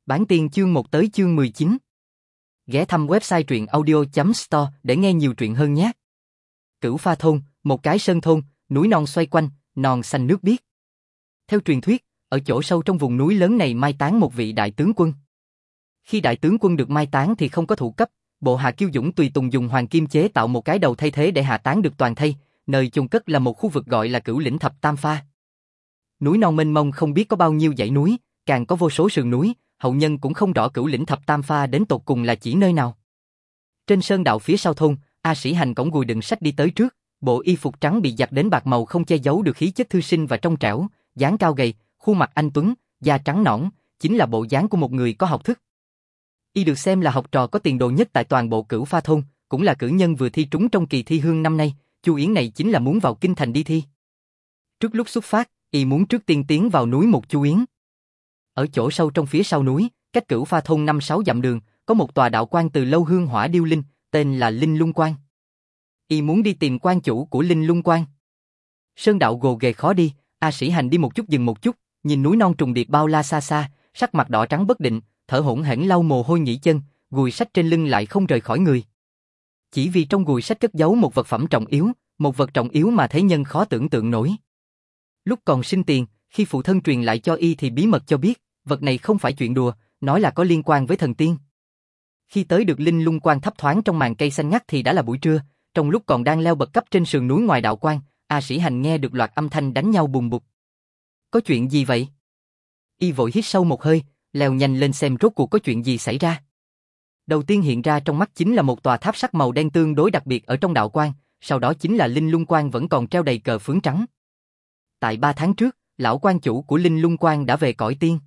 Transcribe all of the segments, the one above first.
Bán tiên chương 1 tới chương 19. Ghé thăm website truyện audio.store để nghe nhiều truyện hơn nhé. Cửu Pha thôn, một cái sơn thôn, núi non xoay quanh, non xanh nước biếc. Theo truyền thuyết, ở chỗ sâu trong vùng núi lớn này mai táng một vị đại tướng quân. Khi đại tướng quân được mai táng thì không có thủ cấp, bộ hạ kiêu dũng tùy tùng dùng hoàng kim chế tạo một cái đầu thay thế để hạ táng được toàn thây, nơi chôn cất là một khu vực gọi là Cửu Lĩnh Thập Tam Pha. Núi non mênh mông không biết có bao nhiêu dãy núi, càng có vô số sườn núi, hậu nhân cũng không rõ Cửu Lĩnh Thập Tam Pha đến tột cùng là chỉ nơi nào. Trên sơn đạo phía sau thôn, A Sĩ Hành cõng gùi đựng sách đi tới trước, bộ y phục trắng bị giặt đến bạc màu không che giấu được khí chất thư sinh và trong trẻo, dáng cao gầy, khuôn mặt anh tuấn, da trắng nõn, chính là bộ dáng của một người có học thức. Y được xem là học trò có tiền đồ nhất tại toàn bộ Cửu Pha thôn, cũng là cử nhân vừa thi trúng trong kỳ thi hương năm nay. Chu Yến này chính là muốn vào kinh thành đi thi. Trước lúc xuất phát, Y muốn trước tiên tiến vào núi một Chu Yến. Ở chỗ sâu trong phía sau núi, cách Cửu Pha thôn 5-6 dặm đường, có một tòa đạo quan từ lâu hương hỏa điêu linh, tên là Linh Lung Quan. Y muốn đi tìm quan chủ của Linh Lung Quan. Sơn đạo gồ ghề khó đi, A Sĩ Hành đi một chút dừng một chút, nhìn núi non trùng điệp bao la xa xa, sắc mặt đỏ trắng bất định, thở hổn hển lau mồ hôi nghỉ chân, gùi sách trên lưng lại không rời khỏi người. Chỉ vì trong gùi sách cất giấu một vật phẩm trọng yếu, một vật trọng yếu mà thế nhân khó tưởng tượng nổi. Lúc còn sinh tiền, khi phụ thân truyền lại cho Y thì bí mật cho biết, vật này không phải chuyện đùa, nói là có liên quan với thần tiên. Khi tới được Linh Lung Quan thấp thoáng trong màn cây xanh ngắt thì đã là buổi trưa, trong lúc còn đang leo bậc cấp trên sườn núi ngoài đạo quan, A Sĩ Hành nghe được loạt âm thanh đánh nhau bùng bục. Có chuyện gì vậy? Y vội hít sâu một hơi, leo nhanh lên xem rốt cuộc có chuyện gì xảy ra. Đầu tiên hiện ra trong mắt chính là một tòa tháp sắt màu đen tương đối đặc biệt ở trong đạo quan, sau đó chính là Linh Lung Quan vẫn còn treo đầy cờ phướng trắng. Tại 3 tháng trước, lão quan chủ của Linh Lung Quan đã về cõi tiên.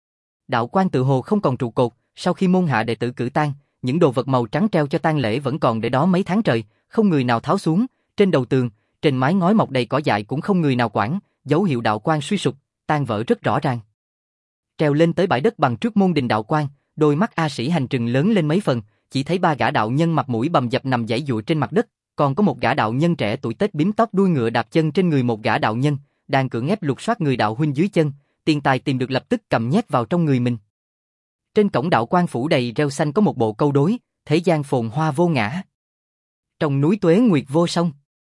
Đạo quan tự hồ không còn trụ cột, sau khi môn hạ đệ tử cử tang, những đồ vật màu trắng treo cho tang lễ vẫn còn để đó mấy tháng trời, không người nào tháo xuống, trên đầu tường, trên mái ngói mọc đầy cỏ dại cũng không người nào quản, dấu hiệu đạo quan suy sụp, tan vỡ rất rõ ràng. Treo lên tới bãi đất bằng trước môn đình đạo quan, đôi mắt A Sĩ Hành trừng lớn lên mấy phần, chỉ thấy 3 gã đạo nhân mặt mũi bầm dập nằm giãy giụa trên mặt đất, còn có một gã đạo nhân trẻ tuổi tết bím tóc đuôi ngựa đạp chân trên người một gã đạo nhân, đang cưỡng ép lục soát người đạo huynh dưới chân, tiền tài tìm được lập tức cầm nhét vào trong người mình. Trên cổng đạo quan phủ đầy rêu xanh có một bộ câu đối, thế gian phồn hoa vô ngã, trong núi tuế nguyệt vô song.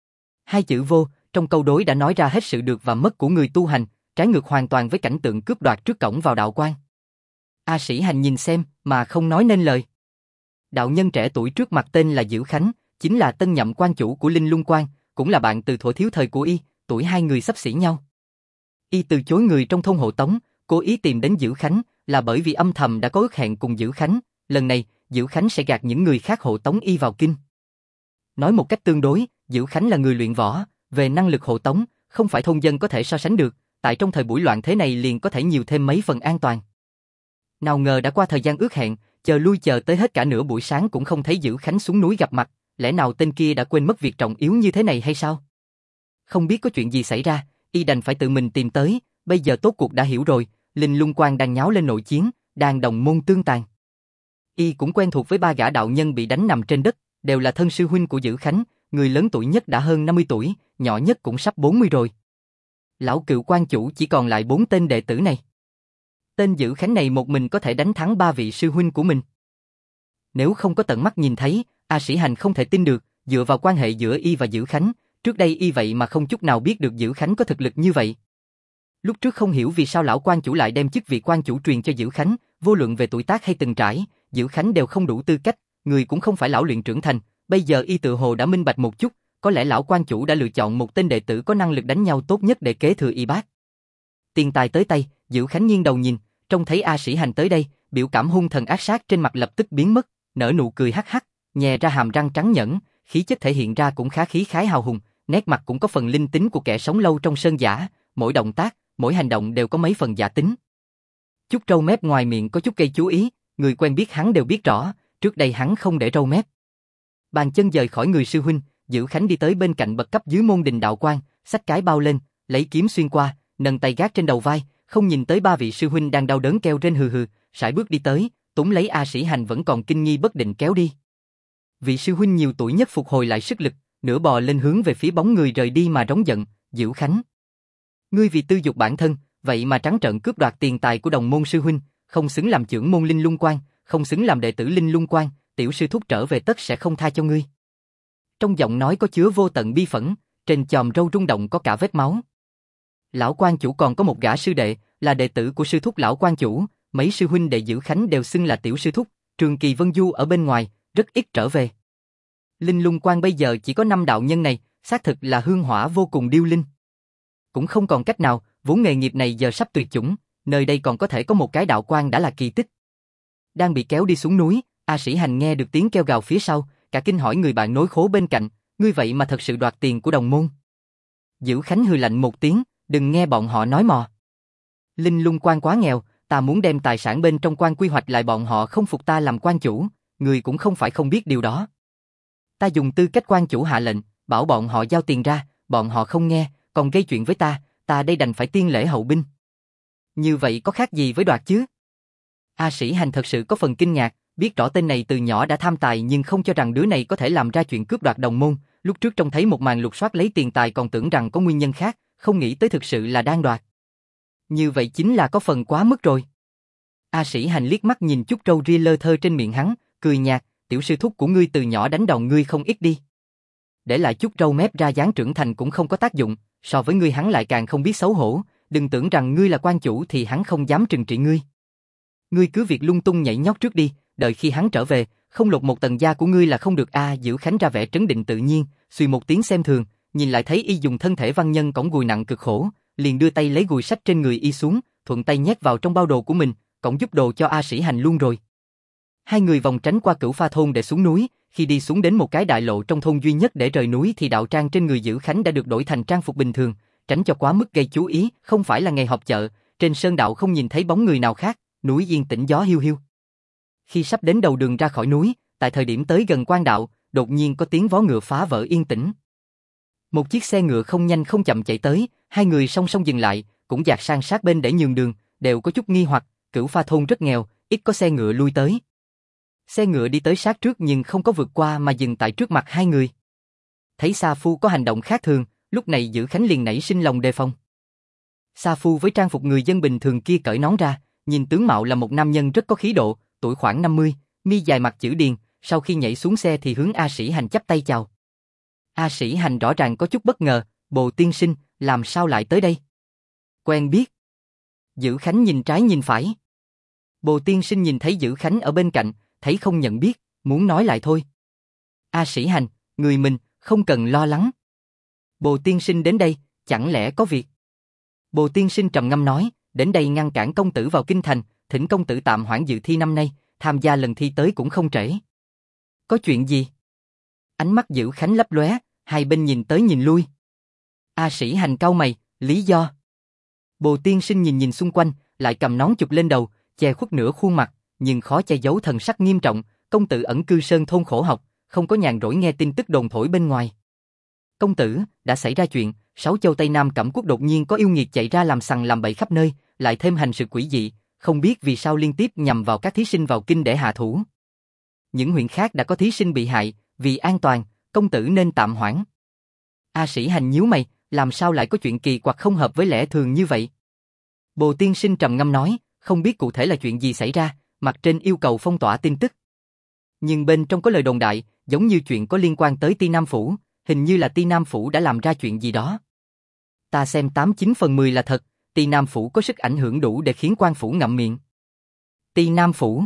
2 chữ vô, trong câu đối đã nói ra hết sự được và mất của người tu hành, trái ngược hoàn toàn với cảnh tượng cướp đoạt trước cổng vào đạo quan. A Sĩ Hành nhìn xem, mà không nói nên lời. Đạo nhân trẻ tuổi trước mặt tên là Dữ Khánh, chính là tân nhậm quan chủ của Linh Lung Quan, cũng là bạn từ thuở thiếu thời của Y, tuổi 2 người xấp xỉ nhau. Y từ chối người trong thôn hộ tống, cố ý tìm đến Dữ Khánh, là bởi vì âm thầm đã có ước hẹn cùng Dữ Khánh, lần này, Dữ Khánh sẽ gạt những người khác hộ tống Y vào kinh. Nói một cách tương đối, Dữ Khánh là người luyện võ, về năng lực hộ tống, không phải thôn dân có thể so sánh được, tại trong thời buổi loạn thế này liền có thể nhiều thêm mấy phần an toàn. Nào ngờ đã qua thời gian ước hẹn, chờ lui chờ tới hết cả nửa buổi sáng cũng không thấy Dữ Khánh xuống núi gặp mặt, lẽ nào tên kia đã quên mất việc trọng yếu như thế này hay sao? Không biết có chuyện gì xảy ra, Y đành phải tự mình tìm tới, bây giờ tốt cuộc đã hiểu rồi, Linh Lung Quan đang nháo lên nội chiến, đang đồng môn tương tàn. Y cũng quen thuộc với 3 gã đạo nhân bị đánh nằm trên đất, đều là thân sư huynh của Dữ Khánh, người lớn tuổi nhất đã hơn 50 tuổi, nhỏ nhất cũng sắp 40 rồi. Lão cựu quan chủ chỉ còn lại 4 tên đệ tử này. Tên Dữ Khánh này một mình có thể đánh thắng 3 vị sư huynh của mình. Nếu không có tận mắt nhìn thấy, A Sĩ Hành không thể tin được, dựa vào quan hệ giữa Y và Dữ Khánh, trước đây Y vậy mà không chút nào biết được Dữ Khánh có thực lực như vậy. Lúc trước không hiểu vì sao lão quan chủ lại đem chức vị quan chủ truyền cho Dữ Khánh, vô luận về tuổi tác hay từng trải, Dữ Khánh đều không đủ tư cách, người cũng không phải lão luyện trưởng thành, bây giờ Y tự hồ đã minh bạch một chút, có lẽ lão quan chủ đã lựa chọn một tên đệ tử có năng lực đánh nhau tốt nhất để kế thừa Y bác. Tiền tài tới tay, Dữ Khánh nghiêng đầu nhìn, trông thấy A Sĩ Hành tới đây, biểu cảm hung thần ác sát trên mặt lập tức biến mất, nở nụ cười hắc hắc, nhè ra hàm răng trắng nhẫn, khí chất thể hiện ra cũng khá khí khái hào hùng, nét mặt cũng có phần linh tính của kẻ sống lâu trong sơn giả, mỗi động tác, mỗi hành động đều có mấy phần giả tính. Chút râu mép ngoài miệng có chút gây chú ý, người quen biết hắn đều biết rõ, trước đây hắn không để râu mép. Bàn chân dời khỏi người sư huynh, Dữ Khánh đi tới bên cạnh bậc cấp dưới môn đình đạo quan, xách cái bao lên, lấy kiếm xuyên qua, nâng tay gác trên đầu vai, không nhìn tới 3 vị sư huynh đang đau đớn kêu rên hừ hừ, sải bước đi tới, túm lấy A Sĩ Hành vẫn còn kinh nghi bất định kéo đi. Vị sư huynh nhiều tuổi nhất phục hồi lại sức lực, nửa bò lên hướng về phía bóng người rời đi mà rống giận, Dữ Khánh. Ngươi vì tư dục bản thân, vậy mà trắng trợn cướp đoạt tiền tài của đồng môn sư huynh, không xứng làm chưởng môn Linh Lung Quan, không xứng làm đệ tử Linh Lung Quan, tiểu sư thúc trở về tất sẽ không tha cho ngươi. Trong giọng nói có chứa vô tận bi phẫn, trên chòm râu rung động có cả vết máu. Lão quan chủ còn có một gã sư đệ, là đệ tử của sư thúc lão quan chủ, mấy sư huynh đệ Dữ Khánh đều xưng là tiểu sư thúc, Trường Kỳ Vân Du ở bên ngoài, rất ít trở về. Linh Lung Quan bây giờ chỉ có 5 đạo nhân này, xác thực là hương hỏa vô cùng điêu linh. Cũng không còn cách nào, vốn nghề nghiệp này giờ sắp tuyệt chủng, nơi đây còn có thể có một cái đạo quan đã là kỳ tích. Đang bị kéo đi xuống núi, A Sĩ Hành nghe được tiếng kêu gào phía sau, cả kinh hỏi người bạn nối khố bên cạnh, ngươi vậy mà thật sự đoạt tiền của đồng môn. Dữ Khánh hừ lạnh một tiếng, đừng nghe bọn họ nói mò. Linh Lung Quan quá nghèo, ta muốn đem tài sản bên trong quan quy hoạch lại, bọn họ không phục ta làm quan chủ, người cũng không phải không biết điều đó. Ta dùng tư cách quan chủ hạ lệnh, bảo bọn họ giao tiền ra, bọn họ không nghe, còn gây chuyện với ta đây đành phải tiên lễ hậu binh. Như vậy có khác gì với đoạt chứ? A Sĩ Hành thật sự có phần kinh ngạc, biết rõ tên này từ nhỏ đã tham tài nhưng không cho rằng đứa này có thể làm ra chuyện cướp đoạt đồng môn, lúc trước trông thấy một màn lục soát lấy tiền tài còn tưởng rằng có nguyên nhân khác, không nghĩ tới thực sự là đang đoạt. Như vậy chính là có phần quá mức rồi. A Sĩ Hành liếc mắt nhìn chút râu ria lơ thơ trên miệng hắn, cười nhạt, tiểu sư thúc của ngươi từ nhỏ đánh đòn ngươi không ít đi. Để lại chút râu mép ra dáng trưởng thành cũng không có tác dụng, so với ngươi hắn lại càng không biết xấu hổ, đừng tưởng rằng ngươi là quan chủ thì hắn không dám trừng trị ngươi. Ngươi cứ việc lung tung nhảy nhót trước đi, đợi khi hắn trở về, không lột một tầng da của ngươi là không được. Dữ Khánh ra vẻ trấn định tự nhiên, suy một tiếng xem thường, nhìn lại thấy y dùng thân thể văn nhân cõng gùi nặng cực khổ, liền đưa tay lấy gùi sách trên người y xuống, thuận tay nhét vào trong bao đồ của mình, cõng giúp đồ cho A Sĩ Hành luôn rồi. Hai người vòng tránh qua Cửu Pha thôn để xuống núi, khi đi xuống đến một cái đại lộ trong thôn duy nhất để rời núi thì đạo trang trên người Dữ Khánh đã được đổi thành trang phục bình thường, tránh cho quá mức gây chú ý, không phải là ngày họp chợ, trên sơn đạo không nhìn thấy bóng người nào khác, núi yên tĩnh gió hiu hiu. Khi sắp đến đầu đường ra khỏi núi, tại thời điểm tới gần quan đạo, đột nhiên có tiếng vó ngựa phá vỡ yên tĩnh. Một chiếc xe ngựa không nhanh không chậm chạy tới, hai người song song dừng lại, cũng dạt sang sát bên để nhường đường, đều có chút nghi hoặc, Cửu Pha thôn rất nghèo, ít có xe ngựa lui tới. Xe ngựa đi tới sát trước nhưng không có vượt qua mà dừng tại trước mặt hai người. Thấy Sa Phu có hành động khác thường, lúc này Dữ Khánh liền nảy sinh lòng đề phòng. Sa Phu với trang phục người dân bình thường kia cởi nón ra, nhìn tướng mạo là một nam nhân rất có khí độ, tuổi khoảng 50, mi dài mặt chữ điền, sau khi nhảy xuống xe thì hướng A Sĩ Hành chắp tay chào. A Sĩ Hành rõ ràng có chút bất ngờ, Bồ tiên sinh, làm sao lại tới đây? Quen biết. Dữ Khánh nhìn trái nhìn phải. Bồ tiên sinh nhìn thấy Dữ Khánh ở bên cạnh, thấy không nhận biết, muốn nói lại thôi. A Sĩ Hành, người mình, không cần lo lắng. Bồ tiên sinh đến đây, chẳng lẽ có việc? Bồ tiên sinh trầm ngâm nói, đến đây ngăn cản công tử vào kinh thành, thỉnh công tử tạm hoãn dự thi năm nay, tham gia lần thi tới cũng không trễ. Có chuyện gì? Ánh mắt Dữ Khánh lấp lóe, hai bên nhìn tới nhìn lui. A Sĩ Hành cau mày, lý do? Bồ tiên sinh nhìn nhìn xung quanh, lại cầm nón chụp lên đầu, che khuất nửa khuôn mặt, nhưng khó che giấu thần sắc nghiêm trọng, công tử ẩn cư sơn thôn khổ học, không có nhàn rỗi nghe tin tức đồn thổi bên ngoài. Công tử, đã xảy ra chuyện, Sáu Châu Tây Nam Cẩm Quốc đột nhiên có yêu nghiệt chạy ra làm sằng làm bậy khắp nơi, lại thêm hành sự quỷ dị, không biết vì sao liên tiếp nhằm vào các thí sinh vào kinh để hạ thủ. Những huyện khác đã có thí sinh bị hại, vì an toàn, công tử nên tạm hoãn. A Sĩ Hành nhíu mày, làm sao lại có chuyện kỳ quặc không hợp với lẽ thường như vậy? Bồ tiên sinh trầm ngâm nói, không biết cụ thể là chuyện gì xảy ra, mặt trên yêu cầu phong tỏa tin tức. Nhưng bên trong có lời đồn đại, giống như chuyện có liên quan tới Ti Nam Phủ, hình như là Ti Nam Phủ đã làm ra chuyện gì đó. Ta xem 89/10 là thật, Ti Nam Phủ có sức ảnh hưởng đủ để khiến quan phủ ngậm miệng. Ti Nam Phủ.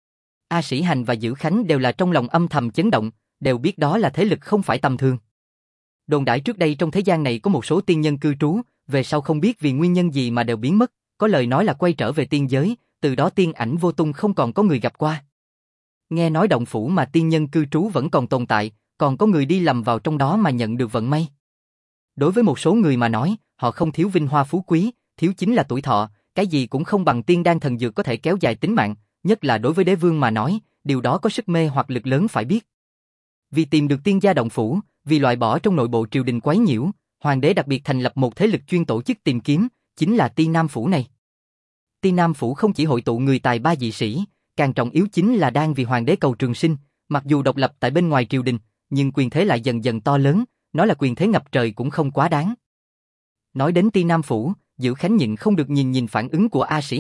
A Sĩ Hành và Dữ Khánh đều là trong lòng âm thầm chấn động, đều biết đó là thế lực không phải tầm thường. Đồn đại trước đây trong thế gian này có một số tiên nhân cư trú, về sau không biết vì nguyên nhân gì mà đều biến mất, có lời nói là quay trở về tiên giới, từ đó tiên ảnh vô tung không còn có người gặp qua. Nghe nói động phủ mà tiên nhân cư trú vẫn còn tồn tại, còn có người đi lầm vào trong đó mà nhận được vận may. Đối với một số người mà nói, họ không thiếu vinh hoa phú quý, thiếu chính là tuổi thọ, cái gì cũng không bằng tiên đan thần dược có thể kéo dài tính mạng, nhất là đối với đế vương mà nói, điều đó có sức mê hoặc lực lớn phải biết. Vì tìm được tiên gia động phủ, vì loại bỏ trong nội bộ triều đình quấy nhiễu, hoàng đế đặc biệt thành lập một thế lực chuyên tổ chức tìm kiếm, chính là Ti Nam Phủ này. Ti Nam Phủ không chỉ hội tụ người tài ba dị sĩ, càng trọng yếu chính là đang vì hoàng đế cầu trường sinh, mặc dù độc lập tại bên ngoài triều đình, nhưng quyền thế lại dần dần to lớn, nói là quyền thế ngập trời cũng không quá đáng. Nói đến Ti Nam Phủ, Dữ Khánh nhịn không được nhìn phản ứng của A Sĩ Hành,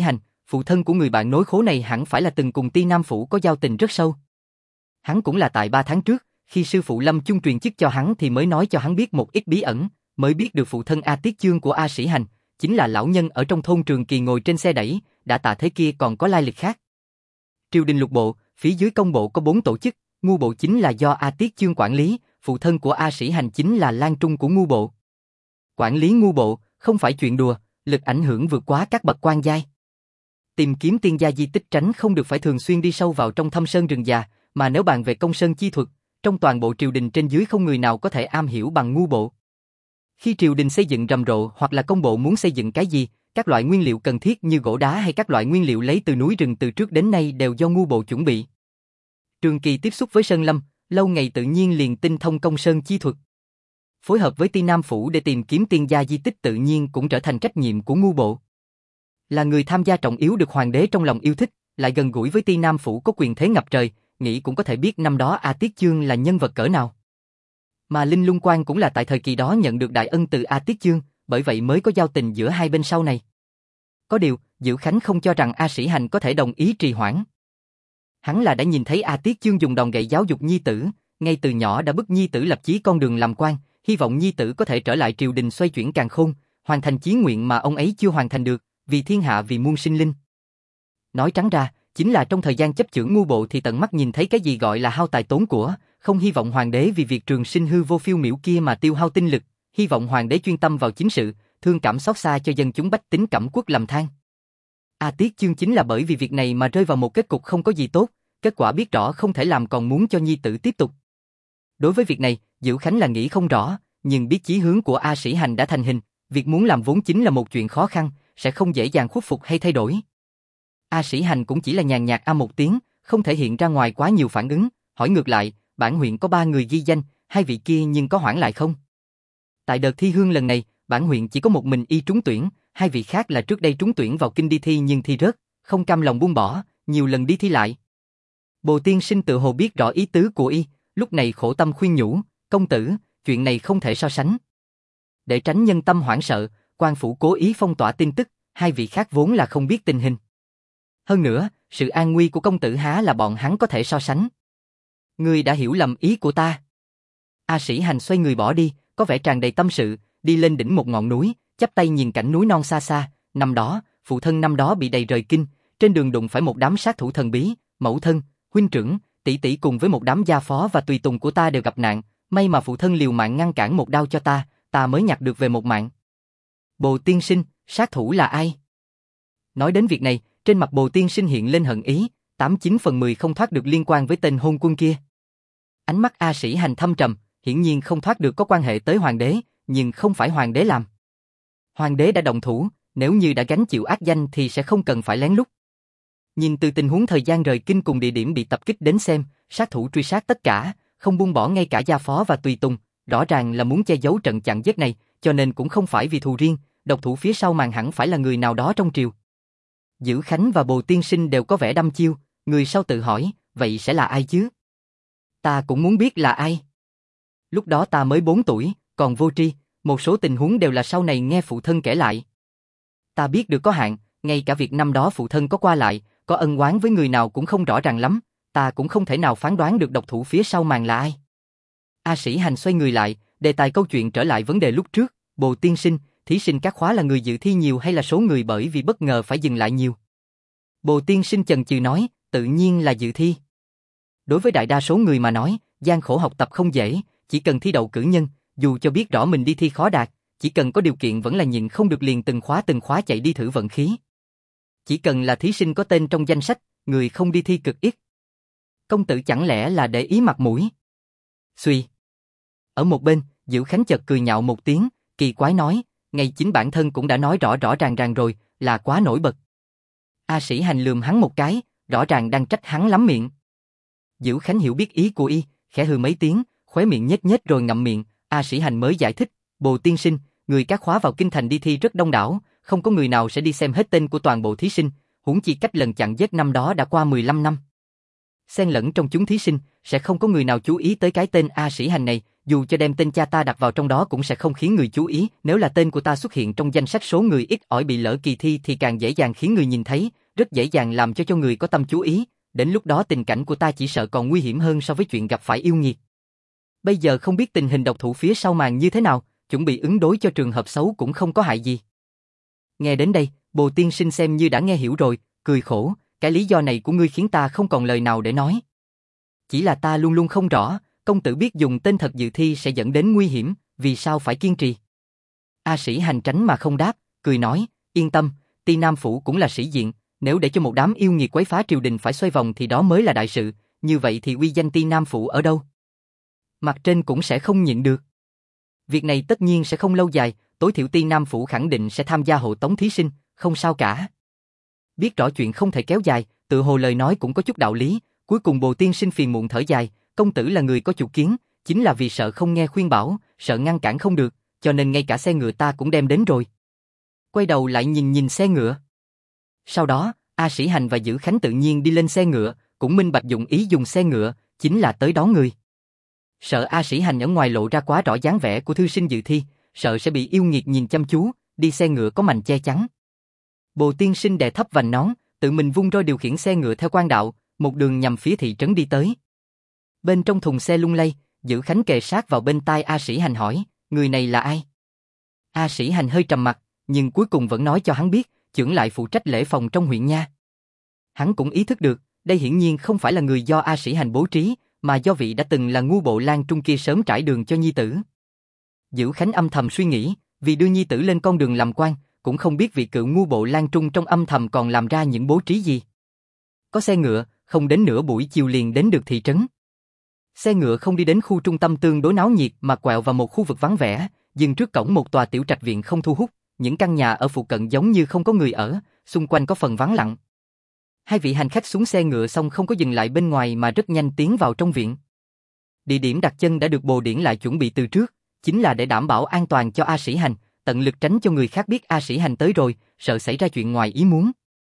phụ thân của người bạn nối khố này hẳn phải là từng cùng Ti Nam Phủ có giao tình rất sâu. Hắn cũng là tại 3 tháng trước, khi sư phụ Lâm Chung truyền chức cho hắn thì mới nói cho hắn biết một ít bí ẩn, mới biết được phụ thân A Tiết Chương của A Sĩ Hành, chính là lão nhân ở trong thôn Trường Kỳ ngồi trên xe đẩy, đã tạ thế kia còn có lai lịch khác. Triều đình lục bộ, phía dưới công bộ có 4 tổ chức, ngu bộ chính là do A Tiết Chương quản lý, phụ thân của A Sĩ Hành chính là Lan Trung của ngu bộ. Quản lý ngu bộ, không phải chuyện đùa, lực ảnh hưởng vượt quá các bậc quan giai. Tìm kiếm tiên gia di tích tránh không được phải thường xuyên đi sâu vào trong thâm sơn rừng già, mà nếu bàn về công sơn chi thuật, trong toàn bộ triều đình trên dưới không người nào có thể am hiểu bằng ngu bộ. Khi triều đình xây dựng rầm rộ hoặc là công bộ muốn xây dựng cái gì, các loại nguyên liệu cần thiết như gỗ đá hay các loại nguyên liệu lấy từ núi rừng từ trước đến nay đều do ngu bộ chuẩn bị. Trường Kỳ tiếp xúc với Sơn Lâm, lâu ngày tự nhiên liền tinh thông công sơn chi thuật. Phối hợp với Ti Nam Phủ để tìm kiếm tiên gia di tích tự nhiên cũng trở thành trách nhiệm của ngu bộ. Là người tham gia trọng yếu được hoàng đế trong lòng yêu thích, lại gần gũi với Ti Nam Phủ có quyền thế ngập trời, nghĩ cũng có thể biết năm đó A Tiết Chương là nhân vật cỡ nào. Mà Linh Lung Quan cũng là tại thời kỳ đó nhận được đại ân từ A Tiết Chương, bởi vậy mới có giao tình giữa hai bên sau này. Có điều, Diệu Khánh không cho rằng A Sĩ Hành có thể đồng ý trì hoãn. Hắn là đã nhìn thấy A Tiết Chương dùng đòn gậy giáo dục nhi tử, ngay từ nhỏ đã bức nhi tử lập chí con đường làm quan, hy vọng nhi tử có thể trở lại triều đình xoay chuyển càn khôn, hoàn thành chí nguyện mà ông ấy chưa hoàn thành được, vì thiên hạ vì muôn sinh linh. Nói trắng ra, chính là trong thời gian chấp chưởng ngu bộ thì tận mắt nhìn thấy cái gì gọi là hao tài tốn của, không hy vọng hoàng đế vì việc trường sinh hư vô phiêu miểu kia mà tiêu hao tinh lực, hy vọng hoàng đế chuyên tâm vào chính sự, thương cảm xót xa cho dân chúng bách tính Cẩm Quốc lầm than. A Tiết Chương chính là bởi vì việc này mà rơi vào một kết cục không có gì tốt, kết quả biết rõ không thể làm còn muốn cho nhi tử tiếp tục. Đối với việc này, Diệu Khánh là nghĩ không rõ, nhưng biết chí hướng của A Sĩ Hành đã thành hình, việc muốn làm vốn chính là một chuyện khó khăn, sẽ không dễ dàng khuất phục hay thay đổi. A Sĩ Hành cũng chỉ là nhàn nhạt một tiếng, không thể hiện ra ngoài quá nhiều phản ứng, hỏi ngược lại, bản huyện có 3 người ghi danh, 2 vị kia nhưng có hoãn lại không? Tại đợt thi hương lần này, bản huyện chỉ có một mình y trúng tuyển, 2 vị khác là trước đây trúng tuyển vào kinh đi thi nhưng thi rớt, không cam lòng buông bỏ, nhiều lần đi thi lại. Bồ Tiên Sinh tự hồ biết rõ ý tứ của y, lúc này khổ tâm khuyên nhủ, công tử, chuyện này không thể so sánh. Để tránh nhân tâm hoảng sợ, quan phủ cố ý phong tỏa tin tức, 2 vị khác vốn là không biết tình hình. Hơn nữa, sự an nguy của công tử há là bọn hắn có thể so sánh. Ngươi đã hiểu lầm ý của ta. A Sĩ Hành xoay người bỏ đi, có vẻ tràn đầy tâm sự, đi lên đỉnh một ngọn núi, chắp tay nhìn cảnh núi non xa xa, năm đó, phụ thân năm đó bị đầy rời kinh, trên đường đụng phải một đám sát thủ thần bí, mẫu thân, huynh trưởng, tỷ tỷ cùng với một đám gia phó và tùy tùng của ta đều gặp nạn, may mà phụ thân liều mạng ngăn cản một đao cho ta mới nhặt được về một mạng. Bồ Tiên Sinh, sát thủ là ai? Nói đến việc này, trên mặt Bồ Tiên Sinh hiện lên hận ý, 89 phần 10 không thoát được liên quan với tên hôn quân kia. Ánh mắt A Sĩ Hành thâm trầm, hiển nhiên không thoát được có quan hệ tới hoàng đế, nhưng không phải hoàng đế làm. Hoàng đế đã động thủ, nếu như đã gánh chịu ác danh thì sẽ không cần phải lén lút. Nhìn từ tình huống thời gian rời kinh cùng địa điểm bị tập kích đến xem, sát thủ truy sát tất cả, không buông bỏ ngay cả gia phó và tùy tùng, rõ ràng là muốn che giấu trận chặn giết này, cho nên cũng không phải vì thù riêng, độc thủ phía sau màn hẳn phải là người nào đó trong triều. Dữ Khánh và Bồ Tiên Sinh đều có vẻ đăm chiêu, người sau tự hỏi, vậy sẽ là ai chứ? Ta cũng muốn biết là ai. Lúc đó ta mới 4 tuổi, còn vô tri, một số tình huống đều là sau này nghe phụ thân kể lại. Ta biết được có hạn, ngay cả việc năm đó phụ thân có qua lại, có ân oán với người nào cũng không rõ ràng lắm, ta cũng không thể nào phán đoán được độc thủ phía sau màn là ai. A Sĩ Hành xoay người lại, đề tài câu chuyện trở lại vấn đề lúc trước, Bồ Tiên Sinh, thí sinh các khóa là người dự thi nhiều hay là số người bởi vì bất ngờ phải dừng lại nhiều? Bồ Tiên Sinh chần chừ nói, tự nhiên là dự thi. Đối với đại đa số người mà nói, gian khổ học tập không dễ, chỉ cần thi đậu cử nhân, dù cho biết rõ mình đi thi khó đạt, chỉ cần có điều kiện vẫn là nhịn không được liền từng khóa chạy đi thử vận khí. Chỉ cần là thí sinh có tên trong danh sách, người không đi thi cực ít. Công tử chẳng lẽ là để ý mặt mũi? Xuy. Ở một bên, Diệu Khánh chợt cười nhạo một tiếng, kỳ quái nói, ngay chính bản thân cũng đã nói rõ ràng rồi, là quá nổi bật. A Sĩ Hành lườm hắn một cái, rõ ràng đang trách hắn lắm miệng. Diệu Khánh hiểu biết ý của y, khẽ hừ mấy tiếng, khóe miệng nhếch rồi ngậm miệng, A Sĩ Hành mới giải thích, Bồ Tiên Sinh, người các khóa vào kinh thành đi thi rất đông đảo, không có người nào sẽ đi xem hết tên của toàn bộ thí sinh, huống chi cách lần chặn giết năm đó đã qua 15 năm. Xen lẫn trong chúng thí sinh, sẽ không có người nào chú ý tới cái tên A Sĩ Hành này, dù cho đem tên cha ta đặt vào trong đó cũng sẽ không khiến người chú ý, nếu là tên của ta xuất hiện trong danh sách số người ít ỏi bị lỡ kỳ thi thì càng dễ dàng khiến người nhìn thấy, rất dễ dàng làm cho người có tâm chú ý, đến lúc đó tình cảnh của ta chỉ sợ còn nguy hiểm hơn so với chuyện gặp phải yêu nghiệt. Bây giờ không biết tình hình độc thủ phía sau màn như thế nào, chuẩn bị ứng đối cho trường hợp xấu cũng không có hại gì. Nghe đến đây, Bồ tiên sinh xem như đã nghe hiểu rồi, cười khổ, cái lý do này của ngươi khiến ta không còn lời nào để nói. Chỉ là ta luôn luôn không rõ, công tử biết dùng tên thật dự thi sẽ dẫn đến nguy hiểm, vì sao phải kiên trì? A Sĩ Hành tránh mà không đáp, cười nói, yên tâm, Ti Nam Phủ cũng là sĩ diện, nếu để cho một đám yêu nghiệt quấy phá triều đình phải xoay vòng thì đó mới là đại sự, như vậy thì uy danh Ti Nam Phủ ở đâu? Mặt trên cũng sẽ không nhịn được. Việc này tất nhiên sẽ không lâu dài, tối thiểu Ti Nam Phủ khẳng định sẽ tham gia hộ tống thí sinh, không sao cả. Biết rõ chuyện không thể kéo dài, tự hồ lời nói cũng có chút đạo lý, cuối cùng Bồ tiên sinh phiền muộn thở dài, công tử là người có chủ kiến, chính là vì sợ không nghe khuyên bảo, sợ ngăn cản không được, cho nên ngay cả xe ngựa ta cũng đem đến rồi. Quay đầu lại nhìn xe ngựa. Sau đó, A Sĩ Hành và Dữ Khánh tự nhiên đi lên xe ngựa, cũng minh bạch dụng ý dùng xe ngựa, chính là tới đón người. Sợ A Sĩ Hành ở ngoài lộ ra quá rõ dáng vẻ của thư sinh dự thi, sợ sẽ bị yêu nghiệt nhìn chăm chú, đi xe ngựa có mành che chắn. Bồ tiên sinh đè thấp vành nón, tự mình vung roi điều khiển xe ngựa theo quan đạo, một đường nhằm phía thị trấn đi tới. Bên trong thùng xe lung lay, Dữ Khánh kề sát vào bên tai A Sĩ Hành hỏi, người này là ai? A Sĩ Hành hơi trầm mặt, nhưng cuối cùng vẫn nói cho hắn biết, chưởng lại phụ trách lễ phòng trong huyện nha. Hắn cũng ý thức được, đây hiển nhiên không phải là người do A Sĩ Hành bố trí, mà do vị đã từng là ngu bộ lang trung kia sớm trải đường cho nhi tử. Dữ Khánh âm thầm suy nghĩ, vì đưa nhi tử lên con đường làm quan, cũng không biết vị cựu ngu bộ lang trung trong âm thầm còn làm ra những bố trí gì. Có xe ngựa, không đến nửa buổi chiều liền đến được thị trấn. Xe ngựa không đi đến khu trung tâm tương đối náo nhiệt mà quẹo vào một khu vực vắng vẻ, dừng trước cổng một tòa tiểu trạch viện không thu hút, những căn nhà ở phụ cận giống như không có người ở, xung quanh có phần vắng lặng. Hai vị hành khách xuống xe ngựa xong không có dừng lại bên ngoài mà rất nhanh tiến vào trong viện. Địa điểm đặt chân đã được Bồ Điển lại chuẩn bị từ trước, chính là để đảm bảo an toàn cho A Sĩ Hành, tận lực tránh cho người khác biết A Sĩ Hành tới rồi, sợ xảy ra chuyện ngoài ý muốn.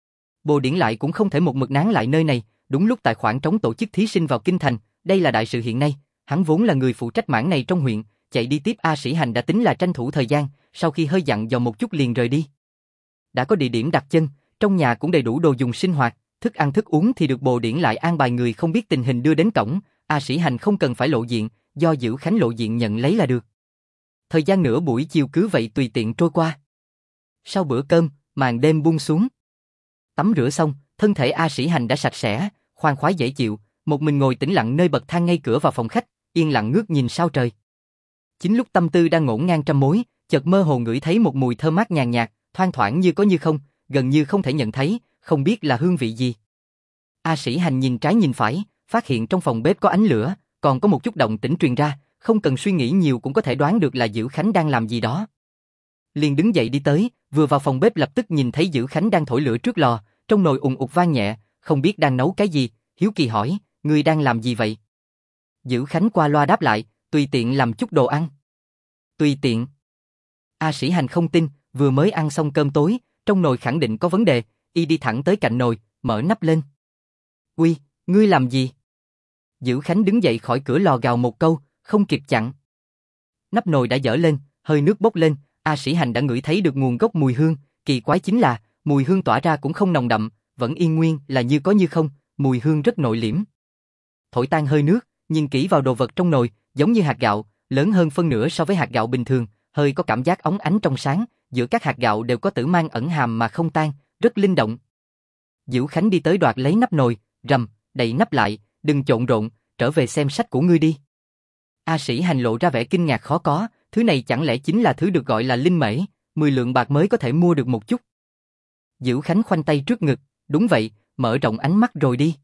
Bồ Điển lại cũng không thể một mực nán lại nơi này, đúng lúc tài khoản trống tổ chức thí sinh vào kinh thành, đây là đại sự hiện nay, hắn vốn là người phụ trách mảng này trong huyện, chạy đi tiếp A Sĩ Hành đã tính là tranh thủ thời gian, sau khi hơi dặn dò một chút liền rời đi. Đã có địa điểm đặt chân, trong nhà cũng đầy đủ đồ dùng sinh hoạt, thức ăn thức uống thì được Bồ Điển lại an bài người không biết tình hình đưa đến cổng, A Sĩ Hành không cần phải lộ diện, do Dữ Khánh lộ diện nhận lấy là được. Thời gian nửa buổi chiều cứ vậy tùy tiện trôi qua. Sau bữa cơm, màn đêm buông xuống. Tắm rửa xong, thân thể A Sĩ Hành đã sạch sẽ, khoan khoái dễ chịu, một mình ngồi tĩnh lặng nơi bậc thang ngay cửa vào phòng khách, yên lặng ngước nhìn sao trời. Chính lúc tâm tư đang ngổn ngang trăm mối, chợt mơ hồ ngửi thấy một mùi thơm mát nhàn nhạt, thoang thoảng như có như không, gần như không thể nhận thấy, không biết là hương vị gì. A Sĩ Hành nhìn trái nhìn phải, phát hiện trong phòng bếp có ánh lửa, còn có một chút động tĩnh truyền ra, không cần suy nghĩ nhiều cũng có thể đoán được là Dữ Khánh đang làm gì đó. Liền đứng dậy đi tới, vừa vào phòng bếp lập tức nhìn thấy Dữ Khánh đang thổi lửa trước lò, trong nồi ùn ụt vang nhẹ, không biết đang nấu cái gì, hiếu kỳ hỏi, ngươi đang làm gì vậy? Dữ Khánh qua loa đáp lại, tùy tiện làm chút đồ ăn. Tùy tiện. A Sĩ Hành không tin, vừa mới ăn xong cơm tối, trong nồi khẳng định có vấn đề, y đi thẳng tới cạnh nồi, mở nắp lên. Uy, ngươi làm gì? Dữ Khánh đứng dậy khỏi cửa lò gào một câu, không kịp chặn. Nắp nồi đã dở lên, hơi nước bốc lên, A Sĩ Hành đã ngửi thấy được nguồn gốc mùi hương, kỳ quái chính là, mùi hương tỏa ra cũng không nồng đậm, vẫn yên nguyên là như có như không, mùi hương rất nội liễm. Thổi tan hơi nước, nhìn kỹ vào đồ vật trong nồi, giống như hạt gạo, lớn hơn phân nửa so với hạt gạo bình thường, hơi có cảm giác óng ánh trong sáng, giữa các hạt gạo đều có tử mang ẩn hàm mà không tan, rất linh động. Dữ Khánh đi tới đoạt lấy nắp nồi, rầm, đậy nắp lại, đừng trộn rộn, trở về xem sách của ngươi đi. A Sĩ Hành lộ ra vẻ kinh ngạc khó có, thứ này chẳng lẽ chính là thứ được gọi là linh mễ, 10 lượng bạc mới có thể mua được một chút. Dữ Khánh khoanh tay trước ngực, đúng vậy, mở rộng ánh mắt rồi đi.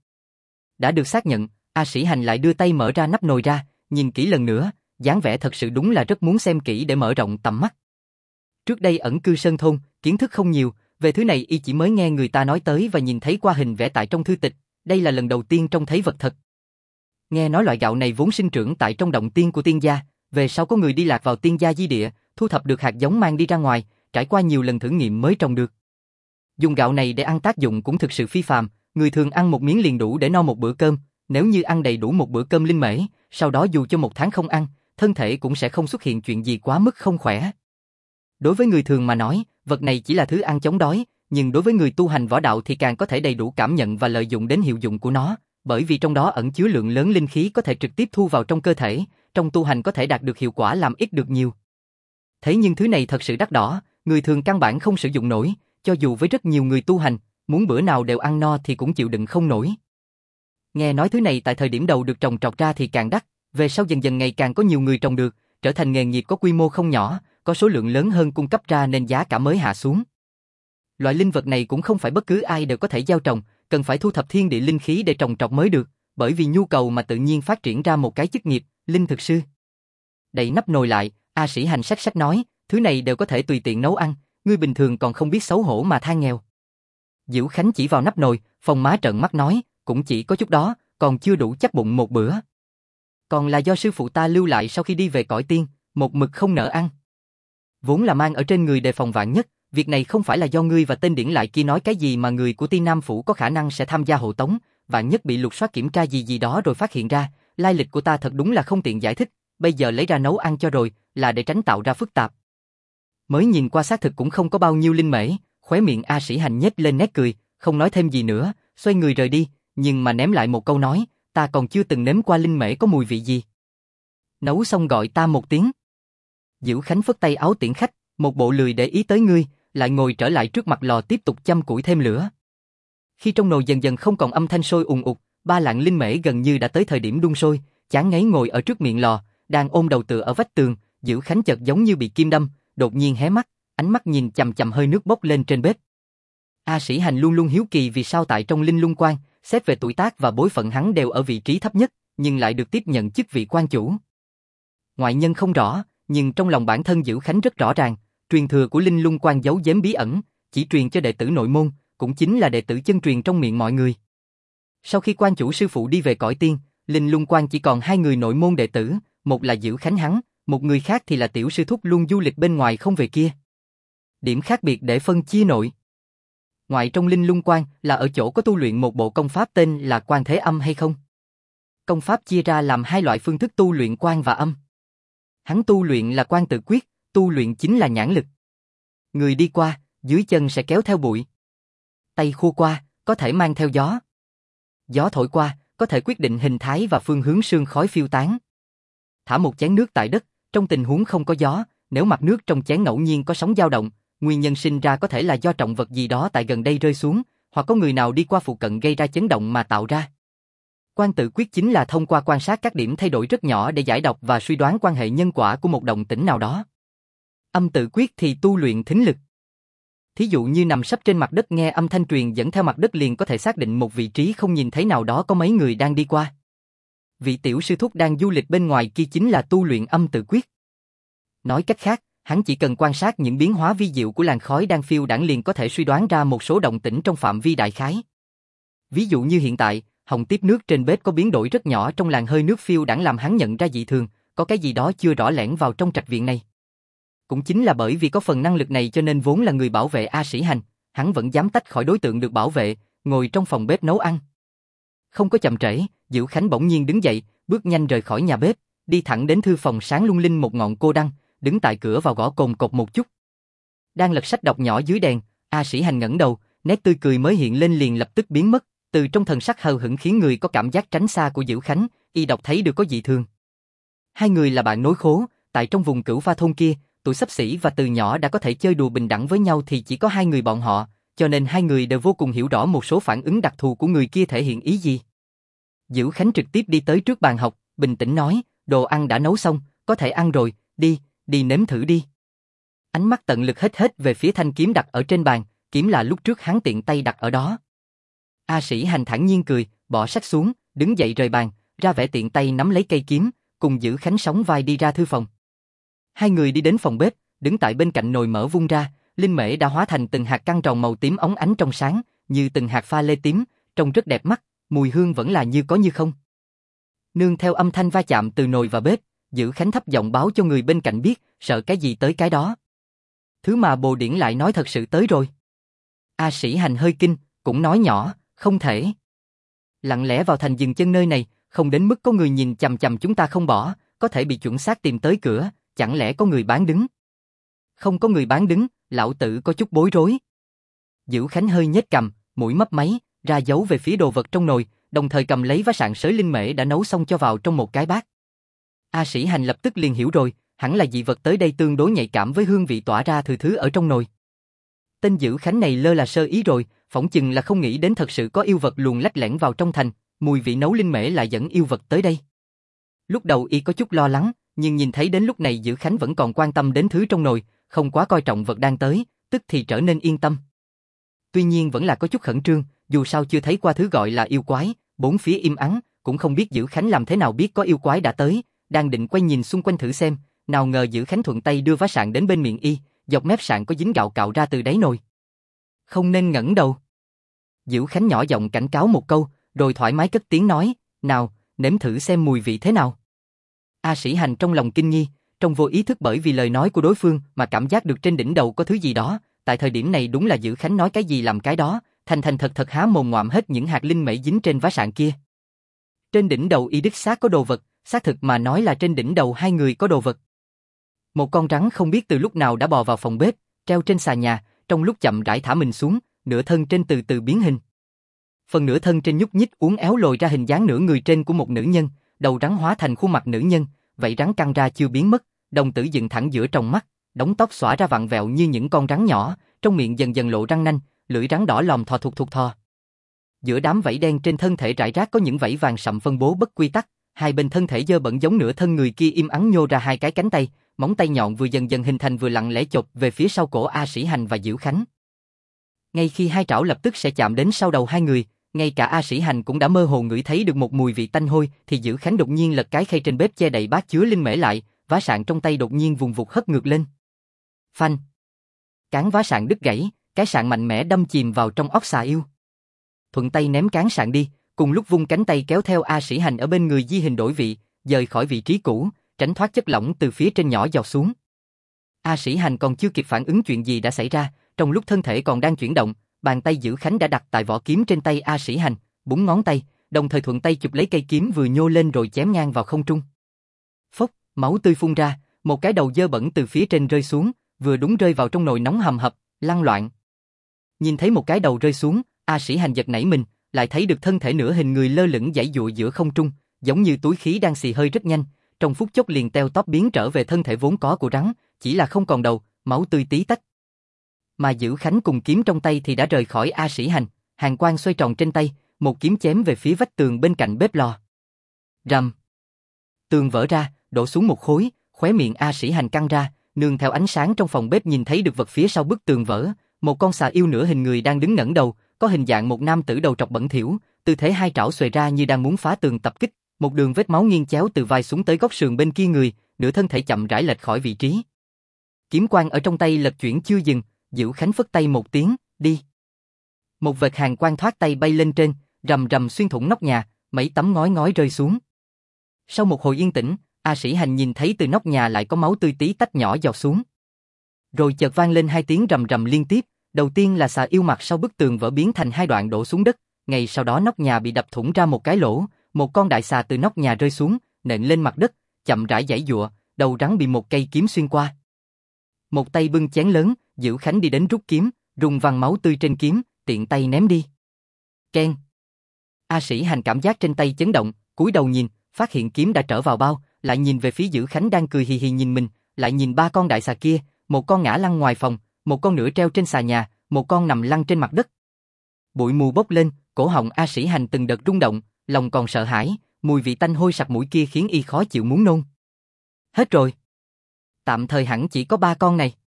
Đã được xác nhận, A Sĩ Hành lại đưa tay mở ra nắp nồi ra, nhìn kỹ lần nữa, dáng vẻ thật sự đúng là rất muốn xem kỹ để mở rộng tầm mắt. Trước đây ẩn cư sơn thôn, kiến thức không nhiều, về thứ này y chỉ mới nghe người ta nói tới và nhìn thấy qua hình vẽ tại trong thư tịch, đây là lần đầu tiên trông thấy vật thật. Nghe nói loại gạo này vốn sinh trưởng tại trong động tiên của tiên gia, về sau có người đi lạc vào tiên gia di địa, thu thập được hạt giống mang đi ra ngoài, trải qua nhiều lần thử nghiệm mới trồng được. Dùng gạo này để ăn tác dụng cũng thực sự phi phàm, người thường ăn một miếng liền đủ để no một bữa cơm, nếu như ăn đầy đủ một bữa cơm linh mễ, sau đó dù cho một tháng không ăn, thân thể cũng sẽ không xuất hiện chuyện gì quá mức không khỏe. Đối với người thường mà nói, vật này chỉ là thứ ăn chống đói, nhưng đối với người tu hành võ đạo thì càng có thể đầy đủ cảm nhận và lợi dụng đến hiệu dụng của nó, bởi vì trong đó ẩn chứa lượng lớn linh khí có thể trực tiếp thu vào trong cơ thể, trong tu hành có thể đạt được hiệu quả làm ít được nhiều. Thế nhưng thứ này thật sự đắt đỏ, người thường căn bản không sử dụng nổi, cho dù với rất nhiều người tu hành, muốn bữa nào đều ăn no thì cũng chịu đựng không nổi. Nghe nói thứ này tại thời điểm đầu được trồng trọt ra thì càng đắt, về sau dần dần ngày càng có nhiều người trồng được, trở thành nghề nghiệp có quy mô không nhỏ, có số lượng lớn hơn cung cấp ra nên giá cả mới hạ xuống. Loại linh vật này cũng không phải bất cứ ai đều có thể gieo trồng, cần phải thu thập thiên địa linh khí để trồng trọt mới được, bởi vì nhu cầu mà tự nhiên phát triển ra một cái chức nghiệp, linh thực sư. Đậy nắp nồi lại, A Sĩ Hành sách sách nói, thứ này đều có thể tùy tiện nấu ăn, ngươi bình thường còn không biết xấu hổ mà than nghèo. Diễu Khánh chỉ vào nắp nồi, Phong Má trợn mắt nói, cũng chỉ có chút đó, còn chưa đủ chắc bụng một bữa. Còn là do sư phụ ta lưu lại sau khi đi về cõi tiên, một mực không nỡ ăn. Vốn là mang ở trên người đề phòng vạn nhất, việc này không phải là do ngươi và tên điển lại kia nói cái gì mà người của Tiên Nam Phủ có khả năng sẽ tham gia hộ tống, vạn nhất bị lục soát kiểm tra gì đó rồi phát hiện ra, lai lịch của ta thật đúng là không tiện giải thích, bây giờ lấy ra nấu ăn cho rồi, là để tránh tạo ra phức tạp. Mới nhìn qua xác thực cũng không có bao nhiêu linh mễ, khóe miệng A Sĩ Hành nhếch lên nét cười, không nói thêm gì nữa, xoay người rời đi, nhưng mà ném lại một câu nói, ta còn chưa từng nếm qua linh mễ có mùi vị gì. Nấu xong gọi ta một tiếng. Diễu Khánh phất tay áo tiễn khách, một bộ lười để ý tới ngươi, lại ngồi trở lại trước mặt lò tiếp tục châm củi thêm lửa. Khi trong nồi dần dần không còn âm thanh sôi ùn ụt, ba lạng linh mễ gần như đã tới thời điểm đun sôi, chán ngấy ngồi ở trước miệng lò, đang ôm đầu tựa ở vách tường, Diễu Khánh chợt giống như bị kim đâm, đột nhiên hé mắt, ánh mắt nhìn chằm chằm hơi nước bốc lên trên bếp. A Sĩ Hành luôn luôn hiếu kỳ vì sao tại trong Linh Lung Quan, xét về tuổi tác và bối phận hắn đều ở vị trí thấp nhất, nhưng lại được tiếp nhận chức vị quan chủ. Ngoại nhân không rõ, nhưng trong lòng bản thân Diễu Khánh rất rõ ràng, truyền thừa của Linh Lung Quan giấu giếm bí ẩn, chỉ truyền cho đệ tử nội môn, cũng chính là đệ tử chân truyền trong miệng mọi người. Sau khi quan chủ sư phụ đi về cõi tiên, Linh Lung Quan chỉ còn 2 người nội môn đệ tử, một là Diễu Khánh hắn, một người khác thì là tiểu sư thúc luôn du lịch bên ngoài không về kia. Điểm khác biệt để phân chia nội ngoại trong Linh Lung Quan là ở chỗ có tu luyện một bộ công pháp tên là Quan Thế Âm hay không. Công pháp chia ra làm 2 loại phương thức tu luyện quan và âm. Hắn tu luyện là Quan Tự Quyết, tu luyện chính là nhãn lực. Người đi qua, dưới chân sẽ kéo theo bụi. Tay khua qua, có thể mang theo gió. Gió thổi qua, có thể quyết định hình thái và phương hướng sương khói phiêu tán. Thả một chén nước tại đất, trong tình huống không có gió, nếu mặt nước trong chén ngẫu nhiên có sóng dao động, nguyên nhân sinh ra có thể là do trọng vật gì đó tại gần đây rơi xuống, hoặc có người nào đi qua phụ cận gây ra chấn động mà tạo ra. Quan Tự Quyết chính là thông qua quan sát các điểm thay đổi rất nhỏ để giải đọc và suy đoán quan hệ nhân quả của một động tĩnh nào đó. Âm Tự Quyết thì tu luyện thính lực. Thí dụ như nằm sấp trên mặt đất nghe âm thanh truyền dẫn theo mặt đất liền có thể xác định một vị trí không nhìn thấy nào đó có mấy người đang đi qua. Vị tiểu sư thúc đang du lịch bên ngoài kia chính là tu luyện Âm Tự Quyết. Nói cách khác, hắn chỉ cần quan sát những biến hóa vi diệu của làn khói đang phiêu đãng liền có thể suy đoán ra một số động tĩnh trong phạm vi đại khái. Ví dụ như hiện tại, hồng tiếp nước trên bếp có biến đổi rất nhỏ trong làn hơi nước phiêu đãng làm hắn nhận ra dị thường, có cái gì đó chưa rõ lẻn vào trong trạch viện này. Cũng chính là bởi vì có phần năng lực này cho nên vốn là người bảo vệ A Sĩ Hành, hắn vẫn dám tách khỏi đối tượng được bảo vệ, ngồi trong phòng bếp nấu ăn. Không có chậm trễ, Diễu Khánh bỗng nhiên đứng dậy, bước nhanh rời khỏi nhà bếp, đi thẳng đến thư phòng sáng lung linh một ngọn cô đăng, đứng tại cửa vào gõ cồn cột một chút. Đang lật sách đọc nhỏ dưới đèn, A Sĩ Hành ngẩng đầu, nét tươi cười mới hiện lên liền lập tức biến mất, từ trong thần sắc hờ hững khiến người có cảm giác tránh xa của Diễu Khánh, y đọc thấy được có dị thường. Hai người là bạn nối khố, tại trong vùng Cửu Pha thôn kia, tuổi xấp xỉ và từ nhỏ đã có thể chơi đùa bình đẳng với nhau thì chỉ có 2 người bọn họ, cho nên 2 người đều vô cùng hiểu rõ một số phản ứng đặc thù của người kia thể hiện ý gì. Diễu Khánh trực tiếp đi tới trước bàn học, bình tĩnh nói, đồ ăn đã nấu xong, có thể ăn rồi, đi nếm thử đi. Ánh mắt tận lực hết về phía thanh kiếm đặt ở trên bàn, kiếm là lúc trước hắn tiện tay đặt ở đó. A Sĩ Hành thản nhiên cười, bỏ sách xuống, đứng dậy rời bàn, ra vẻ tiện tay nắm lấy cây kiếm, cùng Diễu Khánh sóng vai đi ra thư phòng. 2 người đi đến phòng bếp, đứng tại bên cạnh nồi mỡ vung ra, linh mễ đã hóa thành từng hạt căng tròn màu tím óng ánh trong sáng, như từng hạt pha lê tím, trông rất đẹp mắt, mùi hương vẫn là như có như không. Nương theo âm thanh va chạm từ nồi và bếp, Diễu Khánh thấp giọng báo cho người bên cạnh biết, sợ cái gì tới cái đó. Thứ mà Bồ Điển lại nói thật sự tới rồi. A Sĩ Hành hơi kinh, cũng nói nhỏ, không thể. Lặng lẽ vào thành dừng chân nơi này, không đến mức có người nhìn chằm chằm chúng ta không bỏ, có thể bị chuẩn xác tìm tới cửa, chẳng lẽ có người bán đứng? Không có người bán đứng, lão tử có chút bối rối. Dữ Khánh hơi nhếch cằm, mũi mấp máy, ra dấu về phía đồ vật trong nồi, đồng thời cầm lấy vá sạn sới linh mễ đã nấu xong cho vào trong một cái bát. A Sĩ Hành lập tức liền hiểu rồi, hẳn là dị vật tới đây tương đối nhạy cảm với hương vị tỏa ra từ thứ ở trong nồi. Tên Dữ Khánh này lơ là sơ ý rồi, phỏng chừng là không nghĩ đến thật sự có yêu vật luồn lách lẻn vào trong thành, mùi vị nấu linh mễ lại dẫn yêu vật tới đây. Lúc đầu y có chút lo lắng, nhưng nhìn thấy đến lúc này Dữ Khánh vẫn còn quan tâm đến thứ trong nồi, không quá coi trọng vật đang tới, tức thì trở nên yên tâm. Tuy nhiên vẫn là có chút khẩn trương, dù sao chưa thấy qua thứ gọi là yêu quái, bốn phía im ắng, cũng không biết Dữ Khánh làm thế nào biết có yêu quái đã tới, đang định quay nhìn xung quanh thử xem, nào ngờ Dữ Khánh thuận tay đưa vá sạn đến bên miệng y, dọc mép sạn có dính gạo cạo ra từ đáy nồi. Không nên ngẩng đầu. Dữ Khánh nhỏ giọng cảnh cáo một câu, rồi thoải mái cất tiếng nói, nào, nếm thử xem mùi vị thế nào. A Sĩ Hành trong lòng kinh nghi, trong vô ý thức bởi vì lời nói của đối phương mà cảm giác được trên đỉnh đầu có thứ gì đó, tại thời điểm này đúng là Dữ Khánh nói cái gì làm cái đó, thành thật thật há mồm ngoạm hết những hạt linh mễ dính trên vá sạn kia. Trên đỉnh đầu y đích xác có đồ vật, xác thực mà nói là trên đỉnh đầu hai người có đồ vật. Một con rắn không biết từ lúc nào đã bò vào phòng bếp, treo trên xà nhà, trong lúc chậm rãi thả mình xuống, nửa thân trên từ từ biến hình. Phần nửa thân trên nhúc nhích uốn éo lồi ra hình dáng nửa người trên của một nữ nhân, đầu rắn hóa thành khuôn mặt nữ nhân, vảy rắn căng ra chưa biến mất, đồng tử dựng thẳng giữa tròng mắt, đống tóc xõa ra vặn vẹo như những con rắn nhỏ, trong miệng dần dần lộ răng nanh, lưỡi rắn đỏ lòm thò thụt thò. Giữa đám vảy đen trên thân thể rải rác có những vảy vàng sậm phân bố bất quy tắc, hai bên thân thể dơ bẩn giống nửa thân người kia im ắng nhô ra hai cái cánh tay, móng tay nhọn vừa dần dần hình thành vừa lặng lẽ chộp về phía sau cổ A Sĩ Hành và Dữ Khánh. Ngay khi hai trảo lập tức sẽ chạm đến sau đầu hai người, ngay cả A Sĩ Hành cũng đã mơ hồ ngửi thấy được một mùi vị tanh hôi, thì Dữ Khánh đột nhiên lật cái khay trên bếp che đậy bát chứa linh mễ lại, vá sạn trong tay đột nhiên vùng vụt hất ngược lên. Phanh! Cán vá sạn đứt gãy, cái sạn mạnh mẽ đâm chìm vào trong óc xà yêu. Thuận tay ném cán sạn đi, cùng lúc vung cánh tay kéo theo A Sĩ Hành ở bên người di hình đổi vị, dời khỏi vị trí cũ, tránh thoát chất lỏng từ phía trên nhỏ giọt xuống. A Sĩ Hành còn chưa kịp phản ứng chuyện gì đã xảy ra, trong lúc thân thể còn đang chuyển động, bàn tay Dữ Khánh đã đặt tại vỏ kiếm trên tay A Sĩ Hành, búng ngón tay, đồng thời thuận tay chụp lấy cây kiếm vừa nhô lên rồi chém ngang vào không trung. Phốc, máu tươi phun ra, một cái đầu dơ bẩn từ phía trên rơi xuống, vừa đúng rơi vào trong nồi nóng hầm hập, lăn loạn. Nhìn thấy một cái đầu rơi xuống, A Sĩ Hành giật nảy mình, lại thấy được thân thể nửa hình người lơ lửng giãy giụa giữa không trung, giống như túi khí đang xì hơi rất nhanh, trong phút chốc liền teo tóp biến trở về thân thể vốn có của rắn, chỉ là không còn đầu, máu tươi tí tách. Mà Dữ Khánh cùng kiếm trong tay thì đã rời khỏi A Sĩ Hành, hàn quang xoay tròn trên tay, một kiếm chém về phía vách tường bên cạnh bếp lò. Rầm. Tường vỡ ra, đổ xuống một khối, khóe miệng A Sĩ Hành căng ra, nương theo ánh sáng trong phòng bếp nhìn thấy được vật phía sau bức tường vỡ, một con xà yêu nửa hình người đang đứng ngẩng đầu, có hình dạng một nam tử đầu trọc bẩn thỉu, tư thế hai trảo xuề ra như đang muốn phá tường tập kích, một đường vết máu nghiêng chéo từ vai xuống tới góc sườn bên kia người, nửa thân thể chậm rãi lệch khỏi vị trí. Kiếm quang ở trong tay lật chuyển chưa dừng, Dữ Khánh phất tay một tiếng, đi. Một vệt hàn quang thoát tay bay lên trên, rầm rầm xuyên thủng nóc nhà, mấy tấm ngói ngói rơi xuống. Sau một hồi yên tĩnh, A Sĩ Hành nhìn thấy từ nóc nhà lại có máu tươi tí tách nhỏ giọt xuống. Rồi chợt vang lên hai tiếng rầm rầm liên tiếp, đầu tiên là xà yêu mặt sau bức tường vỡ biến thành hai đoạn đổ xuống đất, ngay sau đó nóc nhà bị đập thủng ra một cái lỗ, một con đại xà từ nóc nhà rơi xuống, nện lên mặt đất, chậm rãi giãy giụa, đầu rắn bị một cây kiếm xuyên qua. Một tay bưng chén lớn, Dữ Khánh đi đến rút kiếm, rung văng máu tươi trên kiếm, tiện tay ném đi. Keng. A Sĩ Hành cảm giác trên tay chấn động, cúi đầu nhìn, phát hiện kiếm đã trở vào bao, lại nhìn về phía Dữ Khánh đang cười hì hì nhìn mình, lại nhìn ba con đại xà kia, một con ngã lăn ngoài phòng, một con nửa treo trên xà nhà, một con nằm lăn trên mặt đất. Bụi mù bốc lên, cổ họng A Sĩ Hành từng đợt rung động, lòng còn sợ hãi, mùi vị tanh hôi sặc mũi kia khiến y khó chịu muốn nôn. Hết rồi. Tạm thời hẳn chỉ có ba con này.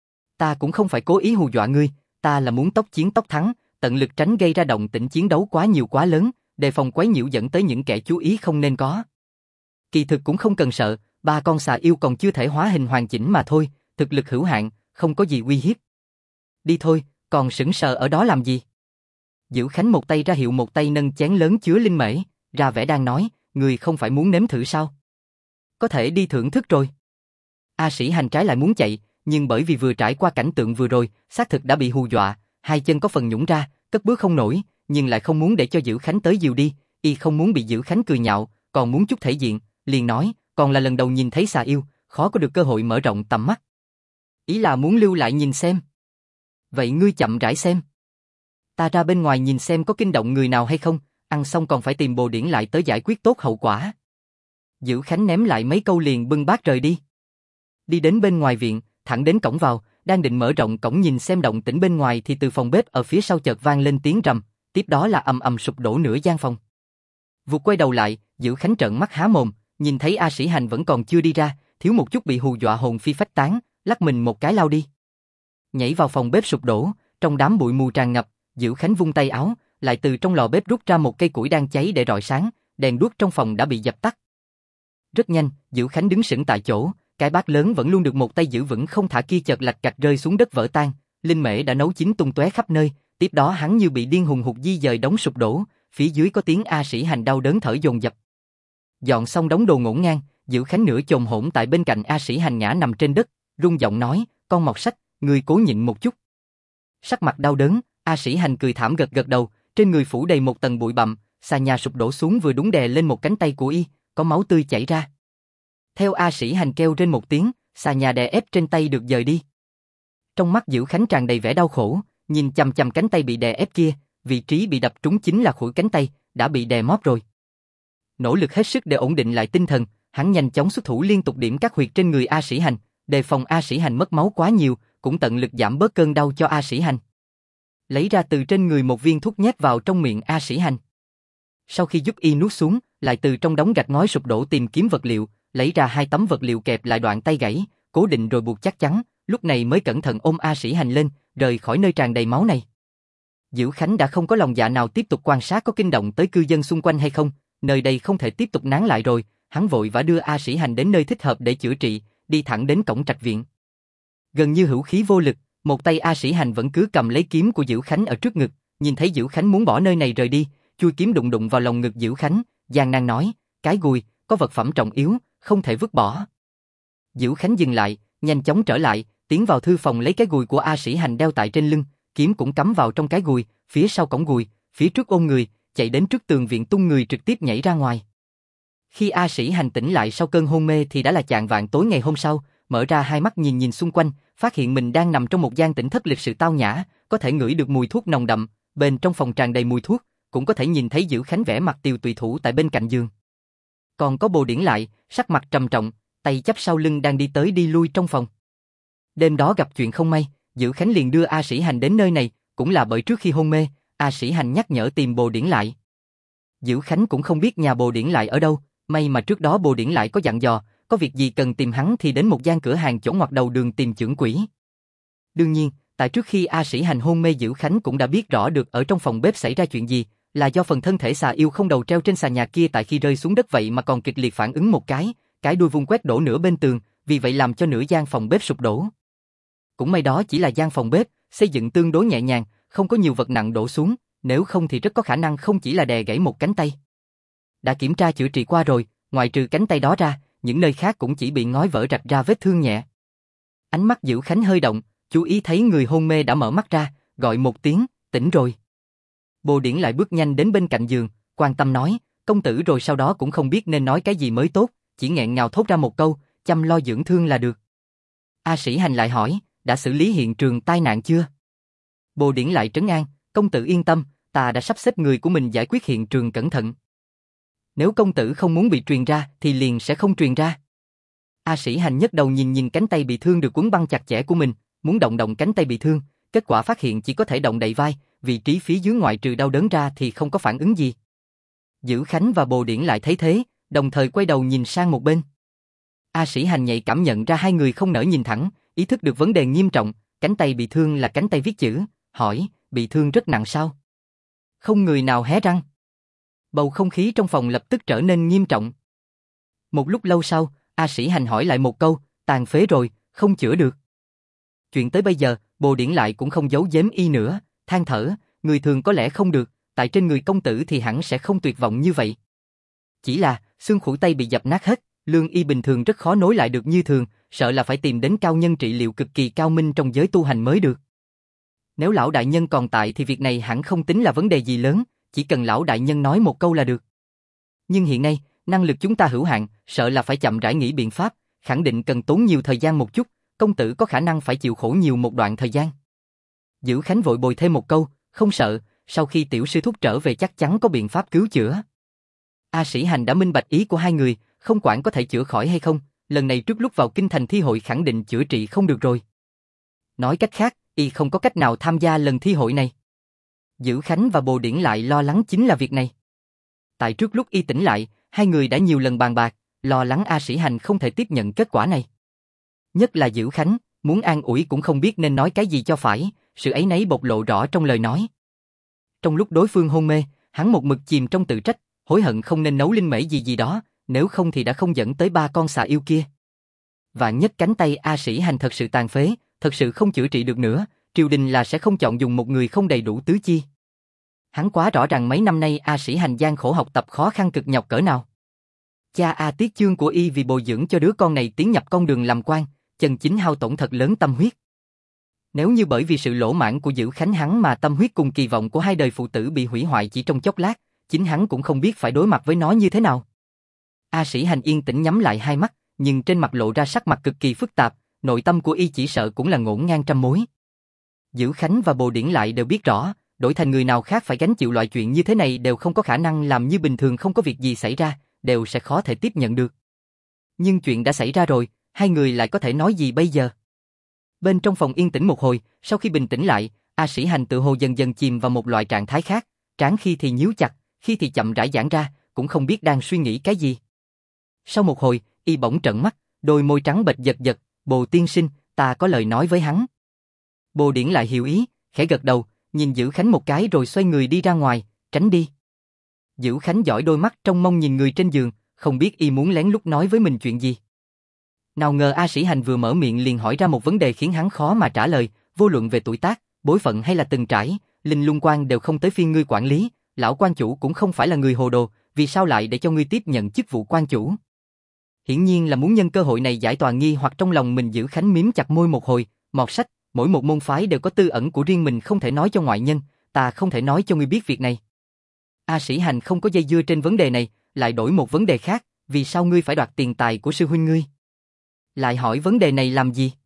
Ta cũng không phải cố ý hù dọa ngươi, ta là muốn tốc chiến tốc thắng, tận lực tránh gây ra động tĩnh chiến đấu quá nhiều quá lớn, đề phòng quấy nhiễu dẫn tới những kẻ chú ý không nên có. Kỳ thực cũng không cần sợ, ba con xà yêu còn chưa thể hóa hình hoàn chỉnh mà thôi, thực lực hữu hạn, không có gì uy hiếp. Đi thôi, còn sững sờ ở đó làm gì? Dữ Khánh một tay ra hiệu một tay nâng chén lớn chứa linh mễ, ra vẻ đang nói, người không phải muốn nếm thử sao? Có thể đi thưởng thức rồi. A Sĩ Hành trái lại muốn chạy, nhưng bởi vì vừa trải qua cảnh tượng vừa rồi, xác thực đã bị hù dọa, hai chân có phần nhũn ra, cất bước không nổi, nhưng lại không muốn để cho Dữ Khánh tới dìu đi, y không muốn bị Dữ Khánh cười nhạo, còn muốn chút thể diện, liền nói, còn là lần đầu nhìn thấy xà yêu, khó có được cơ hội mở rộng tầm mắt. Ý là muốn lưu lại nhìn xem. Vậy ngươi chậm rãi xem. Ta ra bên ngoài nhìn xem có kinh động người nào hay không, ăn xong còn phải tìm Bồ Điển lại tới giải quyết tốt hậu quả. Dữ Khánh ném lại mấy câu liền bưng bát rời đi. Đi đến bên ngoài viện, thẳng đến cổng vào, đang định mở rộng cổng nhìn xem động tĩnh bên ngoài thì từ phòng bếp ở phía sau chợt vang lên tiếng rầm, tiếp đó là ầm ầm sụp đổ nửa gian phòng. Vụt quay đầu lại, Dữ Khánh trợn mắt há mồm, nhìn thấy A Sĩ Hành vẫn còn chưa đi ra, thiếu một chút bị hù dọa hồn phi phách tán, lắc mình một cái lao đi. Nhảy vào phòng bếp sụp đổ, trong đám bụi mù tràn ngập, Dữ Khánh vung tay áo, lại từ trong lò bếp rút ra một cây củi đang cháy để rọi sáng, đèn đuốc trong phòng đã bị dập tắt. Rất nhanh, Dữ Khánh đứng sững tại chỗ, cái bát lớn vẫn luôn được một tay giữ vững không thả kia chợt lạch cạch rơi xuống đất vỡ tan, linh mễ đã nấu chín tung tóe khắp nơi, tiếp đó hắn như bị điên hùng hục di dời đống sụp đổ, phía dưới có tiếng A Sĩ Hành đau đớn thở dồn dập. Dọn xong đống đồ ngổn ngang, Dữ Khánh nửa chồm hổn tại bên cạnh A Sĩ Hành ngã nằm trên đất, run giọng nói, con mọt sách, ngươi cố nhịn một chút. Sắc mặt đau đớn, A Sĩ Hành cười thảm gật gật đầu, trên người phủ đầy một tầng bụi bặm, xà nhà sụp đổ xuống vừa đúng đè lên một cánh tay của y, có máu tươi chảy ra. Theo A Sĩ Hành kêu trên một tiếng, xà nhà đè ép trên tay được dời đi. Trong mắt Dữ Khánh tràn đầy vẻ đau khổ, nhìn chằm chằm cánh tay bị đè ép kia, vị trí bị đập trúng chính là khuỷu cánh tay, đã bị đè móp rồi. Nỗ lực hết sức để ổn định lại tinh thần, hắn nhanh chóng xuất thủ liên tục điểm các huyệt trên người A Sĩ Hành, đề phòng A Sĩ Hành mất máu quá nhiều, cũng tận lực giảm bớt cơn đau cho A Sĩ Hành. Lấy ra từ trên người một viên thuốc nhét vào trong miệng A Sĩ Hành. Sau khi giúp y nuốt xuống, lại từ trong đống gạch ngói sụp đổ tìm kiếm vật liệu, lấy ra 2 tấm vật liệu kẹp lại đoạn tay gãy, cố định rồi buộc chắc chắn, lúc này mới cẩn thận ôm A Sĩ Hành lên, rời khỏi nơi tràn đầy máu này. Dữ Khánh đã không có lòng dạ nào tiếp tục quan sát có kinh động tới cư dân xung quanh hay không, nơi đây không thể tiếp tục nán lại rồi, hắn vội vã đưa A Sĩ Hành đến nơi thích hợp để chữa trị, đi thẳng đến cổng trạch viện. Gần như hữu khí vô lực, một tay A Sĩ Hành vẫn cứ cầm lấy kiếm của Dữ Khánh ở trước ngực, nhìn thấy Dữ Khánh muốn bỏ nơi này rời đi, chui kiếm đụng đụng vào lồng ngực Dữ Khánh, gian nan nói, cái gùi, có vật phẩm trọng yếu, không thể vứt bỏ. Dữ Khánh dừng lại, nhanh chóng trở lại, tiến vào thư phòng lấy cái gùi của A Sĩ Hành đeo tại trên lưng, kiếm cũng cắm vào trong cái gùi, phía sau cổng gùi, phía trước ôm người, chạy đến trước tường viện tung người trực tiếp nhảy ra ngoài. Khi A Sĩ Hành tỉnh lại sau cơn hôn mê thì đã là chạng vạng tối ngày hôm sau, mở ra hai mắt nhìn nhìn xung quanh, phát hiện mình đang nằm trong một gian tĩnh thất lịch sự tao nhã, có thể ngửi được mùi thuốc nồng đậm, bên trong phòng tràn đầy mùi thuốc, cũng có thể nhìn thấy Dữ Khánh vẻ mặt tiều tụy thủ tại bên cạnh giường. Còn có Bồ Điển lại, sắc mặt trầm trọng, tay chắp sau lưng đang đi tới đi lui trong phòng. Đêm đó gặp chuyện không may, Dữ Khánh liền đưa A Sĩ Hành đến nơi này, cũng là bởi trước khi hôn mê, A Sĩ Hành nhắc nhở tìm Bồ Điển lại. Dữ Khánh cũng không biết nhà Bồ Điển lại ở đâu, may mà trước đó Bồ Điển lại có dặn dò, có việc gì cần tìm hắn thì đến một gian cửa hàng chỗ ngoặt đầu đường tìm chưởng quỷ. Đương nhiên, tại trước khi A Sĩ Hành hôn mê Dữ Khánh cũng đã biết rõ được ở trong phòng bếp xảy ra chuyện gì, là do phần thân thể xà yêu không đầu treo trên xà nhà kia tại khi rơi xuống đất vậy mà còn kịch liệt phản ứng một cái đuôi vung quét đổ nửa bên tường, vì vậy làm cho nửa gian phòng bếp sụp đổ. Cũng may đó chỉ là gian phòng bếp, xây dựng tương đối nhẹ nhàng, không có nhiều vật nặng đổ xuống, nếu không thì rất có khả năng không chỉ là đè gãy một cánh tay. Đã kiểm tra chữa trị qua rồi, ngoại trừ cánh tay đó ra, những nơi khác cũng chỉ bị ngói vỡ rạch ra vết thương nhẹ. Ánh mắt Dữ Khánh hơi động, chú ý thấy người hôn mê đã mở mắt ra, gọi một tiếng, tỉnh rồi. Bồ Điển lại bước nhanh đến bên cạnh giường, quan tâm nói, công tử, rồi sau đó cũng không biết nên nói cái gì mới tốt, chỉ nghẹn ngào thốt ra một câu, chăm lo dưỡng thương là được. A Sĩ Hành lại hỏi, đã xử lý hiện trường tai nạn chưa? Bồ Điển lại trấn an, công tử yên tâm, ta đã sắp xếp người của mình giải quyết hiện trường cẩn thận. Nếu công tử không muốn bị truyền ra thì liền sẽ không truyền ra. A Sĩ Hành nhấc đầu nhìn nhìn cánh tay bị thương được quấn băng chặt chẽ của mình, muốn động động cánh tay bị thương, kết quả phát hiện chỉ có thể động đậy vai, vị trí phía dưới ngoại trừ đau đớn ra thì không có phản ứng gì. Dữ Khánh và Bồ Điển lại thấy thế, đồng thời quay đầu nhìn sang một bên. A Sĩ Hành nhạy cảm nhận ra hai người không nỡ nhìn thẳng, ý thức được vấn đề nghiêm trọng, cánh tay bị thương là cánh tay viết chữ, hỏi, bị thương rất nặng sao? Không người nào hé răng. Bầu không khí trong phòng lập tức trở nên nghiêm trọng. Một lúc lâu sau, A Sĩ Hành hỏi lại một câu, tàn phế rồi, không chữa được. Chuyện tới bây giờ, Bồ Điển lại cũng không giấu giếm y nữa, than thở, người thường có lẽ không được, tại trên người công tử thì hẳn sẽ không tuyệt vọng như vậy. Chỉ là, xương khuỷu tay bị dập nát hết, lương y bình thường rất khó nối lại được như thường, sợ là phải tìm đến cao nhân trị liệu cực kỳ cao minh trong giới tu hành mới được. Nếu lão đại nhân còn tại thì việc này hẳn không tính là vấn đề gì lớn, chỉ cần lão đại nhân nói một câu là được. Nhưng hiện nay, năng lực chúng ta hữu hạn, sợ là phải chậm rãi nghĩ biện pháp, khẳng định cần tốn nhiều thời gian một chút, công tử có khả năng phải chịu khổ nhiều một đoạn thời gian. Dữ Khánh vội bồi thêm một câu, không sợ, sau khi tiểu sư thúc trở về chắc chắn có biện pháp cứu chữa. A Sĩ Hành đã minh bạch ý của hai người, không quản có thể chữa khỏi hay không, lần này trước lúc vào kinh thành thi hội khẳng định chữa trị không được rồi. Nói cách khác, y không có cách nào tham gia lần thi hội này. Dữ Khánh và Bồ Điển lại lo lắng chính là việc này. Tại trước lúc y tỉnh lại, hai người đã nhiều lần bàn bạc, lo lắng A Sĩ Hành không thể tiếp nhận kết quả này. Nhất là Dữ Khánh, muốn an ủi cũng không biết nên nói cái gì cho phải, sự áy náy bộc lộ rõ trong lời nói. Trong lúc đối phương hôn mê, hắn một mực chìm trong tự trách, hối hận không nên nấu linh mễ gì gì đó, nếu không thì đã không dẫn tới 3 con xà yêu kia. Vạn nhất cánh tay A Sĩ Hành thật sự tàn phế, thật sự không chữa trị được nữa, triều đình là sẽ không chọn dùng một người không đầy đủ tứ chi. Hắn quá rõ ràng mấy năm nay A Sĩ Hành gian khổ học tập khó khăn cực nhọc cỡ nào. Cha A Tiết Chương của y vì bồi dưỡng cho đứa con này tiến nhập con đường làm quan, chân chính hao tổn thật lớn tâm huyết. Nếu như bởi vì sự lỗ mãng của Dữ Khánh hắn mà tâm huyết cùng kỳ vọng của hai đời phụ tử bị hủy hoại chỉ trong chốc lát, chính hắn cũng không biết phải đối mặt với nó như thế nào. A Sĩ Hành yên tĩnh nhắm lại hai mắt, nhưng trên mặt lộ ra sắc mặt cực kỳ phức tạp, nội tâm của y chỉ sợ cũng là ngổn ngang trăm mối. Dữ Khánh và Bồ Điển lại đều biết rõ, đổi thành người nào khác phải gánh chịu loại chuyện như thế này đều không có khả năng làm như bình thường không có việc gì xảy ra, đều sẽ khó thể tiếp nhận được. Nhưng chuyện đã xảy ra rồi, hai người lại có thể nói gì bây giờ? Bên trong phòng yên tĩnh một hồi, sau khi bình tĩnh lại, A Sĩ Hành tự hồ dần dần chìm vào một loại trạng thái khác, trán khi thì nhíu chặt, khi thì chậm rãi giãn ra, cũng không biết đang suy nghĩ cái gì. Sau một hồi, y bỗng trợn mắt, đôi môi trắng bệch giật giật, Bồ tiên sinh, ta có lời nói với hắn. Bồ Điển lại hiểu ý, khẽ gật đầu, nhìn Dữ Khánh một cái rồi xoay người đi ra ngoài, tránh đi. Dữ Khánh dõi đôi mắt trong mong nhìn người trên giường, không biết y muốn lén lút nói với mình chuyện gì. Nào ngờ A Sĩ Hành vừa mở miệng liền hỏi ra một vấn đề khiến hắn khó mà trả lời, vô luận về tuổi tác, bối phận hay là từng trải, Linh Lung Quan đều không tới phiên ngươi quản lý, lão quan chủ cũng không phải là người hồ đồ, vì sao lại để cho ngươi tiếp nhận chức vụ quan chủ? Hiển nhiên là muốn nhân cơ hội này giải tỏa nghi hoặc trong lòng mình. Dữ Khánh mím chặt môi một hồi, mọt sách, mỗi một môn phái đều có tư ẩn của riêng mình không thể nói cho ngoại nhân, ta không thể nói cho ngươi biết việc này. A Sĩ Hành không có dây dưa trên vấn đề này, lại đổi một vấn đề khác, vì sao ngươi phải đoạt tiền tài của sư huynh ngươi? Lại hỏi vấn đề này làm gì?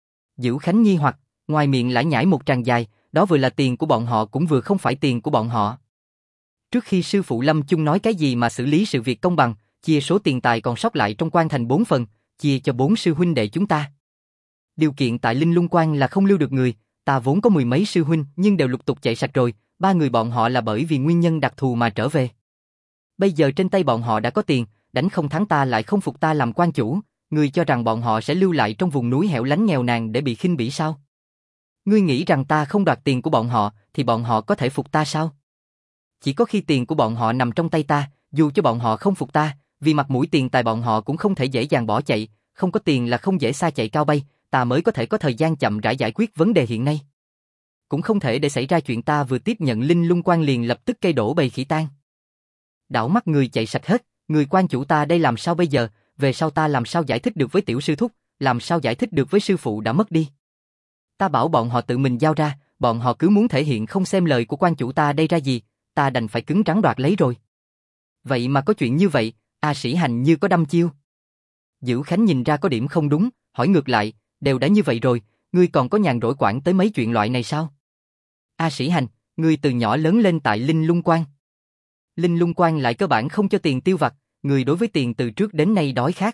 Dữ Khánh nghi hoặc, ngoài miệng lải nhải một tràng dài, đó vừa là tiền của bọn họ cũng vừa không phải tiền của bọn họ. Trước khi sư phụ Lâm Chung nói cái gì mà xử lý sự việc công bằng, chia số tiền tài còn sót lại trong quan thành 4 phần, chia cho 4 sư huynh đệ chúng ta. Điều kiện tại Linh Lung Quan là không lưu được người, ta vốn có 10 mấy sư huynh nhưng đều lục tục chạy sạch rồi, 3 người bọn họ là bởi vì nguyên nhân đặc thù mà trở về. Bây giờ trên tay bọn họ đã có tiền, đánh không thắng ta lại không phục ta làm quan chủ, ngươi cho rằng bọn họ sẽ lưu lại trong vùng núi hẻo lánh nghèo nàn để bị khinh bỉ sao? Ngươi nghĩ rằng ta không đoạt tiền của bọn họ thì bọn họ có thể phục ta sao? Chỉ có khi tiền của bọn họ nằm trong tay ta, dù cho bọn họ không phục ta, vì mặt mũi tiền tài bọn họ cũng không thể dễ dàng bỏ chạy, không có tiền là không dễ xa chạy cao bay, ta mới có thể có thời gian chậm rãi giải quyết vấn đề hiện nay. Cũng không thể để xảy ra chuyện ta vừa tiếp nhận Linh Lung Quan liền lập tức cây đổ bầy khỉ tan. Đảo mắt người chạy sạch hết, người quan chủ ta đây làm sao bây giờ, về sau ta làm sao giải thích được với tiểu sư thúc, làm sao giải thích được với sư phụ đã mất đi. Ta bảo bọn họ tự mình giao ra, bọn họ cứ muốn thể hiện không xem lời của quan chủ ta đây ra gì, ta đành phải cứng rắn đoạt lấy rồi. Vậy mà có chuyện như vậy, A Sĩ Hành như có đăm chiêu. Dữ Khánh nhìn ra có điểm không đúng, hỏi ngược lại, đều đã như vậy rồi, ngươi còn có nhàn rỗi quản tới mấy chuyện loại này sao? A Sĩ Hành, ngươi từ nhỏ lớn lên tại Linh Lung Quan. Linh Lung Quan lại cơ bản không cho tiền tiêu vặt, ngươi đối với tiền từ trước đến nay đói khát.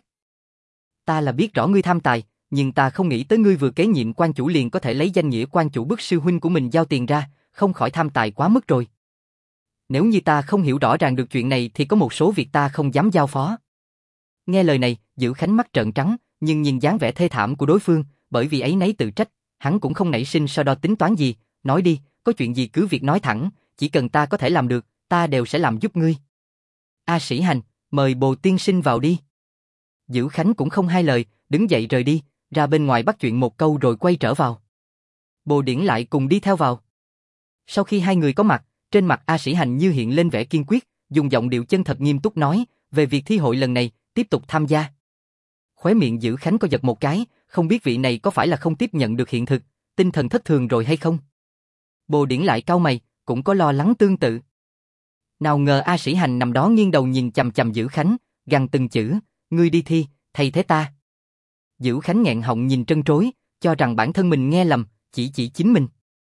Ta là biết rõ ngươi tham tài, nhưng ta không nghĩ tới ngươi vừa kế nhiệm quan chủ liền có thể lấy danh nghĩa quan chủ bức sư huynh của mình giao tiền ra, không khỏi tham tài quá mức rồi. Nếu như ta không hiểu rõ ràng được chuyện này thì có một số việc ta không dám giao phó. Nghe lời này, Dữ Khánh mắt trợn trắng, nhưng nhìn dáng vẻ thê thảm của đối phương, bởi vì ấy nấy tự trách, hắn cũng không nảy sinh so đo tính toán gì, nói đi, có chuyện gì cứ việc nói thẳng, chỉ cần ta có thể làm được, ta đều sẽ làm giúp ngươi. A Sĩ Hành, mời Bồ tiên sinh vào đi. Dữ Khánh cũng không hai lời, đứng dậy rời đi, ra bên ngoài bắt chuyện một câu rồi quay trở vào. Bồ Điển lại cùng đi theo vào. Sau khi hai người có mặt, trên mặt A Sĩ Hành như hiện lên vẻ kiên quyết, dùng giọng điệu chân thật nghiêm túc nói, về việc thi hội lần này, tiếp tục tham gia. Khóe miệng Dữ Khánh co giật một cái, không biết vị này có phải là không tiếp nhận được hiện thực, tinh thần thất thường rồi hay không. Bồ Điển lại cau mày, cũng có lo lắng tương tự. Nào ngờ A Sĩ Hành nằm đó nghiêng đầu nhìn chằm chằm Dữ Khánh, gằn từng chữ, ngươi đi thi, thay thế ta. Dữ Khánh nghẹn họng nhìn trân trối, cho rằng bản thân mình nghe lầm, chỉ chính mình.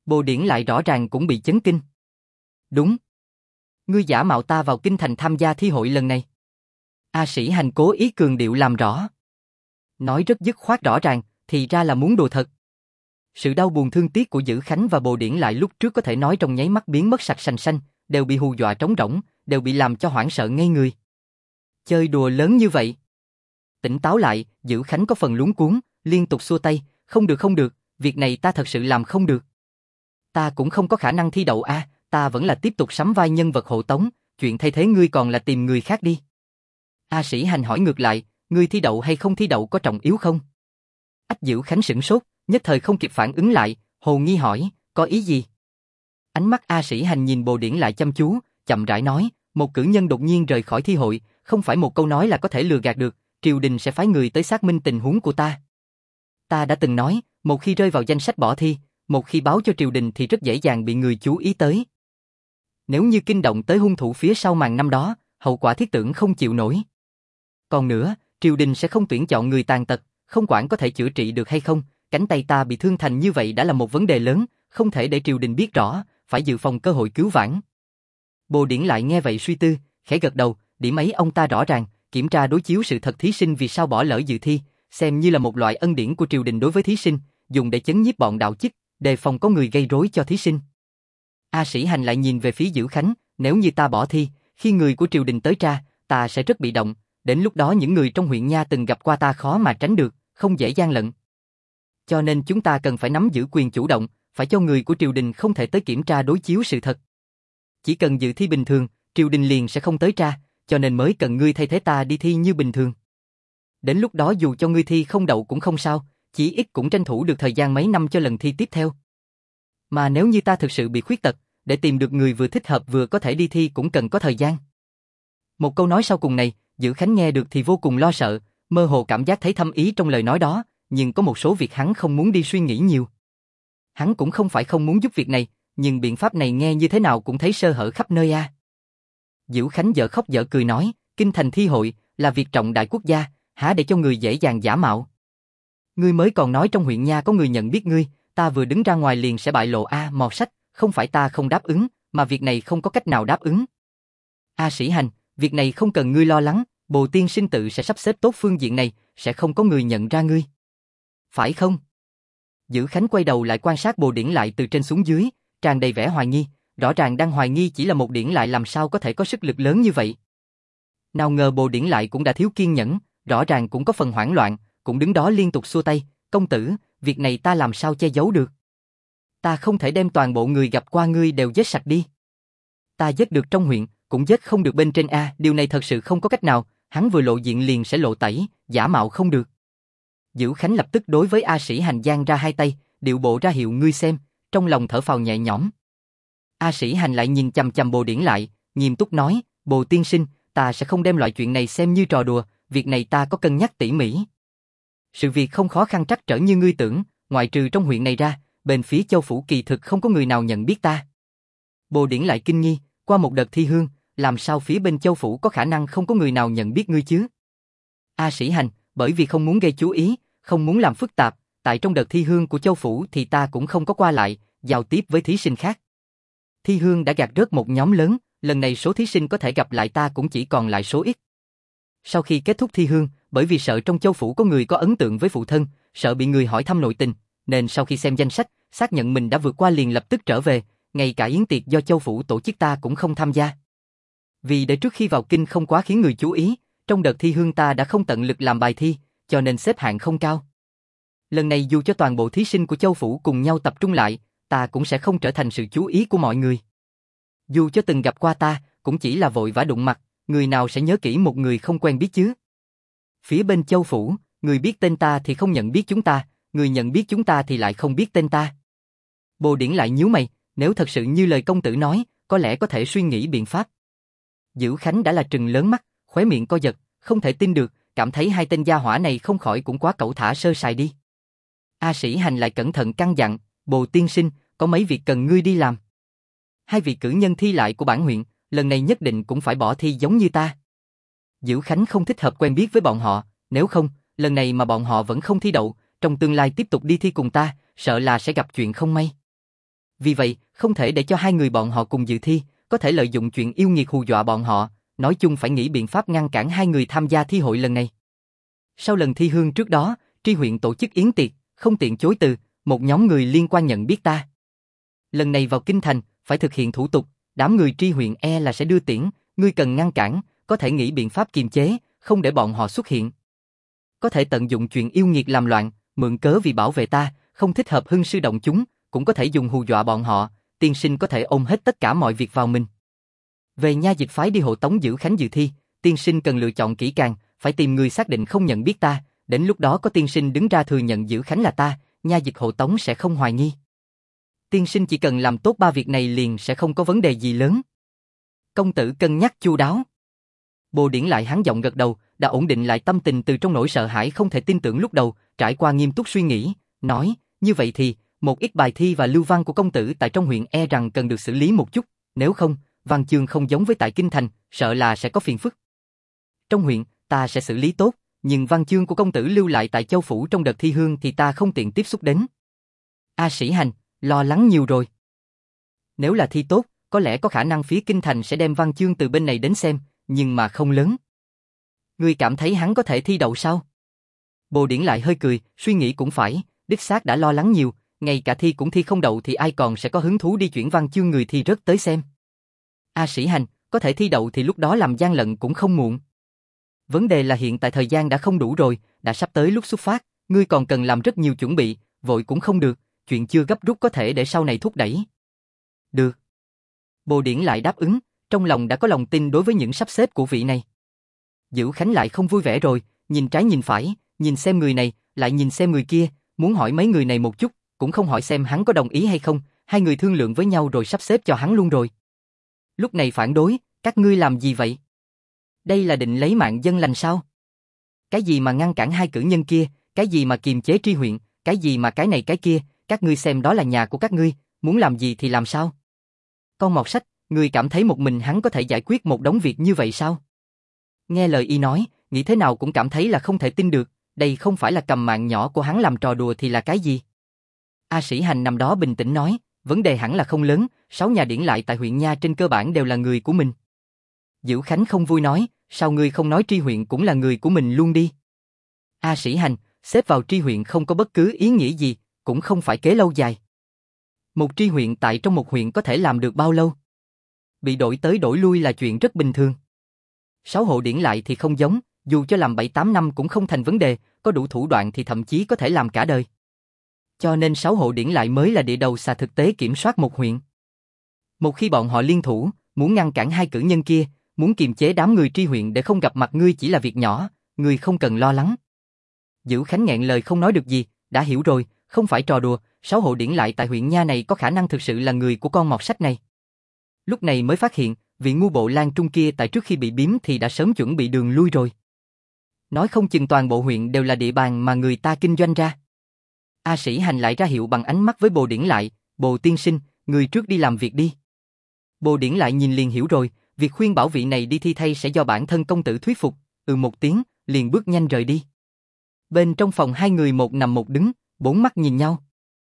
Bồ Điển lại rõ ràng cũng bị chấn kinh. Đúng. Ngươi giả mạo ta vào kinh thành tham gia thi hội lần này. A Sĩ Hành cố ý cường điệu làm rõ. Nói rất dứt khoát rõ ràng, thì ra là muốn đùa thật. Sự đau buồn thương tiếc của Dữ Khánh và Bồ Điển lại lúc trước có thể nói trong nháy mắt biến mất sạch sành xanh, đều bị hù dọa trống rỗng, đều bị làm cho hoảng sợ ngây người. Chơi đùa lớn như vậy. Tỉnh táo lại, Dữ Khánh có phần luống cuống, liên tục xua tay, không được, việc này ta thật sự làm không được. Ta cũng không có khả năng thi đậu a, ta vẫn là tiếp tục sắm vai nhân vật hộ tống, chuyện thay thế ngươi còn là tìm người khác đi. A Sĩ Hành hỏi ngược lại, ngươi thi đậu hay không thi đậu có trọng yếu không? Ách Dữ Khánh sửng sốt, nhất thời không kịp phản ứng lại, hồ nghi hỏi, có ý gì? Ánh mắt A Sĩ Hành nhìn Bồ Điển lại chăm chú, chậm rãi nói, một cử nhân đột nhiên rời khỏi thi hội, không phải một câu nói là có thể lừa gạt được, triều đình sẽ phái người tới xác minh tình huống của ta. Ta đã từng nói, một khi rơi vào danh sách bỏ thi, một khi báo cho triều đình thì rất dễ dàng bị người chú ý tới. Nếu như kinh động tới hung thủ phía sau màn năm đó, hậu quả thiết tưởng không chịu nổi. Còn nữa, triều đình sẽ không tuyển chọn người tàn tật, không quản có thể chữa trị được hay không, cánh tay ta bị thương thành như vậy đã là một vấn đề lớn, không thể để triều đình biết rõ, phải dự phòng cơ hội cứu vãn. Bồ Điển lại nghe vậy suy tư, khẽ gật đầu, điểm ấy ông ta rõ ràng, kiểm tra đối chiếu sự thật thí sinh vì sao bỏ lỡ dự thi, xem như là một loại ân điển của triều đình đối với thí sinh, dùng để chấn nhiếp bọn đạo chức, đề phòng có người gây rối cho thí sinh. A Sĩ Hành lại nhìn về phía Dữ Khánh, nếu như ta bỏ thi, khi người của triều đình tới tra, ta sẽ rất bị động, đến lúc đó những người trong huyện nha từng gặp qua ta khó mà tránh được, không dễ gian lận. Cho nên chúng ta cần phải nắm giữ quyền chủ động, phải cho người của triều đình không thể tới kiểm tra đối chiếu sự thật. Chỉ cần dự thi bình thường, triều đình liền sẽ không tới tra, cho nên mới cần ngươi thay thế ta đi thi như bình thường. Đến lúc đó dù cho ngươi thi không đậu cũng không sao, chỉ ít cũng tranh thủ được thời gian mấy năm cho lần thi tiếp theo. Mà nếu như ta thực sự bị khuyết tật, để tìm được người vừa thích hợp vừa có thể đi thi cũng cần có thời gian. Một câu nói sau cùng này, Dữ Khánh nghe được thì vô cùng lo sợ, mơ hồ cảm giác thấy thâm ý trong lời nói đó, nhưng có một số việc hắn không muốn đi suy nghĩ nhiều. Hắn cũng không phải không muốn giúp việc này, nhưng biện pháp này nghe như thế nào cũng thấy sơ hở khắp nơi a. Dữ Khánh dở khóc dở cười nói, kinh thành thi hội là việc trọng đại quốc gia, há để cho người dễ dàng giả mạo. Ngươi mới còn nói trong huyện nha có người nhận biết ngươi, ta vừa đứng ra ngoài liền sẽ bại lộ a, mọt sách, không phải ta không đáp ứng, mà việc này không có cách nào đáp ứng. A Sĩ Hành, việc này không cần ngươi lo lắng, Bồ tiên sinh tự sẽ sắp xếp tốt phương diện này, sẽ không có người nhận ra ngươi. Phải không? Dữ Khánh quay đầu lại quan sát Bồ Điển lại từ trên xuống dưới, tràn đầy vẻ hoài nghi, rõ ràng đang hoài nghi chỉ là một Điển lại làm sao có thể có sức lực lớn như vậy. Nào ngờ Bồ Điển lại cũng đã thiếu kiên nhẫn, rõ ràng cũng có phần hoảng loạn, cũng đứng đó liên tục xua tay, công tử, việc này ta làm sao che giấu được. Ta không thể đem toàn bộ người gặp qua ngươi đều giết sạch đi. Ta giết được trong huyện, cũng giết không được bên trên a, điều này thật sự không có cách nào, hắn vừa lộ diện liền sẽ lộ tẩy, giả mạo không được. Dữ Khánh lập tức đối với A Sĩ Hành giang ra hai tay, điệu bộ ra hiệu ngươi xem, trong lòng thở phào nhẹ nhõm. A Sĩ Hành lại nhìn chằm chằm Bồ Điển lại, nghiêm túc nói, Bồ tiên sinh, ta sẽ không đem loại chuyện này xem như trò đùa, việc này ta có cân nhắc tỉ mỉ. Sự việc không khó khăn trắc trở như ngươi tưởng, ngoại trừ trong huyện này ra, bên phía Châu phủ kỳ thực không có người nào nhận biết ta. Bồ Điển lại kinh nghi, qua một đợt thi hương, làm sao phía bên Châu phủ có khả năng không có người nào nhận biết ngươi chứ? A Sĩ Hành, bởi vì không muốn gây chú ý, không muốn làm phức tạp, tại trong đợt thi hương của Châu phủ thì ta cũng không có qua lại, giao tiếp với thí sinh khác. Thi hương đã gạt rớt một nhóm lớn, lần này số thí sinh có thể gặp lại ta cũng chỉ còn lại số ít. Sau khi kết thúc thi hương, bởi vì sợ trong Châu phủ có người có ấn tượng với phụ thân, sợ bị người hỏi thăm nội tình, nên sau khi xem danh sách, xác nhận mình đã vượt qua liền lập tức trở về, ngay cả yến tiệc do Châu phủ tổ chức ta cũng không tham gia. Vì để trước khi vào kinh không quá khiến người chú ý, trong đợt thi hương ta đã không tận lực làm bài thi, cho nên xếp hạng không cao. Lần này dù cho toàn bộ thí sinh của Châu phủ cùng nhau tập trung lại, ta cũng sẽ không trở thành sự chú ý của mọi người. Dù cho từng gặp qua ta, cũng chỉ là vội vã đụng mặt, người nào sẽ nhớ kỹ một người không quen biết chứ? Phía bên Châu phủ, người biết tên ta thì không nhận biết chúng ta, người nhận biết chúng ta thì lại không biết tên ta. Bồ Điển lại nhíu mày, nếu thật sự như lời công tử nói, có lẽ có thể suy nghĩ biện pháp. Dữ Khánh đã là trừng lớn mắt, khóe miệng co giật, không thể tin được, cảm thấy hai tên gia hỏa này không khỏi cũng quá cẩu thả sơ sài đi. A Sĩ Hành lại cẩn thận căn dặn, Bồ tiên sinh, có mấy việc cần ngươi đi làm. Hai vị cử nhân thi lại của bản huyện, lần này nhất định cũng phải bỏ thi giống như ta. Dữ Khánh không thích hợp quen biết với bọn họ, nếu không, lần này mà bọn họ vẫn không thi đậu, trong tương lai tiếp tục đi thi cùng ta, sợ là sẽ gặp chuyện không may. Vì vậy, không thể để cho hai người bọn họ cùng dự thi, có thể lợi dụng chuyện yêu nghiệt hù dọa bọn họ, nói chung phải nghĩ biện pháp ngăn cản hai người tham gia thi hội lần này. Sau lần thi hương trước đó, tri huyện tổ chức yến tiệc, không tiện chối từ, một nhóm người liên quan nhận biết ta. Lần này vào kinh thành, phải thực hiện thủ tục, đám người tri huyện e là sẽ đưa tiễn, ngươi cần ngăn cản, có thể nghĩ biện pháp kiềm chế, không để bọn họ xuất hiện. Có thể tận dụng chuyện yêu nghiệt làm loạn, mượn cớ vì bảo vệ ta, không thích hợp hưng sư động chúng, cũng có thể dùng hù dọa bọn họ, tiên sinh có thể ôm hết tất cả mọi việc vào mình. Về nha dịch phái đi hộ tống Dữ Khánh dự thi, tiên sinh cần lựa chọn kỹ càng, phải tìm người xác định không nhận biết ta, đến lúc đó có tiên sinh đứng ra thừa nhận Dữ Khánh là ta, nha dịch hộ tống sẽ không hoài nghi. Tiên sinh chỉ cần làm tốt ba việc này liền sẽ không có vấn đề gì lớn. Công tử cân nhắc chu đáo. Bồ Điển lại hắn giọng gật đầu, đã ổn định lại tâm tình từ trong nỗi sợ hãi không thể tin tưởng lúc đầu, trải qua nghiêm túc suy nghĩ, nói, như vậy thì, một ít bài thi và lưu văn của công tử tại trong huyện e rằng cần được xử lý một chút, nếu không, văn chương không giống với tại kinh thành, sợ là sẽ có phiền phức. Trong huyện, ta sẽ xử lý tốt, nhưng văn chương của công tử lưu lại tại châu phủ trong đợt thi hương thì ta không tiện tiếp xúc đến. A Sĩ Hành, lo lắng nhiều rồi. Nếu là thi tốt, có lẽ có khả năng phía kinh thành sẽ đem văn chương từ bên này đến xem, nhưng mà không lớn. Ngươi cảm thấy hắn có thể thi đậu sao? Bồ Điển lại hơi cười, suy nghĩ cũng phải, đích xác đã lo lắng nhiều, ngay cả thi cũng thi không đậu thì ai còn sẽ có hứng thú đi chuyển văn chương người thi rớt tới xem. A Sĩ Hành, có thể thi đậu thì lúc đó làm gian lận cũng không muộn. Vấn đề là hiện tại thời gian đã không đủ rồi, đã sắp tới lúc xuất phát, ngươi còn cần làm rất nhiều chuẩn bị, vội cũng không được, chuyện chưa gấp rút có thể để sau này thúc đẩy. Được. Bồ Điển lại đáp ứng, trong lòng đã có lòng tin đối với những sắp xếp của vị này. Dữ Khánh lại không vui vẻ rồi, nhìn trái nhìn phải, nhìn xem người này, lại nhìn xem người kia, muốn hỏi mấy người này một chút, cũng không hỏi xem hắn có đồng ý hay không, hai người thương lượng với nhau rồi sắp xếp cho hắn luôn rồi. Lúc này phản đối, các ngươi làm gì vậy? Đây là định lấy mạng dân lành sao? Cái gì mà ngăn cản hai cử nhân kia, cái gì mà kiềm chế tri huyện, cái gì mà cái này cái kia, các ngươi xem đó là nhà của các ngươi, muốn làm gì thì làm sao? Con mọt sách, ngươi cảm thấy một mình hắn có thể giải quyết một đống việc như vậy sao? Nghe lời y nói, nghĩ thế nào cũng cảm thấy là không thể tin được, đây không phải là cầm mạng nhỏ của hắn làm trò đùa thì là cái gì? A Sĩ Hành nằm đó bình tĩnh nói, vấn đề hẳn là không lớn, 6 nhà điển lại tại huyện nha trên cơ bản đều là người của mình. Dữ Khánh không vui nói, sao ngươi không nói tri huyện cũng là người của mình luôn đi? A Sĩ Hành, xếp vào tri huyện không có bất cứ ý nghĩa gì, cũng không phải kế lâu dài. Một tri huyện tại trong một huyện có thể làm được bao lâu? Bị đổi tới đổi lui là chuyện rất bình thường. 6 hộ điển lại thì không giống, dù cho làm 7-8 năm cũng không thành vấn đề, có đủ thủ đoạn thì thậm chí có thể làm cả đời. Cho nên 6 hộ điển lại mới là địa đầu xà thực tế kiểm soát một huyện. Một khi bọn họ liên thủ, muốn ngăn cản hai cử nhân kia, muốn kiềm chế đám người tri huyện để không gặp mặt ngươi chỉ là việc nhỏ, ngươi không cần lo lắng. Dữ Khánh nghẹn lời không nói được gì, đã hiểu rồi, không phải trò đùa, 6 hộ điển lại tại huyện nha này có khả năng thực sự là người của con mọt sách này. Lúc này mới phát hiện, vị ngu bộ Lan Trung kia tại trước khi bị biếm thì đã sớm chuẩn bị đường lui rồi. Nói không chừng toàn bộ huyện đều là địa bàn mà người ta kinh doanh ra. A Sĩ Hành lại ra hiệu bằng ánh mắt với Bồ Điển lại, Bồ tiên sinh, người trước đi làm việc đi. Bồ Điển lại nhìn liền hiểu rồi, việc khuyên bảo vị này đi thi thay sẽ do bản thân công tử thuyết phục, một tiếng, liền bước nhanh rời đi. Bên trong phòng hai người một nằm một đứng, bốn mắt nhìn nhau.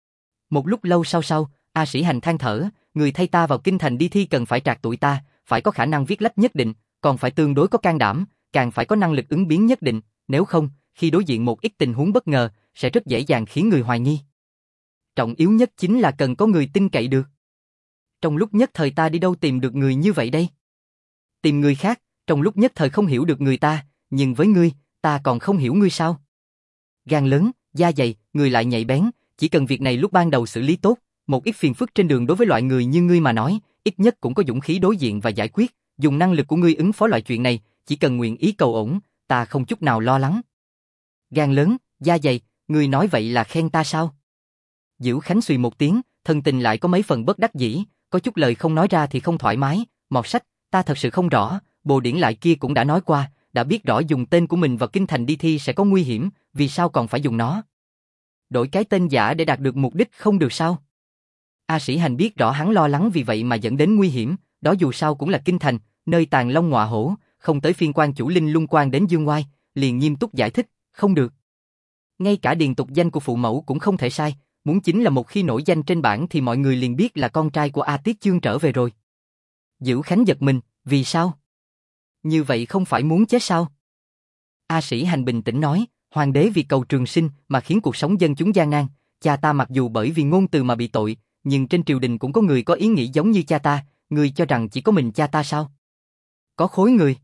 Một lúc lâu sau, A Sĩ Hành than thở, người thay ta vào kinh thành đi thi cần phải trạc tuổi ta, phải có khả năng viết lách nhất định, còn phải tương đối có can đảm, càng phải có năng lực ứng biến nhất định, nếu không, khi đối diện một ít tình huống bất ngờ, sẽ rất dễ dàng khiến người hoài nghi. Trọng yếu nhất chính là cần có người tin cậy được. Trong lúc nhất thời ta đi đâu tìm được người như vậy đây? Tìm người khác, trong lúc nhất thời không hiểu được người ta, nhưng với ngươi, ta còn không hiểu ngươi sao? Gan lớn, da dày, người lại nhạy bén, chỉ cần việc này lúc ban đầu xử lý tốt, một ít phiền phức trên đường đối với loại người như ngươi mà nói, ít nhất cũng có dũng khí đối diện và giải quyết, dùng năng lực của ngươi ứng phó loại chuyện này, chỉ cần nguyện ý cầu ổn, ta không chút nào lo lắng. Gan lớn, da dày, ngươi nói vậy là khen ta sao? Dữ Khánh xùy một tiếng, thân tình lại có mấy phần bất đắc dĩ, có chút lời không nói ra thì không thoải mái, mọt sách, ta thật sự không rõ, Bồ Điển lại kia cũng đã nói qua, đã biết rõ dùng tên của mình vào kinh thành đi thi sẽ có nguy hiểm, vì sao còn phải dùng nó? Đổi cái tên giả để đạt được mục đích không được sao? A Sĩ Hành biết rõ hắn lo lắng vì vậy mà dẫn đến nguy hiểm, đó dù sao cũng là kinh thành, nơi tàng long ngọa hổ, không tới phiên quan chủ linh lung quan đến dương oai, liền nghiêm túc giải thích, không được. Ngay cả điền tục danh của phụ mẫu cũng không thể sai, muốn chính là một khi nổi danh trên bảng thì mọi người liền biết là con trai của A Tiết Chương trở về rồi. Dữ Khánh giật mình, vì sao? Như vậy không phải muốn chết sao? A Sĩ Hành bình tĩnh nói, hoàng đế vì cầu trường sinh mà khiến cuộc sống dân chúng gian nan, cha ta mặc dù bởi vì ngôn từ mà bị tội, nhưng trên triều đình cũng có người có ý nghĩ giống như cha ta, ngươi cho rằng chỉ có mình cha ta sao? Có khối người.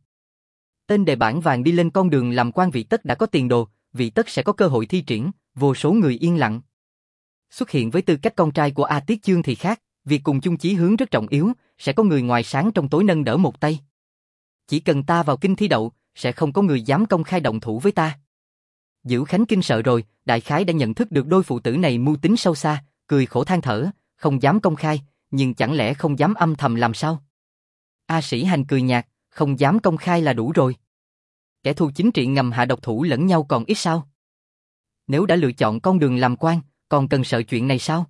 Tên đề bảng vàng đi lên con đường làm quan vị tất đã có tiền đồ, vị tất sẽ có cơ hội thi triển, vô số người yên lặng. Xuất hiện với tư cách con trai của A Tiết Chương thì khác, việc cùng chung chí hướng rất trọng yếu, sẽ có người ngoài sáng trong tối nâng đỡ một tay. Chỉ cần ta vào kinh thi đậu, sẽ không có người dám công khai động thủ với ta. Dữ Khánh kinh sợ rồi, đại khái đã nhận thức được đôi phụ tử này mưu tính sâu xa, cười khổ than thở, không dám công khai, nhưng chẳng lẽ không dám âm thầm làm sao? A Sĩ Hành cười nhạt, không dám công khai là đủ rồi. Kẻ thù chính trị ngầm hạ độc thủ lẫn nhau còn ít sao? Nếu đã lựa chọn con đường làm quan, còn cần sợ chuyện này sao?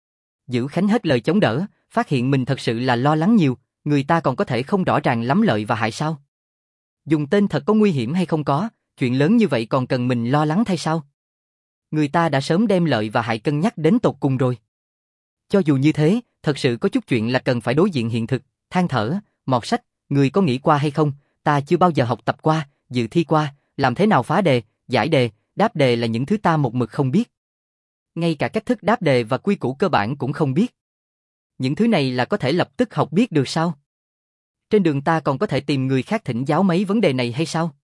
Dữ Khánh hết lời chống đỡ, phát hiện mình thật sự là lo lắng nhiều, người ta còn có thể không rõ ràng lắm lợi và hại sao? Dùng tên thật có nguy hiểm hay không có, chuyện lớn như vậy còn cần mình lo lắng thay sao? Người ta đã sớm đem lợi và hại cân nhắc đến tột cùng rồi. Cho dù như thế, thật sự có chút chuyện là cần phải đối diện hiện thực, than thở, mọt sách, người có nghĩ qua hay không, ta chưa bao giờ học tập qua, dự thi qua, làm thế nào phá đề, giải đề, đáp đề là những thứ ta một mực không biết. Ngay cả cách thức đáp đề và quy củ cơ bản cũng không biết. Những thứ này là có thể lập tức học biết được sao? Trên đường ta còn có thể tìm người khác thỉnh giáo mấy vấn đề này hay sao?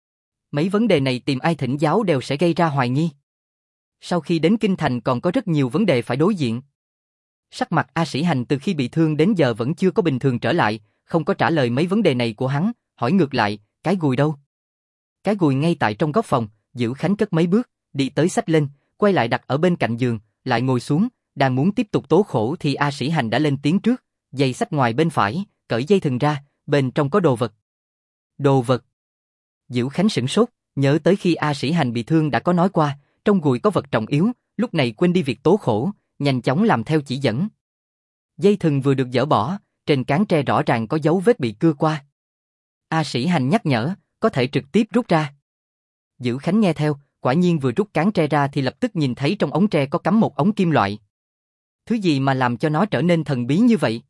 Mấy vấn đề này tìm ai thỉnh giáo đều sẽ gây ra hoài nghi. Sau khi đến Kinh Thành còn có rất nhiều vấn đề phải đối diện. Sắc mặt A Sĩ Hành từ khi bị thương đến giờ vẫn chưa có bình thường trở lại, không có trả lời mấy vấn đề này của hắn, hỏi ngược lại, cái gùi đâu? Cái gùi ngay tại trong góc phòng, Dữ Khánh cất mấy bước, đi tới xách lên, quay lại đặt ở bên cạnh giường, lại ngồi xuống, đang muốn tiếp tục tố khổ thì A Sĩ Hành đã lên tiếng trước, dây xách ngoài bên phải, cởi dây thừng ra, bên trong có đồ vật. Đồ vật? Dữ Khánh sửng sốt, nhớ tới khi A Sĩ Hành bị thương đã có nói qua, trong gùi có vật trọng yếu, lúc này quên đi việc tố khổ, nhanh chóng làm theo chỉ dẫn. Dây thừng vừa được dỡ bỏ, trên cán tre rõ ràng có dấu vết bị cưa qua. A Sĩ Hành nhắc nhở, có thể trực tiếp rút ra. Dữ Khánh nghe theo, quả nhiên vừa rút cán tre ra thì lập tức nhìn thấy trong ống tre có cắm một ống kim loại. Thứ gì mà làm cho nó trở nên thần bí như vậy?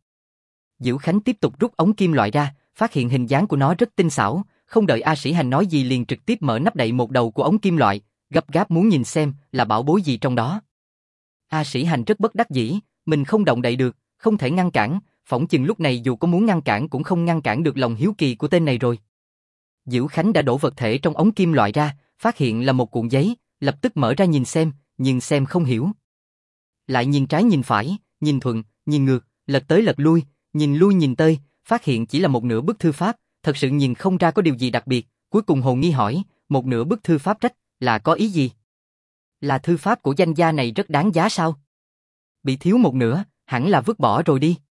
Dữ Khánh tiếp tục rút ống kim loại ra, phát hiện hình dáng của nó rất tinh xảo, không đợi A Sĩ Hành nói gì liền trực tiếp mở nắp đậy một đầu của ống kim loại, gấp gáp muốn nhìn xem là bảo bối gì trong đó. A Sĩ Hành rất bất đắc dĩ, mình không động đậy được, không thể ngăn cản, phỏng chừng lúc này dù có muốn ngăn cản cũng không ngăn cản được lòng hiếu kỳ của tên này rồi. Dữ Khánh đã đổ vật thể trong ống kim loại ra, phát hiện là một cuộn giấy, lập tức mở ra nhìn xem, nhưng xem không hiểu. Lại nhìn trái nhìn phải, nhìn thuận, nhìn ngược, lật tới lật lui, nhìn lui nhìn tới, phát hiện chỉ là một nửa bức thư pháp, thật sự nhìn không ra có điều gì đặc biệt, cuối cùng hồ nghi hỏi, một nửa bức thư pháp rách, là có ý gì? Là thư pháp của danh gia này rất đáng giá sao? Bị thiếu một nửa, hẳn là vứt bỏ rồi đi.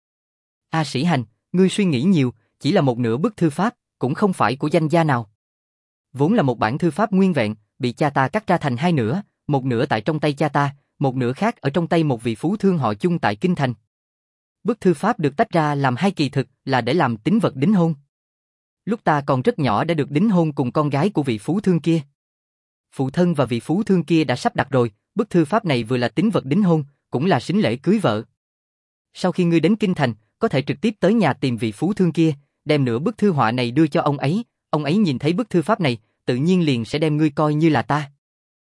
A Sĩ Hành, ngươi suy nghĩ nhiều, chỉ là một nửa bức thư pháp, cũng không phải của danh gia nào. Vốn là một bản thư pháp nguyên vẹn, bị cha ta cắt ra thành hai nửa, một nửa tại trong tay cha ta, một nửa khác ở trong tay một vị phú thương họ Chung tại Kinh Thành. Bức thư pháp được tách ra làm hai kỳ thực là để làm tín vật đính hôn. Lúc ta còn rất nhỏ đã được đính hôn cùng con gái của vị phú thương kia. Phụ thân và vị phú thương kia đã sắp đặt rồi, bức thư pháp này vừa là tín vật đính hôn, cũng là sính lễ cưới vợ. Sau khi ngươi đến Kinh Thành, có thể trực tiếp tới nhà tìm vị phú thương kia, đem nửa bức thư họa này đưa cho ông ấy nhìn thấy bức thư pháp này, tự nhiên liền sẽ đem ngươi coi như là ta.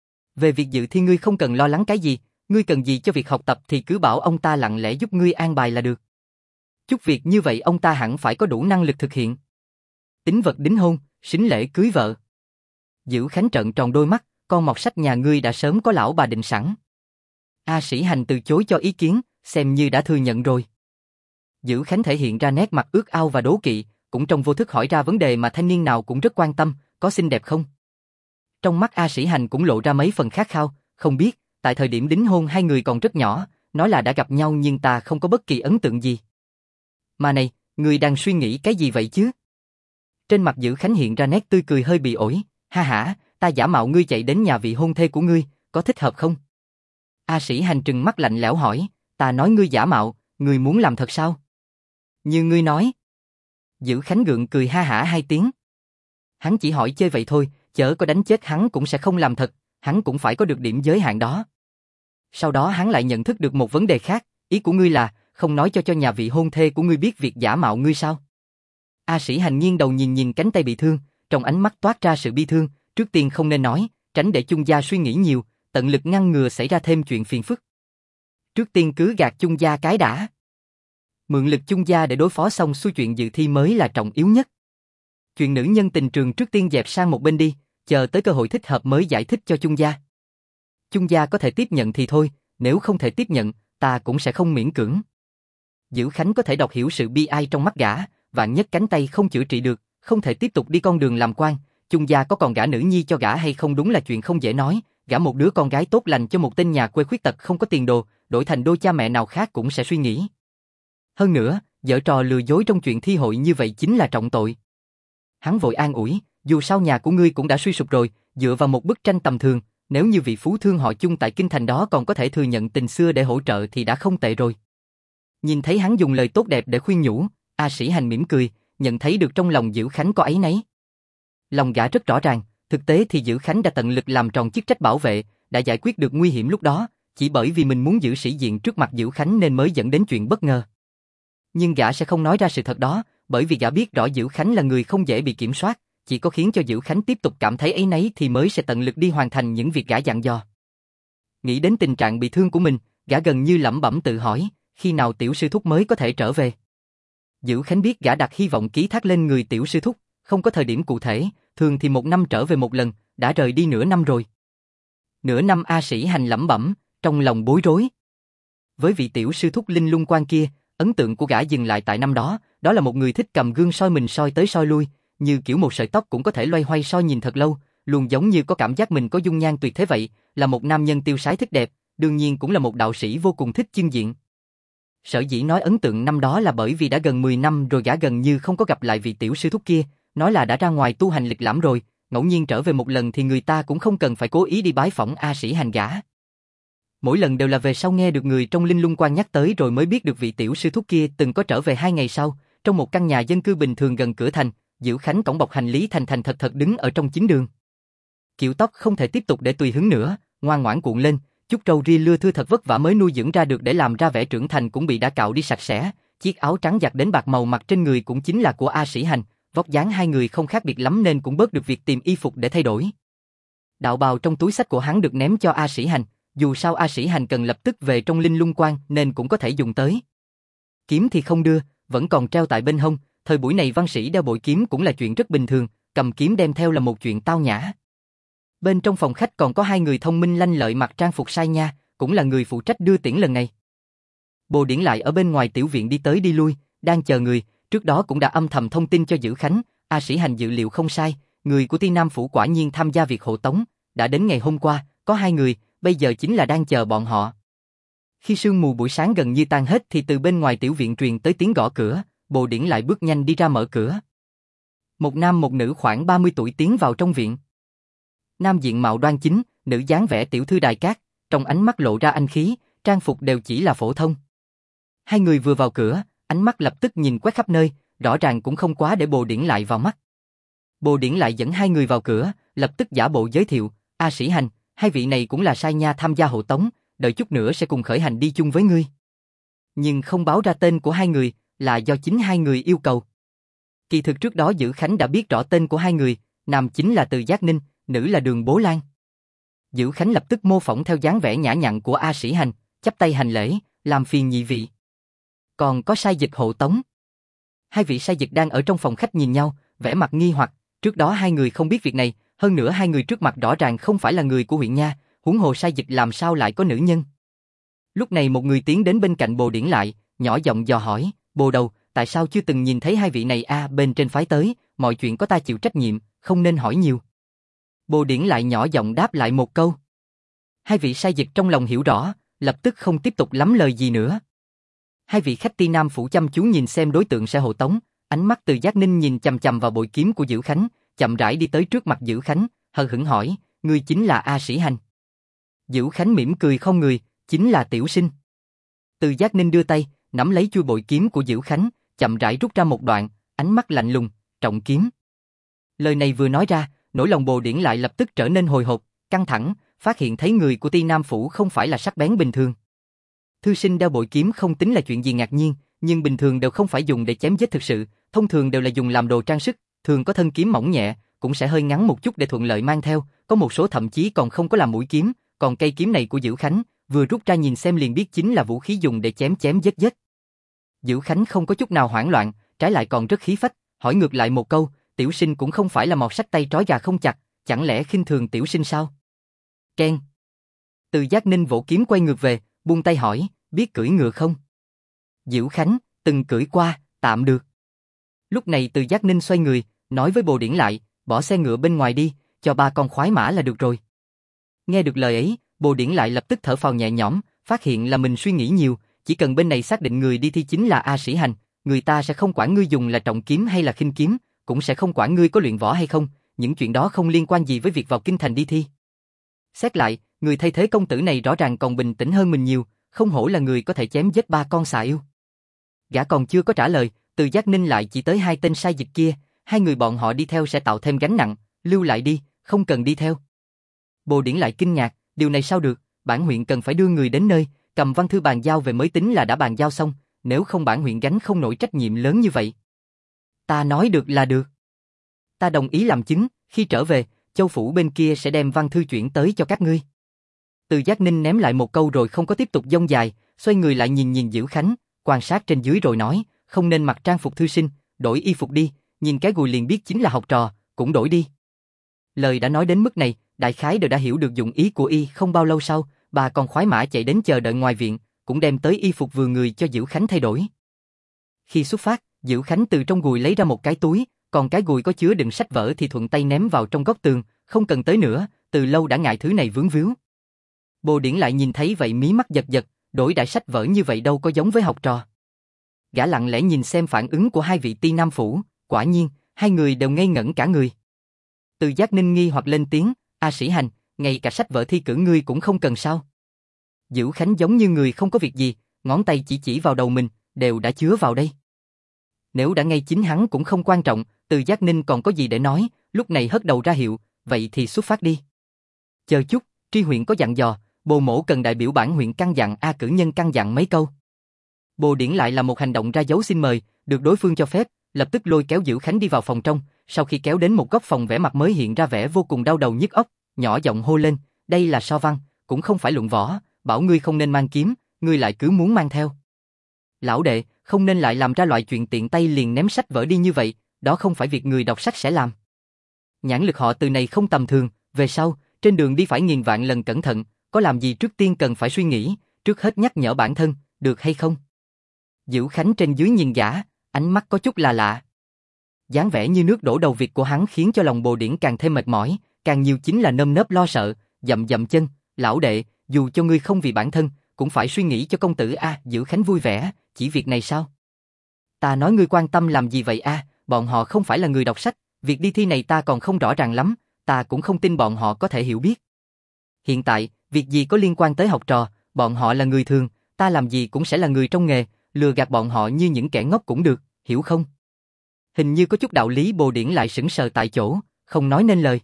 Về việc dự thi ngươi không cần lo lắng cái gì, ngươi cần gì cho việc học tập thì cứ bảo ông ta lặng lẽ giúp ngươi an bài là được. Chút việc như vậy ông ta hẳn phải có đủ năng lực thực hiện. Tín vật đính hôn, sính lễ cưới vợ. Dữ Khánh trợn tròn đôi mắt, con mọt sách nhà ngươi đã sớm có lão bà định sẵn. A Sĩ Hành từ chối cho ý kiến, xem như đã thừa nhận rồi. Dữ Khánh thể hiện ra nét mặt ước ao và đố kỵ, cũng trong vô thức hỏi ra vấn đề mà thanh niên nào cũng rất quan tâm, có xinh đẹp không? Trong mắt A Sĩ Hành cũng lộ ra mấy phần khát khao, không biết, tại thời điểm đính hôn hai người còn rất nhỏ, nói là đã gặp nhau nhưng ta không có bất kỳ ấn tượng gì. Mà này, ngươi đang suy nghĩ cái gì vậy chứ? Trên mặt Dữ Khánh hiện ra nét tươi cười hơi bị ổi, ha hả, ta giả mạo ngươi chạy đến nhà vị hôn thê của ngươi, có thích hợp không? A Sĩ Hành trừng mắt lạnh lẽo hỏi, ta nói ngươi giả mạo, ngươi muốn làm thật sao? Như ngươi nói. Dữ Khánh gượng cười ha hả hai tiếng. Hắn chỉ hỏi chơi vậy thôi, chớ có đánh chết hắn cũng sẽ không làm thật, hắn cũng phải có được điểm giới hạn đó. Sau đó hắn lại nhận thức được một vấn đề khác, ý của ngươi là, không nói cho nhà vị hôn thê của ngươi biết việc giả mạo ngươi sao? A Sĩ Hành nghiêng đầu nhìn cánh tay bị thương, trong ánh mắt toát ra sự bi thương, trước tiên không nên nói, tránh để Chung gia suy nghĩ nhiều, tận lực ngăn ngừa xảy ra thêm chuyện phiền phức. Trước tiên cứ gạt Chung gia cái đã. Mượn lực Chung gia để đối phó xong xuôi chuyện dự thi mới là trọng yếu nhất. Chuyện nữ nhân tình trường trước tiên dẹp sang một bên đi, chờ tới cơ hội thích hợp mới giải thích cho Chung gia. Chung gia có thể tiếp nhận thì thôi, nếu không thể tiếp nhận, ta cũng sẽ không miễn cưỡng. Dữ Khánh có thể đọc hiểu sự bi ai trong mắt gã, vạn nhất cánh tay không chữa trị được, không thể tiếp tục đi con đường làm quan, Chung gia có còn gả nữ nhi cho gã hay không đúng là chuyện không dễ nói, gả một đứa con gái tốt lành cho một tên nhà quê khuyết tật không có tiền đồ, đổi thành đôi cha mẹ nào khác cũng sẽ suy nghĩ. Hơn nữa, giở trò lừa dối trong chuyện thi hội như vậy chính là trọng tội. Hắn vội an ủi, dù sao nhà của ngươi cũng đã suy sụp rồi, dựa vào một bức tranh tầm thường, nếu như vị phú thương họ Chung tại kinh thành đó còn có thể thừa nhận tình xưa để hỗ trợ thì đã không tệ rồi. Nhìn thấy hắn dùng lời tốt đẹp để khuyên nhủ, A Sĩ Hành mỉm cười, nhận thấy được trong lòng Dữ Khánh có áy náy. Lòng gã rất rõ ràng, thực tế thì Dữ Khánh đã tận lực làm tròn chức trách bảo vệ, đã giải quyết được nguy hiểm lúc đó, chỉ bởi vì mình muốn giữ sĩ diện trước mặt Dữ Khánh nên mới dẫn đến chuyện bất ngờ. Nhưng gã sẽ không nói ra sự thật đó, bởi vì gã biết rõ Dữ Khánh là người không dễ bị kiểm soát, chỉ có khiến cho Dữ Khánh tiếp tục cảm thấy áy náy thì mới sẽ tận lực đi hoàn thành những việc gã dặn dò. Nghĩ đến tình trạng bị thương của mình, gã gần như lẩm bẩm tự hỏi, khi nào tiểu sư thúc mới có thể trở về. Dữ Khánh biết gã đặt hy vọng ký thác lên người tiểu sư thúc, không có thời điểm cụ thể, thường thì 1 năm trở về một lần, đã rời đi nửa năm rồi. Nửa năm A Sĩ Hành lẩm bẩm, trong lòng bối rối. Với vị tiểu sư thúc Linh Lung Quan kia, ấn tượng của gã dừng lại tại năm đó, đó là một người thích cầm gương soi mình soi tới soi lui, như kiểu một sợi tóc cũng có thể loay hoay soi nhìn thật lâu, luôn giống như có cảm giác mình có dung nhan tuyệt thế vậy, là một nam nhân tiêu sái thích đẹp, đương nhiên cũng là một đạo sĩ vô cùng thích chưng diện. Sở dĩ nói ấn tượng năm đó là bởi vì đã gần 10 năm rồi gã gần như không có gặp lại vị tiểu sư thúc kia, nói là đã ra ngoài tu hành lịch lãm rồi, ngẫu nhiên trở về một lần thì người ta cũng không cần phải cố ý đi bái phỏng A Sĩ Hành gã. Mỗi lần đều là về sau nghe được người trong Linh Lung Quan nhắc tới rồi mới biết được vị tiểu sư thúc kia từng có trở về 2 ngày sau, trong một căn nhà dân cư bình thường gần cửa thành, Dữ Khánh cõng bọc hành lý thành thật thật đứng ở trong chính đường. Kiểu tóc không thể tiếp tục để tùy hứng nữa, ngoan ngoãn cuộn lên, chút râu ria lưa thưa thật vất vả mới nuôi dưỡng ra được để làm ra vẻ trưởng thành cũng bị đã cạo đi sạch sẽ, chiếc áo trắng giặt đến bạc màu mặc trên người cũng chính là của A Sĩ Hành, vóc dáng hai người không khác biệt lắm nên cũng bớt được việc tìm y phục để thay đổi. Đạo bào trong túi xách của hắn được ném cho A Sĩ Hành, dù sao A Sĩ Hành cần lập tức về trong Linh Lung Quan nên cũng có thể dùng tới. Kiếm thì không đưa, vẫn còn treo tại bên hông, thời buổi này văn sĩ đeo bội kiếm cũng là chuyện rất bình thường, cầm kiếm đem theo là một chuyện tao nhã. Bên trong phòng khách còn có 2 người thông minh lanh lợi mặc trang phục sai nha, cũng là người phụ trách đưa tiễn lần này. Bồ Điển lại ở bên ngoài tiểu viện đi tới đi lui, đang chờ người, trước đó cũng đã âm thầm thông tin cho Dữ Khánh, A Sĩ Hành dự liệu không sai, người của Ti Nam Phủ quả nhiên tham gia việc hộ tống, đã đến ngày hôm qua, có 2 người, bây giờ chính là đang chờ bọn họ. Khi sương mù buổi sáng gần như tan hết thì từ bên ngoài tiểu viện truyền tới tiếng gõ cửa, Bồ Điển lại bước nhanh đi ra mở cửa. Một nam một nữ khoảng 30 tuổi tiến vào trong viện. Nam diện mạo đoan chính, nữ dáng vẻ tiểu thư đài cát, trong ánh mắt lộ ra anh khí, trang phục đều chỉ là phổ thông. 2 người vừa vào cửa, ánh mắt lập tức nhìn quét khắp nơi, rõ ràng cũng không quá để Bồ Điển lại vào mắt. Bồ Điển lại dẫn 2 người vào cửa, lập tức giả bộ giới thiệu, A Sĩ Hành, 2 vị này cũng là sai nha tham gia hộ tống, đợi chút nữa sẽ cùng khởi hành đi chung với ngươi. Nhưng không báo ra tên của 2 người, là do chính 2 người yêu cầu. Kỳ thực trước đó Dữ Khánh đã biết rõ tên của 2 người, nam chính là Từ Giác Ninh, nữ là Đường Bố Lan. Dữ Khánh lập tức mô phỏng theo dáng vẻ nhã nhặn của A Sĩ Hành, chắp tay hành lễ, làm phiền nhị vị. Còn có sai dịch hộ tống. 2 vị sai dịch đang ở trong phòng khách nhìn nhau, vẻ mặt nghi hoặc, trước đó 2 người không biết việc này, hơn nữa 2 người trước mặt rõ ràng không phải là người của huyện nha, huống hồ sai dịch làm sao lại có nữ nhân. Lúc này một người tiến đến bên cạnh Bồ Điển lại, nhỏ giọng dò hỏi, Bồ đầu, tại sao chưa từng nhìn thấy 2 vị này bên trên phái tới, mọi chuyện có ta chịu trách nhiệm, không nên hỏi nhiều. Bồ Điển lại nhỏ giọng đáp lại một câu. 2 vị sai dịch trong lòng hiểu rõ, lập tức không tiếp tục lắm lời gì nữa. 2 vị khách Ti Nam Phủ chăm chú nhìn xem đối tượng sẽ hộ tống, ánh mắt Từ Giác Ninh nhìn chằm chằm vào bội kiếm của Dữ Khánh, chậm rãi đi tới trước mặt Dữ Khánh, hờ hững hỏi, ngươi chính là A Sĩ Hành. Dữ Khánh mỉm cười không người, chính là tiểu sinh. Từ Giác Ninh đưa tay, nắm lấy chuôi bội kiếm của Dữ Khánh, chậm rãi rút ra một đoạn, ánh mắt lạnh lùng, trọng kiếm. Lời này vừa nói ra, nỗi lòng Bồ Điển lại lập tức trở nên hồi hộp, căng thẳng, phát hiện thấy người của Ti Nam Phủ không phải là sắc bén bình thường. Thư sinh đeo bội kiếm không tính là chuyện gì ngạc nhiên, nhưng bình thường đều không phải dùng để chém giết thực sự, thông thường đều là dùng làm đồ trang sức, thường có thân kiếm mỏng nhẹ, cũng sẽ hơi ngắn một chút để thuận lợi mang theo, có một số thậm chí còn không có làm mũi kiếm, còn cây kiếm này của Dữ Khánh, vừa rút ra nhìn xem liền biết chính là vũ khí dùng để chém chém giết giết. Dữ Khánh không có chút nào hoảng loạn, trái lại còn rất khí phách, hỏi ngược lại một câu, tiểu sinh cũng không phải là mọt sách tay trói gà không chặt, chẳng lẽ khinh thường tiểu sinh sao? Keng. Từ Giác Ninh vỗ kiếm quay ngược về, buông tay hỏi, biết cưỡi ngựa không? Dữ Khánh, từng cưỡi qua, tạm được. Lúc này Từ Giác Ninh xoay người, nói với Bồ Điển lại, bỏ xe ngựa bên ngoài đi, cho ba con khoái mã là được rồi. Nghe được lời ấy, Bồ Điển lại lập tức thở phào nhẹ nhõm, phát hiện là mình suy nghĩ nhiều, chỉ cần bên này xác định người đi thi chính là A Sĩ Hành, người ta sẽ không quản ngươi dùng là trọng kiếm hay là khinh kiếm, cũng sẽ không quản ngươi có luyện võ hay không, những chuyện đó không liên quan gì với việc vào kinh thành đi thi. Xét lại, người thay thế công tử này rõ ràng còn bình tĩnh hơn mình nhiều, không hổ là người có thể chém giết ba con xà yêu. Gã còn chưa có trả lời, Từ Giác Ninh lại chỉ tới hai tên sai dịch kia, hai người bọn họ đi theo sẽ tạo thêm gánh nặng, lưu lại đi, không cần đi theo. Bồ Điển lại kinh ngạc, điều này sao được, bản huyện cần phải đưa người đến nơi, cầm văn thư bàn giao về mới tính là đã bàn giao xong, nếu không bản huyện gánh không nổi trách nhiệm lớn như vậy. Ta nói được là được. Ta đồng ý làm chứng, khi trở về, Châu phủ bên kia sẽ đem văn thư chuyển tới cho các ngươi. Từ Giác Ninh ném lại một câu rồi không có tiếp tục dông dài, xoay người lại nhìn Dữ Khánh, quan sát trên dưới rồi nói, không nên mặc trang phục thư sinh, đổi y phục đi, nhìn cái gùi liền biết chính là học trò, cũng đổi đi. Lời đã nói đến mức này, đại khái đều đã hiểu được dụng ý của y. Không bao lâu sau, bà con khoái mã chạy đến chờ đợi ngoài viện, cũng đem tới y phục vừa người cho Dữ Khánh thay đổi. Khi xuất phát, Dữ Khánh từ trong gùi lấy ra một cái túi, còn cái gùi có chứa đựng sách vở thì thuận tay ném vào trong góc tường, không cần tới nữa, từ lâu đã ngại thứ này vướng víu. Bồ Điển lại nhìn thấy vậy mí mắt giật giật, đổi đại sách vở như vậy đâu có giống với học trò. Gã lặng lẽ nhìn xem phản ứng của hai vị Ti Nam Phủ, quả nhiên, hai người đều ngây ngẩn cả người. Từ Giác Ninh nghi hoặc lên tiếng, A Sĩ Hành, ngay cả sách vở thi cử ngươi cũng không cần sao? Dữ Khánh giống như người không có việc gì, ngón tay chỉ vào đầu mình, đều đã chứa vào đây. Nếu đã ngay chính hắn cũng không quan trọng, Từ Giác Ninh còn có gì để nói, lúc này hất đầu ra hiệu, vậy thì xuất phát đi. Chờ chút, tri huyện có dặn dò, Bồ mỗ cần đại biểu bản huyện căn dặn A cử nhân căn dặn mấy câu. Bồ Điển lại là một hành động ra dấu xin mời, được đối phương cho phép, lập tức lôi kéo Dữ Khánh đi vào phòng trong, sau khi kéo đến một góc phòng vẻ mặt mới hiện ra vẻ vô cùng đau đầu nhức óc, nhỏ giọng hô lên, đây là so văn, cũng không phải luận võ, bảo ngươi không nên mang kiếm, ngươi lại cứ muốn mang theo. Lão đệ, không nên lại làm ra loại chuyện tiện tay liền ném sách vở đi như vậy, đó không phải việc người đọc sách sẽ làm. Nhãn lực họ Từ này không tầm thường, về sau, trên đường đi phải nghìn vạn lần cẩn thận, có làm gì trước tiên cần phải suy nghĩ, trước hết nhắc nhở bản thân, được hay không? Dữ Khánh trên dưới nhìn gã, ánh mắt có chút là lạ. Dáng vẻ như nước đổ đầu việc của hắn khiến cho lòng Bồ Điển càng thêm mệt mỏi, càng nhiều chính là nơm nớp lo sợ, dậm dậm chân, lão đệ, dù cho ngươi không vì bản thân, cũng phải suy nghĩ cho công tử a. Dữ Khánh vui vẻ, chỉ việc này sao? Ta nói ngươi quan tâm làm gì vậy a? Bọn họ không phải là người đọc sách, việc đi thi này ta còn không rõ ràng lắm, ta cũng không tin bọn họ có thể hiểu biết. Hiện tại, việc gì có liên quan tới học trò, bọn họ là người thường, ta làm gì cũng sẽ là người trong nghề, lừa gạt bọn họ như những kẻ ngốc cũng được, hiểu không? Hình như có chút đạo lý. Bồ Điển lại sững sờ tại chỗ, không nói nên lời.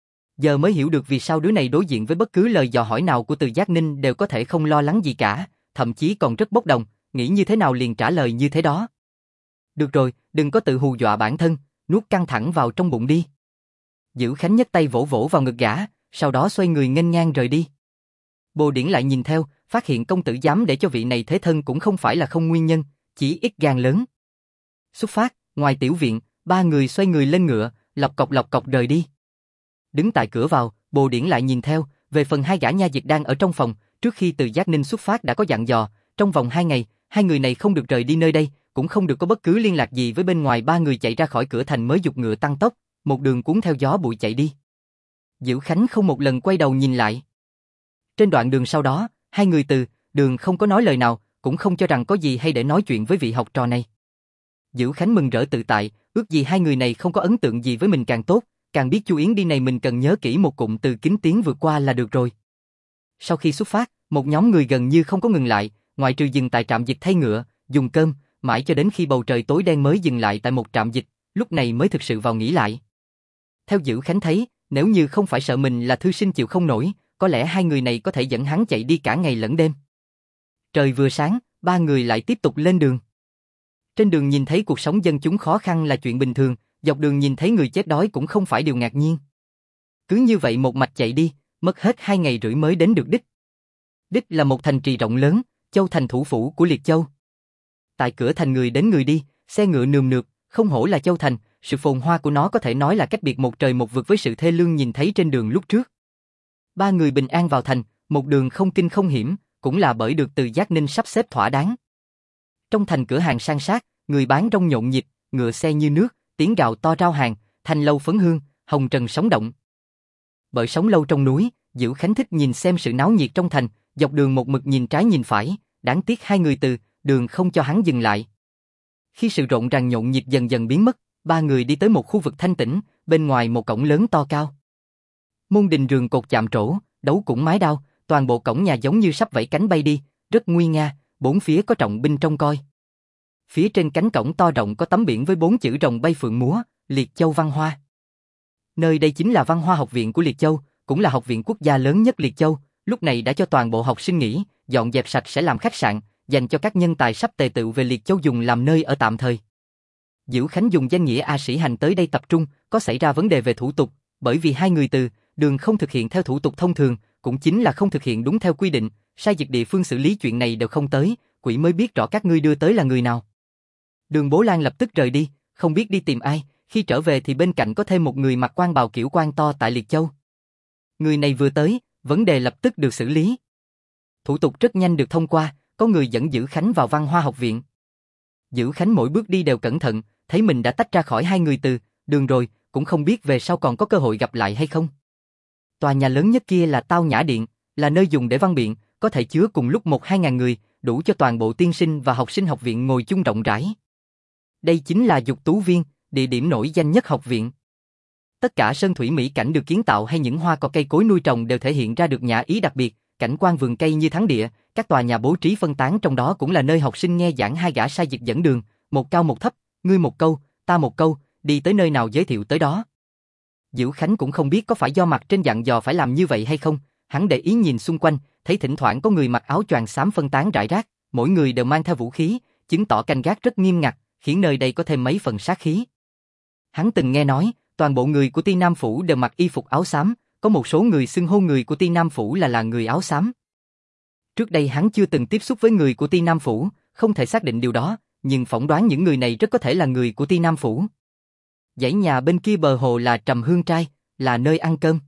Giờ mới hiểu được vì sao đứa này đối diện với bất cứ lời dò hỏi nào của Từ Giác Ninh đều có thể không lo lắng gì cả, thậm chí còn rất bốc đồng, nghĩ như thế nào liền trả lời như thế đó. Được rồi, đừng có tự hù dọa bản thân, nuốt căng thẳng vào trong bụng đi. Dữ Khánh nhấc tay vỗ vỗ vào ngực gã, sau đó xoay người nghênh ngang rời đi. Bồ Điển lại nhìn theo, phát hiện công tử dám để cho vị này thế thân cũng không phải là không nguyên nhân, chỉ ít gan lớn. Xuất phát, ngoài tiểu viện, ba người xoay người lên ngựa, lọc cọc rời đi. Đứng tại cửa vào, Bồ Điển lại nhìn theo, về phần hai gã nha dịch đang ở trong phòng, trước khi Từ Giác Ninh xuất phát đã có dặn dò, trong vòng 2 ngày, hai người này không được rời đi nơi đây, cũng không được có bất cứ liên lạc gì với bên ngoài. Ba người chạy ra khỏi cửa thành mới giục ngựa tăng tốc, một đường cuốn theo gió bụi chạy đi. Dữ Khánh không một lần quay đầu nhìn lại. Trên đoạn đường sau đó, hai người từ đường không có nói lời nào, cũng không cho rằng có gì hay để nói chuyện với vị học trò này. Dữ Khánh mừng rỡ tự tại, ước gì hai người này không có ấn tượng gì với mình càng tốt, càng biết Chu Yến đi này mình cần nhớ kỹ một cụm từ kính tiếng vượt qua là được rồi. Sau khi xuất phát, một nhóm người gần như không có ngừng lại, ngoại trừ dừng tại trạm dịch thay ngựa, dùng cơm, mãi cho đến khi bầu trời tối đen mới dừng lại tại một trạm dịch, lúc này mới thực sự vào nghỉ lại. Theo Dữ Khánh thấy, nếu như không phải sợ mình là thư sinh chịu không nổi, có lẽ hai người này có thể dẫn hắn chạy đi cả ngày lẫn đêm. Trời vừa sáng, ba người lại tiếp tục lên đường. Trên đường nhìn thấy cuộc sống dân chúng khó khăn là chuyện bình thường, dọc đường nhìn thấy người chết đói cũng không phải điều ngạc nhiên. Cứ như vậy một mạch chạy đi, mất hết 2 ngày rưỡi mới đến được đích. Đích là một thành trì rộng lớn, Châu Thành thủ phủ của Liệt Châu. Tại cửa thành người đến người đi, xe ngựa nườm nượp, không hổ là Châu Thành, sự phồn hoa của nó có thể nói là cách biệt một trời một vực với sự thê lương nhìn thấy trên đường lúc trước. Ba người bình an vào thành, một đường không kinh không hiểm, cũng là bởi được Từ Giác Ninh sắp xếp thỏa đáng. Trong thành cửa hàng san sát, người bán rong nhộn nhịp, ngựa xe như nước, tiếng gào to rao hàng, thanh lâu phấn hương, hồng trần sống động. Bởi sống lâu trong núi, Diễu Khánh thích nhìn xem sự náo nhiệt trong thành, dọc đường một mực nhìn trái nhìn phải, đáng tiếc hai người từ đường không cho hắn dừng lại. Khi sự rộn ràng nhộn nhịp dần dần biến mất, ba người đi tới một khu vực thanh tĩnh, bên ngoài một cổng lớn to cao. Môn đình rường cột chạm trổ, đấu cũng mái đao, toàn bộ cổng nhà giống như sắp vẫy cánh bay đi, rất nguy nga, bốn phía có trọng binh trông coi. Phía trên cánh cổng to rộng có tấm biển với 4 chữ rồng bay phượng múa, Liệt Châu Văn Hoa. Nơi đây chính là Văn Hoa học viện của Liệt Châu, cũng là học viện quốc gia lớn nhất Liệt Châu, lúc này đã cho toàn bộ học sinh nghỉ, dọn dẹp sạch sẽ làm khách sạn, dành cho các nhân tài sắp tề tựu về Liệt Châu dùng làm nơi ở tạm thời. Diễu Khánh dùng danh nghĩa A Sĩ Hành tới đây tập trung, có xảy ra vấn đề về thủ tục, bởi vì hai người từ đường không thực hiện theo thủ tục thông thường, cũng chính là không thực hiện đúng theo quy định, sai dịch địa phương xử lý chuyện này đều không tới, quỷ mới biết rõ các ngươi đưa tới là người nào. Đường Bố Lan lập tức rời đi, không biết đi tìm ai, khi trở về thì bên cạnh có thêm một người mặc quan bào kiểu quan to tại Liệt Châu. Người này vừa tới, vấn đề lập tức được xử lý. Thủ tục rất nhanh được thông qua, có người dẫn Diễu Khánh vào Văn Hoa học viện. Diễu Khánh mỗi bước đi đều cẩn thận, thấy mình đã tách ra khỏi hai người từ đường rồi, cũng không biết về sau còn có cơ hội gặp lại hay không. Tòa nhà lớn nhất kia là Tao Nhã Điện, là nơi dùng để văn biện, có thể chứa cùng lúc 1-2 ngàn người, đủ cho toàn bộ tiên sinh và học sinh học viện ngồi chung rộng rãi. Đây chính là Dục Tú Viên, địa điểm nổi danh nhất học viện. Tất cả sơn thủy mỹ cảnh được kiến tạo hay những hoa cỏ cây cối nuôi trồng đều thể hiện ra được nhã ý đặc biệt, cảnh quan vườn cây như thắng địa, các tòa nhà bố trí phân tán trong đó cũng là nơi học sinh nghe giảng hai gã sai dịch dẫn đường, một cao một thấp, ngươi một câu, ta một câu, đi tới nơi nào giới thiệu tới đó. Diễu Khánh cũng không biết có phải do mặt trên dặn dò phải làm như vậy hay không, hắn để ý nhìn xung quanh, thấy thỉnh thoảng có người mặc áo choàng xám phân tán rải rác, mỗi người đều mang theo vũ khí, chứng tỏ canh gác rất nghiêm ngặt, khiến nơi đây có thêm mấy phần sát khí. Hắn từng nghe nói, toàn bộ người của Ti Nam Phủ đều mặc y phục áo xám, có một số người xưng hô người của Ti Nam Phủ là người áo xám. Trước đây hắn chưa từng tiếp xúc với người của Ti Nam Phủ, không thể xác định điều đó, nhưng phỏng đoán những người này rất có thể là người của Ti Nam Phủ. Dãy nhà bên kia bờ hồ là Trầm Hương Trai, là nơi ăn cơm.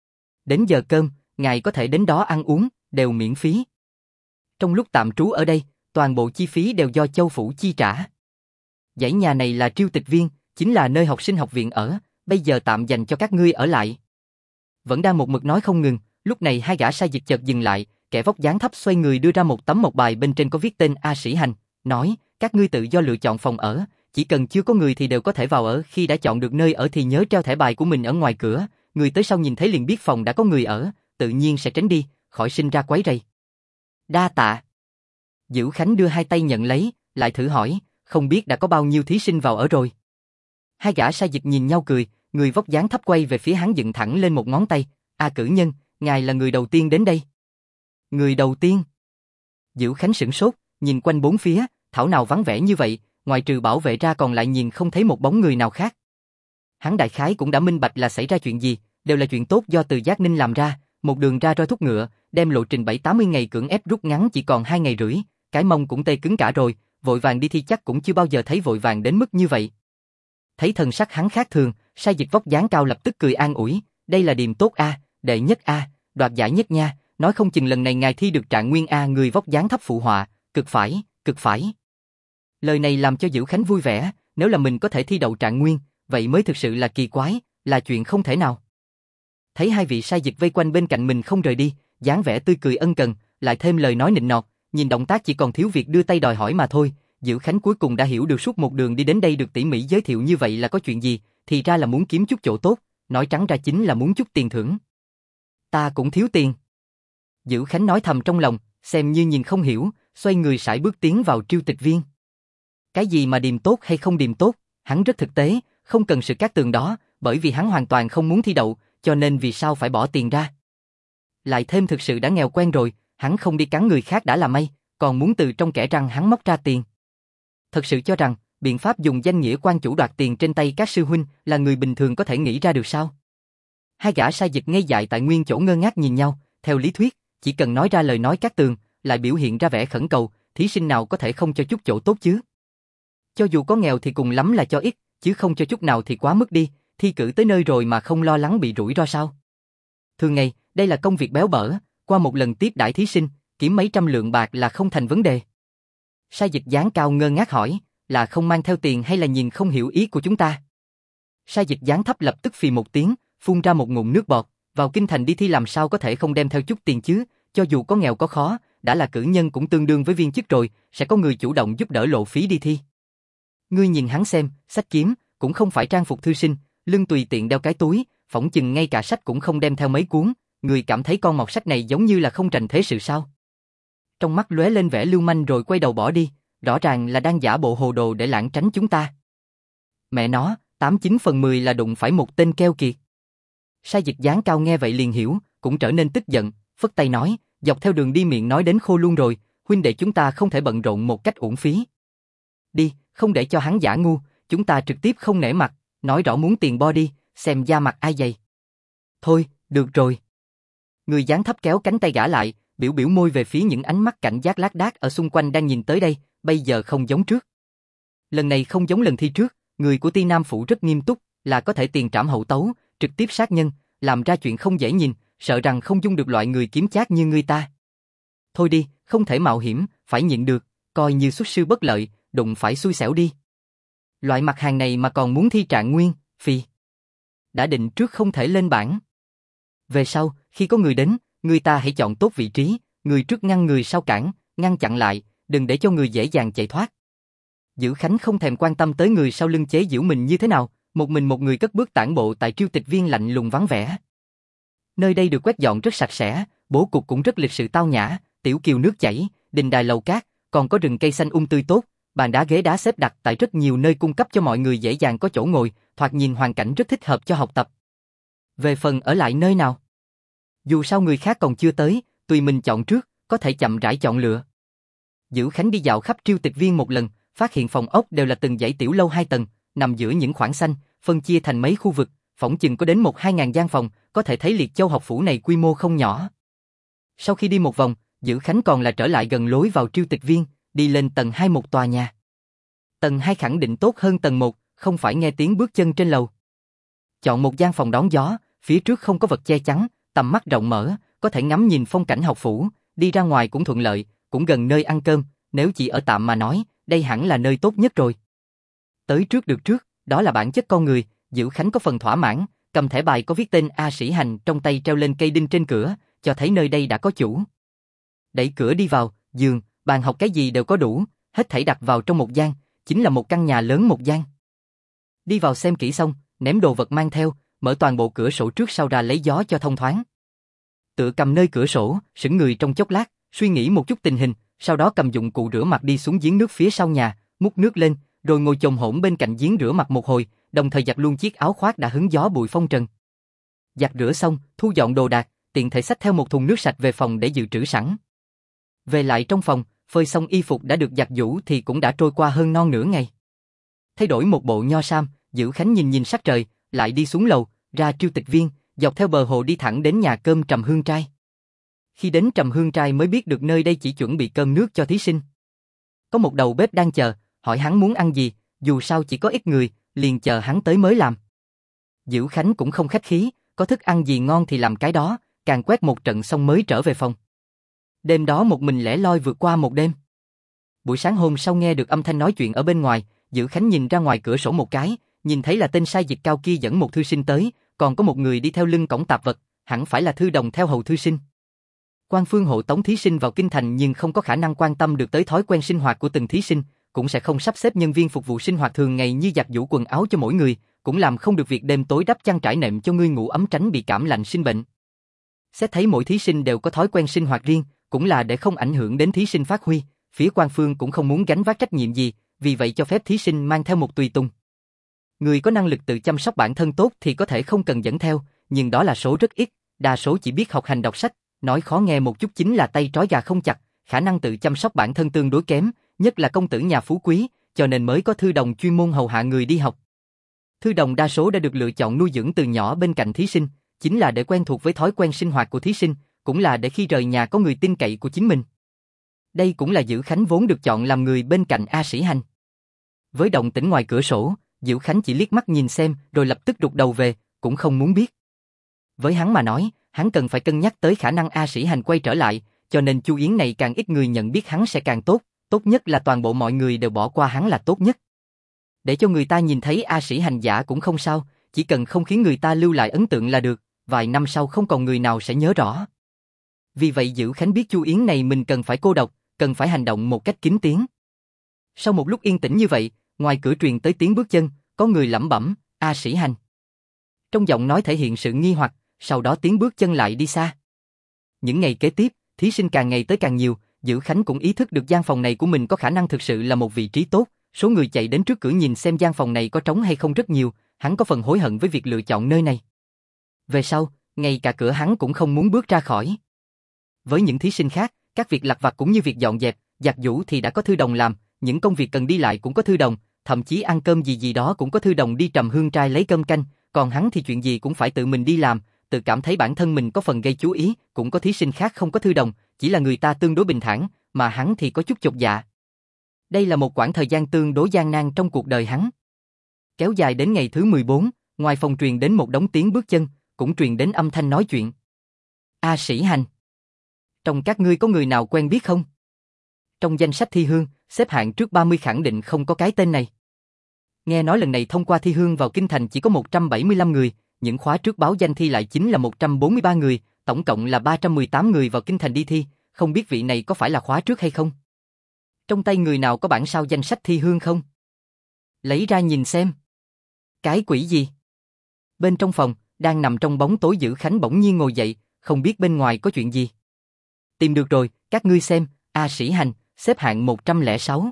Đến giờ cơm, ngài có thể đến đó ăn uống, đều miễn phí. Trong lúc tạm trú ở đây, toàn bộ chi phí đều do Châu Phủ chi trả. Dãy nhà này là Triêu Tịch Viên, chính là nơi học sinh học viện ở, bây giờ tạm dành cho các ngươi ở lại. Vẫn đang một mực nói không ngừng, lúc này hai gã sai dịch chợt dừng lại, kẻ vóc dáng thấp xoay người đưa ra một tấm mộc bài bên trên có viết tên A Sĩ Hành, nói, các ngươi tự do lựa chọn phòng ở, chỉ cần chưa có người thì đều có thể vào ở, khi đã chọn được nơi ở thì nhớ treo thẻ bài của mình ở ngoài cửa, người tới sau nhìn thấy liền biết phòng đã có người ở, tự nhiên sẽ tránh đi, khỏi sinh ra quấy rầy. Đa tạ. Diễu Khánh đưa hai tay nhận lấy, lại thử hỏi, không biết đã có bao nhiêu thí sinh vào ở rồi. Hai gã sai dịch nhìn nhau cười, người vóc dáng thấp quay về phía hắn dựng thẳng lên một ngón tay, A cử nhân, ngài là người đầu tiên đến đây. Người đầu tiên? Diễu Khánh sửng sốt, nhìn quanh bốn phía, thảo nào vắng vẻ như vậy, ngoài trừ bảo vệ ra còn lại nhìn không thấy một bóng người nào khác. Hắn đại khái cũng đã minh bạch là xảy ra chuyện gì, đều là chuyện tốt do Từ Giác Ninh làm ra, một đường ra roi thúc ngựa, đem lộ trình 7-80 ngày cưỡng ép rút ngắn chỉ còn 2 ngày rưỡi, cái mông cũng tê cứng cả rồi, vội vàng đi thi chắc cũng chưa bao giờ thấy vội vàng đến mức như vậy. Thấy thần sắc hắn khác thường, sai dịch vóc dáng cao lập tức cười an ủi, đây là điềm tốt a, đệ nhất a, đoạt giải nhất nha, nói không chừng lần này ngài thi được trạng nguyên a. Người vóc dáng thấp phụ họa, cực phải, cực phải. Lời này làm cho Diễu Khánh vui vẻ, nếu là mình có thể thi đậu trạng nguyên, vậy mới thực sự là kỳ quái, là chuyện không thể nào. Thấy hai vị sai dịch vây quanh bên cạnh mình không rời đi, dáng vẻ tươi cười ân cần, lại thêm lời nói nịnh nọt, nhìn động tác chỉ còn thiếu việc đưa tay đòi hỏi mà thôi. Diễu Khánh cuối cùng đã hiểu được suốt một đường đi đến đây được tỉ mỉ giới thiệu như vậy là có chuyện gì, thì ra là muốn kiếm chút chỗ tốt, nói trắng ra chính là muốn chút tiền thưởng. Ta cũng thiếu tiền. Diễu Khánh nói thầm trong lòng, xem như nhìn không hiểu, xoay người sải bước tiến vào Triêu Tịch Viên. Cái gì mà điềm tốt hay không điềm tốt, hắn rất thực tế, không cần sự cát tường đó, bởi vì hắn hoàn toàn không muốn thi đậu, cho nên vì sao phải bỏ tiền ra. Lại thêm thực sự đã nghèo quen rồi, hắn không đi cắn người khác đã là may, còn muốn từ trong kẽ răng hắn móc ra tiền. Thật sự cho rằng, biện pháp dùng danh nghĩa quan chủ đoạt tiền trên tay các sư huynh là người bình thường có thể nghĩ ra được sao? Hai gã sai dịch ngây dại tại nguyên chỗ ngơ ngác nhìn nhau, theo lý thuyết, chỉ cần nói ra lời nói cát tường, lại biểu hiện ra vẻ khẩn cầu, thí sinh nào có thể không cho chút chỗ tốt chứ? Cho dù có nghèo thì cùng lắm là cho ít, chứ không cho chút nào thì quá mức đi, thi cử tới nơi rồi mà không lo lắng bị rủi ro sao? Thường ngày, đây là công việc béo bở, qua một lần tiếp đãi thí sinh, kiếm mấy trăm lượng bạc là không thành vấn đề. Sai dịch dáng cao ngơ ngác hỏi, là không mang theo tiền hay là nhìn không hiểu ý của chúng ta? Sai dịch dáng thấp lập tức phì một tiếng, phun ra một ngụm nước bọt, vào kinh thành đi thi làm sao có thể không đem theo chút tiền chứ, cho dù có nghèo có khó, đã là cử nhân cũng tương đương với viên chức rồi, sẽ có người chủ động giúp đỡ lộ phí đi thi. Ngươi nhìn hắn xem, sách kiếm, cũng không phải trang phục thư sinh, lưng tùy tiện đeo cái túi, phỏng chừng ngay cả sách cũng không đem theo mấy cuốn, người cảm thấy con mọt sách này giống như là không trành thế sự sao? Trong mắt lóe lên vẻ lưu manh rồi quay đầu bỏ đi, rõ ràng là đang giả bộ hồ đồ để lảng tránh chúng ta. Mẹ nó, 89/10 là đụng phải một tên keo kiệt. Sai dịch dáng cao nghe vậy liền hiểu, cũng trở nên tức giận, phất tay nói, dọc theo đường đi miệng nói đến khô luôn rồi, huynh đệ chúng ta không thể bận rộn một cách uổng phí. Đi, không để cho hắn giả ngu, chúng ta trực tiếp không nể mặt, nói rõ muốn tiền bo đi, xem da mặt ai dày. Thôi, được rồi. Người dáng thấp kéo cánh tay gã lại, biểu biểu môi về phía những ánh mắt cảnh giác lác đác ở xung quanh đang nhìn tới đây, bây giờ không giống trước. Lần này không giống lần thi trước, người của Ti Nam Phủ rất nghiêm túc, là có thể tiền trảm hậu tấu, trực tiếp sát nhân, làm ra chuyện không dễ nhìn, sợ rằng không dung được loại người kiếm chác như ngươi ta. Thôi đi, không thể mạo hiểm, phải nhịn được, coi như xuất sư bất lợi, đụng phải xui xẻo đi. Loại mặt hàng này mà còn muốn thi trạng nguyên, phi. Đã định trước không thể lên bảng. Về sau, khi có người đến, người ta hãy chọn tốt vị trí, người trước ngăn người sau cản, ngăn chặn lại, đừng để cho người dễ dàng chạy thoát. Dữ Khánh không thèm quan tâm tới người sau lưng chế giễu mình như thế nào, một mình một người cất bước tản bộ tại Triêu Tịch Viên lạnh lùng vắng vẻ. Nơi đây được quét dọn rất sạch sẽ, bố cục cũng rất lịch sự tao nhã, tiểu kiều nước chảy, đình đài lầu cát, còn có rừng cây xanh tươi tốt, bàn đá ghế đá xếp đặt tại rất nhiều nơi cung cấp cho mọi người dễ dàng có chỗ ngồi, thoạt nhìn hoàn cảnh rất thích hợp cho học tập. Về phần ở lại nơi nào, dù sao người khác còn chưa tới, tùy mình chọn trước, có thể chậm rãi chọn lựa. Dữ Khánh đi dạo khắp Triêu Tịch Viên một lần, phát hiện phòng ốc đều là từng dãy tiểu lâu 2 tầng, nằm giữa những khoảng xanh, phân chia thành mấy khu vực, phỏng chừng có đến 1-2 ngàn gian phòng, có thể thấy Liệt Châu học phủ này quy mô không nhỏ. Sau khi đi một vòng, Dữ Khánh còn là trở lại gần lối vào Triêu Tịch Viên, đi lên tầng 2 một tòa nhà. Tầng 2 khẳng định tốt hơn tầng 1, không phải nghe tiếng bước chân trên lầu. Chọn một gian phòng đón gió, phía trước không có vật che chắn, tầm mắt rộng mở, có thể ngắm nhìn phong cảnh học phủ, đi ra ngoài cũng thuận lợi, cũng gần nơi ăn cơm, nếu chỉ ở tạm mà nói, đây hẳn là nơi tốt nhất rồi. Tới trước được trước, đó là bản chất con người, Dữ Khánh có phần thỏa mãn, cầm thẻ bài có viết tên A Sĩ Hành trong tay treo lên cây đinh trên cửa, cho thấy nơi đây đã có chủ. Đẩy cửa đi vào, giường, bàn học cái gì đều có đủ, hết thảy đặt vào trong một gian, chính là một căn nhà lớn một gian. Đi vào xem kỹ xong, ném đồ vật mang theo, mở toàn bộ cửa sổ trước sau ra lấy gió cho thông thoáng. Tựa cầm nơi cửa sổ, sững người trong chốc lát, suy nghĩ một chút tình hình, sau đó cầm dụng cụ rửa mặt đi xuống giếng nước phía sau nhà, múc nước lên, rồi ngồi chồm hổm bên cạnh giếng rửa mặt một hồi, đồng thời giặt luôn chiếc áo khoác đã hứng gió bụi phong trần. Giặt rửa xong, thu dọn đồ đạc, tiện thể xách theo một thùng nước sạch về phòng để dự trữ sẵn. Về lại trong phòng, phơi xong y phục đã được giặt giũ thì cũng đã trôi qua hơn non nửa ngày. Thay đổi một bộ nho sam, Dữ Khánh nhìn nhìn sắc trời, lại đi xuống lầu, ra Triêu Tịch Viên, dọc theo bờ hồ đi thẳng đến nhà cơm Trầm Hương Trai. Khi đến Trầm Hương Trai mới biết được nơi đây chỉ chuẩn bị cơm nước cho thí sinh. Có một đầu bếp đang chờ, hỏi hắn muốn ăn gì, dù sao chỉ có ít người, liền chờ hắn tới mới làm. Dữ Khánh cũng không khách khí, có thức ăn gì ngon thì làm cái đó, càng quét một trận xong mới trở về phòng. Đêm đó một mình lẻ loi vượt qua một đêm. Buổi sáng hôm sau nghe được âm thanh nói chuyện ở bên ngoài, Dữ Khánh nhìn ra ngoài cửa sổ một cái, nhìn thấy là tên sai dịch cao kia dẫn một thư sinh tới, còn có một người đi theo lưng cõng tạp vật, hẳn phải là thư đồng theo hầu thư sinh. Quan Phương hộ tống thí sinh vào kinh thành nhưng không có khả năng quan tâm được tới thói quen sinh hoạt của từng thí sinh, cũng sẽ không sắp xếp nhân viên phục vụ sinh hoạt thường ngày như giặt giũ quần áo cho mỗi người, cũng làm không được việc đêm tối đắp chăn trải nệm cho ngươi ngủ ấm tránh bị cảm lạnh sinh bệnh. Xét thấy mỗi thí sinh đều có thói quen sinh hoạt riêng, cũng là để không ảnh hưởng đến thí sinh phát huy, phía Quan Phương cũng không muốn gánh vác trách nhiệm gì, vì vậy cho phép thí sinh mang theo một tùy tùng. Người có năng lực tự chăm sóc bản thân tốt thì có thể không cần dẫn theo, nhưng đó là số rất ít, đa số chỉ biết học hành đọc sách, Nói khó nghe một chút chính là tay trói gà không chặt, khả năng tự chăm sóc bản thân tương đối kém, nhất là công tử nhà phú quý, cho nên mới có thư đồng chuyên môn hầu hạ người đi học. Thư đồng đa số đã được lựa chọn nuôi dưỡng từ nhỏ bên cạnh thí sinh, chính là để quen thuộc với thói quen sinh hoạt của thí sinh, cũng là để khi rời nhà có người tin cậy của chính mình. Đây cũng là Dữ Khánh vốn được chọn làm người bên cạnh A Sĩ Hành. Với động tĩnh ngoài cửa sổ, Dữ Khánh chỉ liếc mắt nhìn xem rồi lập tức rụt đầu về, cũng không muốn biết. Với hắn mà nói, hắn cần phải cân nhắc tới khả năng A Sĩ Hành quay trở lại, cho nên Chu Yến này càng ít người nhận biết hắn sẽ càng tốt, tốt nhất là toàn bộ mọi người đều bỏ qua hắn là tốt nhất. Để cho người ta nhìn thấy A Sĩ Hành giả cũng không sao, chỉ cần không khiến người ta lưu lại ấn tượng là được, vài năm sau không còn người nào sẽ nhớ rõ. Vì vậy Dữ Khánh biết Chu Yến này mình cần phải cô độc, cần phải hành động một cách kín tiếng. Sau một lúc yên tĩnh như vậy, ngoài cửa truyền tới tiếng bước chân, có người lẩm bẩm, A Sĩ Hành. Trong giọng nói thể hiện sự nghi hoặc, sau đó tiếng bước chân lại đi xa. Những ngày kế tiếp, thí sinh càng ngày tới càng nhiều, Dữ Khánh cũng ý thức được gian phòng này của mình có khả năng thực sự là một vị trí tốt, số người chạy đến trước cửa nhìn xem gian phòng này có trống hay không rất nhiều, hắn có phần hối hận với việc lựa chọn nơi này. Về sau, ngay cả cửa hắn cũng không muốn bước ra khỏi. Với những thí sinh khác, các việc lặt vặt cũng như việc dọn dẹp, giặt giũ thì đã có thư đồng làm, những công việc cần đi lại cũng có thư đồng, thậm chí ăn cơm gì gì đó cũng có thư đồng đi trầm hương trai lấy cơm canh, còn hắn thì chuyện gì cũng phải tự mình đi làm, tự cảm thấy bản thân mình có phần gây chú ý, cũng có thí sinh khác không có thư đồng, chỉ là người ta tương đối bình thản, mà hắn thì có chút chột dạ. Đây là một quãng thời gian tương đối gian nan trong cuộc đời hắn. Kéo dài đến ngày thứ 14, ngoài phòng truyền đến một đống tiếng bước chân, cũng truyền đến âm thanh nói chuyện. A Sĩ Hành, trong các ngươi có người nào quen biết không? Trong danh sách thi hương, xếp hạng trước 30 khẳng định không có cái tên này. Nghe nói lần này thông qua thi hương vào Kinh Thành chỉ có 175 người, những khóa trước báo danh thi lại chính là 143 người, tổng cộng là 318 người vào Kinh Thành đi thi, không biết vị này có phải là khóa trước hay không? Trong tay người nào có bản sao danh sách thi hương không? Lấy ra nhìn xem. Cái quỷ gì? Bên trong phòng, đang nằm trong bóng tối Dữ Khánh bỗng nhiên ngồi dậy, không biết bên ngoài có chuyện gì. Tìm được rồi, các ngươi xem, A Sĩ Hành, xếp hạng 106.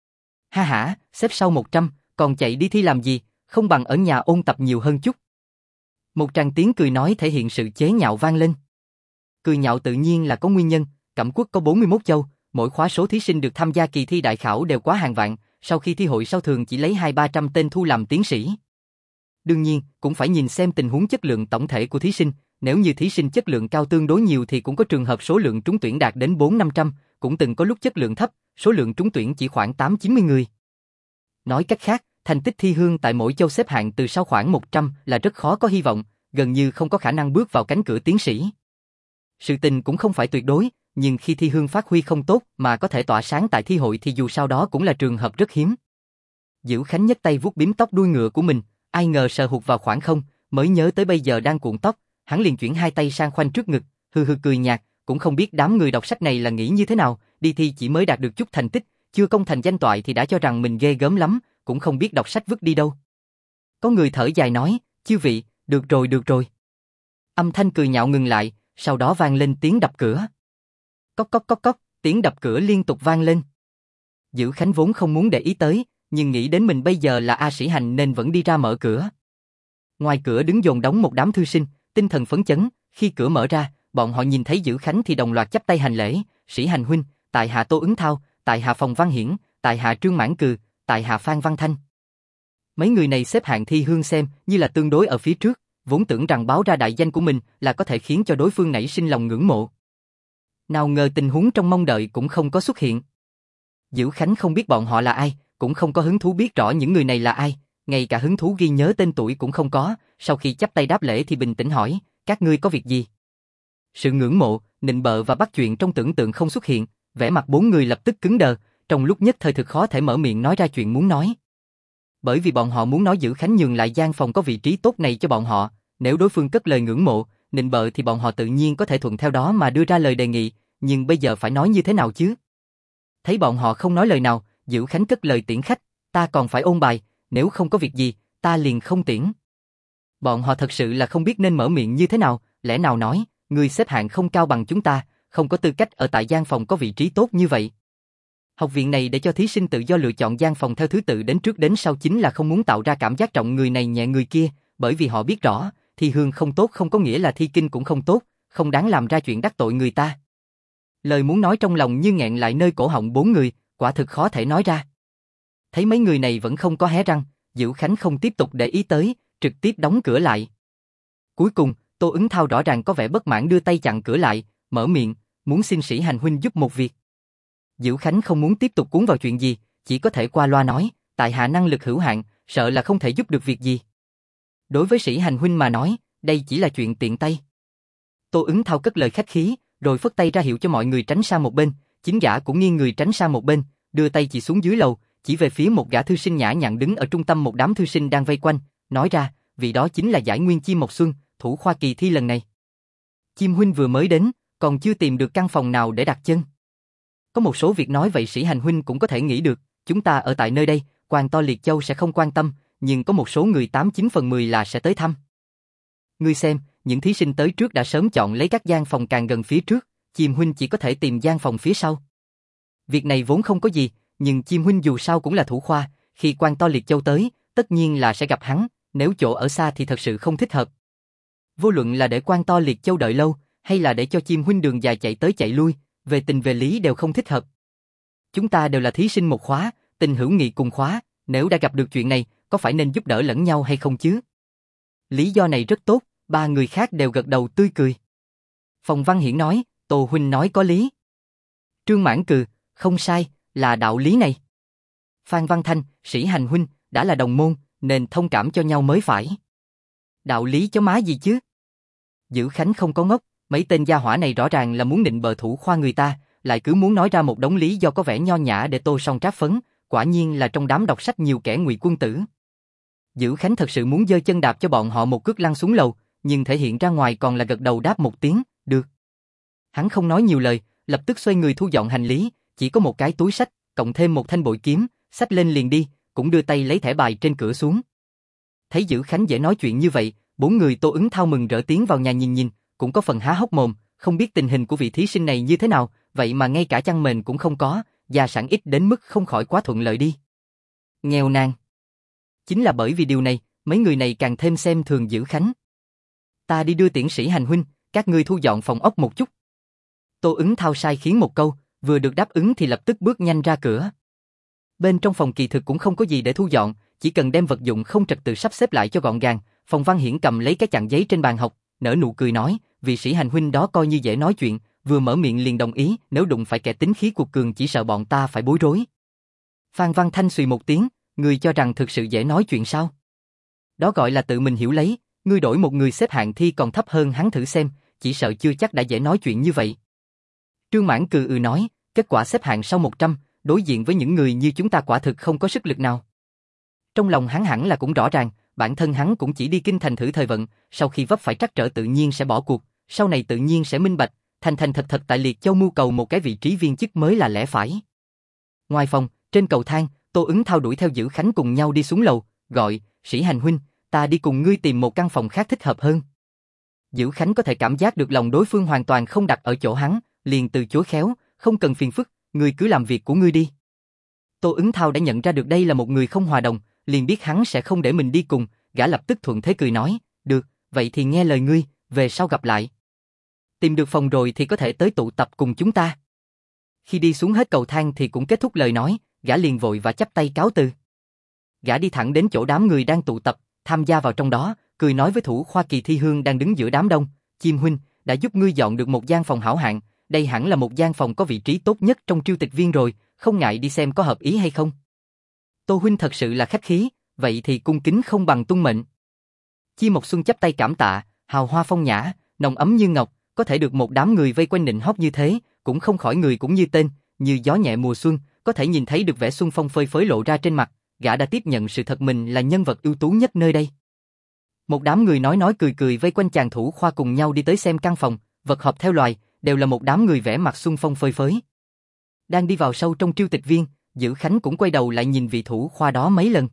Ha hả, xếp sau 100, còn chạy đi thi làm gì, không bằng ở nhà ôn tập nhiều hơn chút. Một tràng tiếng cười nói thể hiện sự chế nhạo vang lên. Cười nhạo tự nhiên là có nguyên nhân, Cẩm Quốc có 41 châu, mỗi khóa số thí sinh được tham gia kỳ thi đại khảo đều quá hàng vạn, sau khi thi hội sau thường chỉ lấy 200-300 tên thu làm tiến sĩ. Đương nhiên, cũng phải nhìn xem tình huống chất lượng tổng thể của thí sinh, nếu như thí sinh chất lượng cao tương đối nhiều thì cũng có trường hợp số lượng trúng tuyển đạt đến 400-500, cũng từng có lúc chất lượng thấp, số lượng trúng tuyển chỉ khoảng 8-90 người. Nói cách khác, thành tích thi hương tại mỗi châu xếp hạng từ sau khoảng 100 là rất khó có hy vọng, gần như không có khả năng bước vào cánh cửa tiến sĩ. Sự tình cũng không phải tuyệt đối, nhưng khi thi hương phát huy không tốt mà có thể tỏa sáng tại thi hội thì dù sao đó cũng là trường hợp rất hiếm. Dữ Khánh nhấc tay vuốt bím tóc đuôi ngựa của mình, ai ngờ sờ hụt vào khoảng không, mới nhớ tới bây giờ đang cuộn tóc, hắn liền chuyển hai tay sang khoanh trước ngực, hừ hừ cười nhạt, cũng không biết đám người đọc sách này là nghĩ như thế nào, đi thi chỉ mới đạt được chút thành tích, chưa công thành danh toại thì đã cho rằng mình ghê gớm lắm, cũng không biết đọc sách vứt đi đâu. Có người thở dài nói, chư vị, được rồi được rồi. Âm thanh cười nhạo ngừng lại, sau đó vang lên tiếng đập cửa. Cốc cốc cốc cốc, tiếng đập cửa liên tục vang lên. Dữ Khánh vốn không muốn để ý tới, nhưng nghĩ đến mình bây giờ là A Sĩ Hành nên vẫn đi ra mở cửa. Ngoài cửa đứng dồn đống một đám thư sinh, tinh thần phấn chấn, khi cửa mở ra, bọn họ nhìn thấy Dữ Khánh thì đồng loạt chắp tay hành lễ, Sĩ Hành huynh, tại hạ Tô Ứng Thao, tại hạ Phòng Văn Hiển, tại hạ Trương Mãn Cừ, tại hạ Phan Văn Thanh. Mấy người này xếp hạng thi hương xem như là tương đối ở phía trước, vốn tưởng rằng báo ra đại danh của mình là có thể khiến cho đối phương nảy sinh lòng ngưỡng mộ. Nào ngờ tình huống trong mong đợi cũng không có xuất hiện. Dữ Khánh không biết bọn họ là ai, cũng không có hứng thú biết rõ những người này là ai, ngay cả hứng thú ghi nhớ tên tuổi cũng không có, sau khi chắp tay đáp lễ thì bình tĩnh hỏi, các ngươi có việc gì? Sự ngưỡng mộ, nịnh bợ và bắt chuyện trong tưởng tượng không xuất hiện, vẻ mặt bốn người lập tức cứng đờ, trong lúc nhất thời thực khó thể mở miệng nói ra chuyện muốn nói. Bởi vì bọn họ muốn nói Dữ Khánh nhường lại gian phòng có vị trí tốt này cho bọn họ, nếu đối phương cất lời ngưỡng mộ, nịnh bợ thì bọn họ tự nhiên có thể thuận theo đó mà đưa ra lời đề nghị, nhưng bây giờ phải nói như thế nào chứ? Thấy bọn họ không nói lời nào, Dữ Khánh cất lời tiễn khách, ta còn phải ôn bài, nếu không có việc gì, ta liền không tiễn. Bọn họ thật sự là không biết nên mở miệng như thế nào, lẽ nào nói, người xếp hạng không cao bằng chúng ta, không có tư cách ở tại gian phòng có vị trí tốt như vậy. Học viện này để cho thí sinh tự do lựa chọn gian phòng theo thứ tự đến trước đến sau chính là không muốn tạo ra cảm giác trọng người này nhẹ người kia, bởi vì họ biết rõ, thi hương không tốt không có nghĩa là thi kinh cũng không tốt, không đáng làm ra chuyện đắc tội người ta. Lời muốn nói trong lòng như nghẹn lại nơi cổ họng bốn người, quả thực khó thể nói ra. Thấy mấy người này vẫn không có hé răng, Dữu Khánh không tiếp tục để ý tới, trực tiếp đóng cửa lại. Cuối cùng, Tô Ứng Thao rõ ràng có vẻ bất mãn đưa tay chặn cửa lại, mở miệng, muốn xin Sĩ Hành huynh giúp một việc. Dữu Khánh không muốn tiếp tục cuốn vào chuyện gì, chỉ có thể qua loa nói, tại hạ năng lực hữu hạn, sợ là không thể giúp được việc gì. Đối với Sĩ Hành huynh mà nói, đây chỉ là chuyện tiện tay. Tô Ứng Thao cất lời khách khí, rồi phất tay ra hiệu cho mọi người tránh sang một bên, chính gã cũng nghiêng người tránh sang một bên, đưa tay chỉ xuống dưới lầu, chỉ về phía một gã thư sinh nhã nhặn đứng ở trung tâm một đám thư sinh đang vây quanh, nói ra, vị đó chính là Giải Nguyên Chim Mộc Xuân, thủ khoa kỳ thi lần này. Chim huynh vừa mới đến, còn chưa tìm được căn phòng nào để đặt chân. Có một số việc nói vậy Sĩ Hành huynh cũng có thể nghĩ được, chúng ta ở tại nơi đây, quan to Liệt Châu sẽ không quan tâm, nhưng có một số người 89/10 là sẽ tới thăm. Ngươi xem, những thí sinh tới trước đã sớm chọn lấy các gian phòng càng gần phía trước, Chim huynh chỉ có thể tìm gian phòng phía sau. Việc này vốn không có gì, nhưng Chim huynh dù sao cũng là thủ khoa, khi quan to Liệt Châu tới, tất nhiên là sẽ gặp hắn, nếu chỗ ở xa thì thật sự không thích hợp. Vô luận là để quan to Liệt Châu đợi lâu, hay là để cho Chim huynh đường dài chạy tới chạy lui, về tình về lý đều không thích hợp. Chúng ta đều là thí sinh một khóa, tình hữu nghị cùng khóa, nếu đã gặp được chuyện này, có phải nên giúp đỡ lẫn nhau hay không chứ? Lý do này rất tốt, ba người khác đều gật đầu tươi cười. Phòng Văn Hiển nói, Tô huynh nói có lý. Trương Mãn cừ, không sai, là đạo lý này. Phan Văn Thanh, Sĩ Hành huynh, đã là đồng môn, nên thông cảm cho nhau mới phải. Đạo lý chó má gì chứ? Dữu Khánh không có ngốc, mấy tên gia hỏa này rõ ràng là muốn nịnh bợ thủ khoa người ta, lại cứ muốn nói ra một đống lý do có vẻ nho nhã để tô son tráp phấn, quả nhiên là trong đám đọc sách nhiều kẻ ngụy quân tử. Dữu Khánh thật sự muốn giơ chân đạp cho bọn họ một cước lăn xuống lầu, nhưng thể hiện ra ngoài còn là gật đầu đáp một tiếng, được. Hắn không nói nhiều lời, lập tức xoay người thu dọn hành lý, chỉ có một cái túi sách, cộng thêm một thanh bội kiếm, xách lên liền đi, cũng đưa tay lấy thẻ bài trên cửa xuống. Thấy Dữu Khánh dễ nói chuyện như vậy, bốn người Tô Ứng Thao mừng rỡ tiến vào nhà nhìn, cũng có phần há hốc mồm, không biết tình hình của vị thí sinh này như thế nào, vậy mà ngay cả chăn mền cũng không có, gia sản ít đến mức không khỏi quá thuận lợi đi. Nghèo nàn. Chính là bởi vì điều này, mấy người này càng thêm xem thường Dữu Khánh. Ta đi đưa tiễn Sĩ Hành huynh, các ngươi thu dọn phòng ốc một chút. Tô Ứng Thao sai khiến một câu, vừa được đáp ứng thì lập tức bước nhanh ra cửa. Bên trong phòng kỳ thực cũng không có gì để thu dọn, chỉ cần đem vật dụng không trật tự sắp xếp lại cho gọn gàng. Phòng Văn Hiển cầm lấy cái chặn giấy trên bàn học, nở nụ cười nói, vị Sĩ Hành huynh đó coi như dễ nói chuyện, vừa mở miệng liền đồng ý, nếu đụng phải kẻ tính khí cuột cường chỉ sợ bọn ta phải bối rối. Phan Văn Thanh xùy một tiếng, ngươi cho rằng thực sự dễ nói chuyện sao? Đó gọi là tự mình hiểu lấy, ngươi đổi một người xếp hạng thi còn thấp hơn hắn thử xem, chỉ sợ chưa chắc đã dễ nói chuyện như vậy. Trương Mãn cừ nói, kết quả xếp hạng sau 100, đối diện với những người như chúng ta quả thực không có sức lực nào. Trong lòng hắn hẳn là cũng rõ ràng, bản thân hắn cũng chỉ đi kinh thành thử thời vận, sau khi vấp phải trắc trở tự nhiên sẽ bỏ cuộc, sau này tự nhiên sẽ minh bạch, thành thật tại Liệt Châu mưu cầu một cái vị trí viên chức mới là lẽ phải. Ngoài phòng, trên cầu thang, Tô Ứng Thao đuổi theo Dữu Khánh cùng nhau đi xuống lầu, gọi, Sĩ Hành huynh, ta đi cùng ngươi tìm một căn phòng khác thích hợp hơn. Dữu Khánh có thể cảm giác được lòng đối phương hoàn toàn không đặt ở chỗ hắn, liền từ chối khéo, không cần phiền phức, ngươi cứ làm việc của ngươi đi. Tô Ứng Thao đã nhận ra được đây là một người không hòa đồng, liền biết hắn sẽ không để mình đi cùng, gã lập tức thuận thế cười nói, được, vậy thì nghe lời ngươi, về sau gặp lại. Tìm được phòng rồi thì có thể tới tụ tập cùng chúng ta. Khi đi xuống hết cầu thang thì cũng kết thúc lời nói, gã liền vội và chắp tay cáo từ. Gã đi thẳng đến chỗ đám người đang tụ tập, tham gia vào trong đó, cười nói với thủ khoa kỳ thi Hương đang đứng giữa đám đông, Chim huynh, đã giúp ngươi dọn được một gian phòng hảo hạng, đây hẳn là một gian phòng có vị trí tốt nhất trong triêu tịch viên rồi, không ngại đi xem có hợp ý hay không. Tô huynh thật sự là khách khí, vậy thì cung kính không bằng tuân mệnh. Chim Mộc Xuân chắp tay cảm tạ, hào hoa phong nhã, nồng ấm như ngọc, có thể được một đám người vây quanh nịnh hót như thế, cũng không khỏi người cũng như tên, như gió nhẹ mùa xuân, có thể nhìn thấy được vẻ xuân phong phơi phới lộ ra trên mặt, gã đã tiếp nhận sự thật mình là nhân vật ưu tú nhất nơi đây. Một đám người nói cười vây quanh chàng thủ khoa cùng nhau đi tới xem căn phòng, vật hợp theo loài, đều là một đám người vẻ mặt xuân phong phơi phới. Đang đi vào sâu trong triêu tịch viên, Dữu Khánh cũng quay đầu lại nhìn vị thủ khoa đó mấy lần.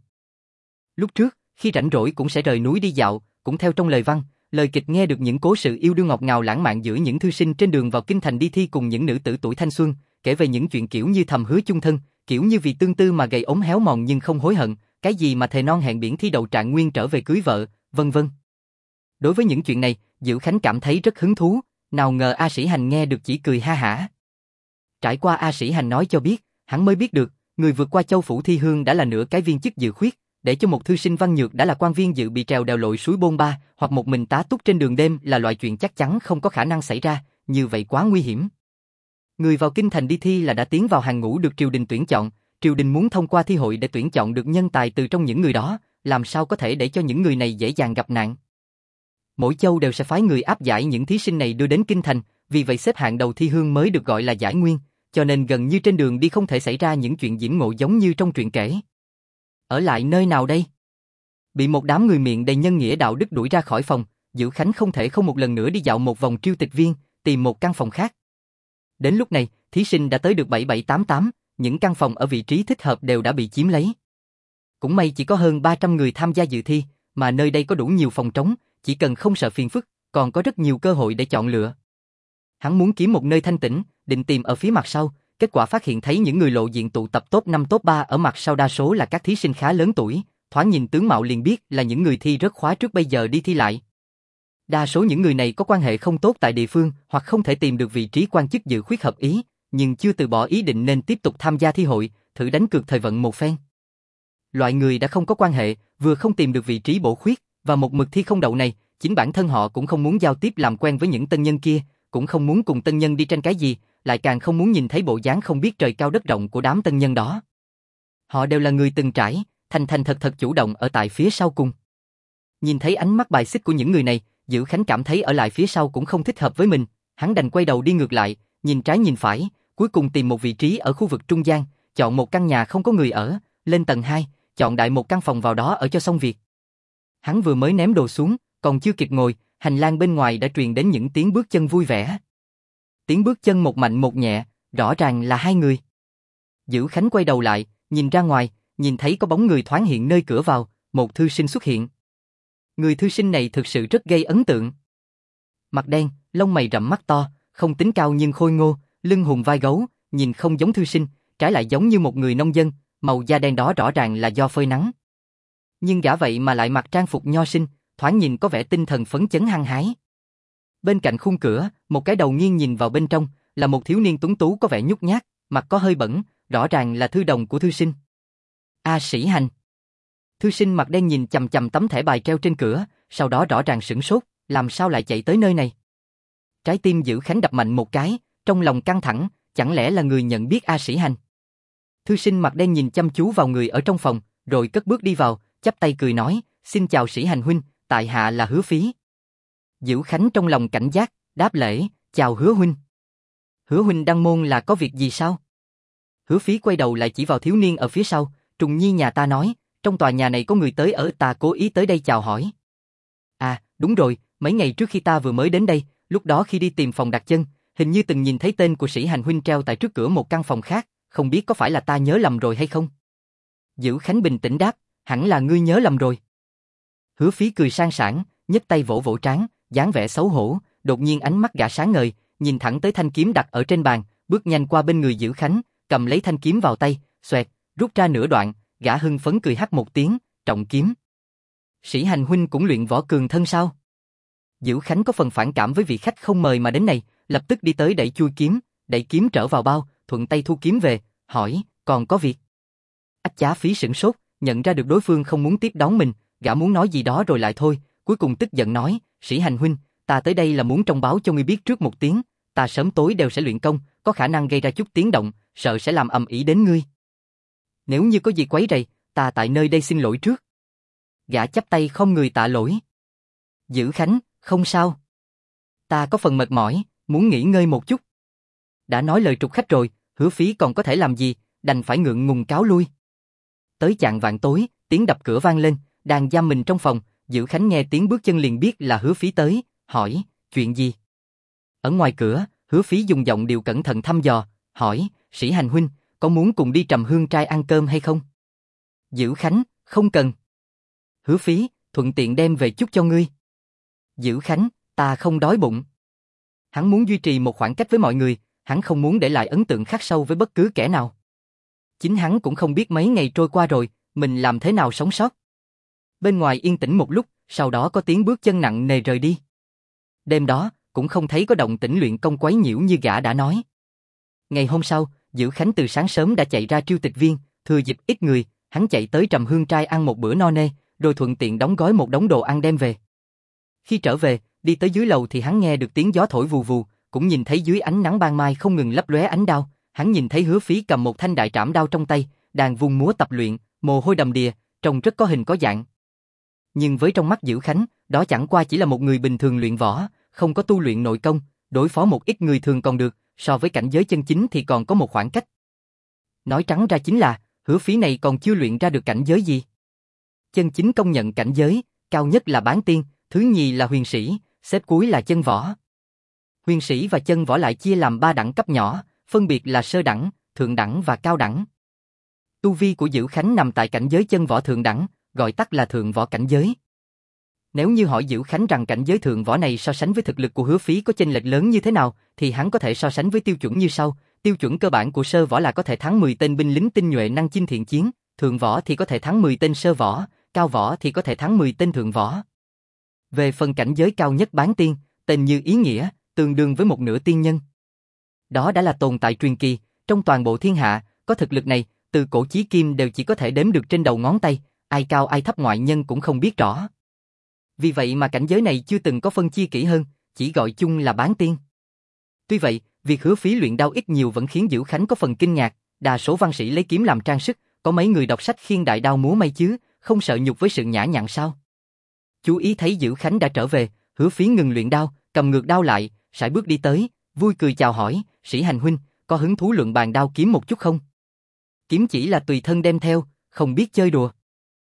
Lúc trước, khi rảnh rỗi cũng sẽ rời núi đi dạo, cũng theo trong lời văn, lời kịch nghe được những cố sự yêu đương ngọt ngào lãng mạn giữa những thư sinh trên đường vào kinh thành đi thi cùng những nữ tử tuổi thanh xuân, kể về những chuyện kiểu như thầm hứa chung thân, kiểu như vì tương tư mà gầy ốm héo mòn nhưng không hối hận, cái gì mà thề non hẹn biển thi đậu trạng nguyên trở về cưới vợ, vân vân. Đối với những chuyện này, Dữu Khánh cảm thấy rất hứng thú, Nào ngờ A Sĩ Hành nghe được chỉ cười ha hả. Trải qua A Sĩ Hành nói cho biết, hắn mới biết được, người vượt qua Châu Phủ Thi Hương đã là nửa cái viên chức dự khuyết, để cho một thư sinh văn nhược đã là quan viên dự bị trèo đèo lội suối bôn ba, hoặc một mình tá túc trên đường đêm là loại chuyện chắc chắn không có khả năng xảy ra, như vậy quá nguy hiểm. Người vào kinh thành đi thi là đã tiến vào hàng ngũ được triều đình tuyển chọn, triều đình muốn thông qua thi hội để tuyển chọn được nhân tài từ trong những người đó, làm sao có thể để cho những người này dễ dàng gặp nạn. Mỗi châu đều sẽ phái người áp giải những thí sinh này đưa đến kinh thành, vì vậy xếp hạng đầu thi hương mới được gọi là giải nguyên, cho nên gần như trên đường đi không thể xảy ra những chuyện diễm ngộ giống như trong truyện kể. Ở lại nơi nào đây? Bị một đám người miệng đầy nhân nghĩa đạo đức đuổi ra khỏi phòng, Dữ Khánh không thể không một lần nữa đi dạo một vòng triêu tịch viên, tìm một căn phòng khác. Đến lúc này, thí sinh đã tới được 7788, những căn phòng ở vị trí thích hợp đều đã bị chiếm lấy. Cũng may chỉ có hơn 300 người tham gia dự thi, mà nơi đây có đủ nhiều phòng trống, chỉ cần không sợ phiền phức, còn có rất nhiều cơ hội để chọn lựa. Hắn muốn kiếm một nơi thanh tĩnh, định tìm ở phía mặt sau, kết quả phát hiện thấy những người lộ diện tụ tập top 5 top 3 ở mặt sau đa số là các thí sinh khá lớn tuổi, thoáng nhìn tướng mạo liền biết là những người thi rớt khóa trước bây giờ đi thi lại. Đa số những người này có quan hệ không tốt tại địa phương hoặc không thể tìm được vị trí quan chức dự khuyết hợp ý, nhưng chưa từ bỏ ý định nên tiếp tục tham gia thi hội, thử đánh cược thời vận một phen. Loại người đã không có quan hệ, vừa không tìm được vị trí bổ khuyết, và một mực thi không đậu này, chính bản thân họ cũng không muốn giao tiếp làm quen với những tân nhân kia, cũng không muốn cùng tân nhân đi tranh cái gì, lại càng không muốn nhìn thấy bộ dáng không biết trời cao đất rộng của đám tân nhân đó. Họ đều là người từng trải, thành thành thật thật chủ động ở tại phía sau cùng. Nhìn thấy ánh mắt bài xích của những người này, Dữ Khánh cảm thấy ở lại phía sau cũng không thích hợp với mình, hắn đành quay đầu đi ngược lại, nhìn trái nhìn phải, cuối cùng tìm một vị trí ở khu vực trung gian, chọn một căn nhà không có người ở, lên tầng 2, chọn đại một căn phòng vào đó ở cho xong việc. Hắn vừa mới ném đồ xuống, còn chưa kịp ngồi, hành lang bên ngoài đã truyền đến những tiếng bước chân vui vẻ. Tiếng bước chân một mạnh một nhẹ, rõ ràng là hai người. Dữ Khánh quay đầu lại, nhìn ra ngoài, nhìn thấy có bóng người thoáng hiện nơi cửa vào, một thư sinh xuất hiện. Người thư sinh này thực sự rất gây ấn tượng. Mặt đen, lông mày rậm mắt to, không tính cao nhưng khôi ngô, lưng hùm vai gấu, nhìn không giống thư sinh, trái lại giống như một người nông dân, màu da đen đó rõ ràng là do phơi nắng. Nhưng gã vậy mà lại mặc trang phục nho sinh, thoáng nhìn có vẻ tinh thần phấn chấn hăng hái. Bên cạnh khung cửa, một cái đầu nghiêng nhìn vào bên trong, là một thiếu niên tuấn tú có vẻ nhút nhát, mặt có hơi bẩn, rõ ràng là thư đồng của thư sinh. A Sĩ Hành. Thư sinh mặt đen nhìn chằm chằm tấm thẻ bài treo trên cửa, sau đó rõ ràng sửng sốt, làm sao lại chạy tới nơi này? Trái tim Dữ Khánh đập mạnh một cái, trong lòng căng thẳng, chẳng lẽ là người nhận biết A Sĩ Hành? Thư sinh mặt đen nhìn chăm chú vào người ở trong phòng, rồi cất bước đi vào, chắp tay cười nói, xin chào Sĩ Hành huynh, tại hạ là Hứa Phí. Dữ Khánh trong lòng cảnh giác, đáp lễ, chào Hứa huynh. Hứa huynh đăng môn là có việc gì sao? Hứa Phí quay đầu lại chỉ vào thiếu niên ở phía sau, Trùng Nhi nhà ta nói, trong tòa nhà này có người tới ở, ta cố ý tới đây chào hỏi. À, đúng rồi, mấy ngày trước khi ta vừa mới đến đây, lúc đó khi đi tìm phòng đặt chân, hình như từng nhìn thấy tên của Sĩ Hành huynh treo tại trước cửa một căn phòng khác, không biết có phải là ta nhớ lầm rồi hay không? Dữ Khánh bình tĩnh đáp, hẳn là ngươi nhớ lầm rồi. Hứa Phí cười sang sảng, nhấc tay vỗ vỗ trán, dáng vẻ xấu hổ, đột nhiên ánh mắt gã sáng ngời, nhìn thẳng tới thanh kiếm đặt ở trên bàn, bước nhanh qua bên người Dữ Khánh, cầm lấy thanh kiếm vào tay, xoẹt, rút ra nửa đoạn, gã hưng phấn cười hắc một tiếng, trọng kiếm. Sĩ Hành huynh cũng luyện võ cường thân sao? Dữ Khánh có phần phản cảm với vị khách không mời mà đến này, lập tức đi tới đẩy kiếm trở vào bao, thuận tay thu kiếm về, hỏi, còn có việc? Ách Chá Phí sửng sốt, nhận ra được đối phương không muốn tiếp đón mình, gã muốn nói gì đó rồi lại thôi, cuối cùng tức giận nói, Sĩ Hành huynh, ta tới đây là muốn thông báo cho ngươi biết trước một tiếng, ta sớm tối đều sẽ luyện công, có khả năng gây ra chút tiếng động, sợ sẽ làm ầm ĩ đến ngươi. Nếu như có gì quấy rầy, ta tại nơi đây xin lỗi trước. Gã chắp tay không người tạ lỗi. Dữ Khánh, không sao. Ta có phần mệt mỏi, muốn nghỉ ngơi một chút. Đã nói lời trục khách rồi, Hứa Phí còn có thể làm gì, đành phải ngượng ngùng cáo lui. Tới chạng vạng tối, tiếng đập cửa vang lên, đang giam mình trong phòng, Dữ Khánh nghe tiếng bước chân liền biết là Hứa Phí tới, hỏi, chuyện gì? Ở ngoài cửa, Hứa Phí dùng giọng điệu cẩn thận thăm dò, hỏi, Sĩ Hành huynh, có muốn cùng đi Trầm Hương trai ăn cơm hay không? Dữ Khánh, không cần. Hứa Phí, thuận tiện đem về chút cho ngươi. Dữ Khánh, ta không đói bụng. Hắn muốn duy trì một khoảng cách với mọi người, hắn không muốn để lại ấn tượng khắc sâu với bất cứ kẻ nào. Chính hắn cũng không biết mấy ngày trôi qua rồi, mình làm thế nào sống sót. Bên ngoài yên tĩnh một lúc, sau đó có tiếng bước chân nặng nề rời đi. Đêm đó, cũng không thấy có động tĩnh luyện công quấy nhiễu như gã đã nói. Ngày hôm sau, Dữ Khánh từ sáng sớm đã chạy ra Triêu Tịch Viên, thừa dịp ít người, hắn chạy tới Trầm Hương Trai ăn một bữa no nê, rồi thuận tiện đóng gói một đống đồ ăn đem về. Khi trở về, đi tới dưới lầu thì hắn nghe được tiếng gió thổi vù vù, cũng nhìn thấy dưới ánh nắng ban mai không ngừng lấp lóe ánh đao, hắn nhìn thấy Hứa Phí cầm một thanh đại trảm đao trong tay, đang vung múa tập luyện, mồ hôi đầm đìa, trông rất có hình có dạng. Nhưng với trong mắt Dữ Khánh, đó chẳng qua chỉ là một người bình thường luyện võ, không có tu luyện nội công, đối phó một ít người thường còn được, so với cảnh giới chân chính thì còn có một khoảng cách. Nói trắng ra chính là, Hứa Phí này còn chưa luyện ra được cảnh giới gì. Chân chính công nhận cảnh giới, cao nhất là bán tiên, thứ nhì là huyền sĩ, xếp cuối là chân võ. Huyền sĩ và chân võ lại chia làm 3 đẳng cấp nhỏ, phân biệt là sơ đẳng, thượng đẳng và cao đẳng. Tu vi của Dữ Khánh nằm tại cảnh giới chân võ thượng đẳng, gọi tắt là thượng võ cảnh giới. Nếu như hỏi Dữ Khánh rằng cảnh giới thượng võ này so sánh với thực lực của Hứa Phí có chênh lệch lớn như thế nào, thì hắn có thể so sánh với tiêu chuẩn như sau. Tiêu chuẩn cơ bản của sơ võ là có thể thắng 10 tên binh lính tinh nhuệ năng chinh thiện chiến, thượng võ thì có thể thắng 10 tên sơ võ, cao võ thì có thể thắng 10 tên thượng võ. Về phần cảnh giới cao nhất bán tiên, tên như ý nghĩa, tương đương với một nửa tiên nhân. Đó đã là tồn tại truyền kỳ, trong toàn bộ thiên hạ, có thực lực này, từ cổ chí kim đều chỉ có thể đếm được trên đầu ngón tay, ai cao ai thấp ngoại nhân cũng không biết rõ. Vì vậy mà cảnh giới này chưa từng có phân chia kỹ hơn, chỉ gọi chung là bán tiên. Tuy vậy, việc Hứa Phí luyện đao ít nhiều vẫn khiến Dữ Khánh có phần kinh ngạc, đa số văn sĩ lấy kiếm làm trang sức, có mấy người đọc sách khiêng đại đao múa may chứ, không sợ nhục với sự nhã nhặn sao? Chú ý thấy Dữ Khánh đã trở về, Hứa Phí ngừng luyện đao, cầm ngược đao lại, sải bước đi tới, vui cười chào hỏi, Sĩ Hành huynh, có hứng thú luận bàn đao kiếm một chút không? Kiếm chỉ là tùy thân đem theo, không biết chơi đùa.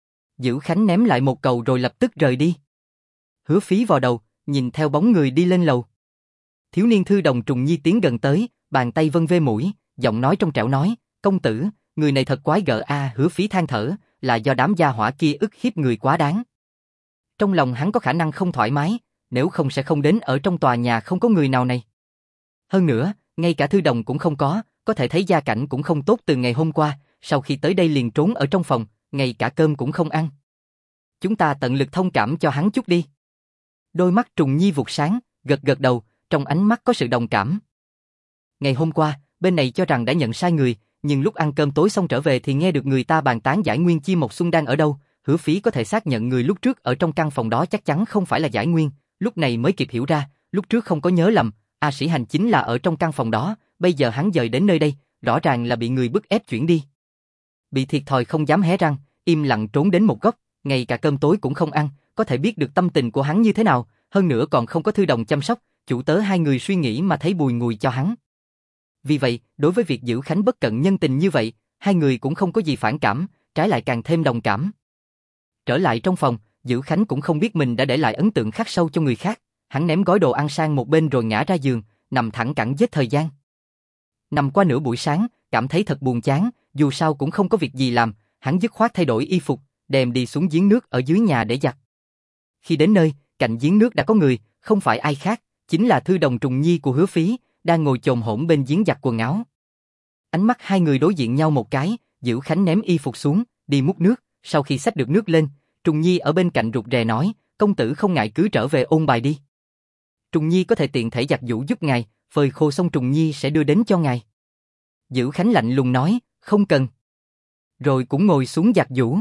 Dữ Khánh ném lại một cầu rồi lập tức rời đi. Hứa Phí vào đầu, nhìn theo bóng người đi lên lầu. Thiếu niên thư đồng Trùng Nhi tiến gần tới, bàn tay vân ve mũi, giọng nói trong trẻo nói, công tử, người này thật quái gở a. Hứa Phí than thở, là do đám gia hỏa kia ức hiếp người quá đáng. Trong lòng hắn có khả năng không thoải mái, nếu không sẽ không đến ở trong tòa nhà không có người nào này. Hơn nữa, ngay cả thư đồng cũng không có thể thấy gia cảnh cũng không tốt từ ngày hôm qua, sau khi tới đây liền trốn ở trong phòng, ngay cả cơm cũng không ăn. Chúng ta tận lực thông cảm cho hắn chút đi. Đôi mắt Trùng Nhi vụt sáng, gật gật đầu, trong ánh mắt có sự đồng cảm. Ngày hôm qua, bên này cho rằng đã nhận sai người, nhưng lúc ăn cơm tối xong trở về thì nghe được người ta bàn tán Giải Nguyên Chi Mộc Xuân đang ở đâu. Hứa Phí có thể xác nhận người lúc trước ở trong căn phòng đó chắc chắn không phải là Giải Nguyên, lúc này mới kịp hiểu ra, lúc trước không có nhớ lầm, A Sĩ Hành chính là ở trong căn phòng đó, bây giờ hắn dời đến nơi đây, rõ ràng là bị người bức ép chuyển đi. Bị thiệt thòi không dám hé răng, im lặng trốn đến một góc, ngay cả cơm tối cũng không ăn, có thể biết được tâm tình của hắn như thế nào, hơn nữa còn không có thư đồng chăm sóc, chủ tớ hai người suy nghĩ mà thấy bùi ngùi cho hắn. Vì vậy, đối với việc Dữ Khánh bất cận nhân tình như vậy, hai người cũng không có gì phản cảm, trái lại càng thêm đồng cảm. Trở lại trong phòng, Dữ Khánh cũng không biết mình đã để lại ấn tượng khắc sâu cho người khác, hắn ném gói đồ ăn sang một bên rồi ngã ra giường, nằm thẳng cẳng giết thời gian. Nằm qua nửa buổi sáng, cảm thấy thật buồn chán, dù sao cũng không có việc gì làm, hắn dứt khoát thay đổi y phục, đem đi xuống giếng nước ở dưới nhà để giặt. Khi đến nơi, cạnh giếng nước đã có người, không phải ai khác, chính là thư đồng Trùng Nhi của Hứa Phí, đang ngồi chồm hổm bên giếng giặt quần áo. Ánh mắt hai người đối diện nhau một cái, Dữ Khánh ném y phục xuống, đi múc nước, sau khi xách được nước lên, Trùng Nhi ở bên cạnh rụt rè nói, công tử không ngại cứ trở về ôn bài đi. Trùng Nhi có thể tiện thể giặt giũ giúp ngài, phơi khô xong Trùng Nhi sẽ đưa đến cho ngài. Dữ Khánh lạnh lùng nói, không cần. Rồi cũng ngồi xuống giặt giũ.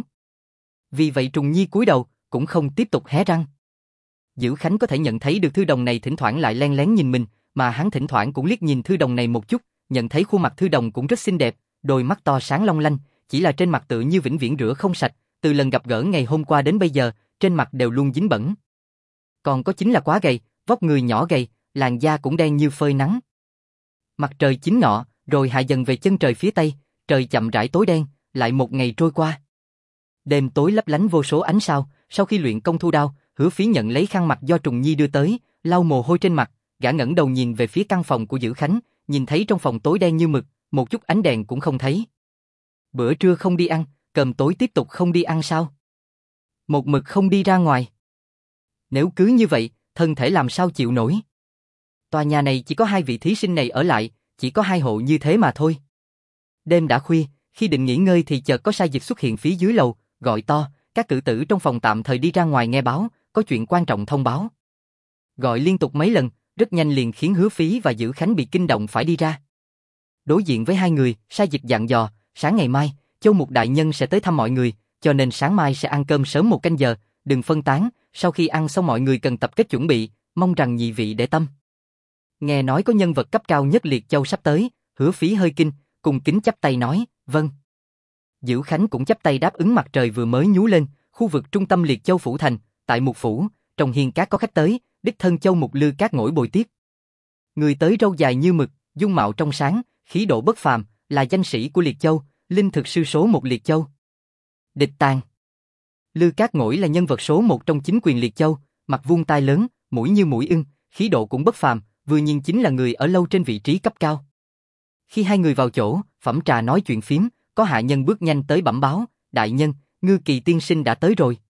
Vì vậy Trùng Nhi cúi đầu, cũng không tiếp tục hé răng. Dữ Khánh có thể nhận thấy được thư đồng này thỉnh thoảng lại len lén nhìn mình, mà hắn thỉnh thoảng cũng liếc nhìn thư đồng này một chút, nhận thấy khuôn mặt thư đồng cũng rất xinh đẹp, đôi mắt to sáng long lanh, chỉ là trên mặt tự như vĩnh viễn rửa không sạch, từ lần gặp gỡ ngày hôm qua đến bây giờ, trên mặt đều luôn dính bẩn. Còn có chính là quá gầy, vóc người nhỏ gầy, làn da cũng đen như phơi nắng. Mặt trời chính ngọ, rồi hạ dần về chân trời phía tây, trời chậm rãi tối đen, lại một ngày trôi qua. Đêm tối lấp lánh vô số ánh sao, sau khi luyện công thu đao, Hứa Phí nhận lấy khăn mặt do Trùng Nhi đưa tới, lau mồ hôi trên mặt, gã ngẩng đầu nhìn về phía căn phòng của Dữ Khánh, nhìn thấy trong phòng tối đen như mực, một chút ánh đèn cũng không thấy. Bữa trưa không đi ăn, cơm tối tiếp tục không đi ăn sao? Một mực không đi ra ngoài. Nếu cứ như vậy, thân thể làm sao chịu nổi? Tòa nhà này chỉ có hai vị thí sinh này ở lại, chỉ có hai hộ như thế mà thôi. Đêm đã khuya, khi định nghỉ ngơi thì chợt có sai dịch xuất hiện phía dưới lầu, gọi to, các cử tử trong phòng tạm thời đi ra ngoài nghe báo, có chuyện quan trọng thông báo. Gọi liên tục mấy lần, rất nhanh liền khiến Hứa Phí và Dữ Khánh bị kinh động phải đi ra. Đối diện với hai người, Sa Dịch dặn dò, sáng ngày mai, Châu Mục đại nhân sẽ tới thăm mọi người, cho nên sáng mai sẽ ăn cơm sớm 1 canh giờ, đừng phân tán, sau khi ăn xong mọi người cần tập kết chuẩn bị, mong rằng nhị vị để tâm. Nghe nói có nhân vật cấp cao nhất Liệt Châu sắp tới, Hứa Phí hơi kinh, cùng kính chắp tay nói, vâng. Dữ Khánh cũng chắp tay đáp ứng. Mặt trời vừa mới nhú lên, khu vực trung tâm Liệt Châu phủ thành, tại Mục phủ, trong hiên cát có khách tới, đích thân Châu Mục Lư Cát ngồi bồi tiếp. Người tới râu dài như mực, dung mạo trong sáng, khí độ bất phàm, là danh sĩ của Liệt Châu, linh thực sư số 1 Liệt Châu. Địch Tàng. Lư Cát Ngỗi là nhân vật số 1 trong chính quyền Liệt Châu, mặt vuông tai lớn, mũi như mũi ưng, khí độ cũng bất phàm, vừa nhìn chính là người ở lâu trên vị trí cấp cao. Khi hai người vào chỗ, phẩm trà nói chuyện phím, có hạ nhân bước nhanh tới bẩm báo, đại nhân, Ngư Kỳ tiên sinh đã tới rồi.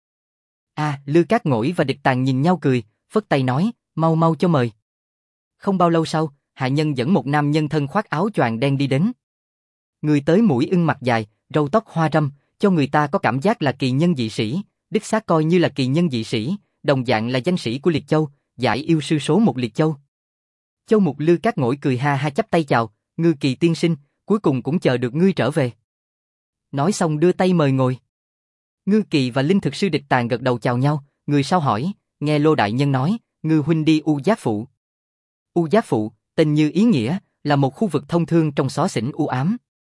Lư Cát Ngỗi và Địch Tàng nhìn nhau cười, phất tay nói, mau mau cho mời. Không bao lâu sau, hạ nhân dẫn một nam nhân thân khoác áo choàng đen đi đến. Người tới mũi ưng mặt dài, râu tóc hoa râm, cho người ta có cảm giác là kỳ nhân dị sĩ, đích xác coi như là kỳ nhân dị sĩ, đồng dạng là danh sĩ của Liệt Châu, giải yêu sư số 1 Liệt Châu. Châu Mục Lư Cát Ngỗi cười ha ha chắp tay chào, Ngư Kỳ tiên sinh, cuối cùng cũng chờ được ngươi trở về. Nói xong đưa tay mời ngồi. Ngư Kỳ và linh thực sư Địch Tàng gật đầu chào nhau, người sau hỏi, nghe Lô đại nhân nói, Ngư huynh đi U Giác Phụ. U Giác Phụ, tên như ý nghĩa, là một khu vực thông thương trong xó xỉnh u ám.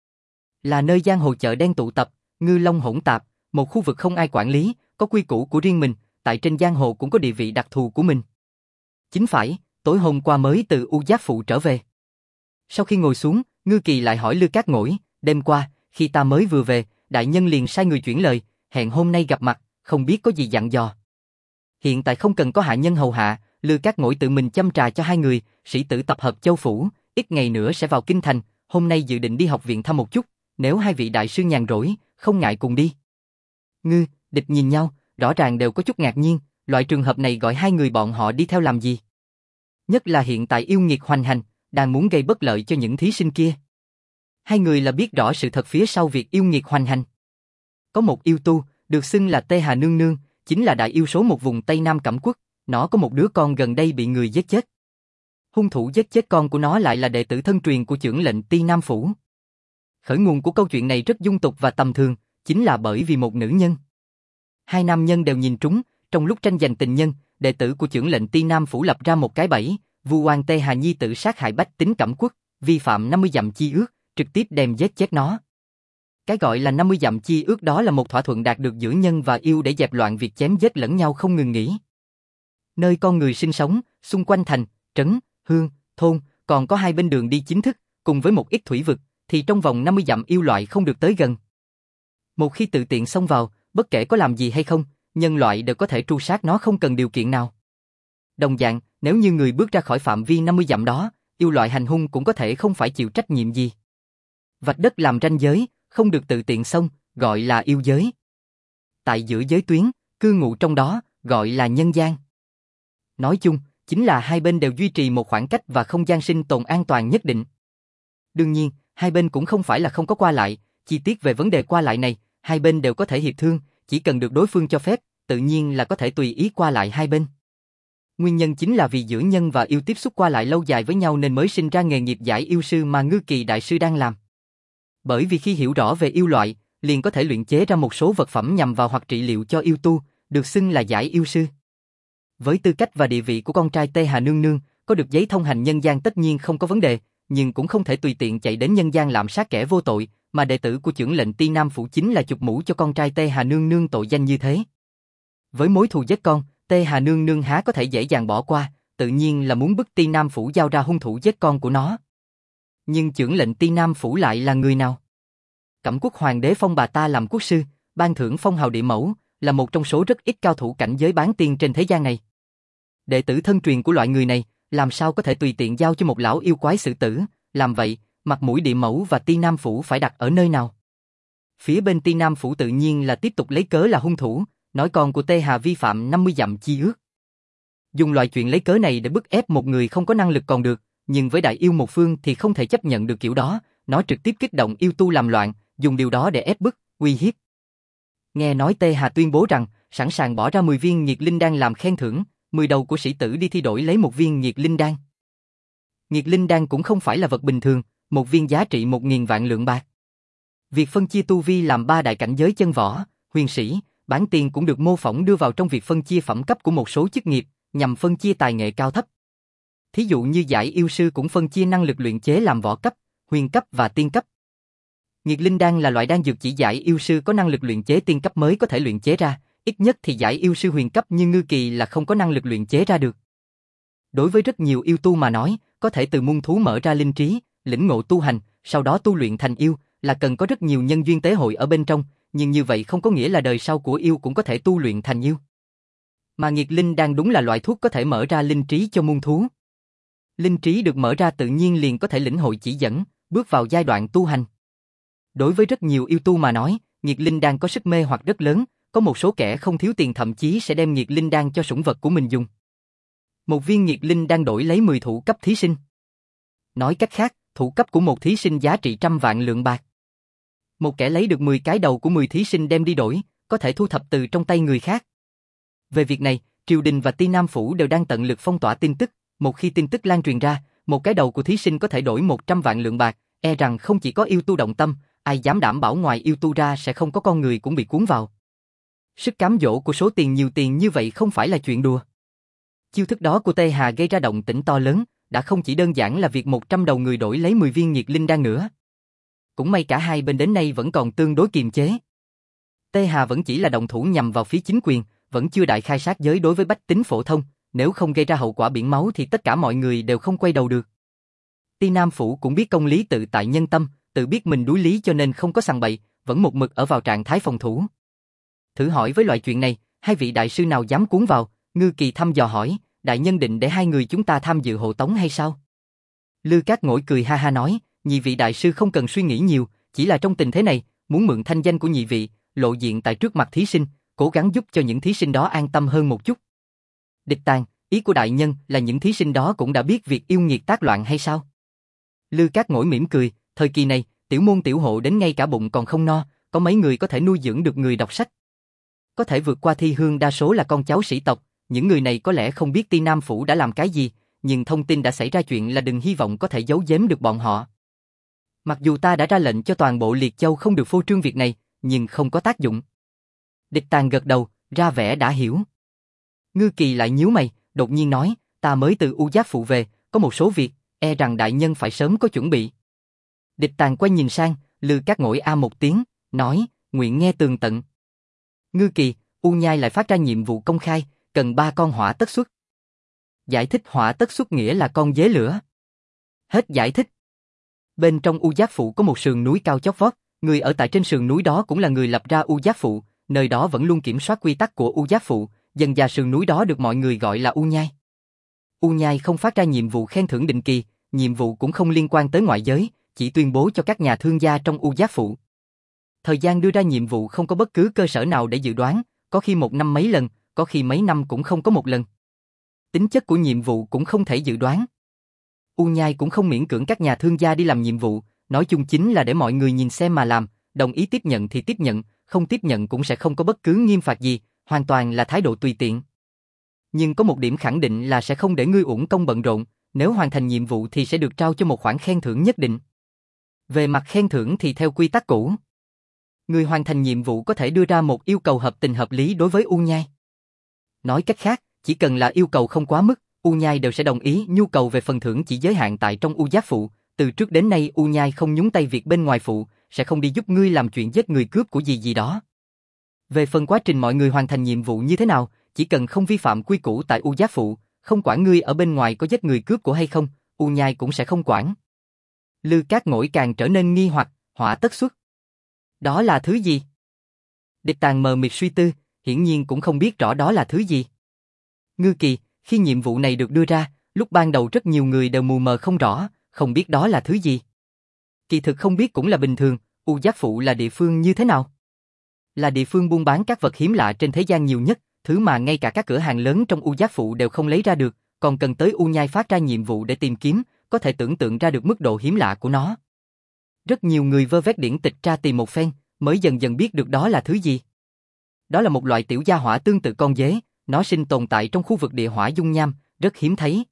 Là nơi giang hồ chợ đen tụ tập, ngư long hỗn tạp, một khu vực không ai quản lý, có quy củ của riêng mình, tại trên giang hồ cũng có địa vị đặc thù của mình. Chính phải, tối hôm qua mới từ U Giác Phụ trở về. Sau khi ngồi xuống, Ngư Kỳ lại hỏi Lư Cát Ngỗi, đêm qua, khi ta mới vừa về, đại nhân liền sai người chuyển lời, hẹn hôm nay gặp mặt, không biết có gì dặn dò. Hiện tại không cần có hạ nhân hầu hạ, Lư Cát Ngỗi tự mình châm trà cho hai người, sĩ tử tập hợp Châu phủ, ít ngày nữa sẽ vào kinh thành, hôm nay dự định đi học viện thăm một chút, nếu hai vị đại sư nhàn rỗi, không ngại cùng đi. Ngư, Địch nhìn nhau, rõ ràng đều có chút ngạc nhiên, loại trường hợp này gọi hai người bọn họ đi theo làm gì? Nhất là hiện tại yêu nghiệt hoành hành, đang muốn gây bất lợi cho những thí sinh kia. Hai người là biết rõ sự thật phía sau việc yêu nghiệt hoành hành. Có một yêu tu, được xưng là Tê Hà Nương Nương, chính là đại yêu số 1 vùng Tây Nam Cẩm Quốc, nó có một đứa con gần đây bị người giết chết. Hung thủ giết chết con của nó lại là đệ tử thân truyền của chưởng lệnh Ti Nam Phủ. Khởi nguồn của câu chuyện này rất dung tục và tầm thường, chính là bởi vì một nữ nhân. Hai nam nhân đều nhìn trúng, trong lúc tranh giành tình nhân, đệ tử của chưởng lệnh Ti Nam Phủ lập ra một cái bẫy, vu oan Tê Hà Nhi tự sát hại bách tính Cẩm Quốc, vi phạm 50 dặm chi ước, trực tiếp đem giết chết nó. Cái gọi là 50 dặm chi ước đó là một thỏa thuận đạt được giữa nhân và yêu để dẹp loạn việc chém giết lẫn nhau không ngừng nghỉ. Nơi con người sinh sống, xung quanh thành, trấn, hương, thôn, còn có hai bên đường đi chính thức, cùng với một ít thủy vực, thì trong vòng 50 dặm yêu loại không được tới gần. Một khi tự tiện xông vào, bất kể có làm gì hay không, nhân loại đều có thể tru sát nó không cần điều kiện nào. Đồng dạng, nếu như người bước ra khỏi phạm vi 50 dặm đó, yêu loại hành hung cũng có thể không phải chịu trách nhiệm gì. Vạch đất làm ranh giới, không được tự tiện xông, gọi là yêu giới. Tại giữa giới tuyến, cư ngụ trong đó, gọi là nhân gian. Nói chung, chính là hai bên đều duy trì một khoảng cách và không gian sinh tồn an toàn nhất định. Đương nhiên, hai bên cũng không phải là không có qua lại, chi tiết về vấn đề qua lại này, hai bên đều có thể hiệp thương, chỉ cần được đối phương cho phép, tự nhiên là có thể tùy ý qua lại hai bên. Nguyên nhân chính là vì giữa nhân và yêu tiếp xúc qua lại lâu dài với nhau nên mới sinh ra nghề nghiệp giải yêu sư mà Ngư Kỳ đại sư đang làm. Bởi vì khi hiểu rõ về yêu loại, liền có thể luyện chế ra một số vật phẩm nhằm vào hoặc trị liệu cho yêu tu, được xưng là giải yêu sư. Với tư cách và địa vị của con trai Tê Hà Nương Nương, có được giấy thông hành nhân gian tất nhiên không có vấn đề, nhưng cũng không thể tùy tiện chạy đến nhân gian lạm sát kẻ vô tội, mà đệ tử của chưởng lệnh Ti Nam Phủ chính là chụp mũ cho con trai Tê Hà Nương Nương tội danh như thế. Với mối thù giết con, Tê Hà Nương Nương há có thể dễ dàng bỏ qua, tự nhiên là muốn bức Ti Nam Phủ giao ra hung thủ giết con của nó. Nhưng chưởng lệnh Ti Nam Phủ lại là người nào? Cẩm Quốc Hoàng đế phong bà ta làm quốc sư, ban thưởng phong hào địa mẫu, là một trong số rất ít cao thủ cảnh giới bán tiên trên thế gian này. Đệ tử thân truyền của loại người này, làm sao có thể tùy tiện giao cho một lão yêu quái xử tử, làm vậy, mặt mũi địa mẫu và Ti Nam Phủ phải đặt ở nơi nào? Phía bên Ti Nam Phủ tự nhiên là tiếp tục lấy cớ là hung thủ, nói con của Tê Hà vi phạm 50 dặm chi ước. Dùng loại chuyện lấy cớ này để bức ép một người không có năng lực còn được, nhưng với đại yêu một phương thì không thể chấp nhận được kiểu đó, nó trực tiếp kích động yêu tu làm loạn, dùng điều đó để ép bức, uy hiếp. Nghe nói Tê Hà tuyên bố rằng sẵn sàng bỏ ra 10 viên nhiệt linh đan làm khen thưởng, 10 đầu của sĩ tử đi thi đổi lấy một viên nghiệt linh đan. Nghiệt linh đan cũng không phải là vật bình thường, một viên giá trị 1.000 vạn lượng bạc. Việc phân chia tu vi làm 3 đại cảnh giới chân võ, huyền sĩ, bán tiên cũng được mô phỏng đưa vào trong việc phân chia phẩm cấp của một số chức nghiệp, nhằm phân chia tài nghệ cao thấp. Thí dụ như giải yêu sư cũng phân chia năng lực luyện chế làm võ cấp, huyền cấp và tiên cấp. Nghiệt linh đan là loại đan dược chỉ giải yêu sư có năng lực luyện chế tiên cấp mới có thể luyện chế ra, ít nhất thì giải yêu sư huyền cấp như Ngư Kỳ là không có năng lực luyện chế ra được. Đối với rất nhiều yêu tu mà nói, có thể từ muôn thú mở ra linh trí, lĩnh ngộ tu hành, sau đó tu luyện thành yêu, là cần có rất nhiều nhân duyên tế hội ở bên trong, nhưng như vậy không có nghĩa là đời sau của yêu cũng có thể tu luyện thành yêu. Mà nghiệt linh đan đúng là loại thuốc có thể mở ra linh trí cho muôn thú. Linh trí được mở ra tự nhiên liền có thể lĩnh hội chỉ dẫn, bước vào giai đoạn tu hành. Đối với rất nhiều yêu tu mà nói, nghiệt linh đan có sức mê hoặc rất lớn, có một số kẻ không thiếu tiền thậm chí sẽ đem nghiệt linh đan cho sủng vật của mình dùng. Một viên nghiệt linh đan đổi lấy 10 thủ cấp thí sinh. Nói cách khác, thủ cấp của một thí sinh giá trị 100 vạn lượng bạc. Một kẻ lấy được 10 cái đầu của 10 thí sinh đem đi đổi, có thể thu thập từ trong tay người khác. Về việc này, triều đình và Ti Nam Phủ đều đang tận lực phong tỏa tin tức, một khi tin tức lan truyền ra, một cái đầu của thí sinh có thể đổi 100 vạn lượng bạc, e rằng không chỉ có yêu tu động tâm, ai dám đảm bảo ngoài yêu tu ra sẽ không có con người cũng bị cuốn vào. Sức cám dỗ của số tiền nhiều tiền như vậy không phải là chuyện đùa. Chiêu thức đó của Tê Hà gây ra động tĩnh to lớn, đã không chỉ đơn giản là việc 100 đầu người đổi lấy 10 viên nghiệt linh đan nữa. Cũng may cả hai bên đến nay vẫn còn tương đối kiềm chế. Tê Hà vẫn chỉ là động thủ nhằm vào phía chính quyền, vẫn chưa đại khai sát giới đối với bách tính phổ thông, nếu không gây ra hậu quả biển máu thì tất cả mọi người đều không quay đầu được. Ti Nam Phủ cũng biết công lý tự tại nhân tâm, tự biết mình đối lý cho nên không có sằng bậy, vẫn một mực ở vào trạng thái phòng thủ. Thử hỏi với loại chuyện này, hai vị đại sư nào dám cuốn vào? Ngư Kỳ thăm dò hỏi, đại nhân định để hai người chúng ta tham dự hộ tống hay sao? Lư Cát Ngỗi cười ha ha nói, nhị vị đại sư không cần suy nghĩ nhiều, chỉ là trong tình thế này, muốn mượn thanh danh của nhị vị, lộ diện tại trước mặt thí sinh, cố gắng giúp cho những thí sinh đó an tâm hơn một chút. Địch Tàng, ý của đại nhân là những thí sinh đó cũng đã biết việc yêu nghiệt tác loạn hay sao? Lư Cát Ngỗi mỉm cười, thời kỳ này, tiểu môn tiểu hộ đến ngay cả bụng còn không no, có mấy người có thể nuôi dưỡng được người đọc sách. Có thể vượt qua thi hương đa số là con cháu sĩ tộc, những người này có lẽ không biết Ti Nam Phủ đã làm cái gì, nhưng thông tin đã xảy ra chuyện là đừng hy vọng có thể giấu giếm được bọn họ. Mặc dù ta đã ra lệnh cho toàn bộ Liệt Châu không được phô trương việc này, nhưng không có tác dụng. Địch Tàng gật đầu, ra vẻ đã hiểu. Ngư Kỳ lại nhíu mày, đột nhiên nói, ta mới từ U Giáp Phụ về, có một số việc, e rằng đại nhân phải sớm có chuẩn bị. Địch Tàng quay nhìn sang, Lư Cát Ngỗi a một tiếng, nói, nguyện nghe tường tận. Ngư Kỳ, U Nhai lại phát ra nhiệm vụ công khai, cần 3 con hỏa tất xuất. Giải thích hỏa tất xuất nghĩa là con dế lửa. Hết giải thích. Bên trong U Giáp Phụ có một sườn núi cao chót vót, người ở tại trên sườn núi đó cũng là người lập ra U Giáp Phụ, nơi đó vẫn luôn kiểm soát quy tắc của U Giáp Phụ, dần dà sườn núi đó được mọi người gọi là U Nhai. U Nhai không phát ra nhiệm vụ khen thưởng định kỳ, nhiệm vụ cũng không liên quan tới ngoại giới, chỉ tuyên bố cho các nhà thương gia trong U Giáp Phụ. Thời gian đưa ra nhiệm vụ không có bất cứ cơ sở nào để dự đoán, có khi một năm mấy lần, có khi mấy năm cũng không có một lần. Tính chất của nhiệm vụ cũng không thể dự đoán. U Nhai cũng không miễn cưỡng các nhà thương gia đi làm nhiệm vụ, nói chung chính là để mọi người nhìn xem mà làm, đồng ý tiếp nhận thì tiếp nhận, không tiếp nhận cũng sẽ không có bất cứ nghiêm phạt gì, hoàn toàn là thái độ tùy tiện. Nhưng có một điểm khẳng định là sẽ không để ngươi uổng công bận rộn, nếu hoàn thành nhiệm vụ thì sẽ được trao cho một khoản khen thưởng nhất định. Về mặt khen thưởng thì theo quy tắc cũ, người hoàn thành nhiệm vụ có thể đưa ra một yêu cầu hợp tình hợp lý đối với U Nhai. Nói cách khác, chỉ cần là yêu cầu không quá mức, U Nhai đều sẽ đồng ý. Nhu cầu về phần thưởng chỉ giới hạn tại trong U Giáp Phụ, từ trước đến nay U Nhai không nhúng tay việc bên ngoài phụ, sẽ không đi giúp ngươi làm chuyện giết người cướp của gì gì đó. Về phần quá trình mọi người hoàn thành nhiệm vụ như thế nào, chỉ cần không vi phạm quy củ tại U Giáp Phụ, không quản ngươi ở bên ngoài có giết người cướp của hay không, U Nhai cũng sẽ không quản. Lư Cát Ngỗi càng trở nên nghi hoặc, hỏa tất xuất. Đó là thứ gì? Địch Tàng mờ mịt suy tư, hiển nhiên cũng không biết rõ đó là thứ gì. Ngư Kỳ, khi nhiệm vụ này được đưa ra, lúc ban đầu rất nhiều người đều mù mờ không rõ, không biết đó là thứ gì. Kỳ thực không biết cũng là bình thường, U Giáp Phụ là địa phương như thế nào? Là địa phương buôn bán các vật hiếm lạ trên thế gian nhiều nhất, thứ mà ngay cả các cửa hàng lớn trong U Giáp Phụ đều không lấy ra được, còn cần tới U Nhai phát ra nhiệm vụ để tìm kiếm, có thể tưởng tượng ra được mức độ hiếm lạ của nó. Rất nhiều người vơ vét điển tịch tra tìm một phen, mới dần dần biết được đó là thứ gì. Đó là một loại tiểu gia hỏa tương tự con dế, nó sinh tồn tại trong khu vực địa hỏa dung nham, rất hiếm thấy.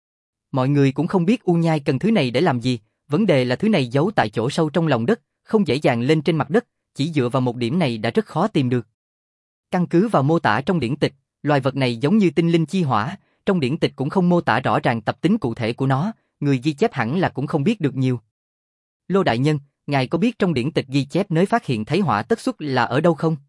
Mọi người cũng không biết U Nhai cần thứ này để làm gì, vấn đề là thứ này giấu tại chỗ sâu trong lòng đất, không dễ dàng lên trên mặt đất, chỉ dựa vào một điểm này đã rất khó tìm được. Căn cứ vào mô tả trong điển tịch, loài vật này giống như tinh linh chi hỏa, trong điển tịch cũng không mô tả rõ ràng tập tính cụ thể của nó, người ghi chép hẳn là cũng không biết được nhiều. Lô đại nhân, ngài có biết trong điển tịch ghi chép nơi phát hiện thấy hỏa tất xuất là ở đâu không?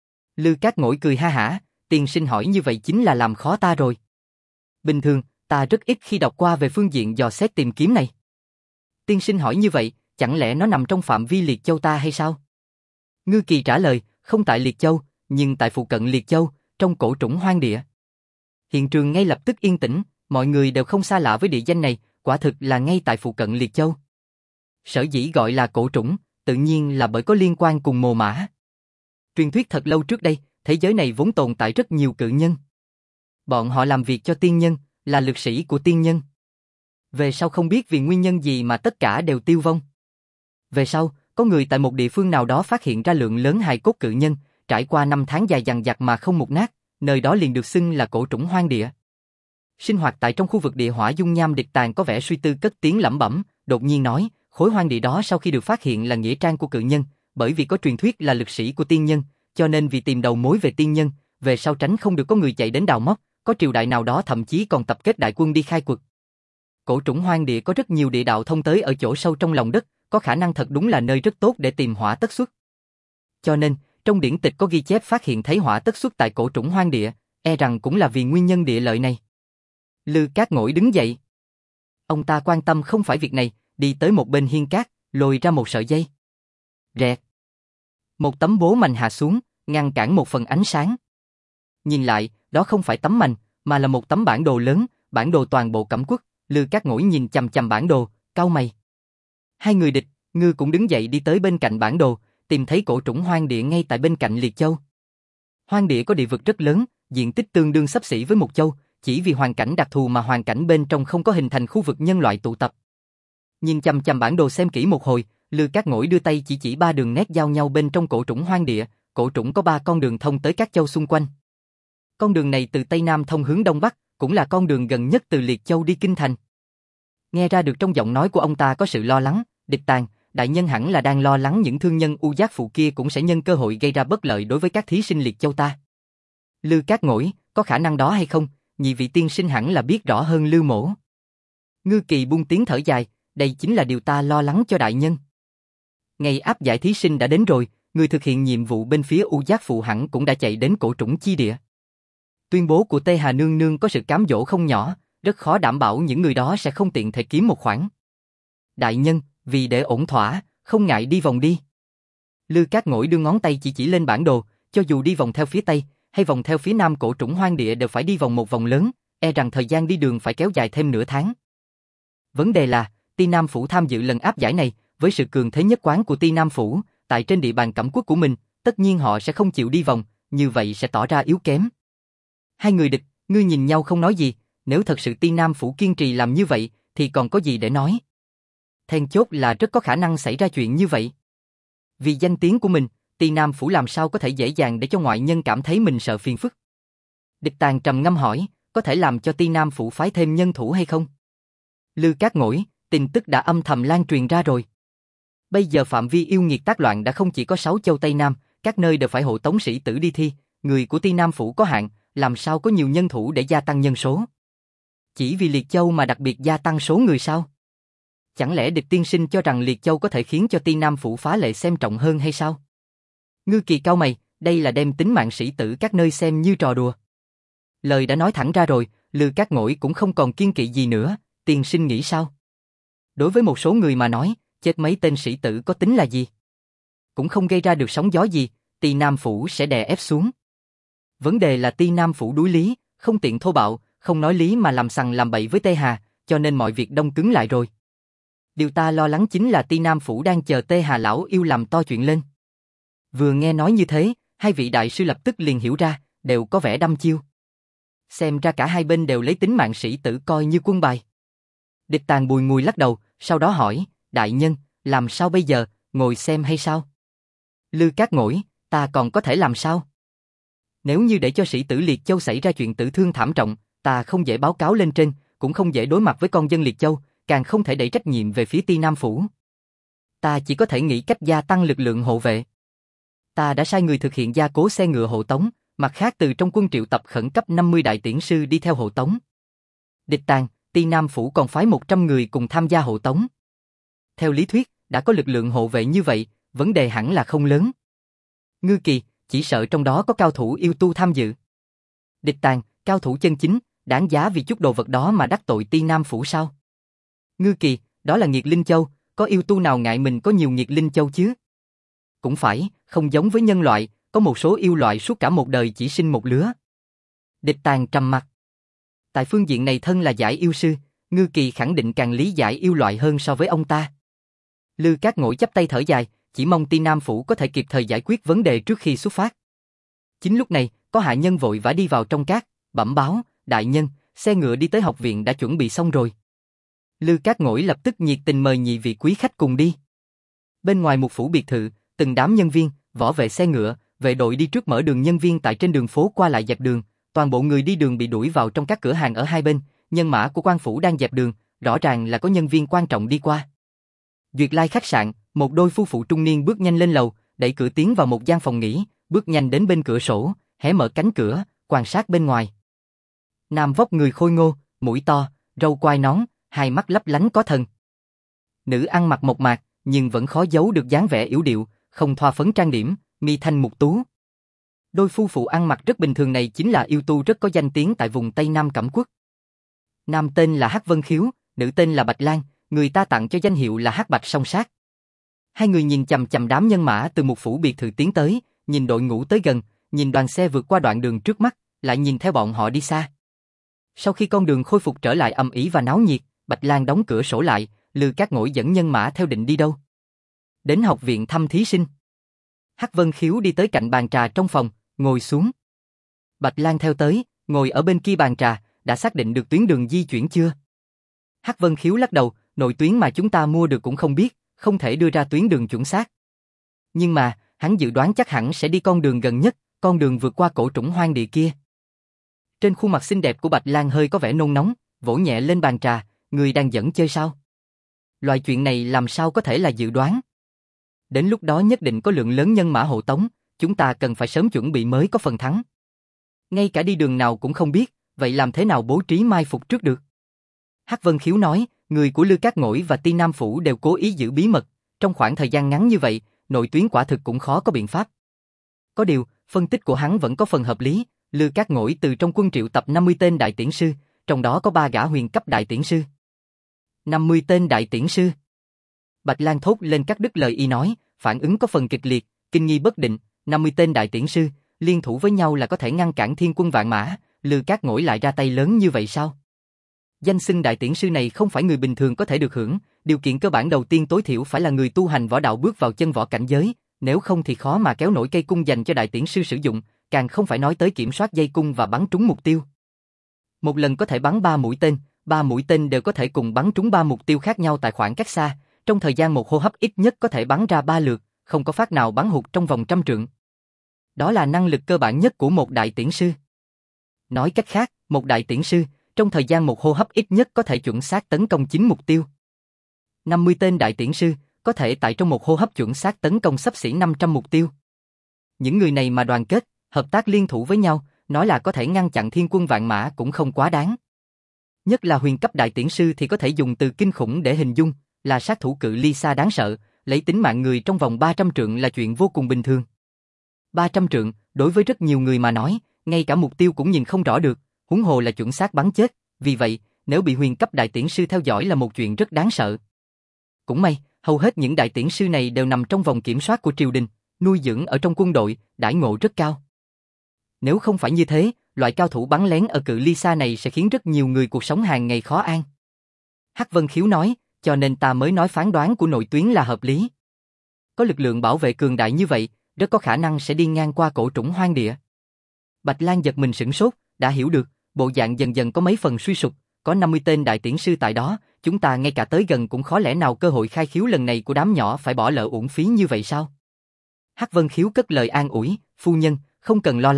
Lư Cát Ngỗi cười ha hả, tiên sinh hỏi như vậy chính là làm khó ta rồi. Bình thường, ta rất ít khi đọc qua về phương diện dò xét tìm kiếm này. Tiên sinh hỏi như vậy, chẳng lẽ nó nằm trong phạm vi Liệt Châu ta hay sao? Ngư Kỳ trả lời, không tại Liệt Châu, nhưng tại phụ cận Liệt Châu, trong cổ trũng hoang địa. Hiện trường ngay lập tức yên tĩnh, mọi người đều không xa lạ với địa danh này, quả thực là ngay tại phụ cận Liệt Châu. Sở dĩ gọi là cổ trũng, tự nhiên là bởi có liên quan cùng mồ mã. Truyền thuyết thật lâu trước đây, thế giới này vốn tồn tại rất nhiều cự nhân. Bọn họ làm việc cho tiên nhân, là lực sĩ của tiên nhân. Về sau không biết vì nguyên nhân gì mà tất cả đều tiêu vong. Về sau, có người tại một địa phương nào đó phát hiện ra lượng lớn hài cốt cự nhân, trải qua năm tháng dài dằng dặc mà không mục nát, nơi đó liền được xưng là cổ trũng hoang địa. Sinh hoạt tại trong khu vực địa hỏa dung nham Địch Tàng có vẻ suy tư cất tiếng lẩm bẩm, đột nhiên nói, khối hoang địa đó sau khi được phát hiện là nghĩa trang của cự nhân, bởi vì có truyền thuyết là lực sĩ của tiên nhân, cho nên vì tìm đầu mối về tiên nhân, về sau tránh không được có người chạy đến đào móc, có triều đại nào đó thậm chí còn tập kết đại quân đi khai quật. Cổ trũng hoang địa có rất nhiều địa đạo thông tới ở chỗ sâu trong lòng đất, có khả năng thật đúng là nơi rất tốt để tìm hỏa tất xuất. Cho nên, trong điển tịch có ghi chép phát hiện thấy hỏa tất xuất tại cổ trũng hoang địa, e rằng cũng là vì nguyên nhân địa lợi này. Lư Cát Ngỗi đứng dậy. Ông ta quan tâm không phải việc này, đi tới một bên hiên cát, lôi ra một sợi dây. Rẹt. Một tấm bố mành hạ xuống, ngăn cản một phần ánh sáng. Nhìn lại, đó không phải tấm mành, mà là một tấm bản đồ lớn, bản đồ toàn bộ Cẩm Quốc. Lư Cát Ngỗi nhìn chằm chằm bản đồ, cau mày. Hai người Địch, Ngư cũng đứng dậy đi tới bên cạnh bản đồ, tìm thấy cổ trũng hoang địa ngay tại bên cạnh Liệt Châu. Hoang địa có địa vực rất lớn, diện tích tương đương xấp xỉ với một châu, chỉ vì hoàn cảnh đặc thù mà hoàn cảnh bên trong không có hình thành khu vực nhân loại tụ tập. Nhìn chằm chằm bản đồ xem kỹ một hồi, Lư Cát Ngỗi đưa tay chỉ ba đường nét giao nhau bên trong cổ trũng hoang địa, cổ trũng có 3 con đường thông tới các châu xung quanh. Con đường này từ Tây Nam thông hướng Đông Bắc, cũng là con đường gần nhất từ Liệt Châu đi Kinh Thành. Nghe ra được trong giọng nói của ông ta có sự lo lắng, Địch Tàng, đại nhân hẳn là đang lo lắng những thương nhân U Giác Phụ kia cũng sẽ nhân cơ hội gây ra bất lợi đối với các thí sinh Liệt Châu ta. Lư Cát Ngỗi, có khả năng đó hay không, nhị vị tiên sinh hẳn là biết rõ hơn Lư mỗ. Ngư Kỳ buông tiếng thở dài, đây chính là điều ta lo lắng cho đại nhân. Ngày áp giải thí sinh đã đến rồi, người thực hiện nhiệm vụ bên phía U Giác Phụ hẳn cũng đã chạy đến cổ trũng chi địa. Tuyên bố của Tê Hà Nương Nương có sự cám dỗ không nhỏ, rất khó đảm bảo những người đó sẽ không tiện thể kiếm một khoản. Đại nhân, vì để ổn thỏa, không ngại đi vòng đi. Lư Cát Ngỗi đưa ngón tay chỉ lên bản đồ, cho dù đi vòng theo phía Tây, hay vòng theo phía Nam cổ trũng hoang địa đều phải đi vòng một vòng lớn, e rằng thời gian đi đường phải kéo dài thêm nửa tháng. Vấn đề là, Ti Nam Phủ tham dự lần áp giải này, với sự cường thế nhất quán của Ti Nam Phủ, tại trên địa bàn Cẩm Quốc của mình, tất nhiên họ sẽ không chịu đi vòng, như vậy sẽ tỏ ra yếu kém. Hai người Địch, Ngư nhìn nhau không nói gì, nếu thật sự Ti Nam Phủ kiên trì làm như vậy, thì còn có gì để nói. Then chốt là rất có khả năng xảy ra chuyện như vậy. Vì danh tiếng của mình, Ti Nam Phủ làm sao có thể dễ dàng để cho ngoại nhân cảm thấy mình sợ phiền phức. Địch Tàng trầm ngâm hỏi, có thể làm cho Ti Nam Phủ phái thêm nhân thủ hay không? Lư Cát Ngỗi, tin tức đã âm thầm lan truyền ra rồi. Bây giờ phạm vi yêu nghiệt tác loạn đã không chỉ có 6 châu Tây Nam, các nơi đều phải hộ tống sĩ tử đi thi, người của Ti Nam Phủ có hạn, làm sao có nhiều nhân thủ để gia tăng nhân số? Chỉ vì Liệt Châu mà đặc biệt gia tăng số người sao? Chẳng lẽ Địch tiên sinh cho rằng Liệt Châu có thể khiến cho Ti Nam Phủ phá lệ xem trọng hơn hay sao? Ngư Kỳ cau mày, đây là đem tính mạng sĩ tử các nơi xem như trò đùa. Lời đã nói thẳng ra rồi, Lư Cát Ngỗi cũng không còn kiêng kỵ gì nữa, tiên sinh nghĩ sao? Đối với một số người mà nói, chết mấy tên sĩ tử có tính là gì? Cũng không gây ra được sóng gió gì, Ti Nam Phủ sẽ đè ép xuống. Vấn đề là Ti Nam Phủ đuối lý, không tiện thô bạo, không nói lý mà làm sằng làm bậy với Tê Hà, cho nên mọi việc đông cứng lại rồi. Điều ta lo lắng chính là Ti Nam Phủ đang chờ Tê Hà lão yêu làm to chuyện lên. Vừa nghe nói như thế, hai vị đại sư lập tức liền hiểu ra, đều có vẻ đăm chiêu. Xem ra cả hai bên đều lấy tính mạng sĩ tử coi như quân bài. Địch Tàng bùi ngùi lắc đầu, sau đó hỏi, đại nhân, làm sao bây giờ, ngồi xem hay sao? Lư Cát Ngỗi, ta còn có thể làm sao? Nếu như để cho sĩ tử Liệt Châu xảy ra chuyện tử thương thảm trọng, ta không dễ báo cáo lên trên, cũng không dễ đối mặt với con dân Liệt Châu, càng không thể đẩy trách nhiệm về phía Ti Nam Phủ. Ta chỉ có thể nghĩ cách gia tăng lực lượng hộ vệ. Ta đã sai người thực hiện gia cố xe ngựa hộ tống, mặt khác từ trong quân triệu tập khẩn cấp 50 đại tiễn sư đi theo hộ tống. Địch tàn, Ti Nam Phủ còn phái 100 người cùng tham gia hộ tống. Theo lý thuyết, đã có lực lượng hộ vệ như vậy, vấn đề hẳn là không lớn. Ngư Kỳ, chỉ sợ trong đó có cao thủ yêu tu tham dự. Địch tàn, cao thủ chân chính, đáng giá vì chút đồ vật đó mà đắc tội Ti Nam Phủ sao? Ngư Kỳ, đó là Nghiệt Linh Châu, có yêu tu nào ngại mình có nhiều Nghiệt Linh Châu chứ? Cũng phải, không giống với nhân loại, có một số yêu loại suốt cả một đời chỉ sinh một lứa. Địch tàn trầm mặt. Tại phương diện này thân là giải yêu sư, Ngư Kỳ khẳng định càng lý giải yêu loại hơn so với ông ta. Lư Cát Ngỗi chắp tay thở dài, chỉ mong Ti Nam Phủ có thể kịp thời giải quyết vấn đề trước khi xuất phát. Chính lúc này, có hạ nhân vội vã đi vào trong cát, bẩm báo, đại nhân, xe ngựa đi tới học viện đã chuẩn bị xong rồi. Lư Cát Ngỗi lập tức nhiệt tình mời nhị vị quý khách cùng đi. Bên ngoài một phủ biệt thự, từng đám nhân viên, võ vệ xe ngựa, vệ đội đi trước mở đường, nhân viên tại trên đường phố qua lại dẹp đường, toàn bộ người đi đường bị đuổi vào trong các cửa hàng ở hai bên, nhân mã của quan phủ đang dẹp đường, rõ ràng là có nhân viên quan trọng đi qua. Duyệt Lai khách sạn, một đôi phu phụ trung niên bước nhanh lên lầu, đẩy cửa tiến vào một gian phòng nghỉ, bước nhanh đến bên cửa sổ, hé mở cánh cửa, quan sát bên ngoài. Nam vóc người khôi ngô, mũi to, râu quai nón, hai mắt lấp lánh có thần. Nữ ăn mặc mộc mạc, nhưng vẫn khó giấu được dáng vẻ yểu điệu, không thoa phấn trang điểm, mi thanh mục tú. Đôi phu phụ ăn mặc rất bình thường này chính là yêu tu rất có danh tiếng tại vùng Tây Nam Cẩm Quốc. Nam tên là Hắc Vân Khiếu, nữ tên là Bạch Lan, người ta tặng cho danh hiệu là Hắc Bạch song sát. Hai người nhìn chằm chằm đám nhân mã từ một phủ biệt thự tiến tới, nhìn đội ngũ tới gần, nhìn đoàn xe vượt qua đoạn đường trước mắt, lại nhìn theo bọn họ đi xa. Sau khi con đường khôi phục trở lại ầm ĩ và náo nhiệt, Bạch Lan đóng cửa sổ lại, Lư Cát Ngỗi dẫn nhân mã theo định đi đâu? Đến học viện thăm thí sinh. Hắc Vân Khiếu đi tới cạnh bàn trà trong phòng, ngồi xuống. Bạch Lan theo tới, ngồi ở bên kia bàn trà, đã xác định được tuyến đường di chuyển chưa? Hắc Vân Khiếu lắc đầu, nội tuyến mà chúng ta mua được cũng không biết, không thể đưa ra tuyến đường chuẩn xác. Nhưng mà, hắn dự đoán chắc hẳn sẽ đi con đường gần nhất, con đường vượt qua cổ trũng hoang địa kia. Trên khuôn mặt xinh đẹp của Bạch Lan hơi có vẻ nôn nóng, vỗ nhẹ lên bàn trà, người đang dẫn chơi sao? Loại chuyện này làm sao có thể là dự đoán? Đến lúc đó nhất định có lượng lớn nhân mã hộ tống, chúng ta cần phải sớm chuẩn bị mới có phần thắng. Ngay cả đi đường nào cũng không biết, vậy làm thế nào bố trí mai phục trước được? Hắc Vân Khiếu nói, người của Lư Cát Ngỗi và Ti Nam Phủ đều cố ý giữ bí mật, trong khoảng thời gian ngắn như vậy, nội tuyến quả thực cũng khó có biện pháp. Có điều, phân tích của hắn vẫn có phần hợp lý, Lư Cát Ngỗi từ trong quân triệu tập 50 tên đại tiễn sư, trong đó có 3 gã huyền cấp đại tiễn sư. 50 tên đại tiễn sư. Bạch Lan thốt lên cắt đứt lời y nói, phản ứng có phần kịch liệt, kinh nghi bất định, 50 tên đại tiễn sư, liên thủ với nhau là có thể ngăn cản thiên quân vạn mã, Lư Cát Ngỗi lại ra tay lớn như vậy sao? Danh xưng đại tiễn sư này không phải người bình thường có thể được hưởng, điều kiện cơ bản đầu tiên tối thiểu phải là người tu hành võ đạo bước vào chân võ cảnh giới, nếu không thì khó mà kéo nổi cây cung dành cho đại tiễn sư sử dụng, càng không phải nói tới kiểm soát dây cung và bắn trúng mục tiêu. Một lần có thể bắn 3 mũi tên đều có thể cùng bắn trúng 3 mục tiêu khác nhau tại khoảng cách xa, trong thời gian một hô hấp ít nhất có thể bắn ra 3 lượt, không có phát nào bắn hụt trong vòng 100 trượng. Đó là năng lực cơ bản nhất của một đại tiễn sư. Nói cách khác, một đại tiễn sư, trong thời gian một hô hấp ít nhất có thể chuẩn xác tấn công 9 mục tiêu. 50 tên đại tiễn sư, có thể tại trong một hô hấp chuẩn xác tấn công xấp xỉ 500 mục tiêu. Những người này mà đoàn kết, hợp tác liên thủ với nhau, nói là có thể ngăn chặn thiên quân vạn mã cũng không quá đáng. Nhất là huyền cấp đại tiễn sư thì có thể dùng từ kinh khủng để hình dung, là sát thủ cự ly xa đáng sợ, lấy tính mạng người trong vòng 300 trượng là chuyện vô cùng bình thường. 300 trượng, đối với rất nhiều người mà nói, ngay cả mục tiêu cũng nhìn không rõ được, huống hồ là chuẩn xác bắn chết, vì vậy, nếu bị huyền cấp đại tiễn sư theo dõi là một chuyện rất đáng sợ. Cũng may, hầu hết những đại tiễn sư này đều nằm trong vòng kiểm soát của triều đình, nuôi dưỡng ở trong quân đội, đãi ngộ rất cao. Nếu không phải như thế, loại cao thủ bắn lén ở cự ly xa này sẽ khiến rất nhiều người cuộc sống hàng ngày khó an. Hắc Vân Khiếu nói, cho nên ta mới nói phán đoán của nội tuyến là hợp lý. Có lực lượng bảo vệ cường đại như vậy, rất có khả năng sẽ đi ngang qua cổ trũng hoang địa. Bạch Lan giật mình sửng sốt, đã hiểu được, bộ dạng dần dần có mấy phần suy sụp, có 50 tên đại tiễn sư tại đó, chúng ta ngay cả tới gần cũng khó lẽ nào cơ hội khai khiếu lần này của đám nhỏ phải bỏ lỡ uổng phí như vậy sao? Hắc Vân Khiếu cất lời an ủi, phu nhân, không cần lo lắng,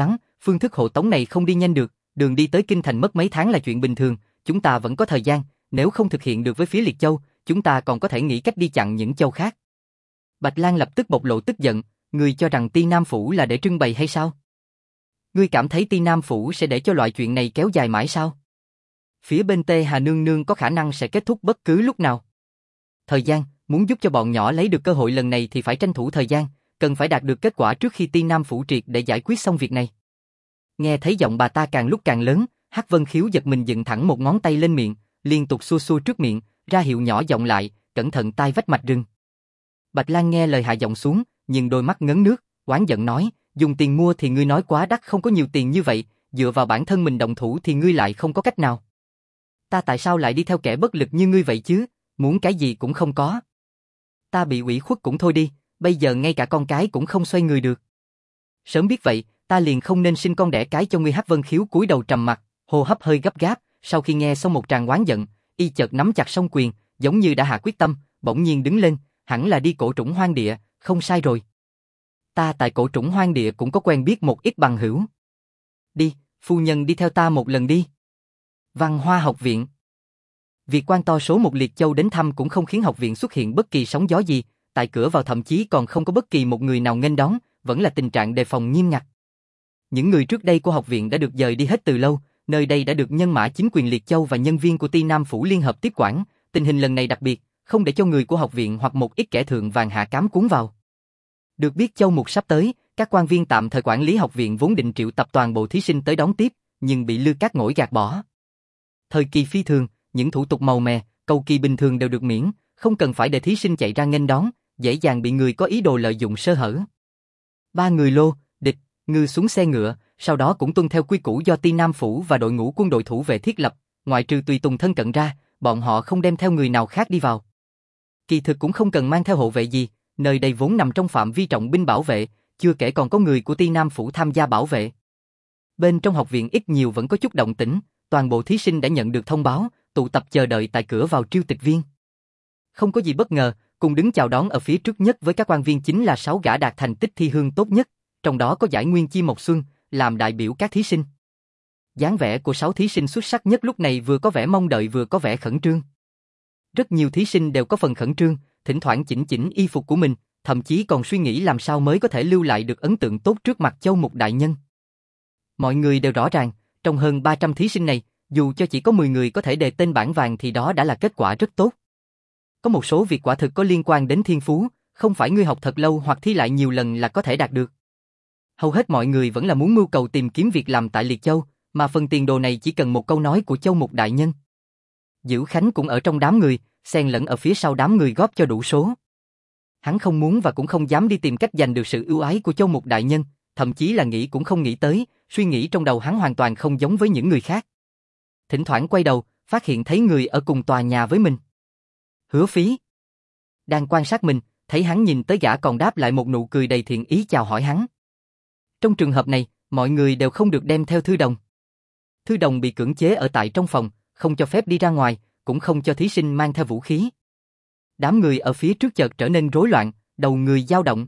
phương thức hộ tống này không đi nhanh được, đường đi tới Kinh Thành mất mấy tháng là chuyện bình thường, chúng ta vẫn có thời gian, nếu không thực hiện được với phía Liệt Châu, chúng ta còn có thể nghĩ cách đi chặn những châu khác. Bạch Lang lập tức bộc lộ tức giận, ngươi cho rằng Ti Nam Phủ là để trưng bày hay sao? Ngươi cảm thấy Ti Nam Phủ sẽ để cho loại chuyện này kéo dài mãi sao? Phía bên Tê Hà Nương Nương có khả năng sẽ kết thúc bất cứ lúc nào. Thời gian, muốn giúp cho bọn nhỏ lấy được cơ hội lần này thì phải tranh thủ thời gian, cần phải đạt được kết quả trước khi Ti Nam Phủ triệt để giải quyết xong việc này. Nghe thấy giọng bà ta càng lúc càng lớn, Hắc Vân Khiếu giật mình dựng thẳng một ngón tay lên miệng, liên tục xua xua trước miệng, ra hiệu nhỏ giọng lại, cẩn thận tai vách mạch rừng. Bạch Lang nghe lời hạ giọng xuống, nhưng đôi mắt ngấn nước, oán giận nói, dùng tiền mua thì ngươi nói quá đắt, không có nhiều tiền như vậy, dựa vào bản thân mình động thủ thì ngươi lại không có cách nào. Ta tại sao lại đi theo kẻ bất lực như ngươi vậy chứ, muốn cái gì cũng không có. Ta bị ủy khuất cũng thôi đi, bây giờ ngay cả con cái cũng không xoay người được. Sớm biết vậy, ta liền không nên sinh con đẻ cái cho ngươi. Hắc Vân Khiếu cúi đầu trầm mặt, hô hấp hơi gấp gáp, sau khi nghe xong một tràng oán giận, y chợt nắm chặt song quyền, giống như đã hạ quyết tâm, bỗng nhiên đứng lên, hẳn là đi Cổ Trũng Hoang Địa, không sai rồi. Ta tại Cổ Trũng Hoang Địa cũng có quen biết một ít bằng hữu. Đi, phu nhân đi theo ta một lần đi. Văn Hoa học viện. Việc quan to số một Liệt Châu đến thăm cũng không khiến học viện xuất hiện bất kỳ sóng gió gì, tại cửa vào thậm chí còn không có bất kỳ một người nào nghênh đón, vẫn là tình trạng đề phòng nghiêm ngặt. Những người trước đây của học viện đã được dời đi hết từ lâu, nơi đây đã được nhân mã chính quyền Liệt Châu và nhân viên của Ti Nam Phủ liên hợp tiếp quản, tình hình lần này đặc biệt, không để cho người của học viện hoặc một ít kẻ thượng vàng hạ cám cuốn vào. Được biết Châu Mục sắp tới, các quan viên tạm thời quản lý học viện vốn định triệu tập toàn bộ thí sinh tới đón tiếp, nhưng bị Lư Cát Ngỗi gạt bỏ. Thời kỳ phi thường, những thủ tục màu mè, cầu kỳ bình thường đều được miễn, không cần phải để thí sinh chạy ra nghênh đón, dễ dàng bị người có ý đồ lợi dụng sơ hở. Ba người Lô, Địch, Ngư xuống xe ngựa, sau đó cũng tuân theo quy củ do Ti Nam Phủ và đội ngũ quân đội thủ vệ thiết lập, ngoại trừ tùy tùng thân cận ra, bọn họ không đem theo người nào khác đi vào. Kỳ thực cũng không cần mang theo hộ vệ gì, nơi đây vốn nằm trong phạm vi trọng binh bảo vệ, chưa kể còn có người của Ti Nam Phủ tham gia bảo vệ. Bên trong học viện ít nhiều vẫn có chút động tĩnh, toàn bộ thí sinh đã nhận được thông báo, tụ tập chờ đợi tại cửa vào Triêu Tịch Viên. Không có gì bất ngờ, cùng đứng chào đón ở phía trước nhất với các quan viên chính là 6 gã đạt thành tích thi hương tốt nhất, trong đó có Giải Nguyên Chi Mộc Xuân, làm đại biểu các thí sinh. Dáng vẻ của 6 thí sinh xuất sắc nhất lúc này vừa có vẻ mong đợi vừa có vẻ khẩn trương. Rất nhiều thí sinh đều có phần khẩn trương, thỉnh thoảng chỉnh chỉnh y phục của mình, thậm chí còn suy nghĩ làm sao mới có thể lưu lại được ấn tượng tốt trước mặt Châu Mục đại nhân. Mọi người đều rõ ràng, trong hơn 300 thí sinh này, dù cho chỉ có 10 người có thể đề tên bảng vàng thì đó đã là kết quả rất tốt. Có một số việc quả thực có liên quan đến thiên phú, không phải ngươi học thật lâu hoặc thi lại nhiều lần là có thể đạt được. Hầu hết mọi người vẫn là muốn mưu cầu tìm kiếm việc làm tại Liệt Châu, mà phần tiền đồ này chỉ cần một câu nói của Châu Mục đại nhân. Dữ Khánh cũng ở trong đám người, xen lẫn ở phía sau đám người góp cho đủ số. Hắn không muốn và cũng không dám đi tìm cách giành được sự ưu ái của Châu Mục đại nhân, thậm chí là nghĩ cũng không nghĩ tới, suy nghĩ trong đầu hắn hoàn toàn không giống với những người khác. Thỉnh thoảng quay đầu, phát hiện thấy người ở cùng tòa nhà với mình. Hứa Phí đang quan sát mình, thấy hắn nhìn tới gã còn đáp lại một nụ cười đầy thiện ý chào hỏi hắn. Trong trường hợp này, mọi người đều không được đem theo Thư Đồng. Thư Đồng bị cưỡng chế ở tại trong phòng, không cho phép đi ra ngoài, cũng không cho thí sinh mang theo vũ khí. Đám người ở phía trước chợt trở nên rối loạn, đầu người dao động.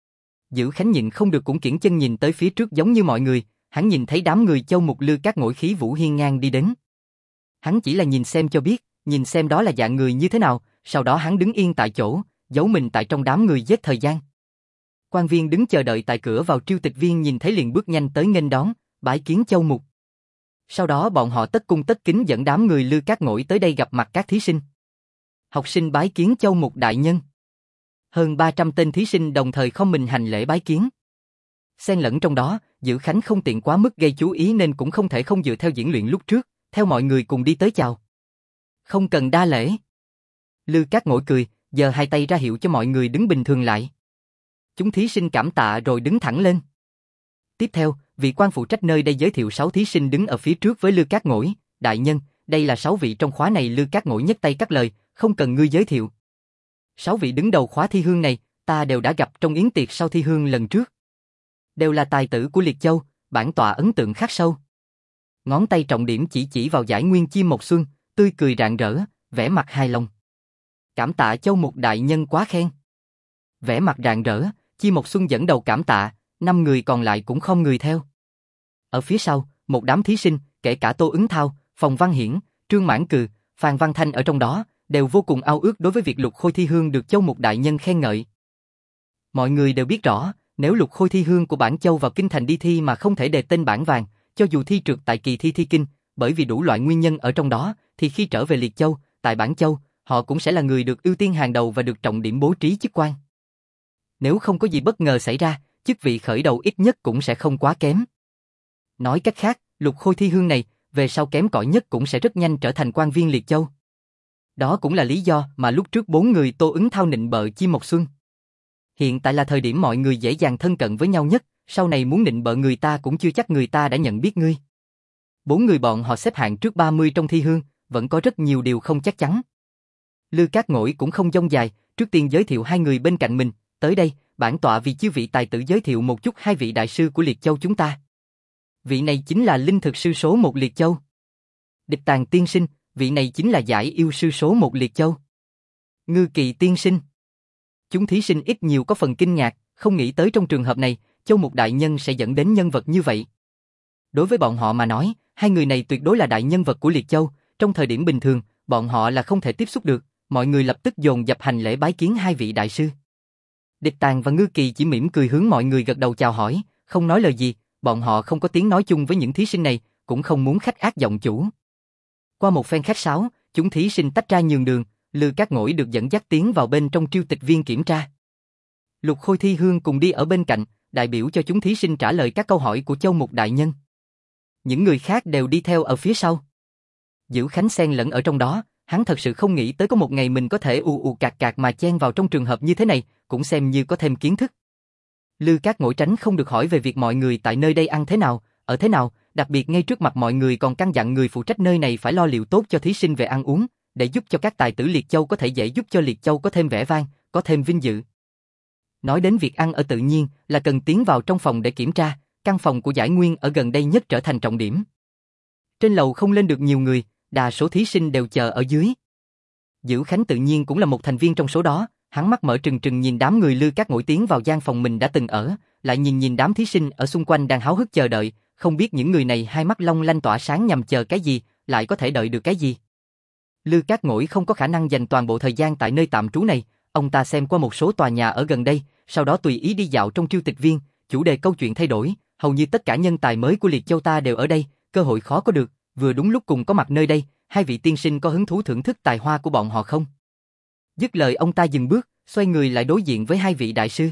Dữ Khánh nhịn không được cũng kiễng chân nhìn tới phía trước giống như mọi người, hắn nhìn thấy đám người Châu Mục Lư Cát Ngỗi khí vũ hiên ngang đi đến. Hắn chỉ là nhìn xem cho biết, nhìn xem đó là dạng người như thế nào, sau đó hắn đứng yên tại chỗ, giấu mình tại trong đám người giết thời gian. Quan viên đứng chờ đợi tại cửa vào Triêu Tịch Viên nhìn thấy liền bước nhanh tới nghênh đón, bái kiến Châu Mục. Sau đó bọn họ tất cung tất kính dẫn đám người Lư Cát Ngỗi tới đây gặp mặt các thí sinh. Học sinh bái kiến Châu Mục đại nhân. Hơn 300 tên thí sinh đồng thời không mình hành lễ bái kiến. Xen lẫn trong đó, Dữ Khánh không tiện quá mức gây chú ý nên cũng không thể không dựa theo diễn luyện lúc trước, theo mọi người cùng đi tới chào. Không cần đa lễ. Lư Cát Ngỗi cười, giơ hai tay ra hiệu cho mọi người đứng bình thường lại. Chúng thí sinh cảm tạ rồi đứng thẳng lên. Tiếp theo, vị quan phụ trách nơi đây giới thiệu 6 thí sinh đứng ở phía trước với Lư Cát Ngỗi. Đại nhân, đây là 6 vị trong khóa này. Lư Cát Ngỗi nhấc tay cắt lời, không cần ngươi giới thiệu. 6 vị đứng đầu khóa thi hương này, ta đều đã gặp trong yến tiệc sau thi hương lần trước. Đều là tài tử của Liệt Châu, bản tọa ấn tượng khắc sâu. Ngón tay trọng điểm chỉ vào Giải Nguyên Chi Mộc Xuân, tươi cười rạng rỡ, vẻ mặt hài lòng. Cảm tạ Châu Mục đại nhân quá khen. Vẻ mặt rạng rỡ, Chi Mộc Xuân dẫn đầu cảm tạ, 5 người còn lại cũng không người theo. Ở phía sau, một đám thí sinh, kể cả Tô Ứng Thao, Phòng Văn Hiển, Trương Mãn Cừ, Phan Văn Thanh ở trong đó, đều vô cùng ao ước đối với việc Lục Khôi Thi Hương được Châu Mục đại nhân khen ngợi. Mọi người đều biết rõ, nếu Lục Khôi Thi Hương của Bản Châu vào kinh thành đi thi mà không thể đề tên bảng vàng, cho dù thi trượt tại kỳ thi thi kinh, bởi vì đủ loại nguyên nhân ở trong đó, thì khi trở về Liệt Châu, tại Bản Châu, họ cũng sẽ là người được ưu tiên hàng đầu và được trọng điểm bố trí chức quan. Nếu không có gì bất ngờ xảy ra, chức vị khởi đầu ít nhất cũng sẽ không quá kém. Nói cách khác, Lục Khôi Thi Hương này, về sau kém cỏi nhất cũng sẽ rất nhanh trở thành quan viên Liệt Châu. Đó cũng là lý do mà lúc trước 4 người Tô Ứng Thao nịnh bợ Chim Mộc Xuân. Hiện tại là thời điểm mọi người dễ dàng thân cận với nhau nhất, sau này muốn nịnh bợ người ta cũng chưa chắc người ta đã nhận biết ngươi. 4 người bọn họ xếp hạng trước 30 trong thi hương, vẫn có rất nhiều điều không chắc chắn. Lư Cát Ngỗi cũng không dông dài, trước tiên giới thiệu 2 người bên cạnh mình, tới đây, bản tọa vì chư vị tài tử giới thiệu một chút 2 vị đại sư của Liệt Châu chúng ta. Vị này chính là linh thực sư số 1 Liệt Châu. Địch Tàng tiên sinh, vị này chính là giải yêu sư số 1 Liệt Châu. Ngư Kỳ tiên sinh. Chúng thí sinh ít nhiều có phần kinh ngạc, không nghĩ tới trong trường hợp này, Châu Mục đại nhân sẽ dẫn đến nhân vật như vậy. Đối với bọn họ mà nói, 2 người này tuyệt đối là đại nhân vật của Liệt Châu, trong thời điểm bình thường, bọn họ là không thể tiếp xúc được, mọi người lập tức dồn dập hành lễ bái kiến 2 vị đại sư. Địch Tàng và Ngư Kỳ chỉ mỉm cười hướng mọi người gật đầu chào hỏi, không nói lời gì, bọn họ không có tiếng nói chung với những thí sinh này, cũng không muốn khách ác giọng chủ. Qua một phen khách sáo, chúng thí sinh tách ra nhường đường, Lư Cát Ngỗi được dẫn dắt tiến vào bên trong triêu tịch viên kiểm tra. Lục Khôi Thi Hương cùng đi ở bên cạnh, đại biểu cho chúng thí sinh trả lời các câu hỏi của Châu Mục đại nhân. Những người khác đều đi theo ở phía sau. Dữ Khánh xen lẫn ở trong đó, hắn thật sự không nghĩ tới có một ngày mình có thể cạc cạc mà chen vào trong trường hợp như thế này, cũng xem như có thêm kiến thức. Lư Cát Ngỗi tránh không được hỏi về việc mọi người tại nơi đây ăn thế nào, ở thế nào, đặc biệt ngay trước mặt mọi người còn căn dặn người phụ trách nơi này phải lo liệu tốt cho thí sinh về ăn uống, để giúp cho các tài tử Liệt Châu có thể dễ giúp cho Liệt Châu có thêm vẻ vang, có thêm vinh dự. Nói đến việc ăn ở tự nhiên là cần tiến vào trong phòng để kiểm tra, căn phòng của Giải Nguyên ở gần đây nhất trở thành trọng điểm. Trên lầu không lên được nhiều người, đa số thí sinh đều chờ ở dưới. Dữ Khánh tự nhiên cũng là một thành viên trong số đó, hắn mắt mở trừng trừng nhìn đám người Lư Cát Ngỗi tiến vào gian phòng mình đã từng ở, lại nhìn đám thí sinh ở xung quanh đang háo hức chờ đợi, không biết những người này hai mắt long lanh tỏa sáng nhằm chờ cái gì, lại có thể đợi được cái gì. Lư Cát Ngỗi không có khả năng dành toàn bộ thời gian tại nơi tạm trú này, ông ta xem qua một số tòa nhà ở gần đây, sau đó tùy ý đi dạo trong triêu tịch viên, chủ đề câu chuyện thay đổi, hầu như tất cả nhân tài mới của Liệt Châu ta đều ở đây, cơ hội khó có được, vừa đúng lúc cùng có mặt nơi đây, 2 vị tiên sinh có hứng thú thưởng thức tài hoa của bọn họ không? Dứt lời ông ta dừng bước, xoay người lại đối diện với 2 vị đại sư.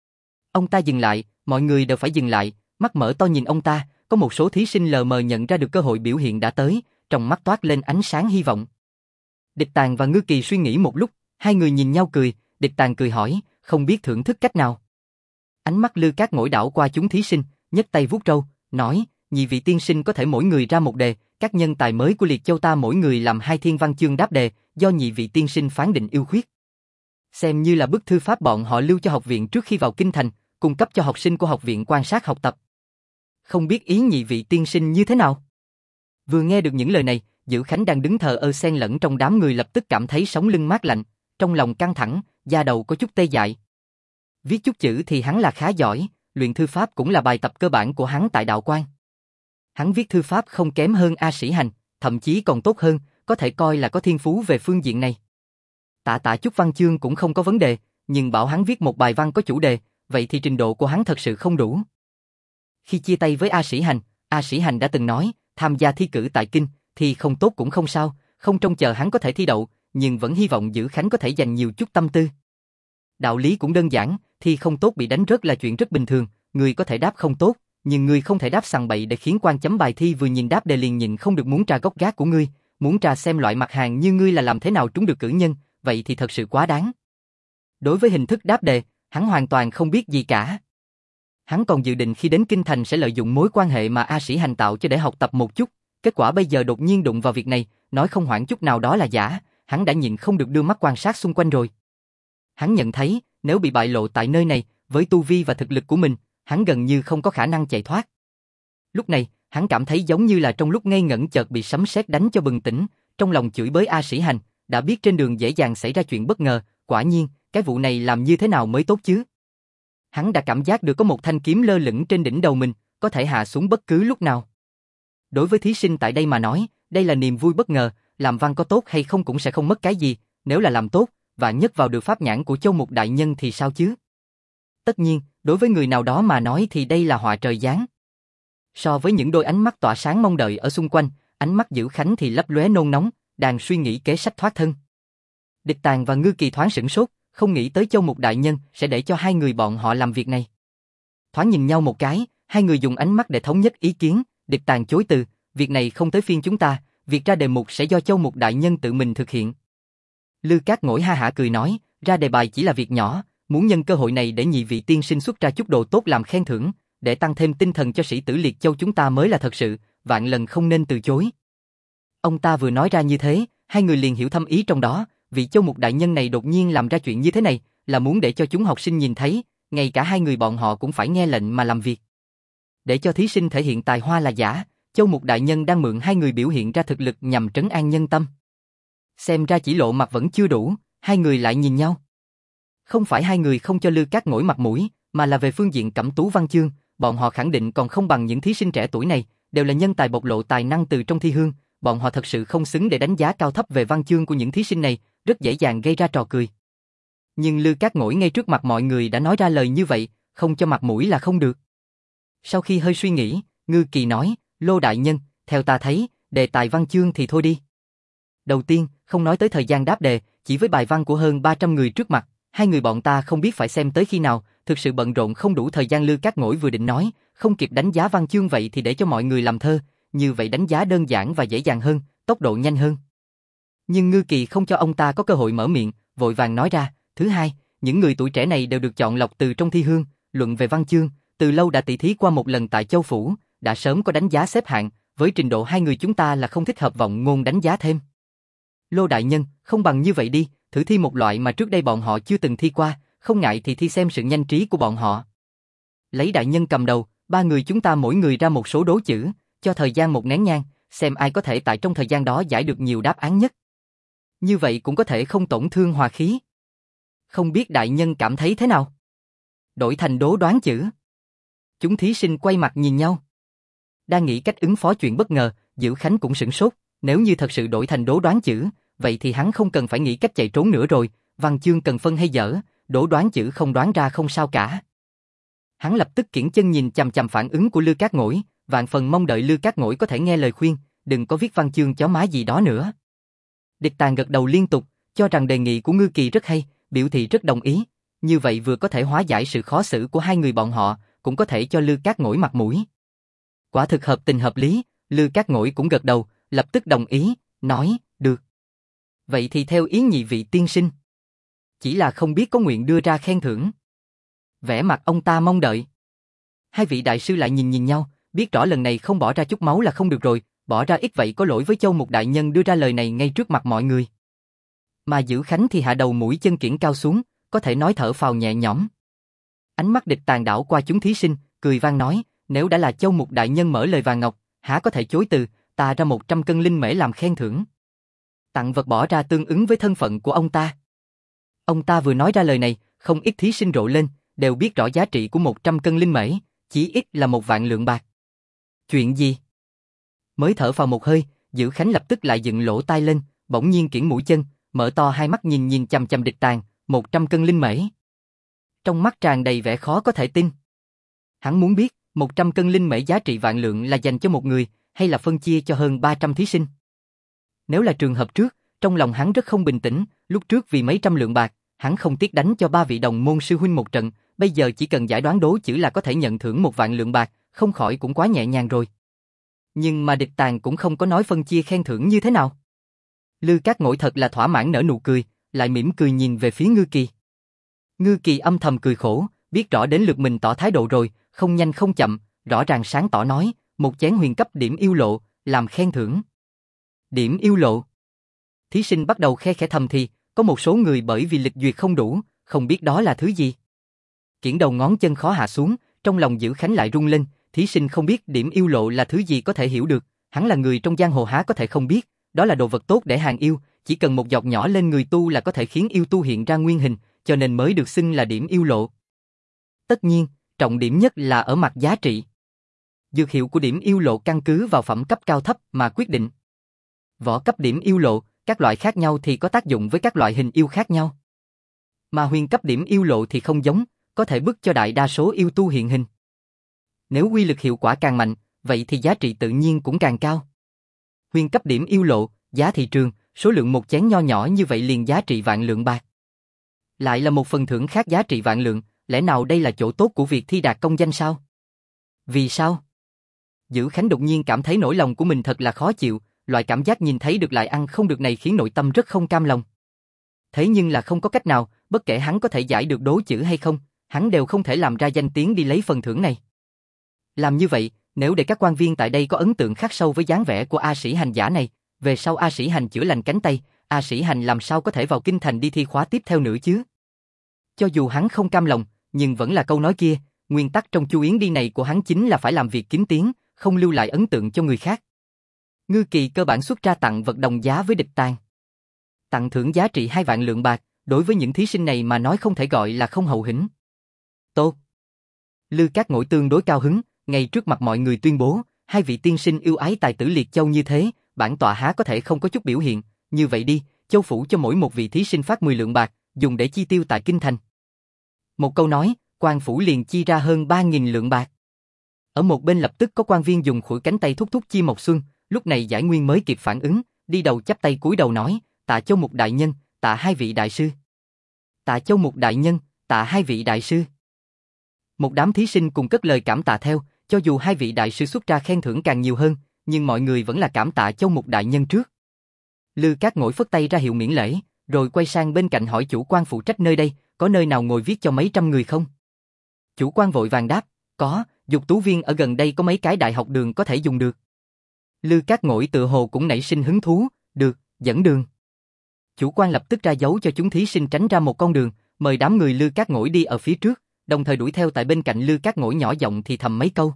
Ông ta dừng lại, mọi người đều phải dừng lại, mắt mở to nhìn ông ta, có một số thí sinh lờ mờ nhận ra được cơ hội biểu hiện đã tới, trong mắt toát lên ánh sáng hy vọng. Địch Tàng và Ngư Kỳ suy nghĩ một lúc, 2 người nhìn nhau cười, Địch Tàng cười hỏi, không biết thưởng thức cách nào. Ánh mắt Lư Cát Ngỗi đảo qua chúng thí sinh, nhấc tay vuốt râu, nói, 2 vị tiên sinh có thể mỗi người ra một đề, các nhân tài mới của Liệt Châu ta mỗi người làm 2 thiên văn chương đáp đề, do 2 vị tiên sinh phán định ưu khuyết. Xem như là bức thư pháp bọn họ lưu cho học viện trước khi vào kinh thành, cung cấp cho học sinh của học viện quan sát học tập. Không biết ý 2 vị tiên sinh như thế nào? Vừa nghe được những lời này, Dữ Khánh đang đứng thờ ơ xen lẫn trong đám người lập tức cảm thấy sống lưng mát lạnh, trong lòng căng thẳng, da đầu có chút tê dại. Viết chút chữ thì hắn là khá giỏi, luyện thư pháp cũng là bài tập cơ bản của hắn tại đạo quan. Hắn viết thư pháp không kém hơn A Sĩ Hành, thậm chí còn tốt hơn, có thể coi là có thiên phú về phương diện này. Tạ chút văn chương cũng không có vấn đề, nhưng bảo hắn viết một bài văn có chủ đề, vậy thì trình độ của hắn thật sự không đủ. Khi chia tay với A Sĩ Hành đã từng nói, tham gia thi cử tại kinh, thì không tốt cũng không sao, không trông chờ hắn có thể thi đậu, nhưng vẫn hy vọng Dữ Khánh có thể dành nhiều chút tâm tư. Đạo lý cũng đơn giản, thi không tốt bị đánh rớt là chuyện rất bình thường, người có thể đáp không tốt, nhưng người không thể đáp sằng bậy để khiến quan chấm bài thi vừa nhìn đáp đề liền nhịn không được muốn tra gốc gác của ngươi, muốn tra xem loại mặt hàng như ngươi là làm thế nào trúng được cử nhân, vậy thì thật sự quá đáng. Đối với hình thức đáp đề, hắn hoàn toàn không biết gì cả. Hắn còn dự định khi đến kinh thành sẽ lợi dụng mối quan hệ mà A Sĩ Hành tạo cho để học tập một chút, kết quả bây giờ đột nhiên đụng vào việc này, nói không hoảng chút nào đó là giả, hắn đã nhịn không được đưa mắt quan sát xung quanh rồi. Hắn nhận thấy, nếu bị bại lộ tại nơi này, với tu vi và thực lực của mình, hắn gần như không có khả năng chạy thoát. Lúc này, hắn cảm thấy giống như là trong lúc ngây ngẩn chợt bị sấm sét đánh cho bừng tỉnh, trong lòng chửi bới A Sĩ Hành, đã biết trên đường dễ dàng xảy ra chuyện bất ngờ, quả nhiên, cái vụ này làm như thế nào mới tốt chứ? Hắn đã cảm giác được có một thanh kiếm lơ lửng trên đỉnh đầu mình, có thể hạ xuống bất cứ lúc nào. Đối với thí sinh tại đây mà nói, đây là niềm vui bất ngờ, làm văn có tốt hay không cũng sẽ không mất cái gì, nếu là làm tốt, vạn nhất vào được pháp nhãn của Châu Mục đại nhân thì sao chứ? Tất nhiên, đối với người nào đó mà nói thì đây là họa trời giáng. So với những đôi ánh mắt tỏa sáng mong đợi ở xung quanh, ánh mắt Dữ Khánh thì lấp lóe nôn nóng, đang suy nghĩ kế sách thoát thân. Địch Tàng và Ngư Kỳ thoáng sửng sốt, không nghĩ tới Châu Mục đại nhân sẽ để cho hai người bọn họ làm việc này. Thoáng nhìn nhau một cái, hai người dùng ánh mắt để thống nhất ý kiến. Địch Tàng chối từ, việc này không tới phiên chúng ta, việc ra đề mục sẽ do Châu Mục đại nhân tự mình thực hiện. Lư Cát Ngỗi ha hả cười nói, ra đề bài chỉ là việc nhỏ, muốn nhân cơ hội này để nhị vị tiên sinh xuất ra chút đồ tốt làm khen thưởng, để tăng thêm tinh thần cho sĩ tử Liệt Châu chúng ta mới là thật sự, vạn lần không nên từ chối. Ông ta vừa nói ra như thế, hai người liền hiểu thâm ý trong đó, vị Châu Mục đại nhân này đột nhiên làm ra chuyện như thế này, là muốn để cho chúng học sinh nhìn thấy, ngay cả hai người bọn họ cũng phải nghe lệnh mà làm việc. Để cho thí sinh thể hiện tài hoa là giả, Châu Mục đại nhân đang mượn hai người biểu hiện ra thực lực nhằm trấn an nhân tâm. Xem ra chỉ lộ mặt vẫn chưa đủ, hai người lại nhìn nhau. Không phải hai người không cho Lư Cát Ngỗi mặt mũi, mà là về phương diện cẩm tú văn chương, bọn họ khẳng định còn không bằng những thí sinh trẻ tuổi này, đều là nhân tài bộc lộ tài năng từ trong thi hương, bọn họ thật sự không xứng để đánh giá cao thấp về văn chương của những thí sinh này, rất dễ dàng gây ra trò cười. Nhưng Lư Cát Ngỗi ngay trước mặt mọi người đã nói ra lời như vậy, không cho mặt mũi là không được. Sau khi hơi suy nghĩ, Ngư Kỳ nói, Lô đại nhân, theo ta thấy, đề tài văn chương thì thôi đi. Đầu tiên, không nói tới thời gian đáp đề, chỉ với bài văn của hơn 300 người trước mặt, hai người bọn ta không biết phải xem tới khi nào, thực sự bận rộn không đủ thời gian. Lư Cát Ngỗi vừa định nói, không kịp đánh giá văn chương vậy thì để cho mọi người làm thơ, như vậy đánh giá đơn giản và dễ dàng hơn, tốc độ nhanh hơn. Nhưng Ngư Kỳ không cho ông ta có cơ hội mở miệng, vội vàng nói ra, thứ hai, những người tuổi trẻ này đều được chọn lọc từ trong thi hương, luận về văn chương, từ lâu đã tỉ thí qua một lần tại Châu Phủ, đã sớm có đánh giá xếp hạng, với trình độ hai người chúng ta là không thích hợp vọng ngôn đánh giá thêm. Lô đại nhân, không bằng như vậy đi, thử thi một loại mà trước đây bọn họ chưa từng thi qua, không ngại thì thi xem sự nhanh trí của bọn họ. Lấy đại nhân cầm đầu, ba người chúng ta mỗi người ra một số đố chữ, cho thời gian một nén nhang, xem ai có thể tại trong thời gian đó giải được nhiều đáp án nhất. Như vậy cũng có thể không tổn thương hòa khí. Không biết đại nhân cảm thấy thế nào? Đổi thành đố đoán chữ. Chúng thí sinh quay mặt nhìn nhau. Đang nghĩ cách ứng phó chuyện bất ngờ, Dữ Khánh cũng sửng sốt, nếu như thật sự đổi thành đố đoán chữ, vậy thì hắn không cần phải nghĩ cách chạy trốn nữa rồi, văn chương cần phân hay dở, đố đoán chữ không đoán ra không sao cả. Hắn lập tức kiễng chân nhìn chằm chằm phản ứng của Lư Cát Ngỗi, vạn phần mong đợi Lư Cát Ngỗi có thể nghe lời khuyên, đừng có viết văn chương chó má gì đó nữa. Địch Tàng gật đầu liên tục, cho rằng đề nghị của Ngư Kỳ rất hay, biểu thị rất đồng ý, như vậy vừa có thể hóa giải sự khó xử của hai người bọn họ, cũng có thể cho Lư Cát Ngỗi mặt mũi. Quả thực hợp tình hợp lý, Lư Cát Ngỗi cũng gật đầu, lập tức đồng ý, nói, được. Vậy thì theo ý nhị vị tiên sinh. Chỉ là không biết có nguyện đưa ra khen thưởng. Vẻ mặt ông ta mong đợi. Hai vị đại sư lại nhìn nhau, biết rõ lần này không bỏ ra chút máu là không được rồi, bỏ ra ít vậy có lỗi với Châu Mục đại nhân đưa ra lời này ngay trước mặt mọi người. Mà Dữ Khánh thì hạ đầu mũi chân kiễng cao xuống, có thể nói thở phào nhẹ nhõm. Ánh mắt Địch Tàng đảo qua chúng thí sinh, cười vang nói, nếu đã là Châu Mục đại nhân mở lời vàng ngọc, há có thể chối từ, ta ra 100 cân linh mễ làm khen thưởng. Tặng vật bỏ ra tương ứng với thân phận của ông ta. Ông ta vừa nói ra lời này, không ít thí sinh rộ lên, đều biết rõ giá trị của 100 cân linh mễ, chỉ ít là 1 vạn lượng bạc. Chuyện gì? Mới thở phào một hơi, Dữ Khánh lập tức lại dựng lỗ tai lên, bỗng nhiên kiễng mũi chân, mở to hai mắt nhìn chằm chằm Địch Tàng, 100 cân linh mễ. Trong mắt tràn đầy vẻ khó có thể tin. Hắn muốn biết, 100 cân linh mễ giá trị vạn lượng là dành cho một người, hay là phân chia cho hơn 300 thí sinh. Nếu là trường hợp trước, trong lòng hắn rất không bình tĩnh, lúc trước vì mấy trăm lượng bạc, hắn không tiếc đánh cho 3 vị đồng môn sư huynh một trận, bây giờ chỉ cần giải đoán đố chữ là có thể nhận thưởng 1 vạn lượng bạc, không khỏi cũng quá nhẹ nhàng rồi. Nhưng mà Địch Tàng cũng không có nói phân chia khen thưởng như thế nào. Lư Cát Ngỗi thật là thỏa mãn nở nụ cười, lại mỉm cười nhìn về phía Ngư Kỳ. Ngư Kỳ âm thầm cười khổ, biết rõ đến lượt mình tỏ thái độ rồi, không nhanh không chậm, rõ ràng sáng tỏ nói, một chén huyền cấp điểm yêu lộ, làm khen thưởng. Điểm yêu lộ. Thí sinh bắt đầu khe khẽ thầm thì, có một số người bởi vì lịch duyệt không đủ, không biết đó là thứ gì. Kiễng đầu ngón chân khó hạ xuống, trong lòng Dữ Khánh lại rung lên, thí sinh không biết điểm yêu lộ là thứ gì có thể hiểu được, hắn là người trong giang hồ há có thể không biết, đó là đồ vật tốt để hàng yêu, chỉ cần một giọt nhỏ lên người tu là có thể khiến yêu tu hiện ra nguyên hình, cho nên mới được xưng là điểm yêu lộ. Tất nhiên, trọng điểm nhất là ở mặt giá trị. Dược hiệu của điểm yêu lộ căn cứ vào phẩm cấp cao thấp mà quyết định. Võ cấp điểm yêu lộ, các loại khác nhau thì có tác dụng với các loại hình yêu khác nhau. Mà huyền cấp điểm yêu lộ thì không giống, có thể bức cho đại đa số yêu tu hiện hình. Nếu quy lực hiệu quả càng mạnh, vậy thì giá trị tự nhiên cũng càng cao. Huyền cấp điểm yêu lộ, giá thị trường, số lượng một chén nho nhỏ như vậy liền giá trị vạn lượng bạc. Lại là một phần thưởng khác giá trị vạn lượng, lẽ nào đây là chỗ tốt của việc thi đạt công danh sao? Vì sao? Dữ Khánh đột nhiên cảm thấy nỗi lòng của mình thật là khó chịu, loại cảm giác nhìn thấy được lại ăn không được này khiến nội tâm rất không cam lòng. Thế nhưng là không có cách nào, bất kể hắn có thể giải được đố chữ hay không, hắn đều không thể làm ra danh tiếng đi lấy phần thưởng này. Làm như vậy, nếu để các quan viên tại đây có ấn tượng khắc sâu với dáng vẻ của A Sĩ Hành giả này, về sau A Sĩ Hành chữa lành cánh tay, A Sĩ Hành làm sao có thể vào kinh thành đi thi khóa tiếp theo nữa chứ? Cho dù hắn không cam lòng, nhưng vẫn là câu nói kia, nguyên tắc trong chu yến đi này của hắn chính là phải làm việc kín tiếng, không lưu lại ấn tượng cho người khác. Ngư Kỳ cơ bản xuất ra tặng vật đồng giá với địch tàng. Tặng thưởng giá trị 2 vạn lượng bạc, đối với những thí sinh này mà nói không thể gọi là không hậu hĩnh. Tốt. Lư Cát Ngỗi tương đối cao hứng, ngay trước mặt mọi người tuyên bố, hai vị tiên sinh yêu ái tài tử Liệt Châu như thế, bản tọa há có thể không có chút biểu hiện, như vậy đi, Châu phủ cho mỗi một vị thí sinh phát 10 lượng bạc, dùng để chi tiêu tại kinh thành. Một câu nói, quan phủ liền chi ra hơn 3.000 lượng bạc. Ở một bên lập tức có quan viên dùng khuỷu cánh tay thúc thúc Chi Mộc Xuân, lúc này Giải Nguyên mới kịp phản ứng, đi đầu chắp tay cúi đầu nói, tạ Châu Mục đại nhân, tạ hai vị đại sư. Tạ Châu Mục đại nhân, tạ hai vị đại sư. Một đám thí sinh cùng cất lời cảm tạ theo, cho dù hai vị đại sư xuất ra khen thưởng càng nhiều hơn, nhưng mọi người vẫn là cảm tạ Châu Mục đại nhân trước. Lư Cát Ngỗi phất tay ra hiệu miễn lễ, rồi quay sang bên cạnh hỏi chủ quan phụ trách nơi đây, có nơi nào ngồi viết cho mấy trăm người không? Chủ quan vội vàng đáp, có, dục tú viên ở gần đây có mấy cái đại học đường có thể dùng được. Lư Cát Ngỗi tự hồ cũng nảy sinh hứng thú, được, dẫn đường. Chủ quan lập tức ra dấu cho chúng thí sinh tránh ra một con đường, mời đám người Lư Cát Ngỗi đi ở phía trước, đồng thời đuổi theo tại bên cạnh Lư Cát Ngỗi nhỏ giọng thì thầm mấy câu.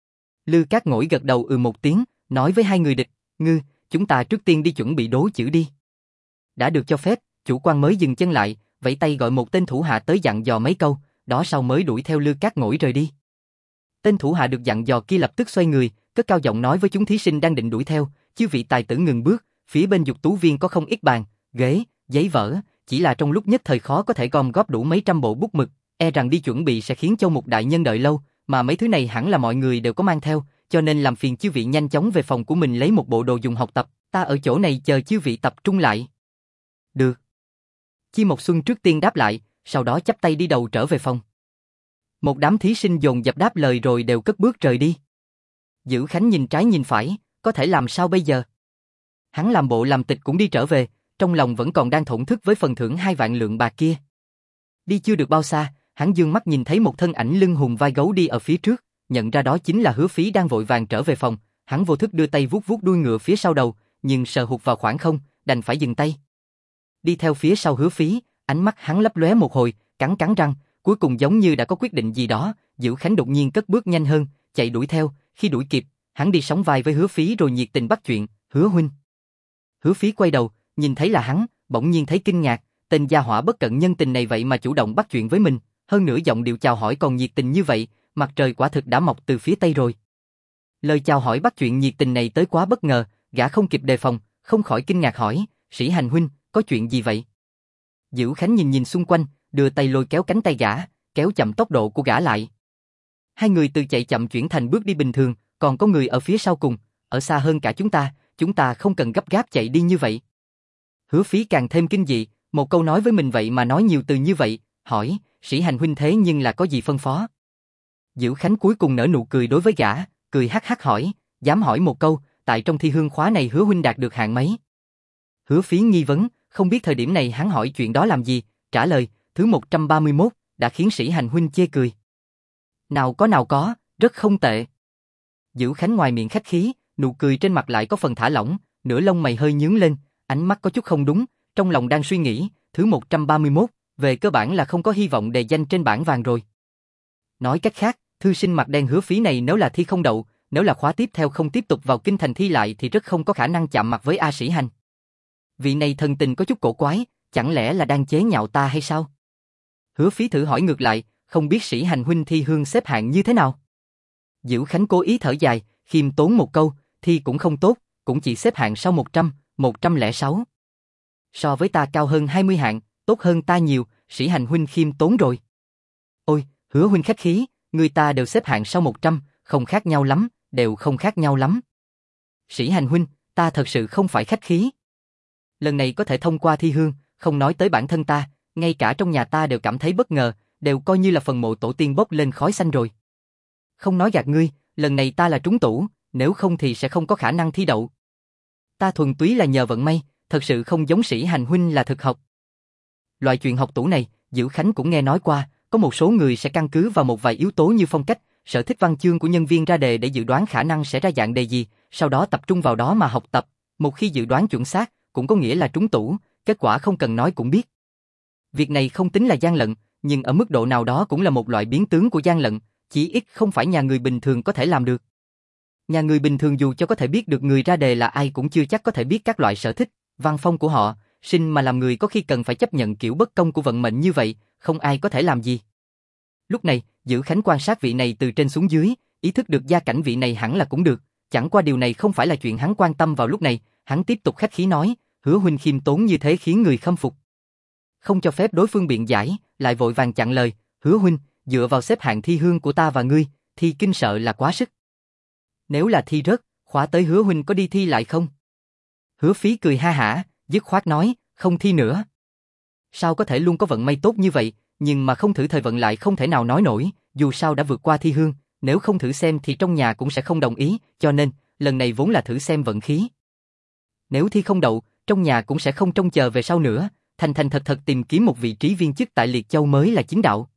Lư Cát Ngỗi gật đầu một tiếng, nói với hai người địch, Ngư, chúng ta trước tiên đi chuẩn bị đố chữ đi. Đã được cho phép, chủ quan mới dừng chân lại, vẫy tay gọi một tên thủ hạ tới dặn dò mấy câu, đó sau mới đuổi theo Lư Cát Ngỗi rời đi. Tên thủ hạ được dặn dò kia lập tức xoay người, cất cao giọng nói với chúng thí sinh đang định đuổi theo, chư vị tài tử ngừng bước, phía bên dục tú viên có không ít bàn, ghế, giấy vở, chỉ là trong lúc nhất thời khó có thể gom góp đủ mấy trăm bộ bút mực, e rằng đi chuẩn bị sẽ khiến Châu Mục đại nhân đợi lâu, mà mấy thứ này hẳn là mọi người đều có mang theo, cho nên làm phiền chư vị nhanh chóng về phòng của mình lấy một bộ đồ dùng học tập, ta ở chỗ này chờ chư vị tập trung lại. Được. Chi Mộc Xuân trước tiên đáp lại, sau đó chắp tay đi đầu trở về phòng. Một đám thí sinh dồn dập đáp lời rồi đều cất bước rời đi. Dữ Khánh nhìn trái nhìn phải, có thể làm sao bây giờ? Hắn làm bộ làm tịch cũng đi trở về, trong lòng vẫn còn đang thổn thức với phần thưởng 2 vạn lượng bạc kia. Đi chưa được bao xa, hắn dương mắt nhìn thấy một thân ảnh lưng hùm vai gấu đi ở phía trước, nhận ra đó chính là Hứa Phí đang vội vàng trở về phòng, hắn vô thức đưa tay vuốt vuốt đuôi ngựa phía sau đầu, nhưng sờ hụt vào khoảng không, đành phải dừng tay. Đi theo phía sau Hứa Phí, ánh mắt hắn lấp lóe một hồi, cắn cắn răng, cuối cùng giống như đã có quyết định gì đó, Dữ Khánh đột nhiên cất bước nhanh hơn, chạy đuổi theo, khi đuổi kịp, hắn đi sóng vai với Hứa Phí rồi nhiệt tình bắt chuyện, Hứa huynh. Hứa Phí quay đầu, nhìn thấy là hắn, bỗng nhiên thấy kinh ngạc, tên gia hỏa bất cận nhân tình này vậy mà chủ động bắt chuyện với mình, hơn nữa giọng điệu chào hỏi còn nhiệt tình như vậy, mặt trời quả thực đã mọc từ phía tây rồi. Lời chào hỏi bắt chuyện nhiệt tình này tới quá bất ngờ, gã không kịp đề phòng, không khỏi kinh ngạc hỏi, Sĩ Hành huynh, có chuyện gì vậy? Dữ Khánh nhìn nhìn xung quanh, đưa tay lôi kéo cánh tay gã, kéo chậm tốc độ của gã lại. Hai người từ chạy chậm chuyển thành bước đi bình thường, còn có người ở phía sau cùng, ở xa hơn cả chúng ta không cần gấp gáp chạy đi như vậy. Hứa Phí càng thêm kinh dị, một câu nói với mình vậy mà nói nhiều từ như vậy, hỏi, Sĩ Hành huynh thế nhưng là có gì phân phó? Dữ Khánh cuối cùng nở nụ cười đối với gã, cười hắc hắc hỏi, dám hỏi một câu, tại trong thi hương khóa này Hứa huynh đạt được hạng mấy? Hứa Phí nghi vấn, không biết thời điểm này hắn hỏi chuyện đó làm gì, trả lời, thứ 131, đã khiến Sĩ Hành huynh chê cười. Nào có, rất không tệ. Dữ Khánh ngoài miệng khách khí, nụ cười trên mặt lại có phần thả lỏng, nửa lông mày hơi nhướng lên, ánh mắt có chút không đúng, trong lòng đang suy nghĩ, thứ 131, về cơ bản là không có hy vọng đề danh trên bảng vàng rồi. Nói cách khác, thư sinh mặt đen Hứa Phí này nếu là thi không đậu, nếu là khóa tiếp theo không tiếp tục vào kinh thành thi lại thì rất không có khả năng chạm mặt với A Sĩ Hành. Vị này thần tình có chút cổ quái, chẳng lẽ là đang chế nhạo ta hay sao? Hứa Phí thử hỏi ngược lại, không biết Sĩ Hành huynh thi hương xếp hạng như thế nào? Diễu Khánh cố ý thở dài, khiêm tốn một câu, thi cũng không tốt, cũng chỉ xếp hạng sau 100, 106. So với ta cao hơn 20 hạng, tốt hơn ta nhiều, Sĩ Hành huynh khiêm tốn rồi. Ôi, Hứa huynh khách khí, người ta đều xếp hạng sau 100, không khác nhau lắm, đều không khác nhau lắm. Sĩ Hành huynh, ta thật sự không phải khách khí. Lần này có thể thông qua thi hương, không nói tới bản thân ta, ngay cả trong nhà ta đều cảm thấy bất ngờ, đều coi như là phần mộ tổ tiên bốc lên khói xanh rồi. Không nói gạt ngươi, lần này ta là trúng tủ, nếu không thì sẽ không có khả năng thi đậu. Ta thuần túy là nhờ vận may, thật sự không giống Sĩ Hành huynh là thực học. Loại chuyện học tủ này, Diễu Khánh cũng nghe nói qua, có một số người sẽ căn cứ vào một vài yếu tố như phong cách, sở thích văn chương của nhân viên ra đề để dự đoán khả năng sẽ ra dạng đề gì, sau đó tập trung vào đó mà học tập. Một khi dự đoán chuẩn xác, cũng có nghĩa là trúng tủ, kết quả không cần nói cũng biết. Việc này không tính là gian lận, nhưng ở mức độ nào đó cũng là một loại biến tướng của gian lận, chỉ ít không phải nhà người bình thường có thể làm được. Nhà người bình thường dù cho có thể biết được người ra đề là ai cũng chưa chắc có thể biết các loại sở thích, văn phong của họ, sinh mà làm người có khi cần phải chấp nhận kiểu bất công của vận mệnh như vậy, không ai có thể làm gì. Lúc này, Diễu Khánh quan sát vị này từ trên xuống dưới, ý thức được gia cảnh vị này hẳn là cũng được, chẳng qua điều này không phải là chuyện hắn quan tâm vào lúc này, hắn tiếp tục khách khí nói, Hứa huynh khiêm tốn như thế khiến người khâm phục. Không cho phép đối phương biện giải, lại vội vàng chặn lời, Hứa huynh, dựa vào xếp hạng thi hương của ta và ngươi, thi kinh sợ là quá sức. Nếu là thi rớt, khóa tới Hứa huynh có đi thi lại không? Hứa Phí cười ha hả, dứt khoát nói, không thi nữa. Sao có thể luôn có vận may tốt như vậy, nhưng mà không thử thời vận lại không thể nào nói nổi, dù sao đã vượt qua thi hương, nếu không thử xem thì trong nhà cũng sẽ không đồng ý, cho nên, lần này vốn là thử xem vận khí. Nếu thi không đậu, trong nhà cũng sẽ không trông chờ về sau nữa, thành thành thật thật tìm kiếm một vị trí viên chức tại Liệt Châu mới là chính đạo.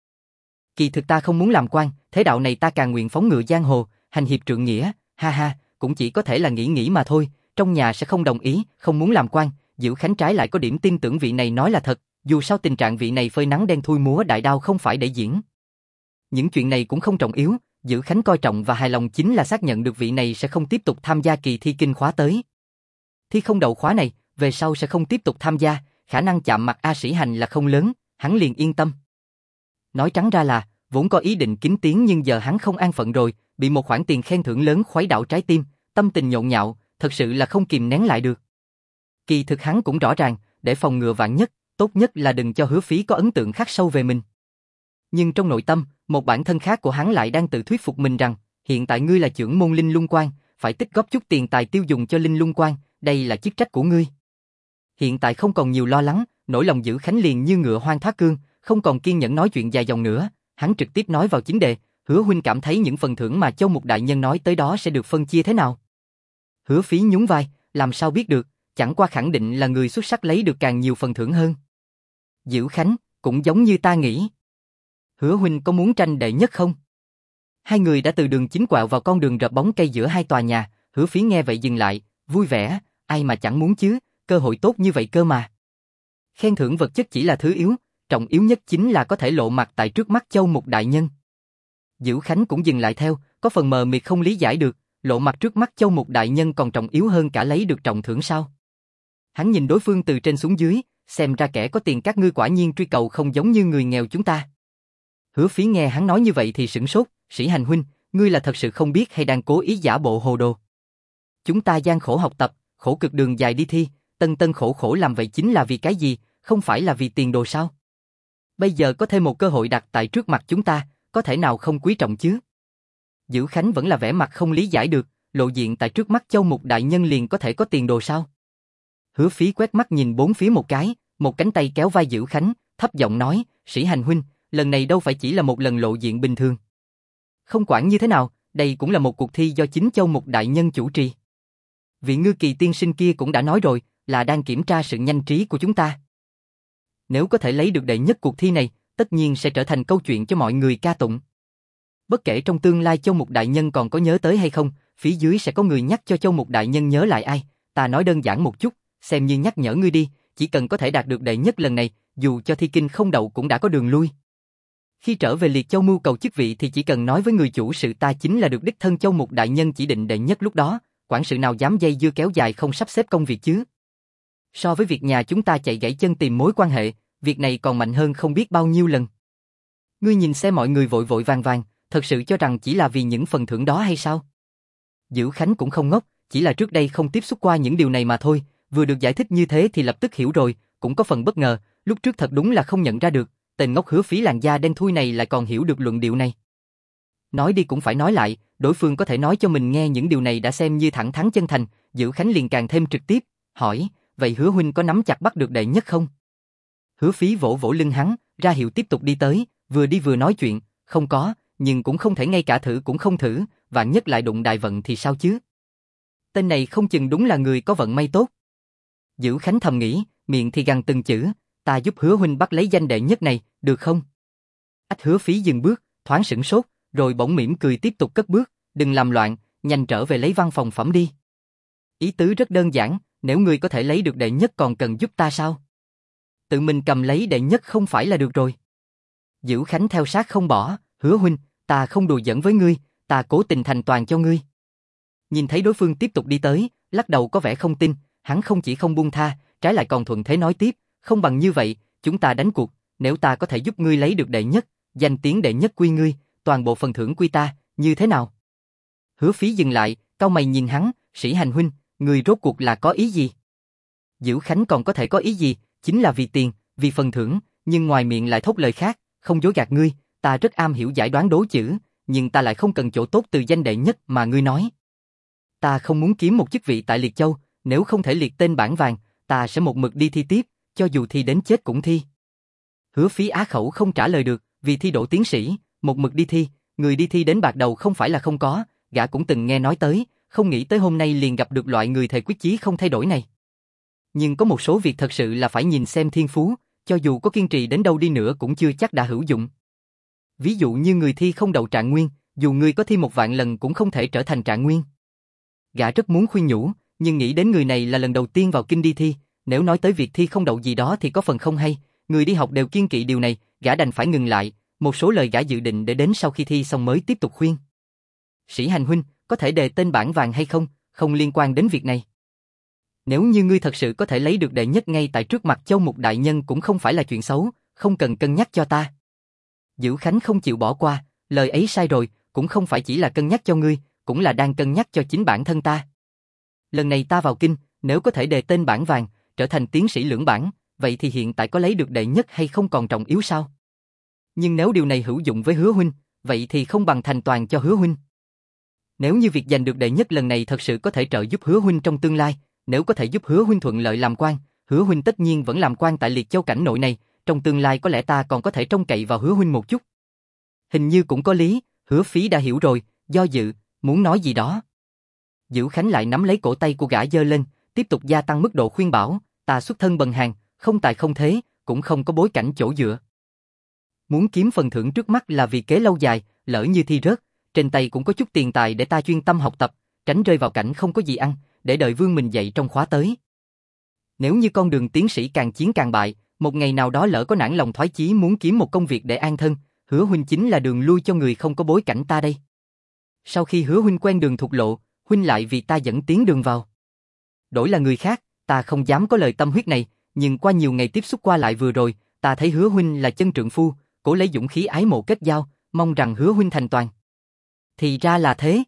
Kỳ thực ta không muốn làm quan, thế đạo này ta càng nguyện phóng ngựa giang hồ, hành hiệp trượng nghĩa, ha ha, cũng chỉ có thể là nghĩ mà thôi, trong nhà sẽ không đồng ý, không muốn làm quan. Diễu Khánh trái lại có điểm tin tưởng vị này nói là thật, dù sao tình trạng vị này phơi nắng đen thui múa đại đao không phải để diễn. Những chuyện này cũng không trọng yếu, Diễu Khánh coi trọng và hài lòng chính là xác nhận được vị này sẽ không tiếp tục tham gia kỳ thi kinh khóa tới. Thi không đậu khóa này, về sau sẽ không tiếp tục tham gia, khả năng chạm mặt A Sĩ Hành là không lớn, hắn liền yên tâm. Nói trắng ra là, vốn có ý định kính tiếng nhưng giờ hắn không an phận rồi, bị một khoản tiền khen thưởng lớn khuấy đảo trái tim, tâm tình nhộn nhạo, thật sự là không kìm nén lại được. Kỳ thực hắn cũng rõ ràng, để phòng ngừa vạn nhất, tốt nhất là đừng cho Hứa Phí có ấn tượng khắc sâu về mình. Nhưng trong nội tâm, một bản thân khác của hắn lại đang tự thuyết phục mình rằng, hiện tại ngươi là trưởng môn Linh Lung Quan, phải tích góp chút tiền tài tiêu dùng cho Linh Lung Quan, đây là chức trách của ngươi. Hiện tại không còn nhiều lo lắng, nỗi lòng Diễu Khánh liền như ngựa hoang thoát cương, không còn kiên nhẫn nói chuyện dài dòng nữa, hắn trực tiếp nói vào chính đề, Hứa huynh cảm thấy những phần thưởng mà Châu Mục đại nhân nói tới đó sẽ được phân chia thế nào? Hứa Phí nhún vai, làm sao biết được, chẳng qua khẳng định là người xuất sắc lấy được càng nhiều phần thưởng hơn. Diễu Khánh, cũng giống như ta nghĩ. Hứa huynh có muốn tranh đệ nhất không? Hai người đã từ đường chính quẹo vào con đường rợp bóng cây giữa hai tòa nhà, Hứa Phí nghe vậy dừng lại, vui vẻ, ai mà chẳng muốn chứ, cơ hội tốt như vậy cơ mà. Khen thưởng vật chất chỉ là thứ yếu, trọng yếu nhất chính là có thể lộ mặt tại trước mắt Châu Mục đại nhân. Diễu Khánh cũng dừng lại theo, có phần mờ mịt không lý giải được, lộ mặt trước mắt Châu Mục đại nhân còn trọng yếu hơn cả lấy được trọng thưởng sao? Hắn nhìn đối phương từ trên xuống dưới, xem ra kẻ có tiền các ngươi quả nhiên truy cầu không giống như người nghèo chúng ta. Hứa Phí nghe hắn nói như vậy thì sửng sốt, Sĩ Hành huynh, ngươi là thật sự không biết hay đang cố ý giả bộ hồ đồ? Chúng ta gian khổ học tập, khổ cực đường dài đi thi, tân tân khổ khổ làm vậy chính là vì cái gì, không phải là vì tiền đồ sao? Bây giờ có thêm một cơ hội đặt tại trước mặt chúng ta, có thể nào không quý trọng chứ? Diễu Khánh vẫn là vẻ mặt không lý giải được, lộ diện tại trước mắt Châu Mục đại nhân liền có thể có tiền đồ sao? Hứa Phí quét mắt nhìn bốn phía một cái, một cánh tay kéo vai Diễu Khánh, thấp giọng nói, Sĩ Hành huynh, lần này đâu phải chỉ là một lần lộ diện bình thường. Không quản như thế nào, đây cũng là một cuộc thi do chính Châu Mục đại nhân chủ trì. Vị Ngư Kỳ tiên sinh kia cũng đã nói rồi, là đang kiểm tra sự nhanh trí của chúng ta. Nếu có thể lấy được đệ nhất cuộc thi này, tất nhiên sẽ trở thành câu chuyện cho mọi người ca tụng. Bất kể trong tương lai Châu Mục đại nhân còn có nhớ tới hay không, phía dưới sẽ có người nhắc cho Châu Mục đại nhân nhớ lại ai, ta nói đơn giản một chút, xem như nhắc nhở ngươi đi, chỉ cần có thể đạt được đệ nhất lần này, dù cho thi kinh không đậu cũng đã có đường lui. Khi trở về Liệt Châu mưu cầu chức vị thì chỉ cần nói với người chủ sự ta chính là được đích thân Châu Mục đại nhân chỉ định đệ nhất lúc đó, quản sự nào dám dây dưa kéo dài không sắp xếp công việc chứ. So với việc nhà chúng ta chạy gãy chân tìm mối quan hệ, việc này còn mạnh hơn không biết bao nhiêu lần. Ngươi nhìn xem mọi người vội vội vàng vàng, thật sự cho rằng chỉ là vì những phần thưởng đó hay sao? Dữ Khánh cũng không ngốc, chỉ là trước đây không tiếp xúc qua những điều này mà thôi, vừa được giải thích như thế thì lập tức hiểu rồi, cũng có phần bất ngờ, lúc trước thật đúng là không nhận ra được, tên ngốc Hứa Phí làn da đen thui này lại còn hiểu được luận điệu này. Nói đi cũng phải nói lại, đối phương có thể nói cho mình nghe những điều này đã xem như thẳng thắn chân thành, Dữ Khánh liền càng thêm trực tiếp, hỏi, vậy Hứa huynh có nắm chặt bắt được đệ nhất không? Hứa Phí vỗ vỗ lưng hắn, ra hiệu tiếp tục đi tới, vừa đi vừa nói chuyện, không có, nhưng cũng không thể ngay cả thử cũng không thử, vạn nhất lại đụng đại vận thì sao chứ? Tên này không chừng đúng là người có vận may tốt. Dữ Khánh thầm nghĩ, miệng thì gằn từng chữ, ta giúp Hứa huynh bắt lấy danh đệ nhất này, được không? Ách Hứa Phí dừng bước, thoáng sửng sốt, rồi bỗng mỉm cười tiếp tục cất bước, đừng làm loạn, nhanh trở về lấy văn phòng phẩm đi. Ý tứ rất đơn giản, nếu ngươi có thể lấy được đệ nhất còn cần giúp ta sao? Tự mình cầm lấy đệ nhất không phải là được rồi. Dữ Khánh theo sát không bỏ, Hứa huynh, ta không đùa giỡn với ngươi, ta cố tình thành toàn cho ngươi. Nhìn thấy đối phương tiếp tục đi tới, lắc đầu có vẻ không tin, hắn không chỉ không buông tha, trái lại còn thuận thế nói tiếp, không bằng như vậy, chúng ta đánh cuộc, nếu ta có thể giúp ngươi lấy được đệ nhất, danh tiếng đệ nhất quy ngươi, toàn bộ phần thưởng quy ta, như thế nào? Hứa Phí dừng lại, cau mày nhìn hắn, Sĩ Hành huynh, ngươi rốt cuộc là có ý gì? Dữ Khánh còn có thể có ý gì, chính là vì tiền, vì phần thưởng, nhưng ngoài miệng lại thốt lời khác, không dối gạt ngươi, ta rất am hiểu giải đoán đố chữ, nhưng ta lại không cần chỗ tốt từ danh đệ nhất mà ngươi nói. Ta không muốn kiếm một chức vị tại Liệt Châu, nếu không thể liệt tên bảng vàng, ta sẽ một mực đi thi tiếp, cho dù thi đến chết cũng thi. Hứa Phí á khẩu không trả lời được, vì thi đỗ tiến sĩ, một mực đi thi, người đi thi đến bạc đầu không phải là không có, gã cũng từng nghe nói tới, không nghĩ tới hôm nay liền gặp được loại người thề quyết chí không thay đổi này. Nhưng có một số việc thật sự là phải nhìn xem thiên phú, cho dù có kiên trì đến đâu đi nữa cũng chưa chắc đã hữu dụng. Ví dụ như người thi không đậu trạng nguyên, dù ngươi có thi 1.000.000 lần cũng không thể trở thành trạng nguyên. Gã rất muốn khuyên nhủ, nhưng nghĩ đến người này là lần đầu tiên vào kinh đi thi, nếu nói tới việc thi không đậu gì đó thì có phần không hay, người đi học đều kiêng kỵ điều này, gã đành phải ngừng lại, một số lời gã dự định để đến sau khi thi xong mới tiếp tục khuyên. Sĩ Hành huynh, có thể đề tên bảng vàng hay không, không liên quan đến việc này. Nếu như ngươi thật sự có thể lấy được đệ nhất ngay tại trước mặt Châu Mục đại nhân cũng không phải là chuyện xấu, không cần cân nhắc cho ta. Dữ Khánh không chịu bỏ qua, lời ấy sai rồi, cũng không phải chỉ là cân nhắc cho ngươi, cũng là đang cân nhắc cho chính bản thân ta. Lần này ta vào kinh, nếu có thể đề tên bảng vàng, trở thành tiến sĩ lưỡng bảng, vậy thì hiện tại có lấy được đệ nhất hay không còn trọng yếu sao? Nhưng nếu điều này hữu dụng với Hứa huynh, vậy thì không bằng thành toàn cho Hứa huynh. Nếu như việc giành được đệ nhất lần này thật sự có thể trợ giúp Hứa huynh trong tương lai, nếu có thể giúp Hứa huynh thuận lợi làm quan, Hứa huynh tất nhiên vẫn làm quan tại Liệt Châu cảnh nội này, trong tương lai có lẽ ta còn có thể trông cậy vào Hứa huynh một chút. Hình như cũng có lý, Hứa Phí đã hiểu rồi, do dự, muốn nói gì đó. Dữ Khánh lại nắm lấy cổ tay của gã giơ lên, tiếp tục gia tăng mức độ khuyên bảo, ta xuất thân bần hàn, không tài không thế, cũng không có bối cảnh chỗ dựa. Muốn kiếm phần thưởng trước mắt là vì kế lâu dài, lỡ như thi rớt, trên tay cũng có chút tiền tài để ta chuyên tâm học tập, tránh rơi vào cảnh không có gì ăn, để đợi vương mình dậy trong khóa tới. Nếu như con đường tiến sĩ càng chiến càng bại, một ngày nào đó lỡ có nản lòng thoái chí muốn kiếm một công việc để an thân, Hứa huynh chính là đường lui cho người không có bối cảnh ta đây. Sau khi Hứa huynh quen đường thục lộ, huynh lại vì ta dẫn tiến đường vào. Đổi là người khác, ta không dám có lời tâm huyết này, nhưng qua nhiều ngày tiếp xúc qua lại vừa rồi, ta thấy Hứa huynh là chân trượng phu, cố lấy dũng khí ái mộ kết giao, mong rằng Hứa huynh thành toàn. Thì ra là thế.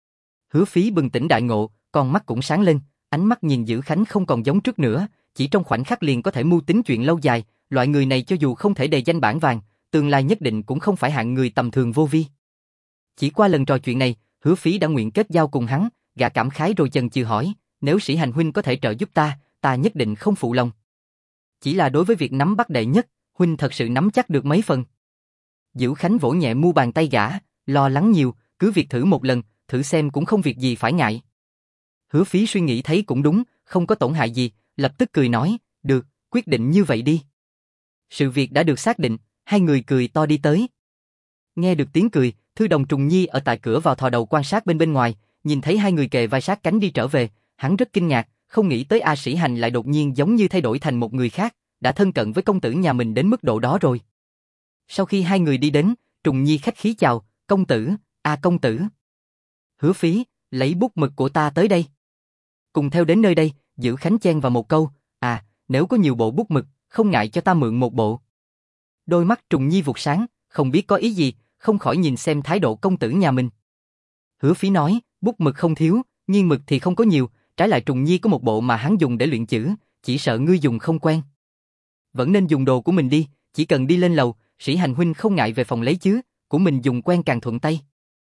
Hứa Phí bừng tỉnh đại ngộ, con mắt cũng sáng lên, ánh mắt nhìn Dữ Khánh không còn giống trước nữa, chỉ trong khoảnh khắc liền có thể mưu tính chuyện lâu dài, loại người này cho dù không thể đề danh bảng vàng, tương lai nhất định cũng không phải hạng người tầm thường vô vi. Chỉ qua lần trò chuyện này, Hứa Phí đã nguyện kết giao cùng hắn, gã cảm khái rồi chần chừ hỏi, nếu Sĩ Hành huynh có thể trợ giúp ta, ta nhất định không phụ lòng. Chỉ là đối với việc nắm bắt đệ nhất, huynh thật sự nắm chắc được mấy phần. Dữ Khánh vỗ nhẹ mu bàn tay gã, lo lắng nhiều, cứ việc thử một lần, thử xem cũng không việc gì phải ngại. Hứa Phí suy nghĩ thấy cũng đúng, không có tổn hại gì, lập tức cười nói, được, quyết định như vậy đi. Sự việc đã được xác định, hai người cười to đi tới. Nghe được tiếng cười, Thư Đồng Trùng Nhi ở tại cửa vào thò đầu quan sát bên ngoài, nhìn thấy hai người kề vai sát cánh đi trở về, hắn rất kinh ngạc, không nghĩ tới A Sĩ Hành lại đột nhiên giống như thay đổi thành một người khác, đã thân cận với công tử nhà mình đến mức độ đó rồi. Sau khi hai người đi đến, Trùng Nhi khách khí chào, công tử, công tử. Hứa Phí, lấy bút mực của ta tới đây. Cùng theo đến nơi đây, Dữ Khánh chen vào một câu, nếu có nhiều bộ bút mực, không ngại cho ta mượn một bộ. Đôi mắt Trùng Nhi vụt sáng, không biết có ý gì, không khỏi nhìn xem thái độ công tử nhà mình. Hứa Phí nói, bút mực không thiếu, nghiên mực thì không có nhiều, trái lại Trùng Nhi có một bộ mà hắn dùng để luyện chữ, chỉ sợ ngươi dùng không quen. Vẫn nên dùng đồ của mình đi, chỉ cần đi lên lầu, Sĩ Hành huynh không ngại về phòng lấy chứ, của mình dùng quen càng thuận tay.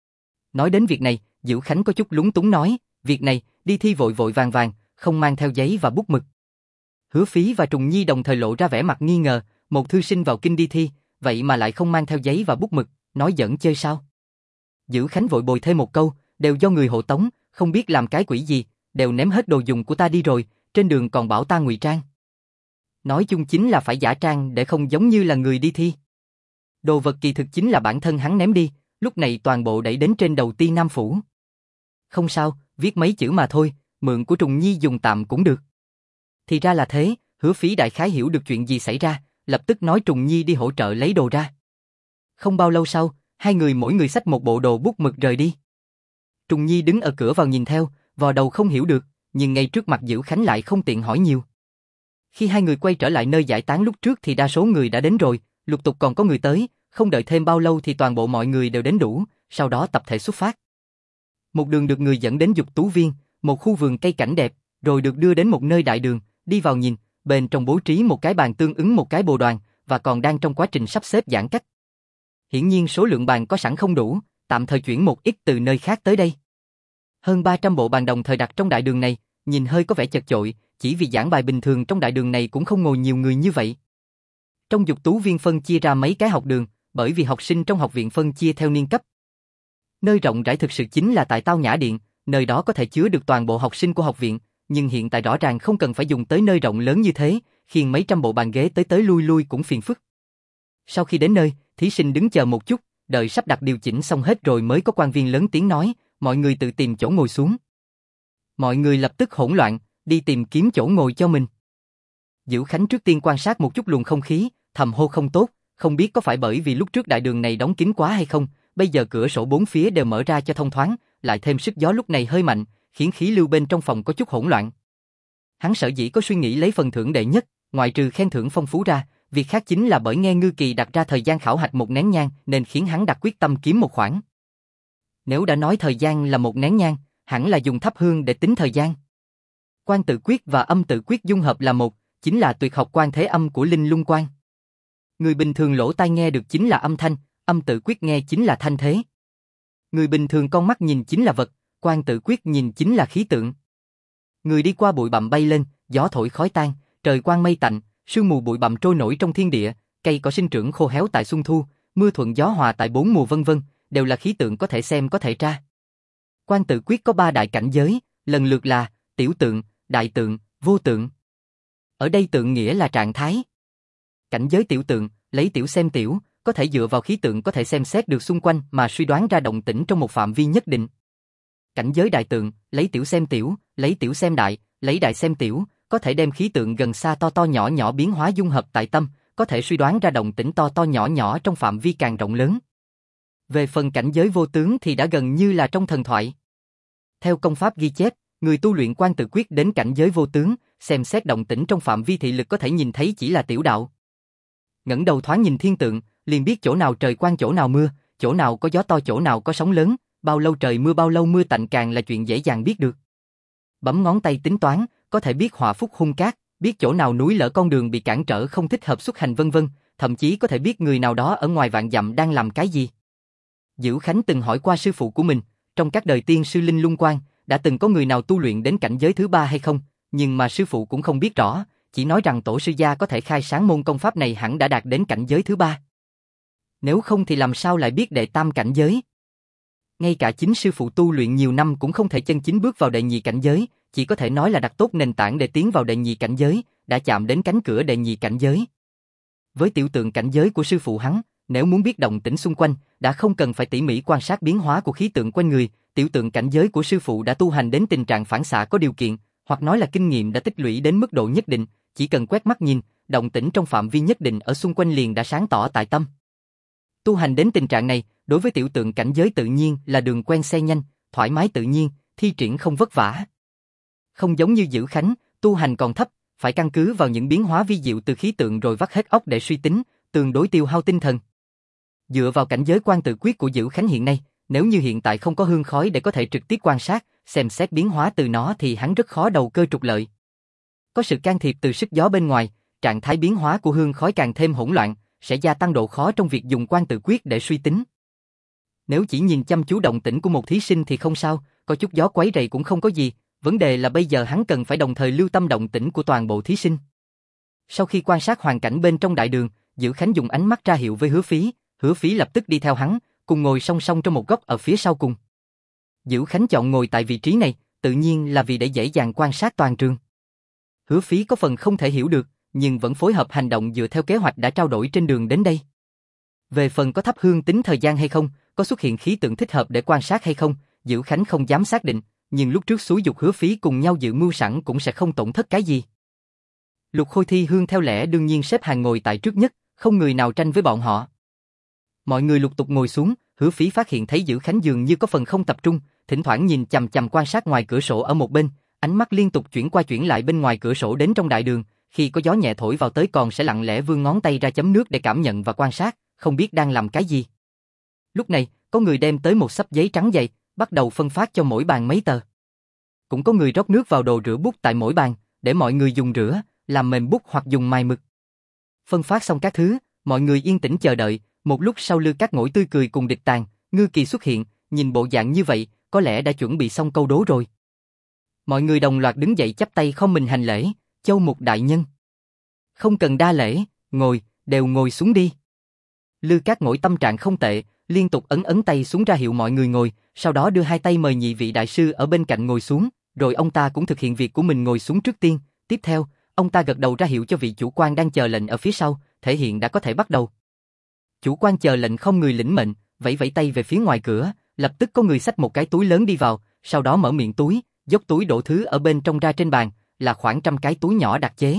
Nói đến việc này, Diệu Khánh có chút lúng túng nói, việc này, đi thi vội vội vàng vàng, không mang theo giấy và bút mực. Hứa Phí và Trùng Nhi đồng thời lộ ra vẻ mặt nghi ngờ, một thư sinh vào kinh đi thi, vậy mà lại không mang theo giấy và bút mực, nói giỡn chơi sao? Diệu Khánh vội bồi thêm một câu, đều do người hộ tống, không biết làm cái quỷ gì, đều ném hết đồ dùng của ta đi rồi, trên đường còn bảo ta ngụy trang. Nói chung chính là phải giả trang để không giống như là người đi thi. Đồ vật kỳ thực chính là bản thân hắn ném đi, lúc này toàn bộ đẩy đến trên đầu Ti Nam Phủ. Không sao, viết mấy chữ mà thôi, mượn của Trùng Nhi dùng tạm cũng được. Thì ra là thế, Hứa Phí đại khái hiểu được chuyện gì xảy ra, lập tức nói Trùng Nhi đi hỗ trợ lấy đồ ra. Không bao lâu sau, hai người mỗi người xách một bộ đồ bút mực rời đi. Trùng Nhi đứng ở cửa vào nhìn theo, vò đầu không hiểu được, nhưng ngay trước mặt Diệu Khánh lại không tiện hỏi nhiều. Khi hai người quay trở lại nơi giải tán lúc trước thì đa số người đã đến rồi, lục tục còn có người tới, không đợi thêm bao lâu thì toàn bộ mọi người đều đến đủ, sau đó tập thể xuất phát. Một đường được người dẫn đến Dục Tú Viên, một khu vườn cây cảnh đẹp, rồi được đưa đến một nơi đại đường, đi vào nhìn, bên trong bố trí một cái bàn tương ứng một cái bồ đoàn, và còn đang trong quá trình sắp xếp giãn cách. Hiển nhiên số lượng bàn có sẵn không đủ, tạm thời chuyển một ít từ nơi khác tới đây. Hơn 300 bộ bàn đồng thời đặt trong đại đường này, nhìn hơi có vẻ chật chội, chỉ vì giảng bài bình thường trong đại đường này cũng không ngồi nhiều người như vậy. Trong Dục Tú Viên phân chia ra mấy cái học đường, bởi vì học sinh trong học viện phân chia theo niên cấp. Nơi rộng rãi thực sự chính là tại Tao Nhã Điện, nơi đó có thể chứa được toàn bộ học sinh của học viện, nhưng hiện tại rõ ràng không cần phải dùng tới nơi rộng lớn như thế, khiến mấy trăm bộ bàn ghế tới tới lui lui cũng phiền phức. Sau khi đến nơi, thí sinh đứng chờ một chút, đợi sắp đặt điều chỉnh xong hết rồi mới có quan viên lớn tiếng nói, mọi người tự tìm chỗ ngồi xuống. Mọi người lập tức hỗn loạn, đi tìm kiếm chỗ ngồi cho mình. Diệu Khánh trước tiên quan sát một chút luồng không khí, thầm hô không tốt, không biết có phải bởi vì lúc trước đại đường này đóng kín quá hay không, bây giờ cửa sổ bốn phía đều mở ra cho thông thoáng, lại thêm sức gió lúc này hơi mạnh, khiến khí lưu bên trong phòng có chút hỗn loạn. Hắn sở dĩ có suy nghĩ lấy phần thưởng đệ nhất, ngoại trừ khen thưởng phong phú ra, việc khác chính là bởi nghe Ngư Kỳ đặt ra thời gian khảo hạch một nén nhang nên khiến hắn đặt quyết tâm kiếm một khoản. Nếu đã nói thời gian là một nén nhang, hẳn là dùng thắp hương để tính thời gian. Quan tự quyết và âm tự quyết dung hợp là một, chính là tuyệt học quan thế âm của Linh Lung Quan. Người bình thường lỗ tai nghe được chính là âm thanh, âm tự quyết nghe chính là thanh thế. Người bình thường con mắt nhìn chính là vật, quan tự quyết nhìn chính là khí tượng. Người đi qua bụi bặm bay lên, gió thổi khói tan, trời quang mây tạnh, sương mù bụi bặm trôi nổi trong thiên địa, cây cỏ sinh trưởng khô héo tại xuân thu, mưa thuận gió hòa tại bốn mùa vân vân, đều là khí tượng có thể xem có thể tra. Quan tự quyết có ba đại cảnh giới, lần lượt là tiểu tượng, đại tượng, vô tượng. Ở đây tượng nghĩa là trạng thái. Cảnh giới tiểu tượng, lấy tiểu xem tiểu, có thể dựa vào khí tượng có thể xem xét được xung quanh mà suy đoán ra động tĩnh trong một phạm vi nhất định. Cảnh giới đại tượng, lấy tiểu xem tiểu, lấy tiểu xem đại, lấy đại xem tiểu, có thể đem khí tượng gần xa to to nhỏ nhỏ biến hóa dung hợp tại tâm, có thể suy đoán ra động tĩnh to to nhỏ nhỏ trong phạm vi càng rộng lớn. Về phần cảnh giới vô tướng thì đã gần như là trong thần thoại. Theo công pháp ghi chép, người tu luyện quan tự quyết đến cảnh giới vô tướng, xem xét động tĩnh trong phạm vi thị lực có thể nhìn thấy chỉ là tiểu đạo. Ngẩng đầu thoáng nhìn thiên tượng, liền biết chỗ nào trời quang chỗ nào mưa, chỗ nào có gió to chỗ nào có sóng lớn, bao lâu trời mưa bao lâu mưa tạnh càng là chuyện dễ dàng biết được. Bấm ngón tay tính toán, có thể biết họa phúc hung cát, biết chỗ nào núi lở con đường bị cản trở không thích hợp xuất hành vân vân, thậm chí có thể biết người nào đó ở ngoài vạn dặm đang làm cái gì. Dữu Khánh từng hỏi qua sư phụ của mình, trong các đời tiên sư Linh Lung Quan, đã từng có người nào tu luyện đến cảnh giới thứ ba hay không, nhưng mà sư phụ cũng không biết rõ, chỉ nói rằng tổ sư gia có thể khai sáng môn công pháp này hẳn đã đạt đến cảnh giới thứ ba. Nếu không thì làm sao lại biết đệ tam cảnh giới? Ngay cả chính sư phụ tu luyện nhiều năm cũng không thể chân chính bước vào đệ nhị cảnh giới, chỉ có thể nói là đặt tốt nền tảng để tiến vào đệ nhị cảnh giới, đã chạm đến cánh cửa đệ nhị cảnh giới. Với tiểu tượng cảnh giới của sư phụ hắn, nếu muốn biết động tĩnh xung quanh, đã không cần phải tỉ mỉ quan sát biến hóa của khí tượng quanh người, tiểu tượng cảnh giới của sư phụ đã tu hành đến tình trạng phản xạ có điều kiện, hoặc nói là kinh nghiệm đã tích lũy đến mức độ nhất định, chỉ cần quét mắt nhìn, động tĩnh trong phạm vi nhất định ở xung quanh liền đã sáng tỏ tại tâm. Tu hành đến tình trạng này, đối với tiểu tượng cảnh giới tự nhiên là đường quen xe nhanh, thoải mái tự nhiên, thi triển không vất vả. Không giống như Dữu Khánh, tu hành còn thấp, phải căn cứ vào những biến hóa vi diệu từ khí tượng rồi vắt hết óc để suy tính, tương đối tiêu hao tinh thần. Dựa vào cảnh giới quan tự quyết của Dữ Khánh hiện nay, nếu như hiện tại không có hương khói để có thể trực tiếp quan sát, xem xét biến hóa từ nó thì hắn rất khó đầu cơ trục lợi. Có sự can thiệp từ sức gió bên ngoài, trạng thái biến hóa của hương khói càng thêm hỗn loạn, sẽ gia tăng độ khó trong việc dùng quan tự quyết để suy tính. Nếu chỉ nhìn chăm chú động tĩnh của một thí sinh thì không sao, có chút gió quấy rầy cũng không có gì, vấn đề là bây giờ hắn cần phải đồng thời lưu tâm động tĩnh của toàn bộ thí sinh. Sau khi quan sát hoàn cảnh bên trong đại đường, Dữ Khánh dùng ánh mắt ra hiệu với Hứa Phí lập tức đi theo hắn, cùng ngồi song song trong một góc ở phía sau cùng. Dữ Khánh chọn ngồi tại vị trí này, tự nhiên là vì để dễ dàng quan sát toàn trường. Hứa Phí có phần không thể hiểu được, nhưng vẫn phối hợp hành động dựa theo kế hoạch đã trao đổi trên đường đến đây. Về phần có thắp hương tính thời gian hay không, có xuất hiện khí tượng thích hợp để quan sát hay không, Dữ Khánh không dám xác định, nhưng lúc trước xúi giục Hứa Phí cùng nhau dự mưu sẵn cũng sẽ không tổn thất cái gì. Lục Khôi Thi Hương theo lẽ đương nhiên xếp hàng ngồi tại trước nhất, không người nào tranh với bọn họ. Mọi người lục tục ngồi xuống, Hứa Phí phát hiện thấy Dữ Khánh dường như có phần không tập trung, thỉnh thoảng nhìn chằm chằm quan sát ngoài cửa sổ ở một bên, ánh mắt liên tục chuyển qua chuyển lại bên ngoài cửa sổ đến trong đại đường, khi có gió nhẹ thổi vào tới còn sẽ lặng lẽ vươn ngón tay ra chấm nước để cảm nhận và quan sát, không biết đang làm cái gì. Lúc này, có người đem tới một xấp giấy trắng dày, bắt đầu phân phát cho mỗi bàn mấy tờ. Cũng có người rót nước vào đồ rửa bút tại mỗi bàn, để mọi người dùng rửa, làm mềm bút hoặc dùng mài mực. Phân phát xong các thứ, mọi người yên tĩnh chờ đợi, một lúc sau Lư Cát Ngỗi tươi cười cùng Địch Tàn, Ngư Kỳ xuất hiện, nhìn bộ dạng như vậy, có lẽ đã chuẩn bị xong câu đố rồi. Mọi người đồng loạt đứng dậy chắp tay không mình hành lễ, Châu Mục đại nhân. Không cần đa lễ, ngồi, đều ngồi xuống đi. Lư Cát Ngỗi tâm trạng không tệ, liên tục ấn ấn tay xuống ra hiệu mọi người ngồi, sau đó đưa hai tay mời nhị vị đại sư ở bên cạnh ngồi xuống, rồi ông ta cũng thực hiện việc của mình ngồi xuống trước tiên, tiếp theo, ông ta gật đầu ra hiệu cho vị chủ quan đang chờ lệnh ở phía sau, thể hiện đã có thể bắt đầu. Chủ quan chờ lệnh không người lĩnh mệnh, vẫy vẫy tay về phía ngoài cửa, lập tức có người xách một cái túi lớn đi vào, sau đó mở miệng túi, dốc túi đổ thứ ở bên trong ra trên bàn, là khoảng 100 cái túi nhỏ đặc chế.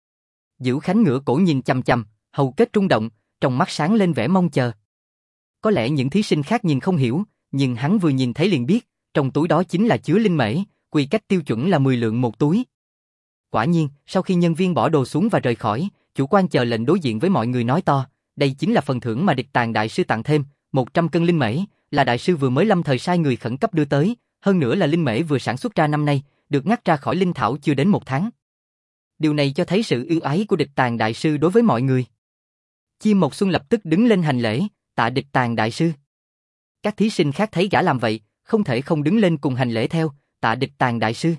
Dữ Khánh ngửa cổ nhìn chằm chằm, hầu kết rung động, trong mắt sáng lên vẻ mong chờ. Có lẽ những thí sinh khác nhìn không hiểu, nhưng hắn vừa nhìn thấy liền biết, trong túi đó chính là chứa linh mễ, quy cách tiêu chuẩn là 10 lượng một túi. Quả nhiên, sau khi nhân viên bỏ đồ xuống và rời khỏi, chủ quan chờ lệnh đối diện với mọi người nói to, đây chính là phần thưởng mà Địch Tàn đại sư tặng thêm, 100 cân linh mễ, là đại sư vừa mới lâm thời sai người khẩn cấp đưa tới, hơn nữa là linh mễ vừa sản xuất ra năm nay, được ngắt ra khỏi linh thảo chưa đến 1 tháng. Điều này cho thấy sự ưu ái của Địch Tàn đại sư đối với mọi người. Chim Mộc Xuân lập tức đứng lên hành lễ, tạ Địch Tàn đại sư. Các thí sinh khác thấy gã làm vậy, không thể không đứng lên cùng hành lễ theo, tạ Địch Tàn đại sư.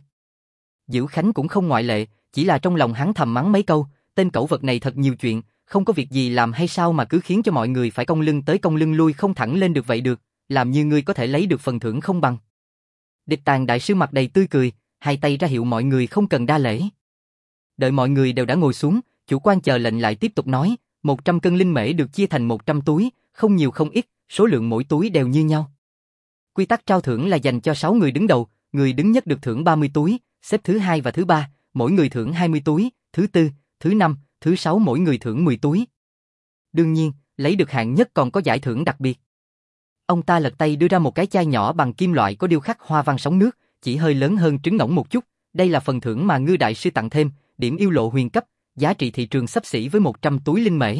Dữ Khánh cũng không ngoại lệ, chỉ là trong lòng hắn thầm mắng mấy câu, tên cẩu vật này thật nhiều chuyện, không có việc gì làm hay sao mà cứ khiến cho mọi người phải cong lưng tới cong lưng lui không thẳng lên được vậy được, làm như ngươi có thể lấy được phần thưởng không bằng. Địch Tàn đại sư mặt đầy tươi cười, hai tay ra hiệu mọi người không cần đa lễ. Đợi mọi người đều đã ngồi xuống, chủ quan chờ lệnh lại tiếp tục nói, 100 cân linh mễ được chia thành 100 túi, không nhiều không ít, số lượng mỗi túi đều như nhau. Quy tắc trao thưởng là dành cho 6 người đứng đầu, người đứng nhất được thưởng 30 túi, xếp thứ 2 và thứ 3, mỗi người thưởng 20 túi, thứ 4, thứ 5, thứ 6 mỗi người thưởng 10 túi. Đương nhiên, lấy được hạng nhất còn có giải thưởng đặc biệt. Ông ta lật tay đưa ra một cái chai nhỏ bằng kim loại có điêu khắc hoa văn sóng nước, chỉ hơi lớn hơn trứng ngỗng một chút, đây là phần thưởng mà Ngư đại sư tặng thêm, điểm yêu lộ huyền cấp, giá trị thị trường xấp xỉ với 100 túi linh mễ.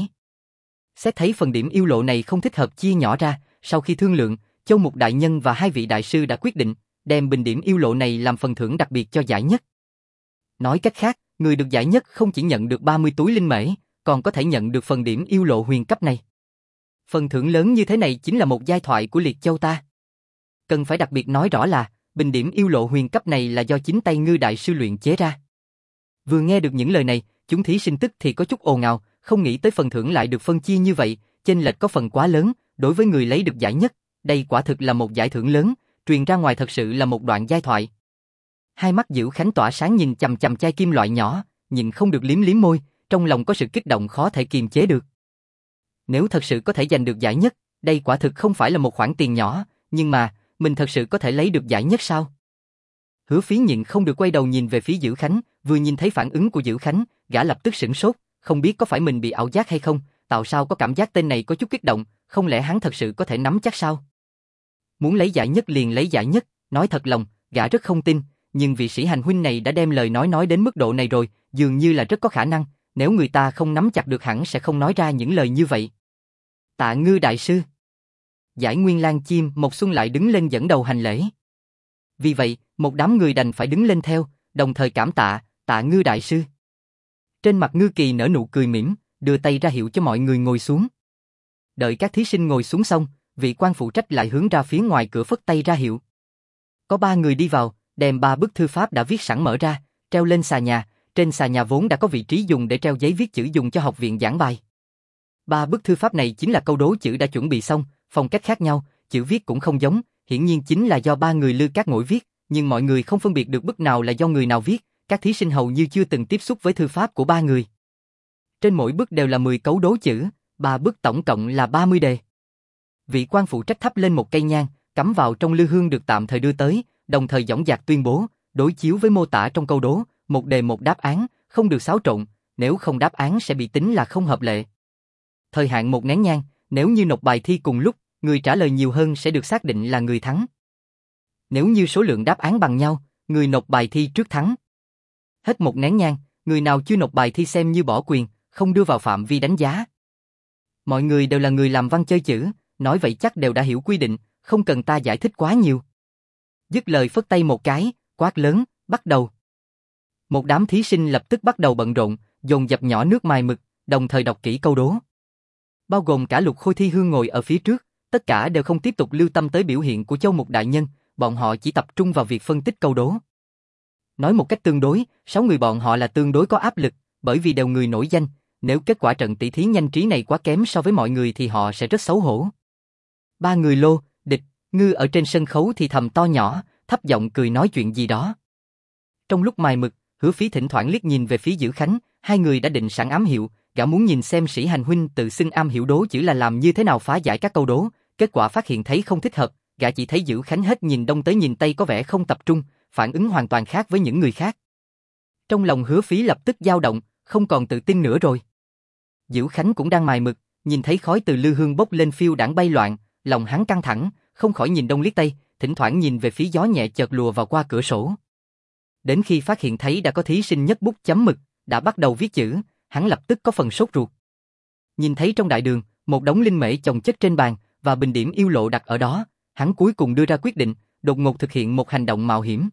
Xét thấy phần điểm yêu lộ này không thích hợp chia nhỏ ra, sau khi thương lượng, Châu Mục đại nhân và hai vị đại sư đã quyết định đem bình điểm yêu lộ này làm phần thưởng đặc biệt cho giải nhất. Nói cách khác, người được giải nhất không chỉ nhận được 30 túi linh mễ, còn có thể nhận được phần điểm yêu lộ huyền cấp này. Phần thưởng lớn như thế này chính là một giai thoại của Liệt Châu ta. Cần phải đặc biệt nói rõ là, bình điểm yêu lộ huyền cấp này là do chính tay Ngư đại sư luyện chế ra. Vừa nghe được những lời này, chúng thí sinh tức thì có chút ồn ào, không nghĩ tới phần thưởng lại được phân chia như vậy, chênh lệch có phần quá lớn, đối với người lấy được giải nhất, đây quả thực là một giải thưởng lớn, truyền ra ngoài thật sự là một đoạn giai thoại. Hai mắt Dữ Khánh tỏa sáng nhìn chằm chằm chai kim loại nhỏ, nhìn không được liếm liếm môi, trong lòng có sự kích động khó thể kiềm chế được. Nếu thật sự có thể giành được giải nhất, đây quả thực không phải là một khoản tiền nhỏ, nhưng mà, mình thật sự có thể lấy được giải nhất sao? Hứa Phí nhịn không được quay đầu nhìn về phía Dữ Khánh, vừa nhìn thấy phản ứng của Dữ Khánh, gã lập tức sửng sốt, không biết có phải mình bị ảo giác hay không, tại sao có cảm giác tên này có chút kích động, không lẽ hắn thật sự có thể nắm chắc sao? Muốn lấy giải nhất liền lấy giải nhất, nói thật lòng, gã rất không tin, nhưng vị sĩ hành huynh này đã đem lời nói đến mức độ này rồi, dường như là rất có khả năng, nếu người ta không nắm chặt được hẳn sẽ không nói ra những lời như vậy. Tạ Ngư đại sư. Giải Nguyên Lang Chim Một Xuân lại đứng lên dẫn đầu hành lễ. Vì vậy, một đám người đành phải đứng lên theo, đồng thời cảm tạ, Tạ Ngư đại sư. Trên mặt Ngư Kỳ nở nụ cười mỉm, đưa tay ra hiệu cho mọi người ngồi xuống. Đợi các thí sinh ngồi xuống xong, vị quan phụ trách lại hướng ra phía ngoài cửa phất tay ra hiệu. Có 3 người đi vào, đem 3 bức thư pháp đã viết sẵn mở ra, treo lên xà nhà, trên xà nhà vốn đã có vị trí dùng để treo giấy viết chữ dùng cho học viện giảng bài. 3 bức thư pháp này chính là câu đố chữ đã chuẩn bị xong, phong cách khác nhau, chữ viết cũng không giống, hiển nhiên chính là do 3 người Lư Cát Ngỗi viết, nhưng mọi người không phân biệt được bức nào là do người nào viết, các thí sinh hầu như chưa từng tiếp xúc với thư pháp của 3 người. Trên mỗi bức đều là 10 câu đố chữ, 3 bức tổng cộng là 30 đề. Vị quan phụ trách thắp lên một cây nhang, cắm vào trong lư hương được tạm thời đưa tới, đồng thời dõng dạc tuyên bố, đối chiếu với mô tả trong câu đố, một đề một đáp án, không được xáo trộn, nếu không đáp án sẽ bị tính là không hợp lệ. Thời hạn 1 nén nhang, nếu như nộp bài thi cùng lúc, người trả lời nhiều hơn sẽ được xác định là người thắng. Nếu như số lượng đáp án bằng nhau, người nộp bài thi trước thắng. Hết 1 nén nhang, người nào chưa nộp bài thi xem như bỏ quyền, không đưa vào phạm vi đánh giá. Mọi người đều là người làm văn chơi chữ, nói vậy chắc đều đã hiểu quy định, không cần ta giải thích quá nhiều. Dứt lời phất tay một cái, quát lớn, bắt đầu. Một đám thí sinh lập tức bắt đầu bận rộn, dồn dập nhỏ nước mài mực, đồng thời đọc kỹ câu đố. Bao gồm cả Lục Khôi Thi Hương ngồi ở phía trước, tất cả đều không tiếp tục lưu tâm tới biểu hiện của Châu Mục đại nhân, bọn họ chỉ tập trung vào việc phân tích câu đố. Nói một cách tương đối, 6 người bọn họ là tương đối có áp lực, bởi vì đều người nổi danh, nếu kết quả trận tỷ thí nhanh trí này quá kém so với mọi người thì họ sẽ rất xấu hổ. 3 người Lô, Địch, Ngư ở trên sân khấu thì thầm to nhỏ, thấp giọng cười nói chuyện gì đó. Trong lúc mài mực, Hứa Phí thỉnh thoảng liếc nhìn về phía Dữ Khánh, hai người đã định sẵn ám hiệu, gã muốn nhìn xem Sĩ Hành huynh tự xưng am hiểu đố chữ là làm như thế nào phá giải các câu đố, kết quả phát hiện thấy không thích hợp, gã chỉ thấy Dữ Khánh hết nhìn đông tới nhìn tây có vẻ không tập trung, phản ứng hoàn toàn khác với những người khác. Trong lòng Hứa Phí lập tức dao động, không còn tự tin nữa rồi. Dữ Khánh cũng đang mài mực, nhìn thấy khói từ lư hương bốc lên phiêu đãng bay loạn, lòng hắn căng thẳng, không khỏi nhìn đông liếc tây, thỉnh thoảng nhìn về phía gió nhẹ chợt lùa vào qua cửa sổ. Đến khi phát hiện thấy đã có thí sinh nhấc bút chấm mực, đã bắt đầu viết chữ, hắn lập tức có phần sốt ruột. Nhìn thấy trong đại đường, một đống linh mễ chồng chất trên bàn và bình điểm yêu lộ đặt ở đó, hắn cuối cùng đưa ra quyết định, đột ngột thực hiện một hành động mạo hiểm.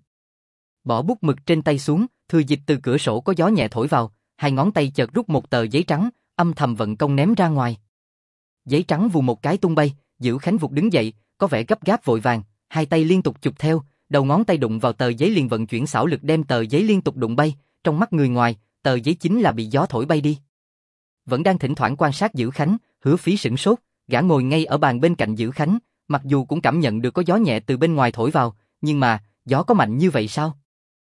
Bỏ bút mực trên tay xuống, thừa dịp từ cửa sổ có gió nhẹ thổi vào, hai ngón tay chợt rút một tờ giấy trắng, âm thầm vận công ném ra ngoài. Giấy trắng vù một cái tung bay, Dữ Khánh vụt đứng dậy, có vẻ gấp gáp vội vàng, hai tay liên tục chụp theo, đầu ngón tay đụng vào tờ giấy liền vận chuyển xảo lực đem tờ giấy liên tục đụng bay, trong mắt người ngoài, tờ giấy chính là bị gió thổi bay đi. Vẫn đang thỉnh thoảng quan sát Dữ Khánh, Hứa Phí sửng sốt, gã ngồi ngay ở bàn bên cạnh Dữ Khánh, mặc dù cũng cảm nhận được có gió nhẹ từ bên ngoài thổi vào, nhưng mà, gió có mạnh như vậy sao?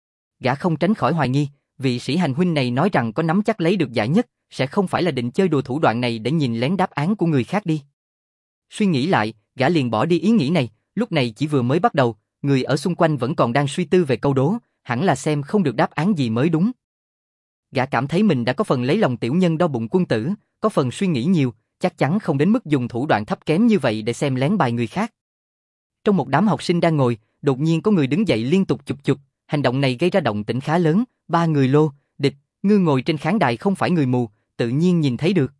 Gã không tránh khỏi hoài nghi, vị Sĩ Hành huynh này nói rằng có nắm chắc lấy được giải nhất, sẽ không phải là định chơi đùa thủ đoạn này để nhìn lén đáp án của người khác đi. Suy nghĩ lại, gã liền bỏ đi ý nghĩ này, lúc này chỉ vừa mới bắt đầu, người ở xung quanh vẫn còn đang suy tư về câu đố, hẳn là xem không được đáp án gì mới đúng. Gã cảm thấy mình đã có phần lấy lòng tiểu nhân đo bụng quân tử, có phần suy nghĩ nhiều, chắc chắn không đến mức dùng thủ đoạn thấp kém như vậy để xem lén bài người khác. Trong một đám học sinh đang ngồi, đột nhiên có người đứng dậy liên tục chụp chụp, hành động này gây ra động tĩnh khá lớn, 3 người Lô, Địch, Ngư ngồi trên khán đài không phải người mù, tự nhiên nhìn thấy được.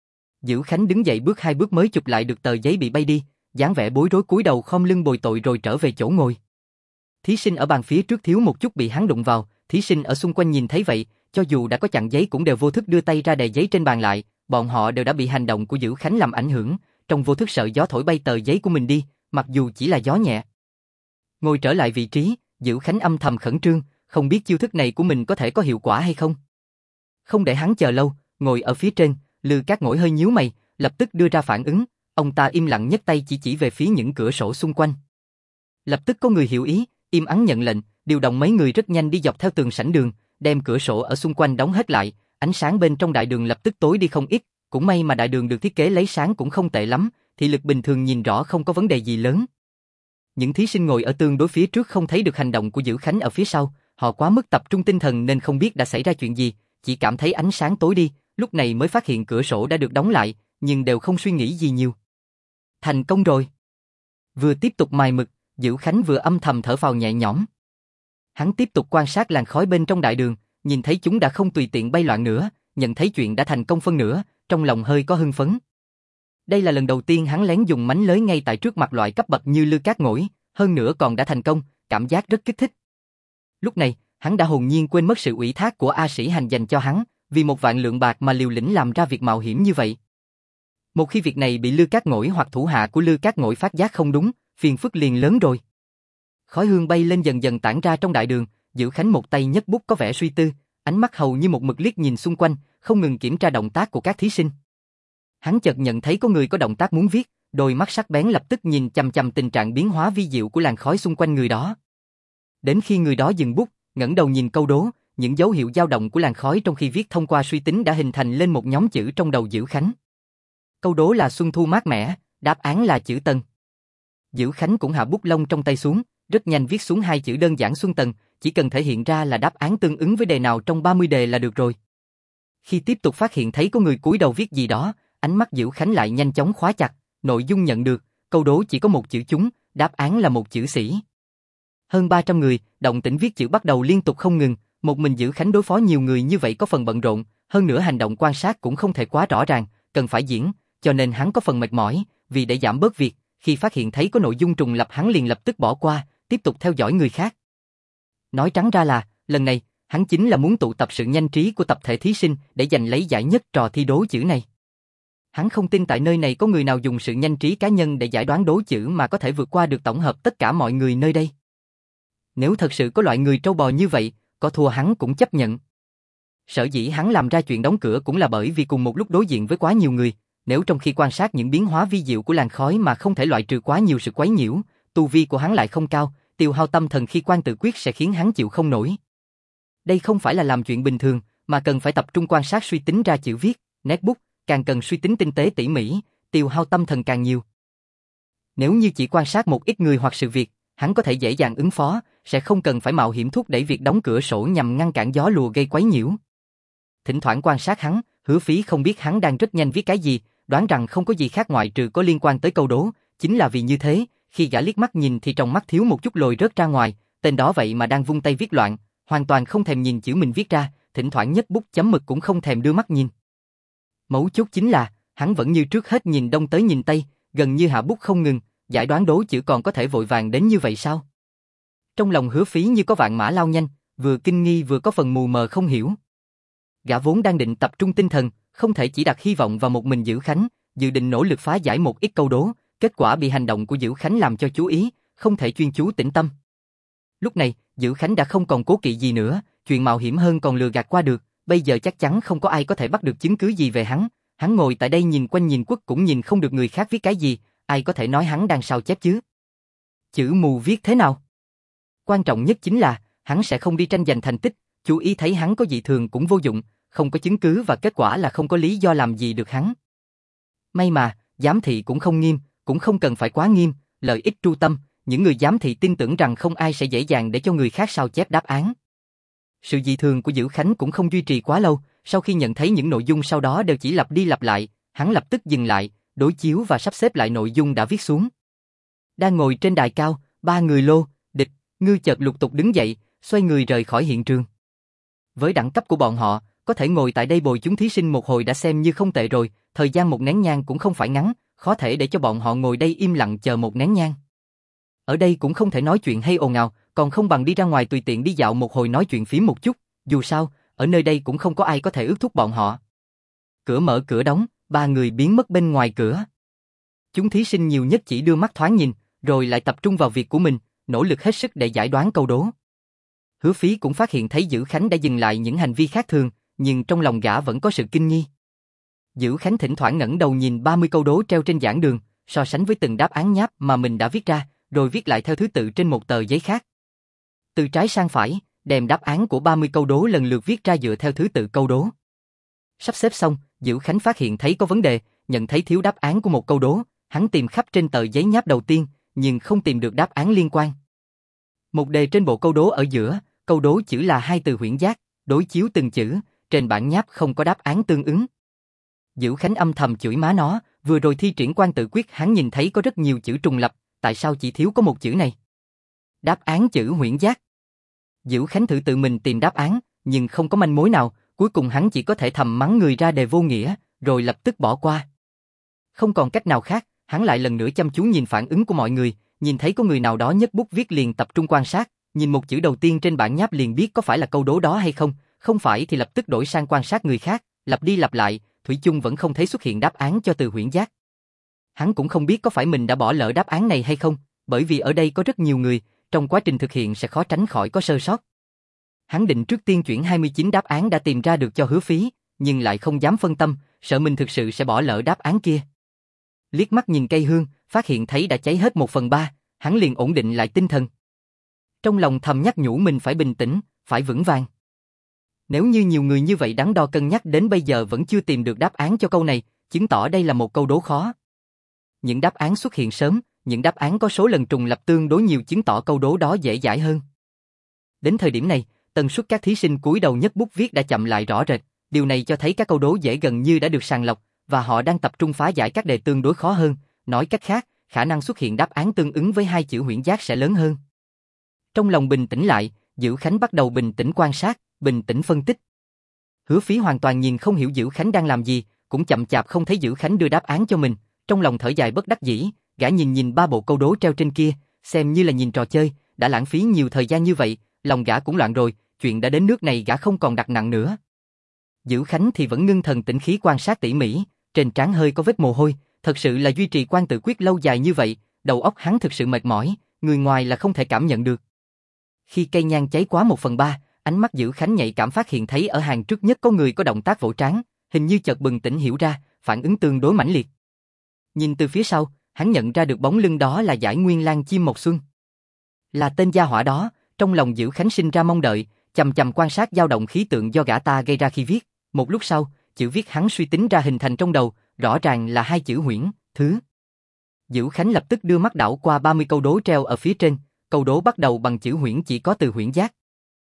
Dữ Khánh đứng dậy bước 2 bước mới chụp lại được tờ giấy bị bay đi, dáng vẻ bối rối cúi đầu khom lưng bồi tội rồi trở về chỗ ngồi. Thí sinh ở bàn phía trước thiếu một chút bị hắn đụng vào, thí sinh ở xung quanh nhìn thấy vậy, cho dù đã có chặn giấy cũng đều vô thức đưa tay ra đè giấy trên bàn lại, bọn họ đều đã bị hành động của Dữ Khánh làm ảnh hưởng, trong vô thức sợ gió thổi bay tờ giấy của mình đi, mặc dù chỉ là gió nhẹ. Ngồi trở lại vị trí, Dữ Khánh âm thầm khẩn trương, không biết chiêu thức này của mình có thể có hiệu quả hay không. Không để hắn chờ lâu, ngồi ở phía trên, Lư Cát Ngỗi hơi nhíu mày, lập tức đưa ra phản ứng, ông ta im lặng nhấc tay chỉ về phía những cửa sổ xung quanh. Lập tức có người hiểu ý, im ắng nhận lệnh, điều động mấy người rất nhanh đi dọc theo tường sảnh đường, đem cửa sổ ở xung quanh đóng hết lại, ánh sáng bên trong đại đường lập tức tối đi không ít, cũng may mà đại đường được thiết kế lấy sáng cũng không tệ lắm, thị lực bình thường nhìn rõ không có vấn đề gì lớn. Những thí sinh ngồi ở tương đối phía trước không thấy được hành động của Dữ Khánh ở phía sau, họ quá mức tập trung tinh thần nên không biết đã xảy ra chuyện gì, chỉ cảm thấy ánh sáng tối đi, lúc này mới phát hiện cửa sổ đã được đóng lại, nhưng đều không suy nghĩ gì nhiều. Thành công rồi. Vừa tiếp tục mài mực, Dữ Khánh vừa âm thầm thở phào nhẹ nhõm. Hắn tiếp tục quan sát làn khói bên trong đại đường, nhìn thấy chúng đã không tùy tiện bay loạn nữa, nhận thấy chuyện đã thành công phân nửa, trong lòng hơi có hưng phấn. Đây là lần đầu tiên hắn lén dùng mánh lới ngay tại trước mặt loại cấp bậc như Lư Cát Ngỗi, hơn nữa còn đã thành công, cảm giác rất kích thích. Lúc này, hắn đã hồn nhiên quên mất sự ủy thác của A Sĩ Hành dành cho hắn, vì 1.000.000 bạc mà liều lĩnh làm ra việc mạo hiểm như vậy. Một khi việc này bị Lư Cát Ngỗi hoặc thủ hạ của Lư Cát Ngỗi phát giác không đúng, phiền phức liền lớn rồi. Khói hương bay lên dần dần tản ra trong đại đường, Dữ Khánh một tay nhấc bút có vẻ suy tư, ánh mắt hầu như một mực liếc nhìn xung quanh, không ngừng kiểm tra động tác của các thí sinh. Hắn chợt nhận thấy có người có động tác muốn viết, đôi mắt sắc bén lập tức nhìn chằm chằm tình trạng biến hóa vi diệu của làn khói xung quanh người đó. Đến khi người đó dừng bút, ngẩng đầu nhìn câu đố, những dấu hiệu dao động của làn khói trong khi viết thông qua suy tính đã hình thành lên một nhóm chữ trong đầu Dữ Khánh. Câu đố là xuân thu mát mẻ, đáp án là chữ Tân. Dữ Khánh cũng hạ bút lông trong tay xuống, rất nhanh viết xuống hai chữ đơn giản Xuân Tần, chỉ cần thể hiện ra là đáp án tương ứng với đề nào trong 30 đề là được rồi. Khi tiếp tục phát hiện thấy có người cúi đầu viết gì đó, ánh mắt Dữ Khánh lại nhanh chóng khóa chặt, nội dung nhận được, câu đố chỉ có một chữ chúng, đáp án là một chữ sĩ. Hơn 300 người, động tĩnh viết chữ bắt đầu liên tục không ngừng, một mình Dữ Khánh đối phó nhiều người như vậy có phần bận rộn, hơn nữa hành động quan sát cũng không thể quá rõ ràng, cần phải diễn, cho nên hắn có phần mệt mỏi, vì để giảm bớt việc, khi phát hiện thấy có nội dung trùng lặp hắn liền lập tức bỏ qua, tiếp tục theo dõi người khác. Nói trắng ra là, lần này, hắn chính là muốn tụ tập sự nhanh trí của tập thể thí sinh để giành lấy giải nhất trò thi đố chữ này. Hắn không tin tại nơi này có người nào dùng sự nhanh trí cá nhân để giải đoán đố chữ mà có thể vượt qua được tổng hợp tất cả mọi người nơi đây. Nếu thật sự có loại người trâu bò như vậy, có thua hắn cũng chấp nhận. Sở dĩ hắn làm ra chuyện đóng cửa cũng là bởi vì cùng một lúc đối diện với quá nhiều người, nếu trong khi quan sát những biến hóa vi diệu của làn khói mà không thể loại trừ quá nhiều sự quấy nhiễu, tu vi của hắn lại không cao, tiêu hao tâm thần khi quan tự quyết sẽ khiến hắn chịu không nổi. Đây không phải là làm chuyện bình thường, mà cần phải tập trung quan sát suy tính ra chữ viết, nét bút, càng cần suy tính tinh tế tỉ mỉ, tiêu hao tâm thần càng nhiều. Nếu như chỉ quan sát một ít người hoặc sự việc, hắn có thể dễ dàng ứng phó, sẽ không cần phải mạo hiểm thúc đẩy việc đóng cửa sổ nhằm ngăn cản gió lùa gây quấy nhiễu. Thỉnh thoảng quan sát hắn, Hứa Phí không biết hắn đang rất nhanh viết cái gì, đoán rằng không có gì khác ngoại trừ có liên quan tới câu đố, chính là vì như thế, khi gã liếc mắt nhìn thì trong mắt thiếu một chút lồi rớt ra ngoài, tên đó vậy mà đang vung tay viết loạn, hoàn toàn không thèm nhìn chữ mình viết ra, thỉnh thoảng nhấc bút chấm mực cũng không thèm đưa mắt nhìn. Mấu chốt chính là, hắn vẫn như trước hết nhìn đông tới nhìn tây, gần như hạ bút không ngừng, giải đoán đố chữ còn có thể vội vàng đến như vậy sao? Trong lòng Hứa Phí như có vạn mã lao nhanh, vừa kinh nghi vừa có phần mù mờ không hiểu. Gã vốn đang định tập trung tinh thần, không thể chỉ đặt hy vọng vào một mình Dữ Khánh, dự định nỗ lực phá giải một ít câu đố, kết quả bị hành động của Dữ Khánh làm cho chú ý, không thể chuyên chú tĩnh tâm. Lúc này, Dữ Khánh đã không còn cố kỵ gì nữa, chuyện mạo hiểm hơn còn lừa gạt qua được, bây giờ chắc chắn không có ai có thể bắt được chứng cứ gì về hắn ngồi tại đây nhìn quanh nhìn quất cũng nhìn không được người khác viết cái gì, ai có thể nói hắn đang sao chép chứ? Chữ mù viết thế nào? Quan trọng nhất chính là, hắn sẽ không đi tranh giành thành tích, chú ý thấy hắn có dị thường cũng vô dụng, không có chứng cứ và kết quả là không có lý do làm gì được hắn. May mà, giám thị cũng không nghiêm, cũng không cần phải quá nghiêm, lợi ích tru tâm, những người giám thị tin tưởng rằng không ai sẽ dễ dàng để cho người khác sao chép đáp án. Sự dị thường của Dữ Khánh cũng không duy trì quá lâu, sau khi nhận thấy những nội dung sau đó đều chỉ lặp đi lặp lại, hắn lập tức dừng lại, đối chiếu và sắp xếp lại nội dung đã viết xuống. Đang ngồi trên đài cao, ba người Lô, Địch, Ngư chợt lục tục đứng dậy, xoay người rời khỏi hiện trường. Với đẳng cấp của bọn họ, có thể ngồi tại đây bồi chúng thí sinh một hồi đã xem như không tệ rồi, thời gian một nén nhang cũng không phải ngắn, khó thể để cho bọn họ ngồi đây im lặng chờ một nén nhang. Ở đây cũng không thể nói chuyện hay ồn ào, còn không bằng đi ra ngoài tùy tiện đi dạo một hồi nói chuyện phím một chút, dù sao, ở nơi đây cũng không có ai có thể ước thúc bọn họ. Cửa mở cửa đóng, ba người biến mất bên ngoài cửa. Chúng thí sinh nhiều nhất chỉ đưa mắt thoáng nhìn, rồi lại tập trung vào việc của mình, nỗ lực hết sức để giải đoán câu đố. Hứa Phí cũng phát hiện thấy Dữ Khánh đã dừng lại những hành vi khác thường, nhưng trong lòng gã vẫn có sự kinh nghi. Dữ Khánh thỉnh thoảng ngẩng đầu nhìn 30 câu đố treo trên giảng đường, so sánh với từng đáp án nháp mà mình đã viết ra, rồi viết lại theo thứ tự trên một tờ giấy khác. Từ trái sang phải, đem đáp án của 30 câu đố lần lượt viết ra dựa theo thứ tự câu đố. Sắp xếp xong, Dữ Khánh phát hiện thấy có vấn đề, nhận thấy thiếu đáp án của một câu đố, hắn tìm khắp trên tờ giấy nháp đầu tiên, nhưng không tìm được đáp án liên quan. Một đề trên bộ câu đố ở giữa, câu đố chữ là hai từ huyễn giác, đối chiếu từng chữ, trên bản nháp không có đáp án tương ứng. Dữ Khánh âm thầm chửi má nó, vừa rồi thi triển quan tự quyết hắn nhìn thấy có rất nhiều chữ trùng lặp, tại sao chỉ thiếu có một chữ này? Đáp án chữ huyễn giác. Dữ Khánh thử tự mình tìm đáp án, nhưng không có manh mối nào, cuối cùng hắn chỉ có thể thầm mắng người ra đề vô nghĩa, rồi lập tức bỏ qua. Không còn cách nào khác, hắn lại lần nữa chăm chú nhìn phản ứng của mọi người, nhìn thấy có người nào đó nhấc bút viết liền tập trung quan sát, nhìn một chữ đầu tiên trên bảng nháp liền biết có phải là câu đố đó hay không, không phải thì lập tức đổi sang quan sát người khác, lặp đi lặp lại, thủy chung vẫn không thấy xuất hiện đáp án cho từ huyễn giác. Hắn cũng không biết có phải mình đã bỏ lỡ đáp án này hay không, bởi vì ở đây có rất nhiều người, trong quá trình thực hiện sẽ khó tránh khỏi có sơ sót. Hắn định trước tiên chuyển 29 đáp án đã tìm ra được cho Hứa Phí, nhưng lại không dám phân tâm, sợ mình thực sự sẽ bỏ lỡ đáp án kia. Liếc mắt nhìn cây hương, phát hiện thấy đã cháy hết 1/3, hắn liền ổn định lại tinh thần. Trong lòng thầm nhắc nhủ mình phải bình tĩnh, phải vững vàng. Nếu như nhiều người như vậy đắn đo cân nhắc đến bây giờ vẫn chưa tìm được đáp án cho câu này, chứng tỏ đây là một câu đố khó. Những đáp án xuất hiện sớm, những đáp án có số lần trùng lặp tương đối nhiều chứng tỏ câu đố đó dễ dãi hơn. Đến thời điểm này, tần suất các thí sinh cúi đầu nhấc bút viết đã chậm lại rõ rệt, điều này cho thấy các câu đố dễ gần như đã được sàng lọc, và họ đang tập trung phá giải các đề tương đối khó hơn, nói cách khác, khả năng xuất hiện đáp án tương ứng với hai chữ huyễn giác sẽ lớn hơn. Trong lòng bình tĩnh lại, Dữ Khánh bắt đầu bình tĩnh quan sát, bình tĩnh phân tích. Hứa Phí hoàn toàn nhìn không hiểu Dữ Khánh đang làm gì, cũng chậm chạp không thấy Dữ Khánh đưa đáp án cho mình, trong lòng thở dài bất đắc dĩ, gã nhìn 3 bộ câu đố treo trên kia, xem như là nhìn trò chơi, đã lãng phí nhiều thời gian như vậy, lòng gã cũng loạn rồi, chuyện đã đến nước này gã không còn đặt nặng nữa. Dữ Khánh thì vẫn ngưng thần tĩnh khí quan sát tỉ mỉ, trên trán hơi có vết mồ hôi, thật sự là duy trì quan tự quyết lâu dài như vậy, đầu óc hắn thực sự mệt mỏi, người ngoài là không thể cảm nhận được. Khi cây nhang cháy quá 1/3, ánh mắt Dữ Khánh nhạy cảm phát hiện thấy ở hàng trước nhất có người có động tác vỗ trán, hình như chợt bừng tỉnh hiểu ra, phản ứng tương đối mãnh liệt. Nhìn từ phía sau, hắn nhận ra được bóng lưng đó là Giải Nguyên Lang Chim Mộc Xuân. Là tên gia hỏa đó, trong lòng Dữ Khánh sinh ra mong đợi, chằm chằm quan sát dao động khí tượng do gã ta gây ra khi viết, một lúc sau, chữ viết hắn suy tính ra hình thành trong đầu, rõ ràng là hai chữ huyễn, thứ. Dữ Khánh lập tức đưa mắt đảo qua 30 câu đố treo ở phía trên, câu đố bắt đầu bằng chữ huyễn chỉ có từ huyễn giác.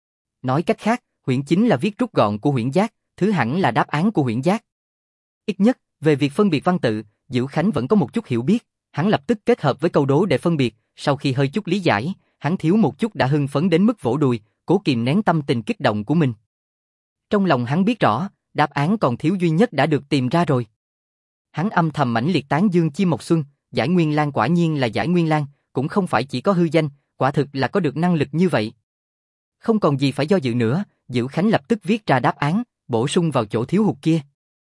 Nói cách khác, huyễn chính là viết rút gọn của huyễn giác, thứ hẳn là đáp án của huyễn giác. Ít nhất, về việc phân biệt văn tự, Dữ Khánh vẫn có một chút hiểu biết, hắn lập tức kết hợp với câu đố để phân biệt, sau khi hơi chút lý giải, hắn thiếu một chút đã hưng phấn đến mức vỗ đùi, cố kìm nén tâm tình kích động của mình. Trong lòng hắn biết rõ, đáp án còn thiếu duy nhất đã được tìm ra rồi. Hắn âm thầm mãnh liệt tán dương Chim Mộc Xuân, Giải Nguyên Lang quả nhiên là Giải Nguyên Lang, cũng không phải chỉ có hư danh, quả thực là có được năng lực như vậy. Không còn gì phải do dự nữa, Dữ Khánh lập tức viết ra đáp án, bổ sung vào chỗ thiếu hụt kia.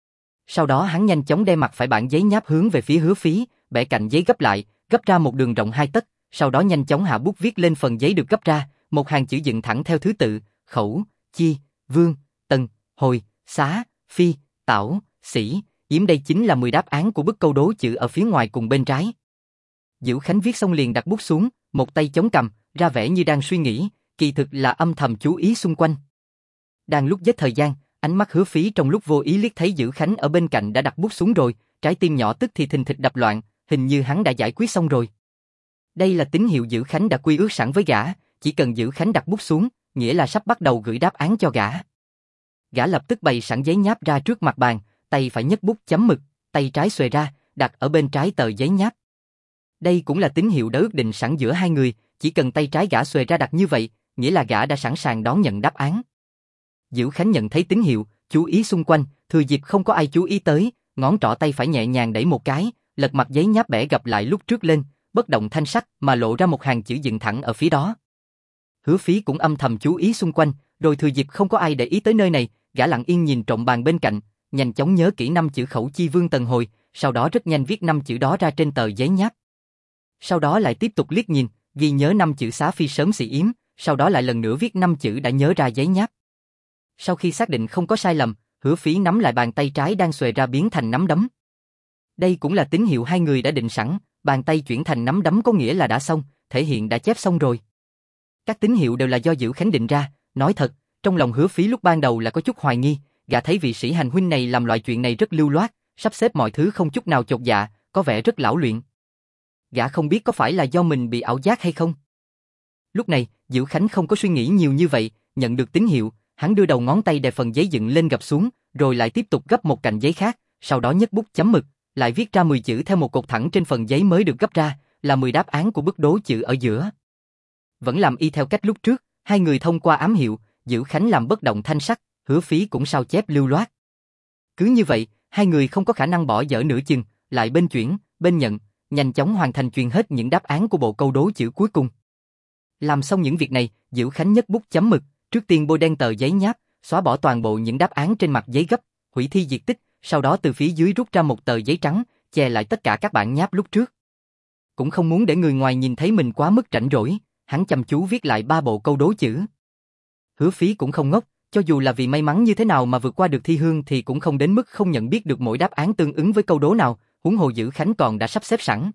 Sau đó hắn nhanh chóng đem mặt phải bản giấy nháp hướng về phía Hứa Phí, bẻ cạnh giấy gấp lại, gấp ra một đường rộng 2 tấc, sau đó nhanh chóng hạ bút viết lên phần giấy được gấp ra, một hàng chữ dựng thẳng theo thứ tự, Khẩu, Chi, Vương, Tần, Hồi, Xá, Phi, Tảo, Sĩ, Yếm, đây chính là 10 đáp án của bức câu đố chữ ở phía ngoài cùng bên trái. Dữ Khánh viết xong liền đặt bút xuống, một tay chống cằm, ra vẻ như đang suy nghĩ, kỳ thực là âm thầm chú ý xung quanh. Đang lúc giết thời gian, ánh mắt Hứa Phí trong lúc vô ý liếc thấy Dữ Khánh ở bên cạnh đã đặt bút xuống rồi, trái tim nhỏ tức thì thình thịch đập loạn, hình như hắn đã giải quyết xong rồi. Đây là tín hiệu Dữ Khánh đã quy ước sẵn với gã, chỉ cần Dữ Khánh đặt bút xuống, nghĩa là sắp bắt đầu gửi đáp án cho gã. Gã lập tức bày sẵn giấy nháp ra trước mặt bàn, tay phải nhấc bút chấm mực, tay trái xuề ra, đặt ở bên trái tờ giấy nháp. Đây cũng là tín hiệu đã ước định sẵn giữa hai người, chỉ cần tay trái gã xuề ra đặt như vậy, nghĩa là gã đã sẵn sàng đón nhận đáp án. Dữ Khánh nhận thấy tín hiệu, chú ý xung quanh, thừa dịp không có ai chú ý tới, ngón trỏ tay phải nhẹ nhàng đẩy một cái, lật mặt giấy nháp bẻ gập lại lúc trước lên, bất động thanh sắc mà lộ ra một hàng chữ dựng thẳng ở phía đó. Hứa Phí cũng âm thầm chú ý xung quanh, rồi thừa dịp không có ai để ý tới nơi này, gã lặng yên nhìn trộm bàn bên cạnh, nhanh chóng nhớ kỹ 5 chữ Khẩu Chi Vương Tần Hồi, sau đó rất nhanh viết 5 chữ đó ra trên tờ giấy nháp. Sau đó lại tiếp tục liếc nhìn, ghi nhớ 5 chữ Xá Phi Sớm Sĩ Yếm, sau đó lại lần nữa viết 5 chữ đã nhớ ra giấy nháp. Sau khi xác định không có sai lầm, Hứa Phí nắm lại bàn tay trái đang xuề ra biến thành nắm đấm. Đây cũng là tín hiệu hai người đã định sẵn, bàn tay chuyển thành nắm đấm có nghĩa là đã xong, thể hiện đã chép xong rồi. Các tín hiệu đều là do Dữ Khánh định ra, nói thật, trong lòng Hứa Phí lúc ban đầu là có chút hoài nghi, gã thấy vị sĩ hành huynh này làm loại chuyện này rất lưu loát, sắp xếp mọi thứ không chút nào chột dạ, có vẻ rất lão luyện. Gã không biết có phải là do mình bị ảo giác hay không. Lúc này, Dữ Khánh không có suy nghĩ nhiều như vậy, nhận được tín hiệu, hắn đưa đầu ngón tay đè phần giấy dựng lên gập xuống, rồi lại tiếp tục gấp một cạnh giấy khác, sau đó nhấc bút chấm mực, lại viết ra 10 chữ theo một cột thẳng trên phần giấy mới được gấp ra, là 10 đáp án của bức đố chữ ở giữa. Vẫn làm y theo cách lúc trước, hai người thông qua ám hiệu, Dữ Khánh làm bất động thanh sắc, Hứa Phí cũng sao chép lưu loát. Cứ như vậy, hai người không có khả năng bỏ dở nửa chừng, lại bên chuyển, bên nhận, nhanh chóng hoàn thành truyền hết những đáp án của bộ câu đố chữ cuối cùng. Làm xong những việc này, Diệu Khánh nhấc bút chấm mực, trước tiên bôi đen tờ giấy nháp, xóa bỏ toàn bộ những đáp án trên mặt giấy gấp, hủy thi diệt tích, sau đó từ phía dưới rút ra một tờ giấy trắng, che lại tất cả các bản nháp lúc trước. Cũng không muốn để người ngoài nhìn thấy mình quá mức rảnh rỗi, hắn chăm chú viết lại 3 bộ câu đố chữ. Hứa Phí cũng không ngốc, cho dù là vì may mắn như thế nào mà vượt qua được thi hương thì cũng không đến mức không nhận biết được mỗi đáp án tương ứng với câu đố nào, huống hồ Diệu Khánh còn đã sắp xếp sẵn.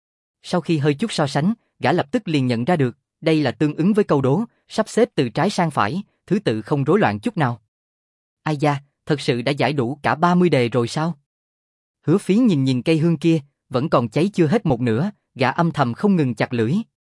Sau khi hơi chút so sánh, gã lập tức liền nhận ra được, đây là tương ứng với câu đố, sắp xếp từ trái sang phải, thứ tự không rối loạn chút nào. Ai da, thật sự đã giải đủ cả 30 đề rồi sao? Hứa Phí nhìn nhìn cây hương kia, vẫn còn cháy chưa hết một nửa, gã âm thầm không ngừng chặt lưỡi.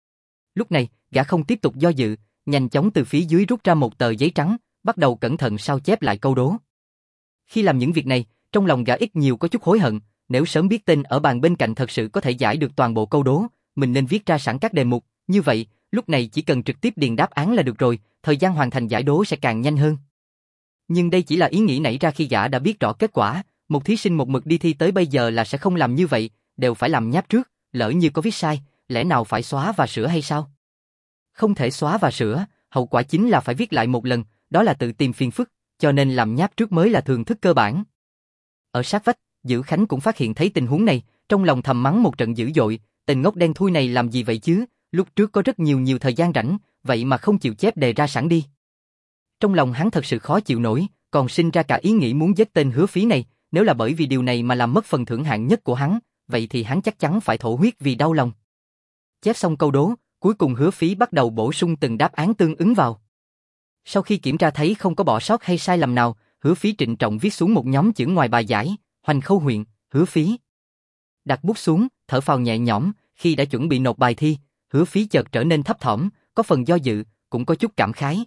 Lúc này, gã không tiếp tục do dự, nhanh chóng từ phía dưới rút ra một tờ giấy trắng, bắt đầu cẩn thận sao chép lại câu đố. Khi làm những việc này, trong lòng gã ít nhiều có chút hối hận, nếu sớm biết tên ở bàn bên cạnh thật sự có thể giải được toàn bộ câu đố, mình nên viết ra sẵn các đề mục, như vậy, lúc này chỉ cần trực tiếp điền đáp án là được rồi, thời gian hoàn thành giải đố sẽ càng nhanh hơn. Nhưng đây chỉ là ý nghĩ nảy ra khi gã đã biết rõ kết quả, một thí sinh một mực đi thi tới bây giờ là sẽ không làm như vậy, đều phải làm nháp trước, lỡ như có viết sai, lẽ nào phải xóa và sửa hay sao? Không thể xóa và sửa, hậu quả chính là phải viết lại một lần, đó là tự tìm phiền phức, cho nên làm nháp trước mới là thường thức cơ bản. Ở sát vách, Dữ Khánh cũng phát hiện thấy tình huống này, trong lòng thầm mắng một trận dữ dội, tên ngốc đen thui này làm gì vậy chứ, lúc trước có rất nhiều thời gian rảnh, vậy mà không chịu chép đề ra sẵn đi. Trong lòng hắn thật sự khó chịu nổi, còn sinh ra cả ý nghĩ muốn giết tên Hứa Phí này, nếu là bởi vì điều này mà làm mất phần thưởng hạng nhất của hắn, vậy thì hắn chắc chắn phải thổ huyết vì đau lòng. Chép xong câu đố, cuối cùng Hứa Phí bắt đầu bổ sung từng đáp án tương ứng vào. Sau khi kiểm tra thấy không có bỏ sót hay sai lầm nào, Hứa Phí trịnh trọng viết xuống một nhóm chữ ngoài bài giải, Hoành Khâu huyện, Hứa Phí. Đặt bút xuống, thở phào nhẹ nhõm, khi đã chuẩn bị nộp bài thi, Hứa Phí chợt trở nên thấp thỏm, có phần do dự, cũng có chút cảm khái.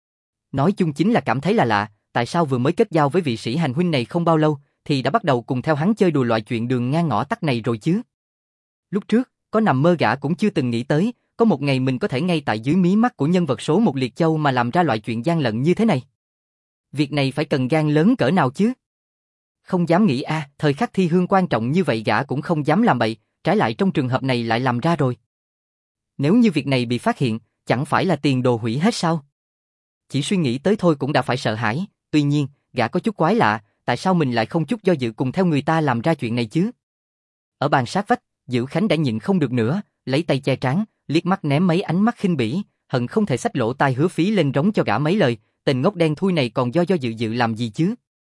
Nói chung chính là cảm thấy là lạ, tại sao vừa mới kết giao với vị sĩ hành huynh này không bao lâu, thì đã bắt đầu cùng theo hắn chơi đùa loại chuyện đường ngang ngõ tắt này rồi chứ. Lúc trước, có nằm mơ gã cũng chưa từng nghĩ tới, có một ngày mình có thể ngay tại dưới mí mắt của nhân vật số một Liệt Châu mà làm ra loại chuyện gian lận như thế này. Việc này phải cần gan lớn cỡ nào chứ? Không dám nghĩ thời khắc thi hương quan trọng như vậy gã cũng không dám làm bậy, trái lại trong trường hợp này lại làm ra rồi. Nếu như việc này bị phát hiện, chẳng phải là tiền đồ hủy hết sao? Chỉ suy nghĩ tới thôi cũng đã phải sợ hãi, tuy nhiên, gã có chút quái lạ, tại sao mình lại không chút do dự cùng theo người ta làm ra chuyện này chứ? Ở bàn sát vách, Dữ Khánh đã nhịn không được nữa, lấy tay che trán, liếc mắt ném mấy ánh mắt khinh bỉ, hận không thể xách lỗ tai Hứa Phí lên rống cho gã mấy lời, tên ngốc đen thui này còn do dự làm gì chứ?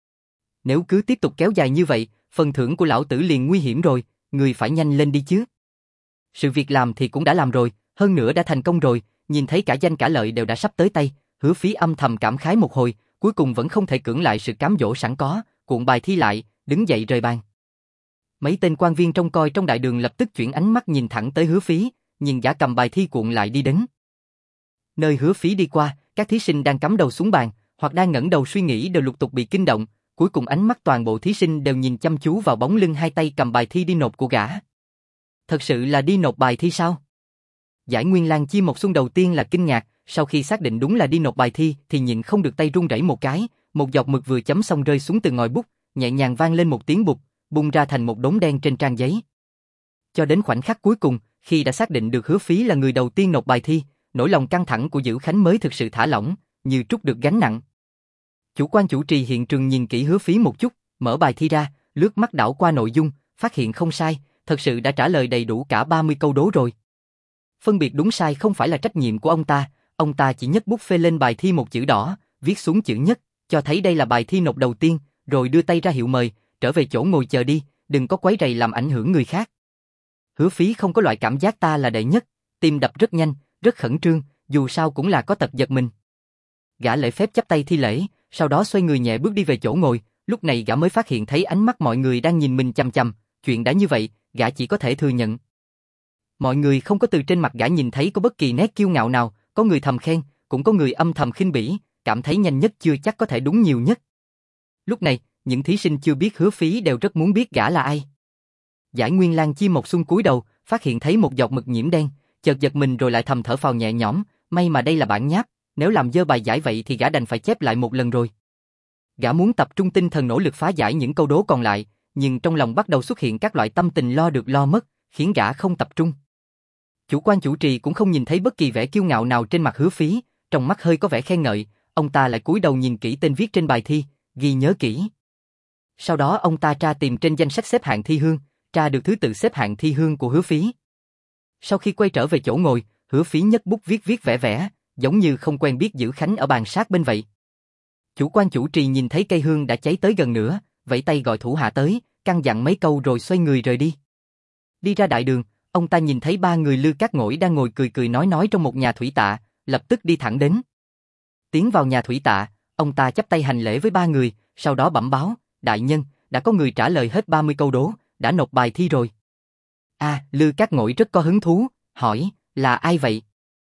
Nếu cứ tiếp tục kéo dài như vậy, phần thưởng của lão tử liền nguy hiểm rồi, người phải nhanh lên đi chứ. Sự việc làm thì cũng đã làm rồi, hơn nữa đã thành công rồi, nhìn thấy cả danh cả lợi đều đã sắp tới tay, Hứa Phí âm thầm cảm khái một hồi, cuối cùng vẫn không thể cưỡng lại sự cám dỗ sẵn có, cuộn bài thi lại, đứng dậy rời bàn. Mấy tên quan viên trông coi trong đại đường lập tức chuyển ánh mắt nhìn thẳng tới Hứa Phí, nhìn gã cầm bài thi cuộn lại đi đến. Nơi Hứa Phí đi qua, các thí sinh đang cắm đầu xuống bàn, hoặc đang ngẩng đầu suy nghĩ đều lục tục bị kinh động, cuối cùng ánh mắt toàn bộ thí sinh đều nhìn chăm chú vào bóng lưng hai tay cầm bài thi đi nộp của gã. Thật sự là đi nộp bài thi sao? Giải Nguyên Lang Chi Mộc Xuân đầu tiên là kinh ngạc, sau khi xác định đúng là đi nộp bài thi thì nhịn không được tay run rẩy một cái, một giọt mực vừa chấm xong rơi xuống từ ngòi bút, nhẹ nhàng vang lên một tiếng bụp, bung ra thành một đống đen trên trang giấy. Cho đến khoảnh khắc cuối cùng, khi đã xác định được Hứa Phí là người đầu tiên nộp bài thi, nỗi lòng căng thẳng của Dữ Khánh mới thực sự thả lỏng, như trút được gánh nặng. Chủ quan chủ trì hiện trường nhìn kỹ Hứa Phí một chút, mở bài thi ra, lướt mắt đảo qua nội dung, phát hiện không sai, thật sự đã trả lời đầy đủ cả 30 câu đố rồi. Phân biệt đúng sai không phải là trách nhiệm của ông ta chỉ nhấc bút phê lên bài thi một chữ đỏ, viết xuống chữ nhất, cho thấy đây là bài thi nộp đầu tiên, rồi đưa tay ra hiệu mời, trở về chỗ ngồi chờ đi, đừng có quấy rầy làm ảnh hưởng người khác. Hứa Phí không có loại cảm giác ta là đệ nhất, tim đập rất nhanh, rất khẩn trương, dù sao cũng là có tật giật mình. Gã lễ phép chắp tay thi lễ, sau đó xoay người nhẹ bước đi về chỗ ngồi, lúc này gã mới phát hiện thấy ánh mắt mọi người đang nhìn mình chằm chằm, chuyện đã như vậy, gã chỉ có thể thừa nhận. Mọi người không có từ trên mặt gã nhìn thấy có bất kỳ nét kiêu ngạo nào, có người thầm khen, cũng có người âm thầm khinh bỉ, cảm thấy nhanh nhất chưa chắc có thể đúng nhiều nhất. Lúc này, những thí sinh chưa biết Hứa Phí đều rất muốn biết gã là ai. Giải Nguyên Lang Chi Mộc Xuân cúi đầu, phát hiện thấy một giọt mực nhiễm đen, chợt giật mình rồi lại thầm thở phào nhẹ nhõm, may mà đây là bản nháp, nếu làm dơ bài giải vậy thì gã đành phải chép lại một lần rồi. Gã muốn tập trung tinh thần nỗ lực phá giải những câu đố còn lại, nhưng trong lòng bắt đầu xuất hiện các loại tâm tình lo được lo mất, khiến gã không tập trung. Chủ quan chủ trì cũng không nhìn thấy bất kỳ vẻ kiêu ngạo nào trên mặt Hứa Phí, trong mắt hơi có vẻ khen ngợi, ông ta lại cúi đầu nhìn kỹ tên viết trên bài thi, ghi nhớ kỹ. Sau đó ông ta tra tìm trên danh sách xếp hạng thi hương, tra được thứ tự xếp hạng thi hương của Hứa Phí. Sau khi quay trở về chỗ ngồi, Hứa Phí nhấc bút viết vẽ, giống như không quen biết giữ khánh ở bàn sát bên vậy. Chủ quan chủ trì nhìn thấy cây hương đã cháy tới gần nữa, vẫy tay gọi thủ hạ tới, căn dặn mấy câu rồi xoay người rời đi. Đi ra đại đường, ông ta nhìn thấy ba người Lư Cát Ngỗi đang ngồi cười nói trong một nhà thủy tạ, lập tức đi thẳng đến. Tiến vào nhà thủy tạ, ông ta chắp tay hành lễ với ba người, sau đó bẩm báo, đại nhân, đã có người trả lời hết 30 câu đố, đã nộp bài thi rồi. Lư Cát Ngỗi rất có hứng thú, hỏi, là ai vậy?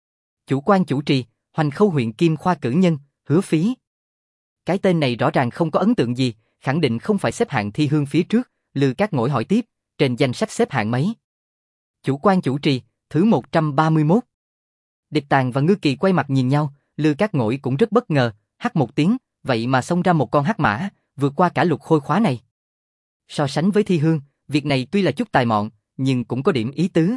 Chủ quan chủ trì, Hoành Khâu huyện Kim Khoa cử nhân, Hứa Phí. Cái tên này rõ ràng không có ấn tượng gì, khẳng định không phải xếp hạng thi hương phía trước, Lư Cát Ngỗi hỏi tiếp, trên danh sách xếp hạng mấy? Chủ quan chủ trì, thứ 131. Địch Tàng và Ngư Kỳ quay mặt nhìn nhau, Lư Cát Ngỗi cũng rất bất ngờ, hắt một tiếng, vậy mà xông ra một con hắc mã, vượt qua cả lục khôi khóa này. So sánh với thi hương, việc này tuy là chút tài mọn, nhưng cũng có điểm ý tứ.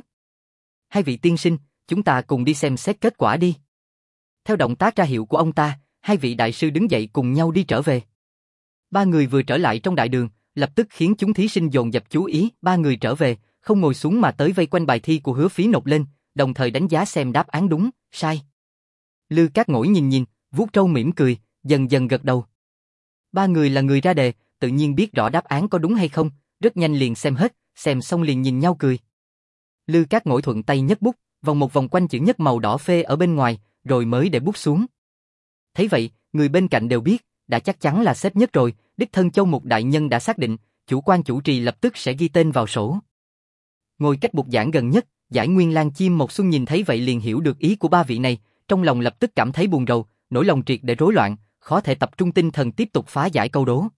Hai vị tiên sinh, chúng ta cùng đi xem xét kết quả đi. Theo động tác ra hiệu của ông ta, hai vị đại sư đứng dậy cùng nhau đi trở về. Ba người vừa trở lại trong đại đường, lập tức khiến chúng thí sinh dồn dập chú ý, ba người trở về, không ngồi xuống mà tới vây quanh bài thi của Hứa Phí nộp lên, đồng thời đánh giá xem đáp án đúng, sai. Lư Cát Ngỗi nhìn, vuốt râu mỉm cười, dần dần gật đầu. Ba người là người ra đề, tự nhiên biết rõ đáp án có đúng hay không, rất nhanh liền xem hết, xem xong liền nhìn nhau cười. Lư Cát Ngỗi thuận tay nhấc bút, vòng một vòng quanh chữ nhất màu đỏ phê ở bên ngoài, rồi mới để bút xuống. Thấy vậy, người bên cạnh đều biết, đã chắc chắn là xếp nhất rồi, đích thân Châu Mục đại nhân đã xác định, chủ quan chủ trì lập tức sẽ ghi tên vào sổ. Ngồi cách bục giảng gần nhất, Giải Nguyên Lang Chim Một Xuân nhìn thấy vậy liền hiểu được ý của ba vị này, trong lòng lập tức cảm thấy buồn rầu, nỗi lòng triệt để rối loạn, khó thể tập trung tinh thần tiếp tục phá giải câu đố.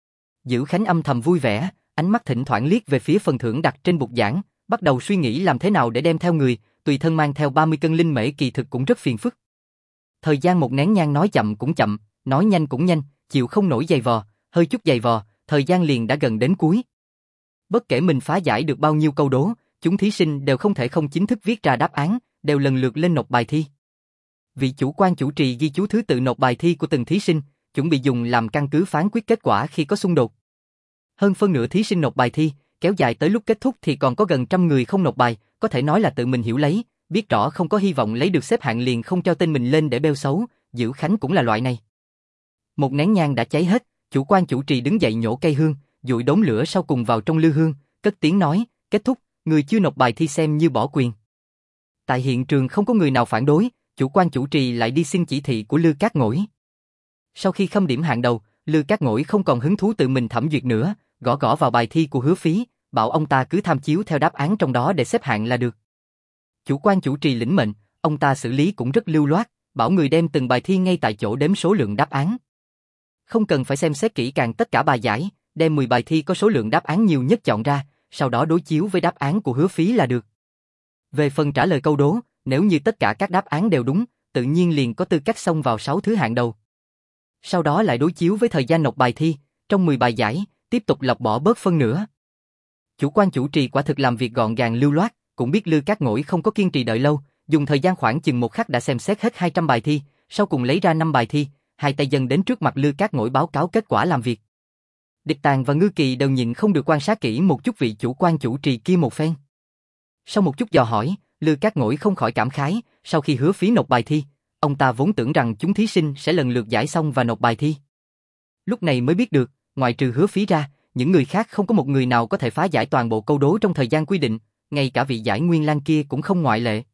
Dữ Khánh âm thầm vui vẻ, ánh mắt thỉnh thoảng liếc về phía phần thưởng đặt trên bục giảng, bắt đầu suy nghĩ làm thế nào để đem theo người, tùy thân mang theo 30 cân linh mễ kỳ thực cũng rất phiền phức. Thời gian một nén nhang nói chậm cũng chậm, nói nhanh cũng nhanh, chịu không nổi dày vò, hơi chút dày vò, thời gian liền đã gần đến cuối. Bất kể mình phá giải được bao nhiêu câu đố, chúng thí sinh đều không thể không chính thức viết ra đáp án, đều lần lượt lên nộp bài thi. Vị chủ quan chủ trì ghi chú thứ tự nộp bài thi của từng thí sinh, chuẩn bị dùng làm căn cứ phán quyết kết quả khi có xung đột. Hơn phân nửa thí sinh nộp bài thi, kéo dài tới lúc kết thúc thì còn có gần 100 người không nộp bài, có thể nói là tự mình hiểu lấy, biết rõ không có hy vọng lấy được xếp hạng liền không cho tên mình lên để bêu xấu, Dữ Khánh cũng là loại này. Một nén nhang đã cháy hết, chủ quan chủ trì đứng dậy nhổ cây hương, dụi đốm lửa sau cùng vào trong lư hương, cất tiếng nói, kết thúc, người chưa nộp bài thi xem như bỏ quyền. Tại hiện trường không có người nào phản đối, chủ quan chủ trì lại đi xin chỉ thị của Lư Cát Ngỗi. Sau khi khâm điểm hạng đầu, Lư Cát Ngỗi không còn hứng thú tự mình thẩm duyệt nữa, gõ vào bài thi của Hứa Phí, bảo ông ta cứ tham chiếu theo đáp án trong đó để xếp hạng là được. Chủ quan chủ trì lĩnh mệnh, ông ta xử lý cũng rất lưu loát, bảo người đem từng bài thi ngay tại chỗ đếm số lượng đáp án. Không cần phải xem xét kỹ càng tất cả bài giải, đem 10 bài thi có số lượng đáp án nhiều nhất chọn ra, sau đó đối chiếu với đáp án của Hứa Phí là được. Về phần trả lời câu đố, nếu như tất cả các đáp án đều đúng, tự nhiên liền có tư cách xông vào 6 thứ hạng đầu. Sau đó lại đối chiếu với thời gian nộp bài thi, trong 10 bài giải, tiếp tục lọc bỏ bớt phân nửa. Chủ quan chủ trì quả thực làm việc gọn gàng lưu loát, cũng biết Lư Cát Ngỗi không có kiên trì đợi lâu, dùng thời gian khoảng chừng một khắc đã xem xét hết 200 bài thi, sau cùng lấy ra 5 bài thi, hai tay dâng đến trước mặt Lư Cát Ngỗi báo cáo kết quả làm việc. Địch Tàng và Ngư Kỳ đều nhịn không được quan sát kỹ một chút vị chủ quan chủ trì kia một phen. Sau một chút dò hỏi, Lư Cát Ngỗi không khỏi cảm khái, sau khi Hứa Phí nộp bài thi, ông ta vốn tưởng rằng chúng thí sinh sẽ lần lượt giải xong và nộp bài thi. Lúc này mới biết được, ngoại trừ Hứa Phí ra, những người khác không có một người nào có thể phá giải toàn bộ câu đố trong thời gian quy định, ngay cả vị Giải Nguyên Lang kia cũng không ngoại lệ.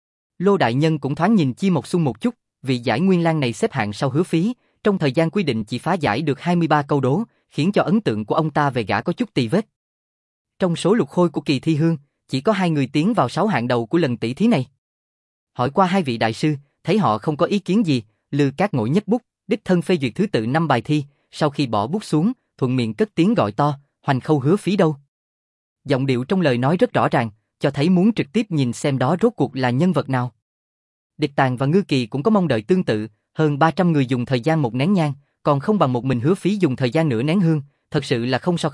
Lô đại nhân cũng thoáng nhìn Chi Mộc Xuân một chút, vị Giải Nguyên Lang này xếp hạng sau Hứa Phí, trong thời gian quy định chỉ phá giải được 23 câu đố, khiến cho ấn tượng của ông ta về gã có chút tì vết. Trong số lục khôi của kỳ thi hương, chỉ có 2 người tiến vào 6 hạng đầu của lần tỷ thí này. Hỏi qua 2 vị đại sư, thấy họ không có ý kiến gì, Lư Cát Ngỗi nhấc bút, đích thân phê duyệt thứ tự 5 bài thi, sau khi bỏ bút xuống, thuận miệng cất tiếng gọi to, Hoành Khâu Hứa Phí đâu? Giọng điệu trong lời nói rất rõ ràng, cho thấy muốn trực tiếp nhìn xem đó rốt cuộc là nhân vật nào. Địch Tàng và Ngư Kỳ cũng có mong đợi tương tự, hơn 300 người dùng thời gian một nén nhang, còn không bằng một mình Hứa Phí dùng thời gian nửa nén hương, thật sự là không sao không biết,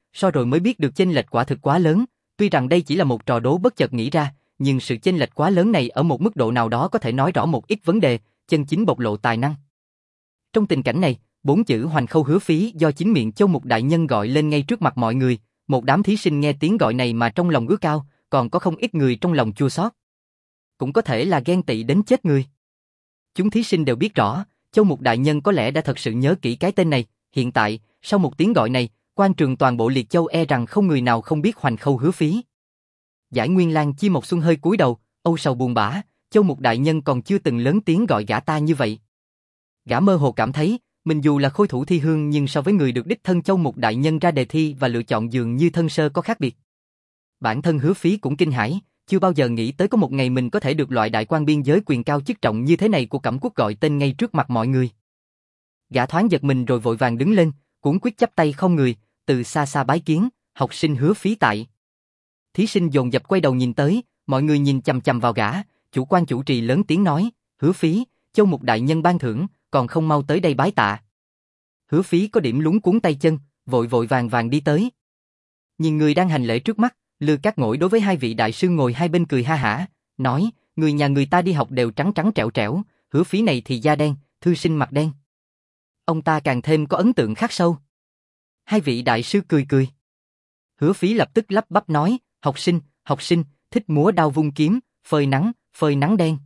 so rồi mới biết được chênh lệch quả thực quá lớn, tuy rằng đây chỉ là một trò đố bất chợt nghĩ ra, nhưng sự chênh lệch quá lớn này ở một mức độ nào đó có thể nói rõ một ít vấn đề, chân chính bộc lộ tài năng. Trong tình cảnh này, 4 chữ Hoành Khâu Hứa Phí do chính miệng Châu Mục đại nhân gọi lên ngay trước mặt mọi người, một đám thí sinh nghe tiếng gọi này mà trong lòng ước ao, còn có không ít người trong lòng chua xót. Cũng có thể là ghen tị đến chết người. Chúng thí sinh đều biết rõ, Châu Mục đại nhân có lẽ đã thật sự nhớ kỹ cái tên này, hiện tại, sau một tiếng gọi này, quan trường toàn bộ Liệt Châu e rằng không người nào không biết Hoành Khâu Hứa Phí. Giải Nguyên Lang Chi Mộc Xuân hơi cúi đầu, âu sầu buồn bã, Châu Mục đại nhân còn chưa từng lớn tiếng gọi gã ta như vậy. Gã mơ hồ cảm thấy, mình dù là khôi thủ thi hương nhưng so với người được đích thân Châu Mục đại nhân ra đề thi và lựa chọn dường như thân sơ có khác biệt. Bản thân Hứa Phí cũng kinh hãi, chưa bao giờ nghĩ tới có một ngày mình có thể được loại đại quan biên giới quyền cao chức trọng như thế này của Cẩm Quốc gọi tên ngay trước mặt mọi người. Gã thoáng giật mình rồi vội vàng đứng lên, cuống quýt chắp tay không người, từ xa xa bái kiến, học sinh Hứa Phí tại. Thí sinh dồn dập quay đầu nhìn tới, mọi người nhìn chằm chằm vào gã, chủ quan chủ trì lớn tiếng nói, Hứa Phí, Châu Mục đại nhân ban thưởng, còn không mau tới đây bái tạ. Hứa Phí có điểm lúng cuống tay chân, vội vội vàng vàng đi tới. Nhìn người đang hành lễ trước mắt, Lư Cát Ngỗi đối với hai vị đại sư ngồi hai bên cười ha hả, nói, người nhà người ta đi học đều trắng trắng trẻo trẻo, Hứa Phí này thì da đen, thư sinh mặt đen. Ông ta càng thêm có ấn tượng khắc sâu. Hai vị đại sư cười cười. Hứa Phí lập tức lắp bắp nói, học sinh, thích múa đao vung kiếm, phơi nắng đen.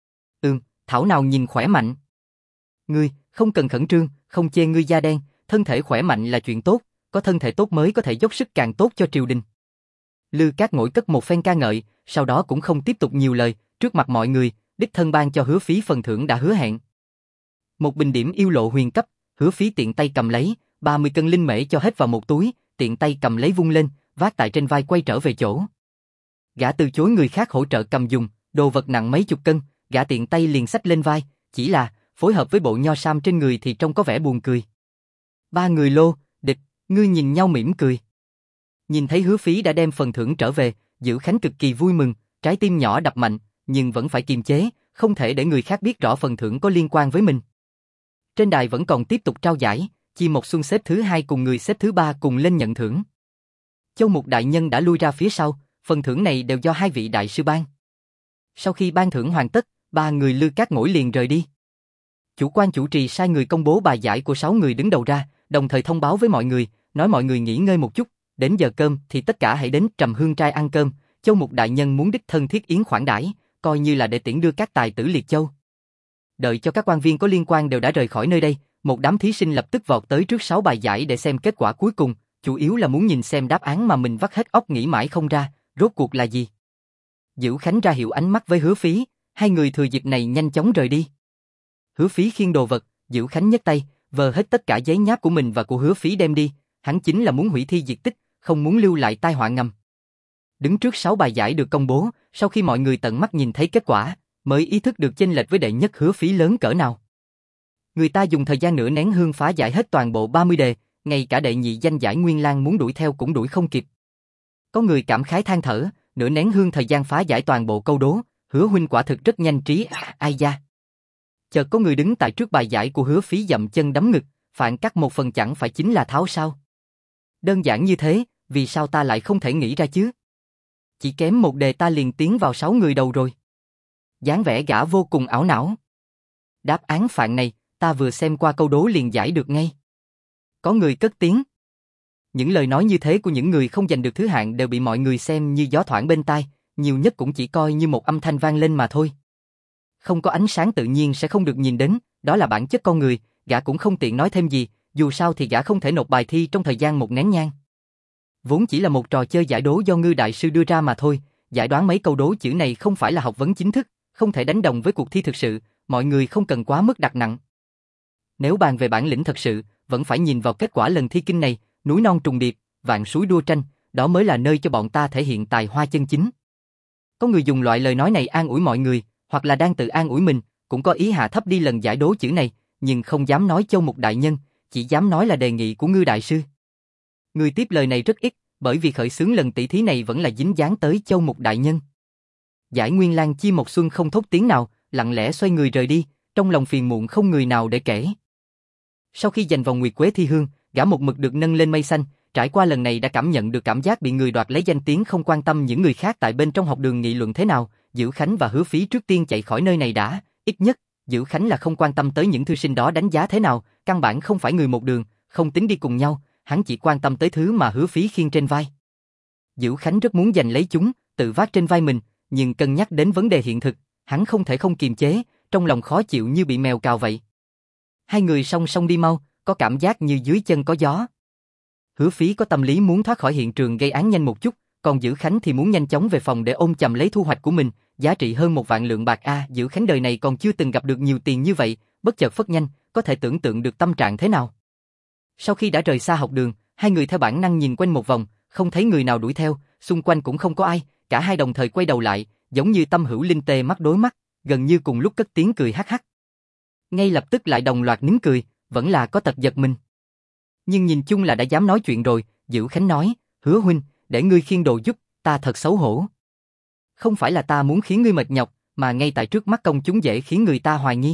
Thảo nào nhìn khỏe mạnh. Ngươi, không cần khẩn trương, không chê ngươi da đen, thân thể khỏe mạnh là chuyện tốt, có thân thể tốt mới có thể dốc sức càng tốt cho triều đình. Lư Cát Ngỗi cất một phen ca ngợi, sau đó cũng không tiếp tục nhiều lời, trước mặt mọi người, đích thân ban cho Hứa Phí phần thưởng đã hứa hẹn. Một bình điểm yêu lộ huyền cấp, Hứa Phí tiện tay cầm lấy, 30 cân linh mễ cho hết vào một túi, tiện tay cầm lấy vung lên, vác tại trên vai quay trở về chỗ. Gã từ chối người khác hỗ trợ cầm dùng, đồ vật nặng mấy chục cân, gã tiện tay liền xách lên vai, chỉ là phối hợp với bộ nho sam trên người thì trông có vẻ buồn cười. Ba người Lô, Địch, Ngươi nhìn nhau mỉm cười. Nhìn thấy Hứa Phí đã đem phần thưởng trở về, Dữ Khánh cực kỳ vui mừng, trái tim nhỏ đập mạnh, nhưng vẫn phải kiềm chế, không thể để người khác biết rõ phần thưởng có liên quan với mình. Trên đài vẫn còn tiếp tục trao giải, Chi Mộc Xuân xếp thứ 2 cùng người xếp thứ 3 cùng lên nhận thưởng. Châu Mục đại nhân đã lui ra phía sau, phần thưởng này đều do hai vị đại sư ban. Sau khi ban thưởng hoàn tất, ba người Lư Cát Ngỗi liền rời đi. Chủ quan chủ trì sai người công bố bài giải của 6 người đứng đầu ra, đồng thời thông báo với mọi người, nói mọi người nghỉ ngơi một chút, đến giờ cơm thì tất cả hãy đến Trầm Hương Trai ăn cơm, Châu Mục đại nhân muốn đích thân thiết yến khoản đãi, coi như là để tiễn đưa các tài tử Liệt Châu. Đợi cho các quan viên có liên quan đều đã rời khỏi nơi đây, một đám thí sinh lập tức vọt tới trước 6 bài giải để xem kết quả cuối cùng, chủ yếu là muốn nhìn xem đáp án mà mình vắt hết óc nghĩ mãi không ra, rốt cuộc là gì. Dữ Khánh ra hiệu ánh mắt với Hứa Phí, hai người thừa dịp này nhanh chóng rời đi. Hứa Phí khiêng đồ vật, Dữ Khánh nhấc tay, vờ hết tất cả giấy nháp của mình và của Hứa Phí đem đi, hắn chính là muốn hủy thi diệt tích, không muốn lưu lại tai họa ngầm. Đứng trước 6 bài giải được công bố, sau khi mọi người tận mắt nhìn thấy kết quả, mới ý thức được chênh lệch với đệ nhất Hứa Phí lớn cỡ nào. Người ta dùng thời gian nửa nén hương phá giải hết toàn bộ 30 đề, ngay cả đệ nhị danh Giải Nguyên Lang muốn đuổi theo cũng đuổi không kịp. Có người cảm khái than thở, nửa nén hương thời gian phá giải toàn bộ câu đố, Hứa huynh quả thực rất nhanh trí, ai da. Chợt có người đứng tại trước bài giải của Hứa Phí dậm chân đấm ngực, phản cắt một phần chẳng phải chính là tháo sao? Đơn giản như thế, vì sao ta lại không thể nghĩ ra chứ? Chỉ kém một đề ta liền tiến vào 6 người đầu rồi. Dáng vẻ gã vô cùng ảo não. Đáp án phạn này, ta vừa xem qua câu đố liền giải được ngay. Có người cất tiếng. Những lời nói như thế của những người không giành được thứ hạng đều bị mọi người xem như gió thoảng bên tai, nhiều nhất cũng chỉ coi như một âm thanh vang lên mà thôi. Không có ánh sáng tự nhiên sẽ không được nhìn đến, đó là bản chất con người, gã cũng không tiện nói thêm gì, dù sao thì gã không thể nộp bài thi trong thời gian một nén nhang. Vốn chỉ là một trò chơi giải đố do Ngư đại sư đưa ra mà thôi, giải đoán mấy câu đố chữ này không phải là học vấn chính thức, không thể đánh đồng với cuộc thi thực sự, mọi người không cần quá mức đặt nặng. Nếu bàn về bản lĩnh thật sự, vẫn phải nhìn vào kết quả lần thi kinh này, núi non trùng điệp, vạn suối đua tranh, đó mới là nơi cho bọn ta thể hiện tài hoa chân chính. Có người dùng loại lời nói này an ủi mọi người, hoặc là đang tự an ủi mình, cũng có ý hạ thấp đi lần giải đố chữ này, nhưng không dám nói Châu Mục đại nhân, chỉ dám nói là đề nghị của Ngư đại sư. Người tiếp lời này rất ít, bởi vì khởi xướng lần tỷ thí này vẫn là dính dáng tới Châu Mục đại nhân. Giải Nguyên Lang Chi Mộc Xuân không thốt tiếng nào, lặng lẽ xoay người rời đi, trong lòng phiền muộn không người nào để kể. Sau khi giành vòng nguyệt quế thi hương, gã một mực được nâng lên mây xanh, trải qua lần này đã cảm nhận được cảm giác bị người đoạt lấy danh tiếng không quan tâm những người khác tại bên trong học đường nghị luận thế nào, Dữ Khánh và Hứa Phí trước tiên chạy khỏi nơi này đã, ít nhất, Dữ Khánh là không quan tâm tới những thư sinh đó đánh giá thế nào, căn bản không phải người một đường, không tính đi cùng nhau, hắn chỉ quan tâm tới thứ mà Hứa Phí khiêng trên vai. Dữ Khánh rất muốn giành lấy chúng, tự vác trên vai mình, nhưng cân nhắc đến vấn đề hiện thực, hắn không thể không kiềm chế, trong lòng khó chịu như bị mèo cào vậy. Hai người song song đi mau, có cảm giác như dưới chân có gió. Hứa Phí có tâm lý muốn thoát khỏi hiện trường gây án nhanh một chút, còn Dữ Khánh thì muốn nhanh chóng về phòng để ôm chầm lấy thu hoạch của mình, giá trị hơn 1 vạn lượng bạc a. Dữ Khánh đời này còn chưa từng gặp được nhiều tiền như vậy, bất chợt phất nhanh, có thể tưởng tượng được tâm trạng thế nào. Sau khi đã rời xa học đường, hai người theo bản năng nhìn quanh một vòng, không thấy người nào đuổi theo, xung quanh cũng không có ai, cả hai đồng thời quay đầu lại, giống như tâm hữu linh tê mắt đối mắt, gần như cùng lúc cất tiếng cười hắc hắc. Ngay lập tức lại đồng loạt nín cười, vẫn là có tật giật mình. Nhưng nhìn chung là đã dám nói chuyện rồi, Dữ Khánh nói, Hứa huynh, để ngươi khiêng đồ giúp, ta thật xấu hổ. Không phải là ta muốn khiến ngươi mệt nhọc, mà ngay tại trước mắt công chúng dễ khiến người ta hoài nghi.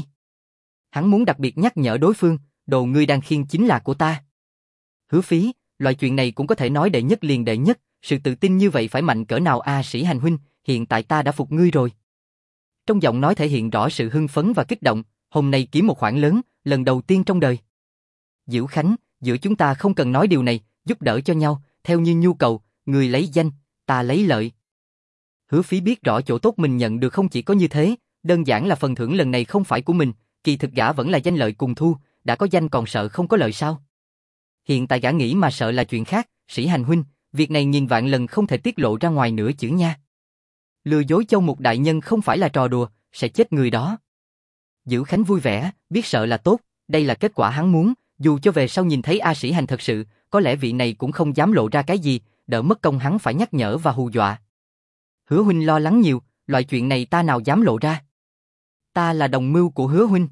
Hắn muốn đặc biệt nhắc nhở đối phương, đồ ngươi đang khiêng chính là của ta. Hứa Phí, loại chuyện này cũng có thể nói đệ nhất liền đệ nhất, sự tự tin như vậy phải mạnh cỡ nào a. Sĩ Hành huynh, hiện tại ta đã phục ngươi rồi. Trong giọng nói thể hiện rõ sự hưng phấn và kích động, hôm nay kiếm một khoản lớn, lần đầu tiên trong đời. Dữ Khánh, giữa chúng ta không cần nói điều này, giúp đỡ cho nhau, theo như nhu cầu, người lấy danh, ta lấy lợi. Hứa Phí biết rõ chỗ tốt mình nhận được không chỉ có như thế, đơn giản là phần thưởng lần này không phải của mình, kỳ thực gã vẫn là danh lợi cùng thu, đã có danh còn sợ không có lợi sao? Hiện tại gã nghĩ mà sợ là chuyện khác, Sĩ Hành huynh, việc này nghìn vạn lần không thể tiết lộ ra ngoài nửa chữ nha. Lừa dối Châu Mục đại nhân không phải là trò đùa, sẽ chết người đó. Dữ Khánh vui vẻ, biết sợ là tốt, đây là kết quả hắn muốn, dù cho về sau nhìn thấy A Sĩ Hành thật sự, có lẽ vị này cũng không dám lộ ra cái gì, đỡ mất công hắn phải nhắc nhở và hù dọa. Hứa huynh lo lắng nhiều, loại chuyện này ta nào dám lộ ra. Ta là đồng mưu của Hứa huynh.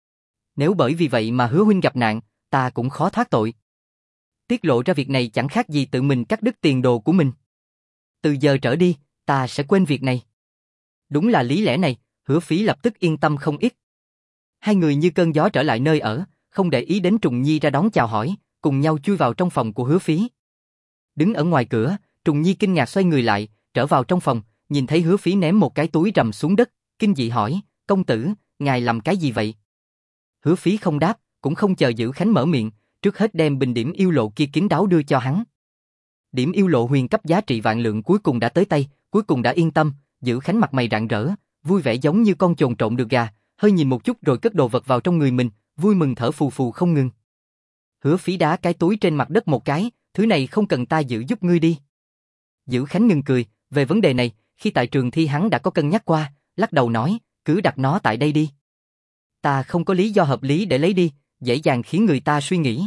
Nếu bởi vì vậy mà Hứa huynh gặp nạn, ta cũng khó thoát tội. Tiết lộ ra việc này chẳng khác gì tự mình cắt đứt tiền đồ của mình. Từ giờ trở đi, ta sẽ quên việc này. Đúng là lý lẽ này, Hứa Phí lập tức yên tâm không ít. Hai người như cơn gió trở lại nơi ở, không để ý đến Trùng Nhi ra đón chào hỏi, cùng nhau chui vào trong phòng của Hứa Phí. Đứng ở ngoài cửa, Trùng Nhi kinh ngạc xoay người lại, trở vào trong phòng, nhìn thấy Hứa Phí ném một cái túi rầm xuống đất, kinh dị hỏi, công tử, ngài làm cái gì vậy? Hứa Phí không đáp, cũng không chờ Dữ Khánh mở miệng, trước hết đem bình điểm yêu lộ kia kín đáo đưa cho hắn. Điểm yêu lộ huyền cấp giá trị vạn lượng cuối cùng đã tới tay, cuối cùng đã yên tâm, Dữ Khánh mặt mày rạng rỡ, vui vẻ giống như con chồn trộn được gà, hơi nhìn một chút rồi cất đồ vật vào trong người mình, vui mừng thở phù phù không ngừng. Hứa Phí đá cái túi trên mặt đất một cái, thứ này không cần ta giữ giúp ngươi đi. Dữ Khánh ngừng cười, về vấn đề này, khi tại trường thi hắn đã có cân nhắc qua, lắc đầu nói, cứ đặt nó tại đây đi. Ta không có lý do hợp lý để lấy đi, dễ dàng khiến người ta suy nghĩ.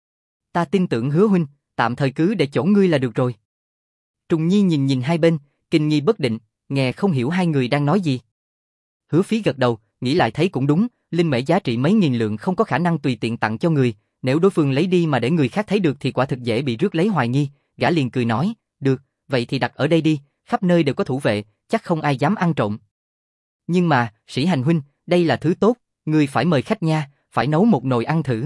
Ta tin tưởng Hứa huynh, tạm thời cứ để chỗ ngươi là được rồi. Trùng Nhi nhìn nhìn hai bên, kinh nghi bất định, nghe không hiểu hai người đang nói gì. Hứa Phí gật đầu, nghĩ lại thấy cũng đúng, linh mễ giá trị mấy nghìn lượng không có khả năng tùy tiện tặng cho người, nếu đối phương lấy đi mà để người khác thấy được thì quả thực dễ bị rước lấy hoài nghi. Gã liền cười nói, được, vậy thì đặt ở đây đi, khắp nơi đều có thủ vệ, chắc không ai dám ăn trộm. Nhưng mà, Sĩ Hành huynh, đây là thứ tốt, người phải mời khách nha, phải nấu một nồi ăn thử.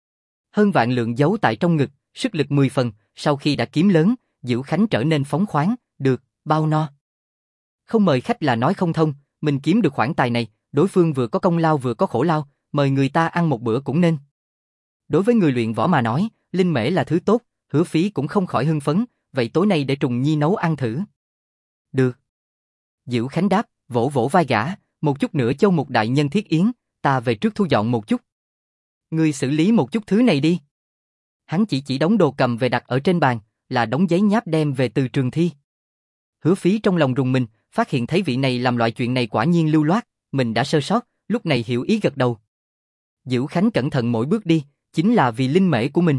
Hơn vạn lượng giấu tại trong ngực, sức lực 10 phần, sau khi đã kiếm lớn, Dữ Khánh trở nên phóng khoáng, được, bao no. Không mời khách là nói không thông, mình kiếm được khoản tài này, đối phương vừa có công lao vừa có khổ lao, mời người ta ăn một bữa cũng nên. Đối với người luyện võ mà nói, linh mễ là thứ tốt, Hứa Phí cũng không khỏi hưng phấn, vậy tối nay để Trùng Nhi nấu ăn thử. Được. Dữ Khánh đáp, vỗ vỗ vai gã, một chút nữa Châu Mục đại nhân thiết yến, ta về trước thu dọn một chút. Ngươi xử lý một chút thứ này đi. Hắn chỉ đống đồ cầm về đặt ở trên bàn, là đống giấy nháp đem về từ trường thi. Hứa Phí trong lòng rùng mình, phát hiện thấy vị này làm loại chuyện này quả nhiên lưu loát, mình đã sơ sót, lúc này hiểu ý gật đầu. Dữ Khánh cẩn thận mỗi bước đi, chính là vì linh mễ của mình.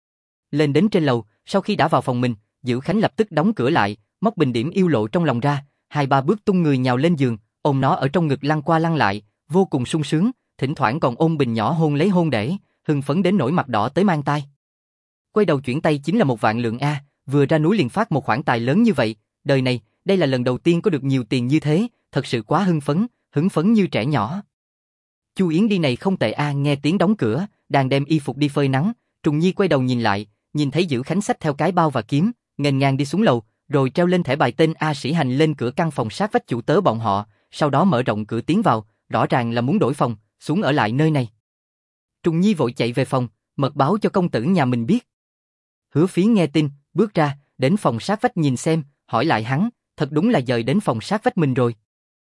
Lên đến trên lầu, sau khi đã vào phòng mình, Dữ Khánh lập tức đóng cửa lại, móc bình điểm yêu lộ trong lòng ra, 2-3 bước tung người nhào lên giường, ôm nó ở trong ngực lăn qua lăn lại, vô cùng sung sướng, thỉnh thoảng còn ôm bình nhỏ hôn lấy hôn để, hưng phấn đến nỗi mặt đỏ tới mang tai. Quay đầu chuyển tay chính là 1 vạn lượng a, vừa ra núi liền phát một khoản tài lớn như vậy, đời này, đây là lần đầu tiên có được nhiều tiền như thế, thật sự quá hưng phấn như trẻ nhỏ. Chu Yến đi này không tệ a. Nghe tiếng đóng cửa, đang đem y phục đi phơi nắng, Trùng Nhi quay đầu nhìn lại, nhìn thấy Dữ Khánh xách theo cái bao và kiếm, nghênh ngang đi xuống lầu, rồi treo lên thẻ bài tên A Sĩ Hành lên cửa căn phòng sát vách chủ tớ bọn họ, sau đó mở rộng cửa tiến vào, rõ ràng là muốn đổi phòng, xuống ở lại nơi này. Trùng Nhi vội chạy về phòng, mật báo cho công tử nhà mình biết. Hứa Phí nghe tin, bước ra, đến phòng sát vách nhìn xem, hỏi lại hắn, thật đúng là dời đến phòng sát vách mình rồi.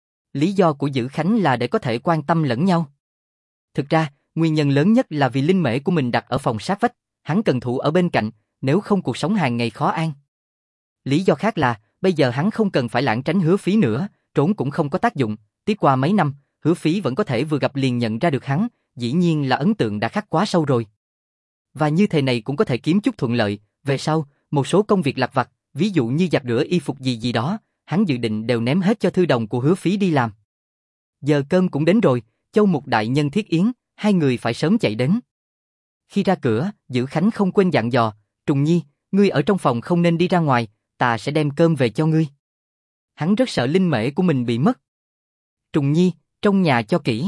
Lý do của Dữ Khánh là để có thể quan tâm lẫn nhau. Thực ra, nguyên nhân lớn nhất là vì linh mễ của mình đặt ở phòng sát vách, hắn cần thủ ở bên cạnh, nếu không cuộc sống hàng ngày khó an. Lý do khác là, bây giờ hắn không cần phải lảng tránh Hứa Phí nữa, trốn cũng không có tác dụng, tiếp qua mấy năm, Hứa Phí vẫn có thể vừa gặp liền nhận ra được hắn, dĩ nhiên là ấn tượng đã khắc quá sâu rồi. Và như thế này cũng có thể kiếm chút thuận lợi, về sau, một số công việc lặt vặt, ví dụ như giặt rửa y phục gì gì đó, hắn dự định đều ném hết cho thư đồng của Hứa Phí đi làm. Giờ cơm cũng đến rồi, Châu Mục đại nhân thiết yến, hai người phải sớm chạy đến. Khi ra cửa, Dữ Khánh không quên dặn dò, Trùng Nhi, ngươi ở trong phòng không nên đi ra ngoài, ta sẽ đem cơm về cho ngươi. Hắn rất sợ linh mễ của mình bị mất. Trùng Nhi, trong nhà cho kỹ.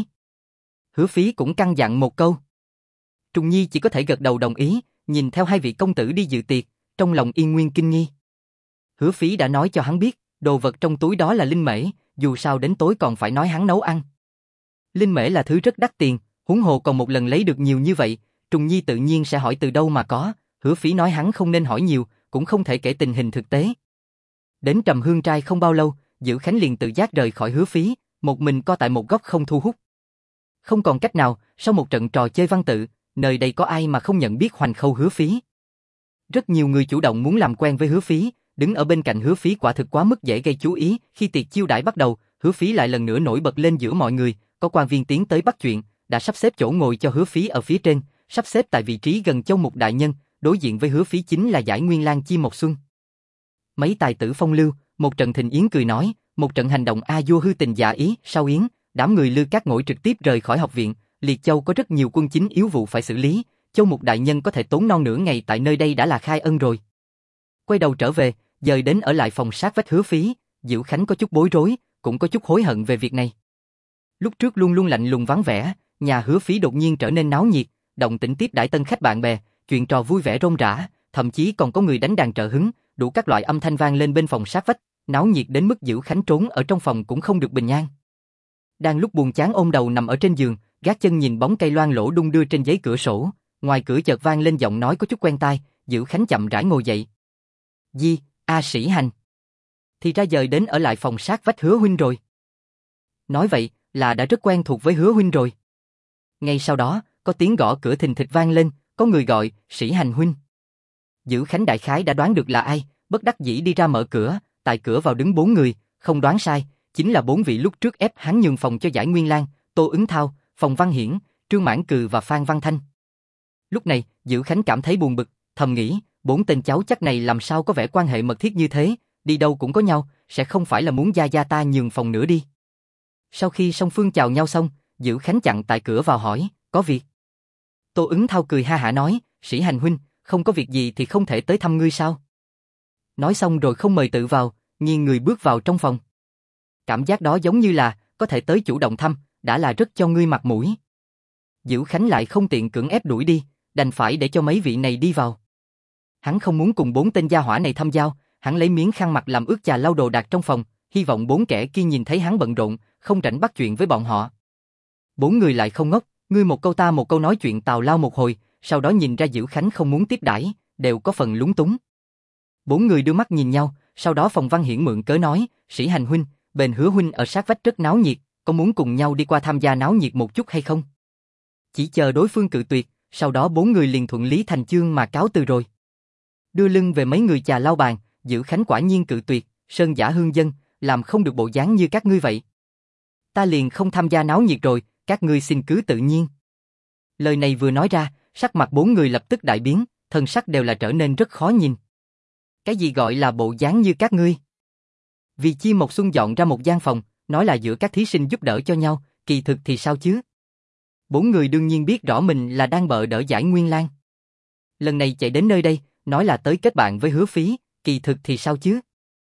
Hứa Phí cũng căn dặn một câu. Trùng Nhi chỉ có thể gật đầu đồng ý, nhìn theo hai vị công tử đi dự tiệc, trong lòng yên nguyên kinh nghi. Hứa Phí đã nói cho hắn biết, đồ vật trong túi đó là linh mễ, dù sao đến tối còn phải nói hắn nấu ăn. Linh mễ là thứ rất đắt tiền, huống hồ còn một lần lấy được nhiều như vậy, Trùng Nhi tự nhiên sẽ hỏi từ đâu mà có, Hứa Phí nói hắn không nên hỏi nhiều, cũng không thể kể tình hình thực tế. Đến Trầm Hương Trai không bao lâu, Dữ Khánh liền tự giác rời khỏi Hứa Phí, một mình co tại một góc không thu hút. Không còn cách nào, sau một trận trò chơi văn tự, nơi đây có ai mà không nhận biết Hoành Khâu Hứa Phí. Rất nhiều người chủ động muốn làm quen với Hứa Phí, đứng ở bên cạnh Hứa Phí quả thực quá mức dễ gây chú ý, khi tiệc chiêu đãi bắt đầu, Hứa Phí lại lần nữa nổi bật lên giữa mọi người, có quan viên tiến tới bắt chuyện, đã sắp xếp chỗ ngồi cho Hứa Phí ở phía trên, sắp xếp tại vị trí gần Châu Mục đại nhân, đối diện với Hứa Phí chính là Giải Nguyên Lang Chi Một Xuân. Mấy tài tử phong lưu, một trận thịnh yến cười nói, một trận hành động a vua hư tình giả ý, sau yến, đám người Lư Cát ngồi trực tiếp rời khỏi học viện, Liệt Châu có rất nhiều quân chính yếu vụ phải xử lý, Châu Mục đại nhân có thể tốn non nửa ngày tại nơi đây đã là khai ân rồi. Quay đầu trở về, dời đến ở lại phòng sát vách Hứa Phí, Dữ Khánh có chút bối rối, cũng có chút hối hận về việc này. Lúc trước luôn luôn lạnh lùng vắng vẻ, nhà Hứa Phí đột nhiên trở nên náo nhiệt, động tĩnh tiếp đãi tân khách bạn bè, chuyện trò vui vẻ rôm rả, thậm chí còn có người đánh đàn trợ hứng, đủ các loại âm thanh vang lên bên phòng sát vách, náo nhiệt đến mức Dữ Khánh trốn ở trong phòng cũng không được bình an. Đang lúc buồn chán ôm đầu nằm ở trên giường, gác chân nhìn bóng cây loang lỗ đung đưa trên giấy cửa sổ, ngoài cửa chợt vang lên giọng nói có chút quen tai, Dữ Khánh chậm rãi ngồi dậy. Di, A Sĩ Hành. Thì ra dời đến ở lại phòng sát vách Hứa huynh rồi. Nói vậy là đã rất quen thuộc với Hứa huynh rồi. Ngay sau đó, có tiếng gõ cửa thình thịch vang lên, có người gọi, Sĩ Hành huynh. Dữ Khánh đại khái đã đoán được là ai, bất đắc dĩ đi ra mở cửa, tại cửa vào đứng 4 người, không đoán sai, chính là 4 vị lúc trước ép hắn nhường phòng cho Giải Nguyên Lang, Tô Ứng Thao, Phòng Văn Hiển, Trương Mãn Cừ và Phan Văn Thanh. Lúc này, Dữ Khánh cảm thấy buồn bực, thầm nghĩ, 4 tên cháu chắc này làm sao có vẻ quan hệ mật thiết như thế, đi đâu cũng có nhau, sẽ không phải là muốn gia gia ta nhường phòng nữa đi. Sau khi song phương chào nhau xong, Dữ Khánh chặn tại cửa vào hỏi, có việc? Tô Ứng Thao cười ha hả nói, Sĩ Hành huynh, không có việc gì thì không thể tới thăm ngươi sao? Nói xong rồi không mời tự vào, nghiêng người bước vào trong phòng. Cảm giác đó giống như là, có thể tới chủ động thăm, đã là rất cho ngươi mặt mũi. Dữ Khánh lại không tiện cưỡng ép đuổi đi, đành phải để cho mấy vị này đi vào. Hắn không muốn cùng 4 tên gia hỏa này thăm giao, hắn lấy miếng khăn mặt làm ướt chà lau đồ đạc trong phòng, hy vọng 4 kẻ kia nhìn thấy hắn bận rộn, không rảnh bắt chuyện với bọn họ. 4 người lại không ngốc, ngươi một câu ta một câu nói chuyện tào lao một hồi, sau đó nhìn ra Dữ Khánh không muốn tiếp đãi, đều có phần lúng túng. 4 người đưa mắt nhìn nhau, sau đó Phòng Văn Hiển mượn cớ nói, Sĩ Hành huynh, bên Hứa huynh ở sát vách rất náo nhiệt, có muốn cùng nhau đi qua tham gia náo nhiệt một chút hay không? Chỉ chờ đối phương cự tuyệt, sau đó 4 người liền thuận lý thành chương mà cáo từ rồi. Đưa lưng về mấy người chà lau bàn, Dữ Khánh quả nhiên cự tuyệt, sơn giả hương dân, làm không được bộ dáng như các ngươi vậy. Ta liền không tham gia náo nhiệt rồi, các ngươi xin cứ tự nhiên. Lời này vừa nói ra, sắc mặt 4 người lập tức đại biến, thân sắc đều là trở nên rất khó nhìn. Cái gì gọi là bộ dáng như các ngươi? Vì Chi Một Xuân dọn ra một gian phòng, nói là giữa các thí sinh giúp đỡ cho nhau, kỳ thực thì sao chứ? 4 người đương nhiên biết rõ mình là đang bợ đỡ Giải Nguyên Lang. Lần này chạy đến nơi đây, nói là tới kết bạn với Hứa Phí, kỳ thực thì sao chứ?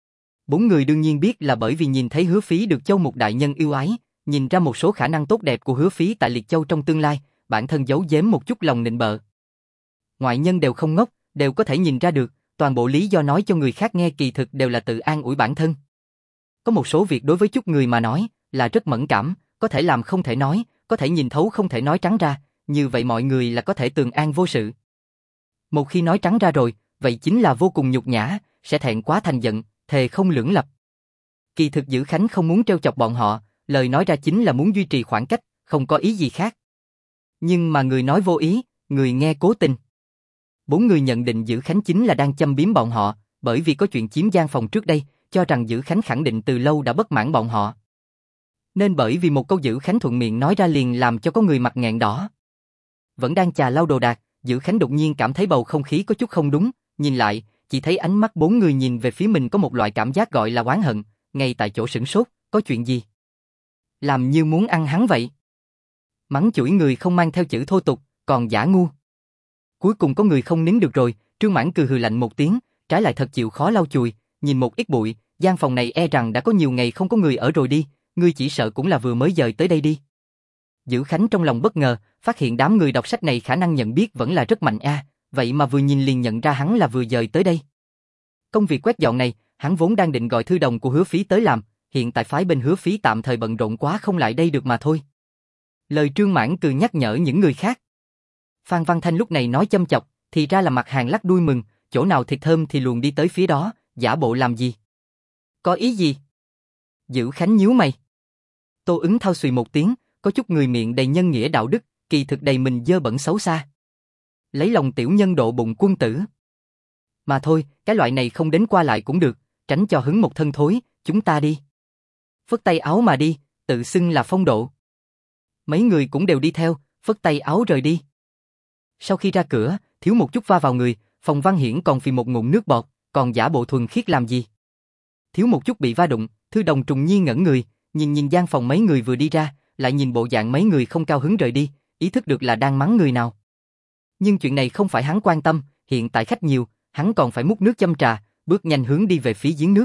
4 người đương nhiên biết là bởi vì nhìn thấy Hứa Phí được Châu Mục đại nhân yêu ái, nhìn ra một số khả năng tốt đẹp của Hứa Phí tại Liệt Châu trong tương lai, bản thân giấu giếm một chút lòng nịnh bợ. Ngoại nhân đều không ngốc, đều có thể nhìn ra được, toàn bộ lý do nói cho người khác nghe kỳ thực đều là tự an ủi bản thân. Có một số việc đối với chút người mà nói là rất mẫn cảm, có thể làm không thể nói, có thể nhìn thấu không thể nói trắng ra, như vậy mọi người là có thể tường an vô sự. Một khi nói trắng ra rồi, vậy chính là vô cùng nhục nhã, sẽ thẹn quá thành giận, thề không lưỡng lập. Kỳ thực Dữ Khánh không muốn trêu chọc bọn họ, lời nói ra chính là muốn duy trì khoảng cách, không có ý gì khác. Nhưng mà người nói vô ý, người nghe cố tình. Bốn người nhận định Dữ Khánh chính là đang châm biếm bọn họ, bởi vì có chuyện chiếm gian phòng trước đây, cho rằng Dữ Khánh khẳng định từ lâu đã bất mãn bọn họ. Nên bởi vì một câu Dữ Khánh thuận miệng nói ra liền làm cho có người mặt nghẹn đỏ. Vẫn đang chà lau đồ đạc, Dữ Khánh đột nhiên cảm thấy bầu không khí có chút không đúng, nhìn lại, chỉ thấy ánh mắt bốn người nhìn về phía mình có một loại cảm giác gọi là oán hận, ngay tại chỗ sửng sốt, có chuyện gì? Làm như muốn ăn hắn vậy. Mắng chửi người không mang theo chữ thô tục, còn giả ngu. Cuối cùng có người không nín được rồi, Trương Mãn cười hừ lạnh một tiếng, trái lại thật chịu khó lau chùi, nhìn một ít bụi, gian phòng này e rằng đã có nhiều ngày không có người ở rồi đi, ngươi chỉ sợ cũng là vừa mới dời tới đây đi. Dữ Khánh trong lòng bất ngờ, phát hiện đám người đọc sách này khả năng nhận biết vẫn là rất mạnh vậy mà vừa nhìn liền nhận ra hắn là vừa dời tới đây. Công việc quét dọn này, hắn vốn đang định gọi thư đồng của Hứa Phí tới làm, hiện tại phái bên Hứa Phí tạm thời bận rộn quá không lại đây được mà thôi. Lời Trương Mãn cười nhắc nhở những người khác. Phan Văn Thanh lúc này nói châm chọc, thì ra là mặt hàng lắc đuôi mừng, chỗ nào thịt thơm thì luồn đi tới phía đó, giả bộ làm gì? Có ý gì? Dữ Khánh nhíu mày. Tô Ứng thao xùy một tiếng, có chút người miệng đầy nhân nghĩa đạo đức, kỳ thực đầy mình dơ bẩn xấu xa. Lấy lòng tiểu nhân độ bụng quân tử. Mà thôi, cái loại này không đến qua lại cũng được, tránh cho hứng một thân thối, chúng ta đi. Phất tay áo mà đi, tự xưng là phong độ. Mấy người cũng đều đi theo, phất tay áo rời đi. Sau khi ra cửa, thiếu một chút va vào người, Phòng Văn Hiển còn phì một ngụm nước bọt, còn giả bộ thuần khiết làm gì? Thiếu một chút bị va đụng, Thư Đồng trùng nhiên ngẩn người, nhìn gian phòng mấy người vừa đi ra, lại nhìn bộ dạng mấy người không cao hứng rời đi, ý thức được là đang mắng người nào. Nhưng chuyện này không phải hắn quan tâm, hiện tại khách nhiều, hắn còn phải múc nước châm trà, bước nhanh hướng đi về phía giếng nước.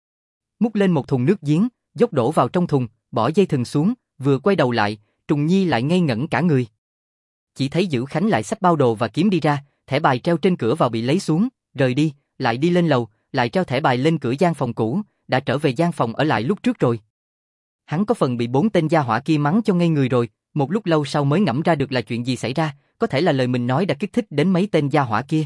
Múc lên một thùng nước giếng, dốc đổ vào trong thùng, bỏ dây thừng xuống, vừa quay đầu lại, Trùng Nhi lại ngây ngẩn cả người. Chỉ thấy Dữ Khánh lại xách bao đồ và kiếm đi ra, thẻ bài treo trên cửa vào bị lấy xuống, rời đi, lại đi lên lầu, lại treo thẻ bài lên cửa gian phòng cũ, đã trở về gian phòng ở lại lúc trước rồi. Hắn có phần bị bốn tên gia hỏa kia mắng cho ngây người rồi, một lúc lâu sau mới ngẫm ra được là chuyện gì xảy ra, có thể là lời mình nói đã kích thích đến mấy tên gia hỏa kia.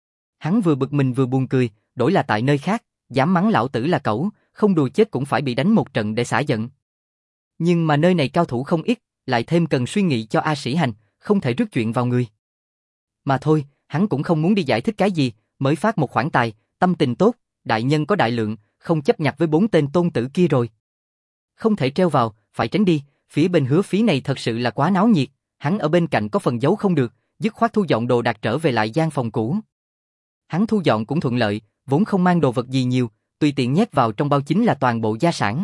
Hắn vừa bực mình vừa buồn cười, đổi là tại nơi khác, dám mắng lão tử là cẩu, không đùa chết cũng phải bị đánh một trận để xả giận. Nhưng mà nơi này cao thủ không ít, lại thêm cần suy nghĩ cho A Sĩ Hành, không thể rước chuyện vào người. Mà thôi, hắn cũng không muốn đi giải thích cái gì, mới phát một khoản tài, tâm tình tốt, đại nhân có đại lượng, không chấp nhặt với bốn tên tôn tử kia rồi. Không thể treo vào, phải tránh đi, phía bên Hứa Phí này thật sự là quá náo nhiệt, hắn ở bên cạnh có phần giấu không được, dứt khoát thu dọn đồ đạc trở về lại gian phòng cũ. Hắn thu dọn cũng thuận lợi, vốn không mang đồ vật gì nhiều, tùy tiện nhét vào trong bao chính là toàn bộ gia sản.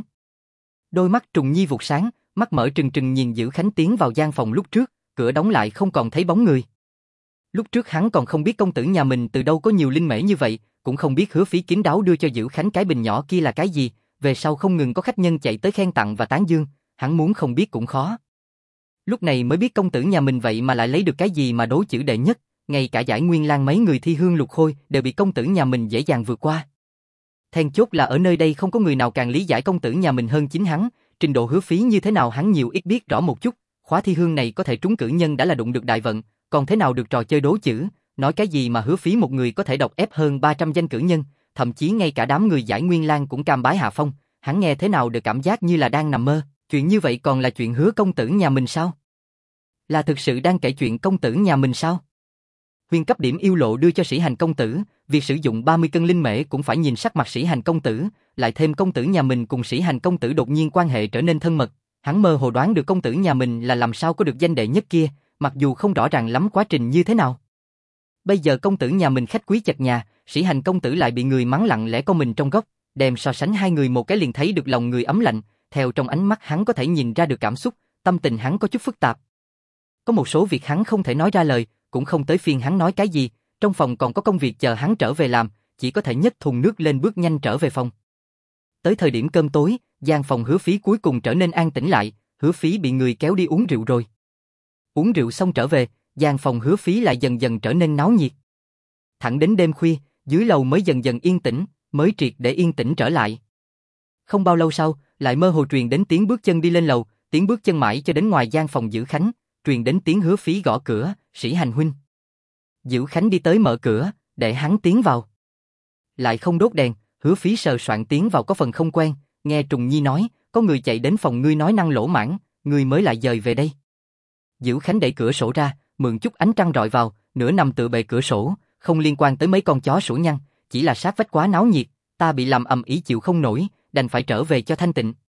Đôi mắt Trùng Nhi vụt sáng, mắt mở trừng trừng nhìn Dữ Khánh tiến vào gian phòng lúc trước, cửa đóng lại không còn thấy bóng người. Lúc trước hắn còn không biết công tử nhà mình từ đâu có nhiều linh mễ như vậy, cũng không biết Hứa Phí kín đáo đưa cho Dữ Khánh cái bình nhỏ kia là cái gì, về sau không ngừng có khách nhân chạy tới khen tặng và tán dương, hắn muốn không biết cũng khó. Lúc này mới biết công tử nhà mình vậy mà lại lấy được cái gì mà đố chữ đệ nhất, ngay cả giải Nguyên Lang mấy người thi hương lục khôi đều bị công tử nhà mình dễ dàng vượt qua. Then chốt là ở nơi đây không có người nào càng lý giải công tử nhà mình hơn chính hắn, trình độ Hứa Phí như thế nào hắn nhiều ít biết rõ một chút, khóa thi hương này có thể trúng cử nhân đã là đụng được đại vận, còn thế nào được trò chơi đố chữ, nói cái gì mà Hứa Phí một người có thể độc ép hơn 300 danh cử nhân, thậm chí ngay cả đám người giải Nguyên Lang cũng cam bái hạ phong, hắn nghe thế nào được cảm giác như là đang nằm mơ, chuyện như vậy còn là chuyện Hứa công tử nhà mình sao? Là thực sự đang kể chuyện công tử nhà mình sao? Huyền cấp điểm yêu lộ đưa cho Sĩ Hành công tử, việc sử dụng 30 cân linh mễ cũng phải nhìn sắc mặt Sĩ Hành công tử, lại thêm công tử nhà mình cùng Sĩ Hành công tử đột nhiên quan hệ trở nên thân mật, hắn mơ hồ đoán được công tử nhà mình là làm sao có được danh đệ nhất kia, mặc dù không rõ ràng lắm quá trình như thế nào. Bây giờ công tử nhà mình khách quý chật nhà, Sĩ Hành công tử lại bị người mắng lặng lẽ co mình trong góc, đem so sánh hai người một cái liền thấy được lòng người ấm lạnh, theo trong ánh mắt hắn có thể nhìn ra được cảm xúc, tâm tình hắn có chút phức tạp. Có một số việc hắn không thể nói ra lời, cũng không tới phiên hắn nói cái gì, trong phòng còn có công việc chờ hắn trở về làm, chỉ có thể nhấc thùng nước lên bước nhanh trở về phòng. Tới thời điểm cơm tối, gian phòng Hứa Phí cuối cùng trở nên an tĩnh lại, Hứa Phí bị người kéo đi uống rượu rồi. Uống rượu xong trở về, gian phòng Hứa Phí lại dần dần trở nên náo nhiệt. thẳng đến đêm khuya, dưới lầu mới dần dần yên tĩnh, mới triệt để yên tĩnh trở lại. Không bao lâu sau, lại mơ hồ truyền đến tiếng bước chân đi lên lầu, tiếng bước chân mãi cho đến ngoài gian phòng Dữ Khánh, truyền đến tiếng Hứa Phí gõ cửa, "Sĩ Hành huynh." Dữ Khánh đi tới mở cửa, để hắn tiến vào. Lại không đốt đèn, Hứa Phí sờ soạn tiến vào có phần không quen, nghe Trùng Nhi nói, có người chạy đến phòng ngươi nói năng lỗ mãng, ngươi mới lại dời về đây. Dữ Khánh đẩy cửa sổ ra, mượn chút ánh trăng rọi vào, nửa nằm tựa bề cửa sổ, không liên quan tới mấy con chó sủa nhăn, chỉ là sát vách quá náo nhiệt, ta bị làm ầm ĩ chịu không nổi, đành phải trở về cho thanh tịnh.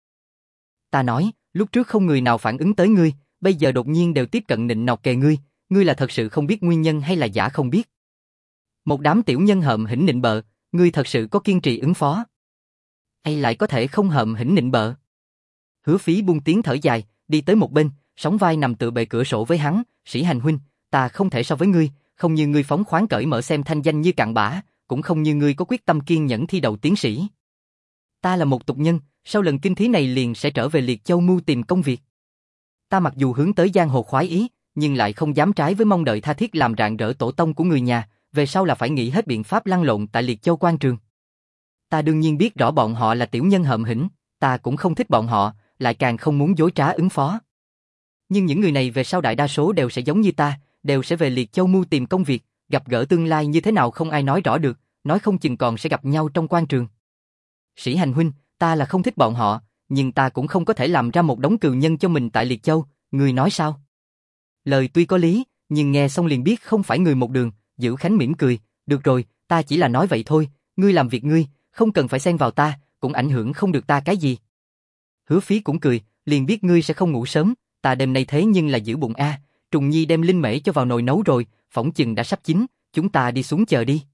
Ta nói, lúc trước không người nào phản ứng tới ngươi, bây giờ đột nhiên đều tiếp cận nịnh nọt kề ngươi, ngươi là thật sự không biết nguyên nhân hay là giả không biết? Một đám tiểu nhân hợm hĩnh nịnh bợ, ngươi thật sự có kiên trì ứng phó? Hay lại có thể không hợm hĩnh nịnh bợ? Hứa Phí buông tiếng thở dài, đi tới một bên, sóng vai nằm tựa bề cửa sổ với hắn, "Sĩ Hành huynh, ta không thể so với ngươi, không như ngươi phóng khoáng cởi mở xem thanh danh như cặn bã, cũng không như ngươi có quyết tâm kiên nhẫn thi đậu tiến sĩ. Ta là một tục nhân, sau lần kinh thí này liền sẽ trở về Liệt Châu mưu tìm công việc. Ta mặc dù hướng tới giang hồ khoái ý, nhưng lại không dám trái với mong đợi tha thiết làm rạng rỡ tổ tông của người nhà, về sau là phải nghĩ hết biện pháp lăn lộn tại Liệt Châu quan trường. Ta đương nhiên biết rõ bọn họ là tiểu nhân hợm hĩnh, ta cũng không thích bọn họ, lại càng không muốn dối trá ứng phó. Nhưng những người này về sau đại đa số đều sẽ giống như ta, đều sẽ về Liệt Châu mưu tìm công việc, gặp gỡ tương lai như thế nào không ai nói rõ được, nói không chừng còn sẽ gặp nhau trong quan trường. Sĩ Hành huynh, ta là không thích bọn họ, nhưng ta cũng không có thể làm ra một đống cừu nhân cho mình tại Liệt Châu, người nói sao?" Lời tuy có lý, nhưng nghe xong liền biết không phải người một đường, Dữ Khánh mỉm cười, "Được rồi, ta chỉ là nói vậy thôi, ngươi làm việc ngươi, không cần phải xen vào ta, cũng ảnh hưởng không được ta cái gì." Hứa Phí cũng cười, liền biết ngươi sẽ không ngủ sớm, ta đêm nay thế nhưng là giữ bụng a, Trùng Nhi đem linh mễ cho vào nồi nấu rồi, phỏng chừng đã sắp chín, chúng ta đi xuống chờ đi.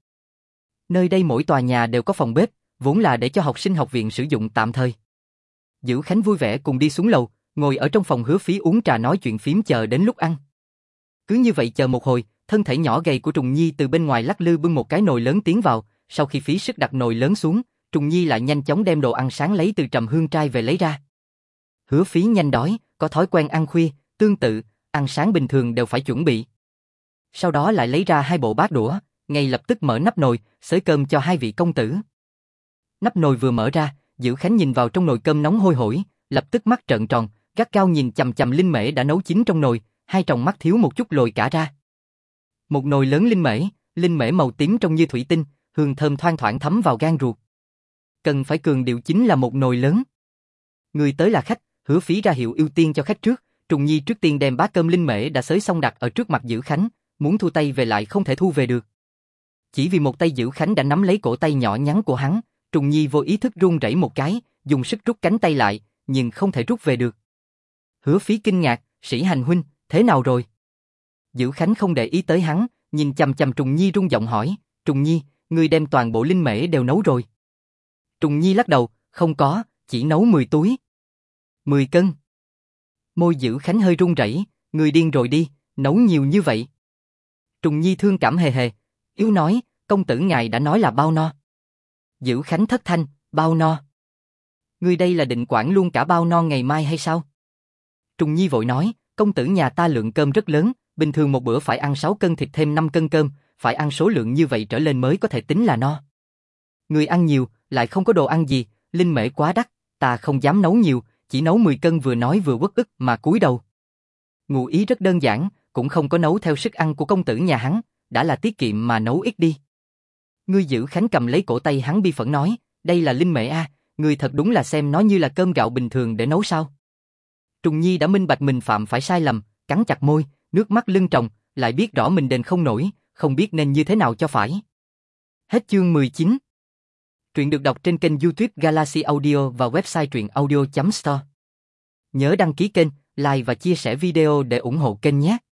Nơi đây mỗi tòa nhà đều có phòng bếp, vốn là để cho học sinh học viện sử dụng tạm thời. Dữ Khánh vui vẻ cùng đi xuống lầu, ngồi ở trong phòng Hứa Phí uống trà nói chuyện phím chờ đến lúc ăn. Cứ như vậy chờ một hồi, thân thể nhỏ gầy của Trùng Nhi từ bên ngoài lắc lư bưng một cái nồi lớn tiến vào, sau khi phí sức đặt nồi lớn xuống, Trùng Nhi lại nhanh chóng đem đồ ăn sáng lấy từ Trầm Hương trai về lấy ra. Hứa Phí nhanh đói, có thói quen ăn khuya, tương tự, ăn sáng bình thường đều phải chuẩn bị. Sau đó lại lấy ra 2 bộ bát đũa, ngay lập tức mở nắp nồi, xới cơm cho 2 vị công tử. Nắp nồi vừa mở ra, Dữ Khánh nhìn vào trong nồi cơm nóng hôi hổi, lập tức mắt trợn tròn, gắt gao nhìn chằm chằm linh mễ đã nấu chín trong nồi, 2 tròng mắt thiếu một chút lồi cả ra. Một nồi lớn linh mễ màu tím trông như thủy tinh, hương thơm thoang thoảng thấm vào gan ruột. Cần phải cường điệu chính là một nồi lớn. Người tới là khách, Hứa Phí ra hiệu ưu tiên cho khách trước, Trùng Nhi trước tiên đem bát cơm linh mễ đã xới xong đặt ở trước mặt Dữ Khánh, muốn thu tay về lại không thể thu về được. Chỉ vì một tay Dữ Khánh đã nắm lấy cổ tay nhỏ nhắn của hắn, Trùng Nhi vô ý thức run rẩy một cái, dùng sức rút cánh tay lại, nhưng không thể rút về được. Hứa Phí kinh ngạc, "Sĩ Hành huynh, thế nào rồi?" Dữ Khánh không để ý tới hắn, nhìn chằm chằm Trùng Nhi run giọng hỏi, "Trùng Nhi, ngươi đem toàn bộ linh mễ đều nấu rồi?" Trùng Nhi lắc đầu, "Không có, chỉ nấu 10 túi." 10 cân. Môi Dữ Khánh hơi run rẩy, "Ngươi điên rồi đi, nấu nhiều như vậy." Trùng Nhi thương cảm hề hề, yếu nói, "Công tử ngài đã nói là bao no." Dữ Khánh thất thanh, "Bao no? Ngươi đây là định quản luôn cả bao no ngày mai hay sao?" Trùng Nhi vội nói, "Công tử nhà ta lượng cơm rất lớn, bình thường một bữa phải ăn 6 cân thịt thêm 5 cân cơm, phải ăn số lượng như vậy trở lên mới có thể tính là no. Ngươi ăn nhiều, lại không có đồ ăn gì, linh mễ quá đắt, ta không dám nấu nhiều, chỉ nấu 10 cân." Vừa nói vừa uất ức mà cúi đầu. Ngụ ý rất đơn giản, cũng không có nấu theo sức ăn của công tử nhà hắn, đã là tiết kiệm mà nấu ít đi. Ngươi Dữ Khánh cầm lấy cổ tay hắn bi phẫn nói, "Đây là linh mễ a, ngươi thật đúng là xem nó như là cơm gạo bình thường để nấu sao?" Trùng Nhi đã minh bạch mình phạm phải sai lầm, cắn chặt môi, nước mắt lưng tròng, lại biết rõ mình đền không nổi, không biết nên như thế nào cho phải. Hết chương 19. Truyện được đọc trên kênh YouTube Galaxy Audio và website truyệnaudio.store. Nhớ đăng ký kênh, like và chia sẻ video để ủng hộ kênh nhé.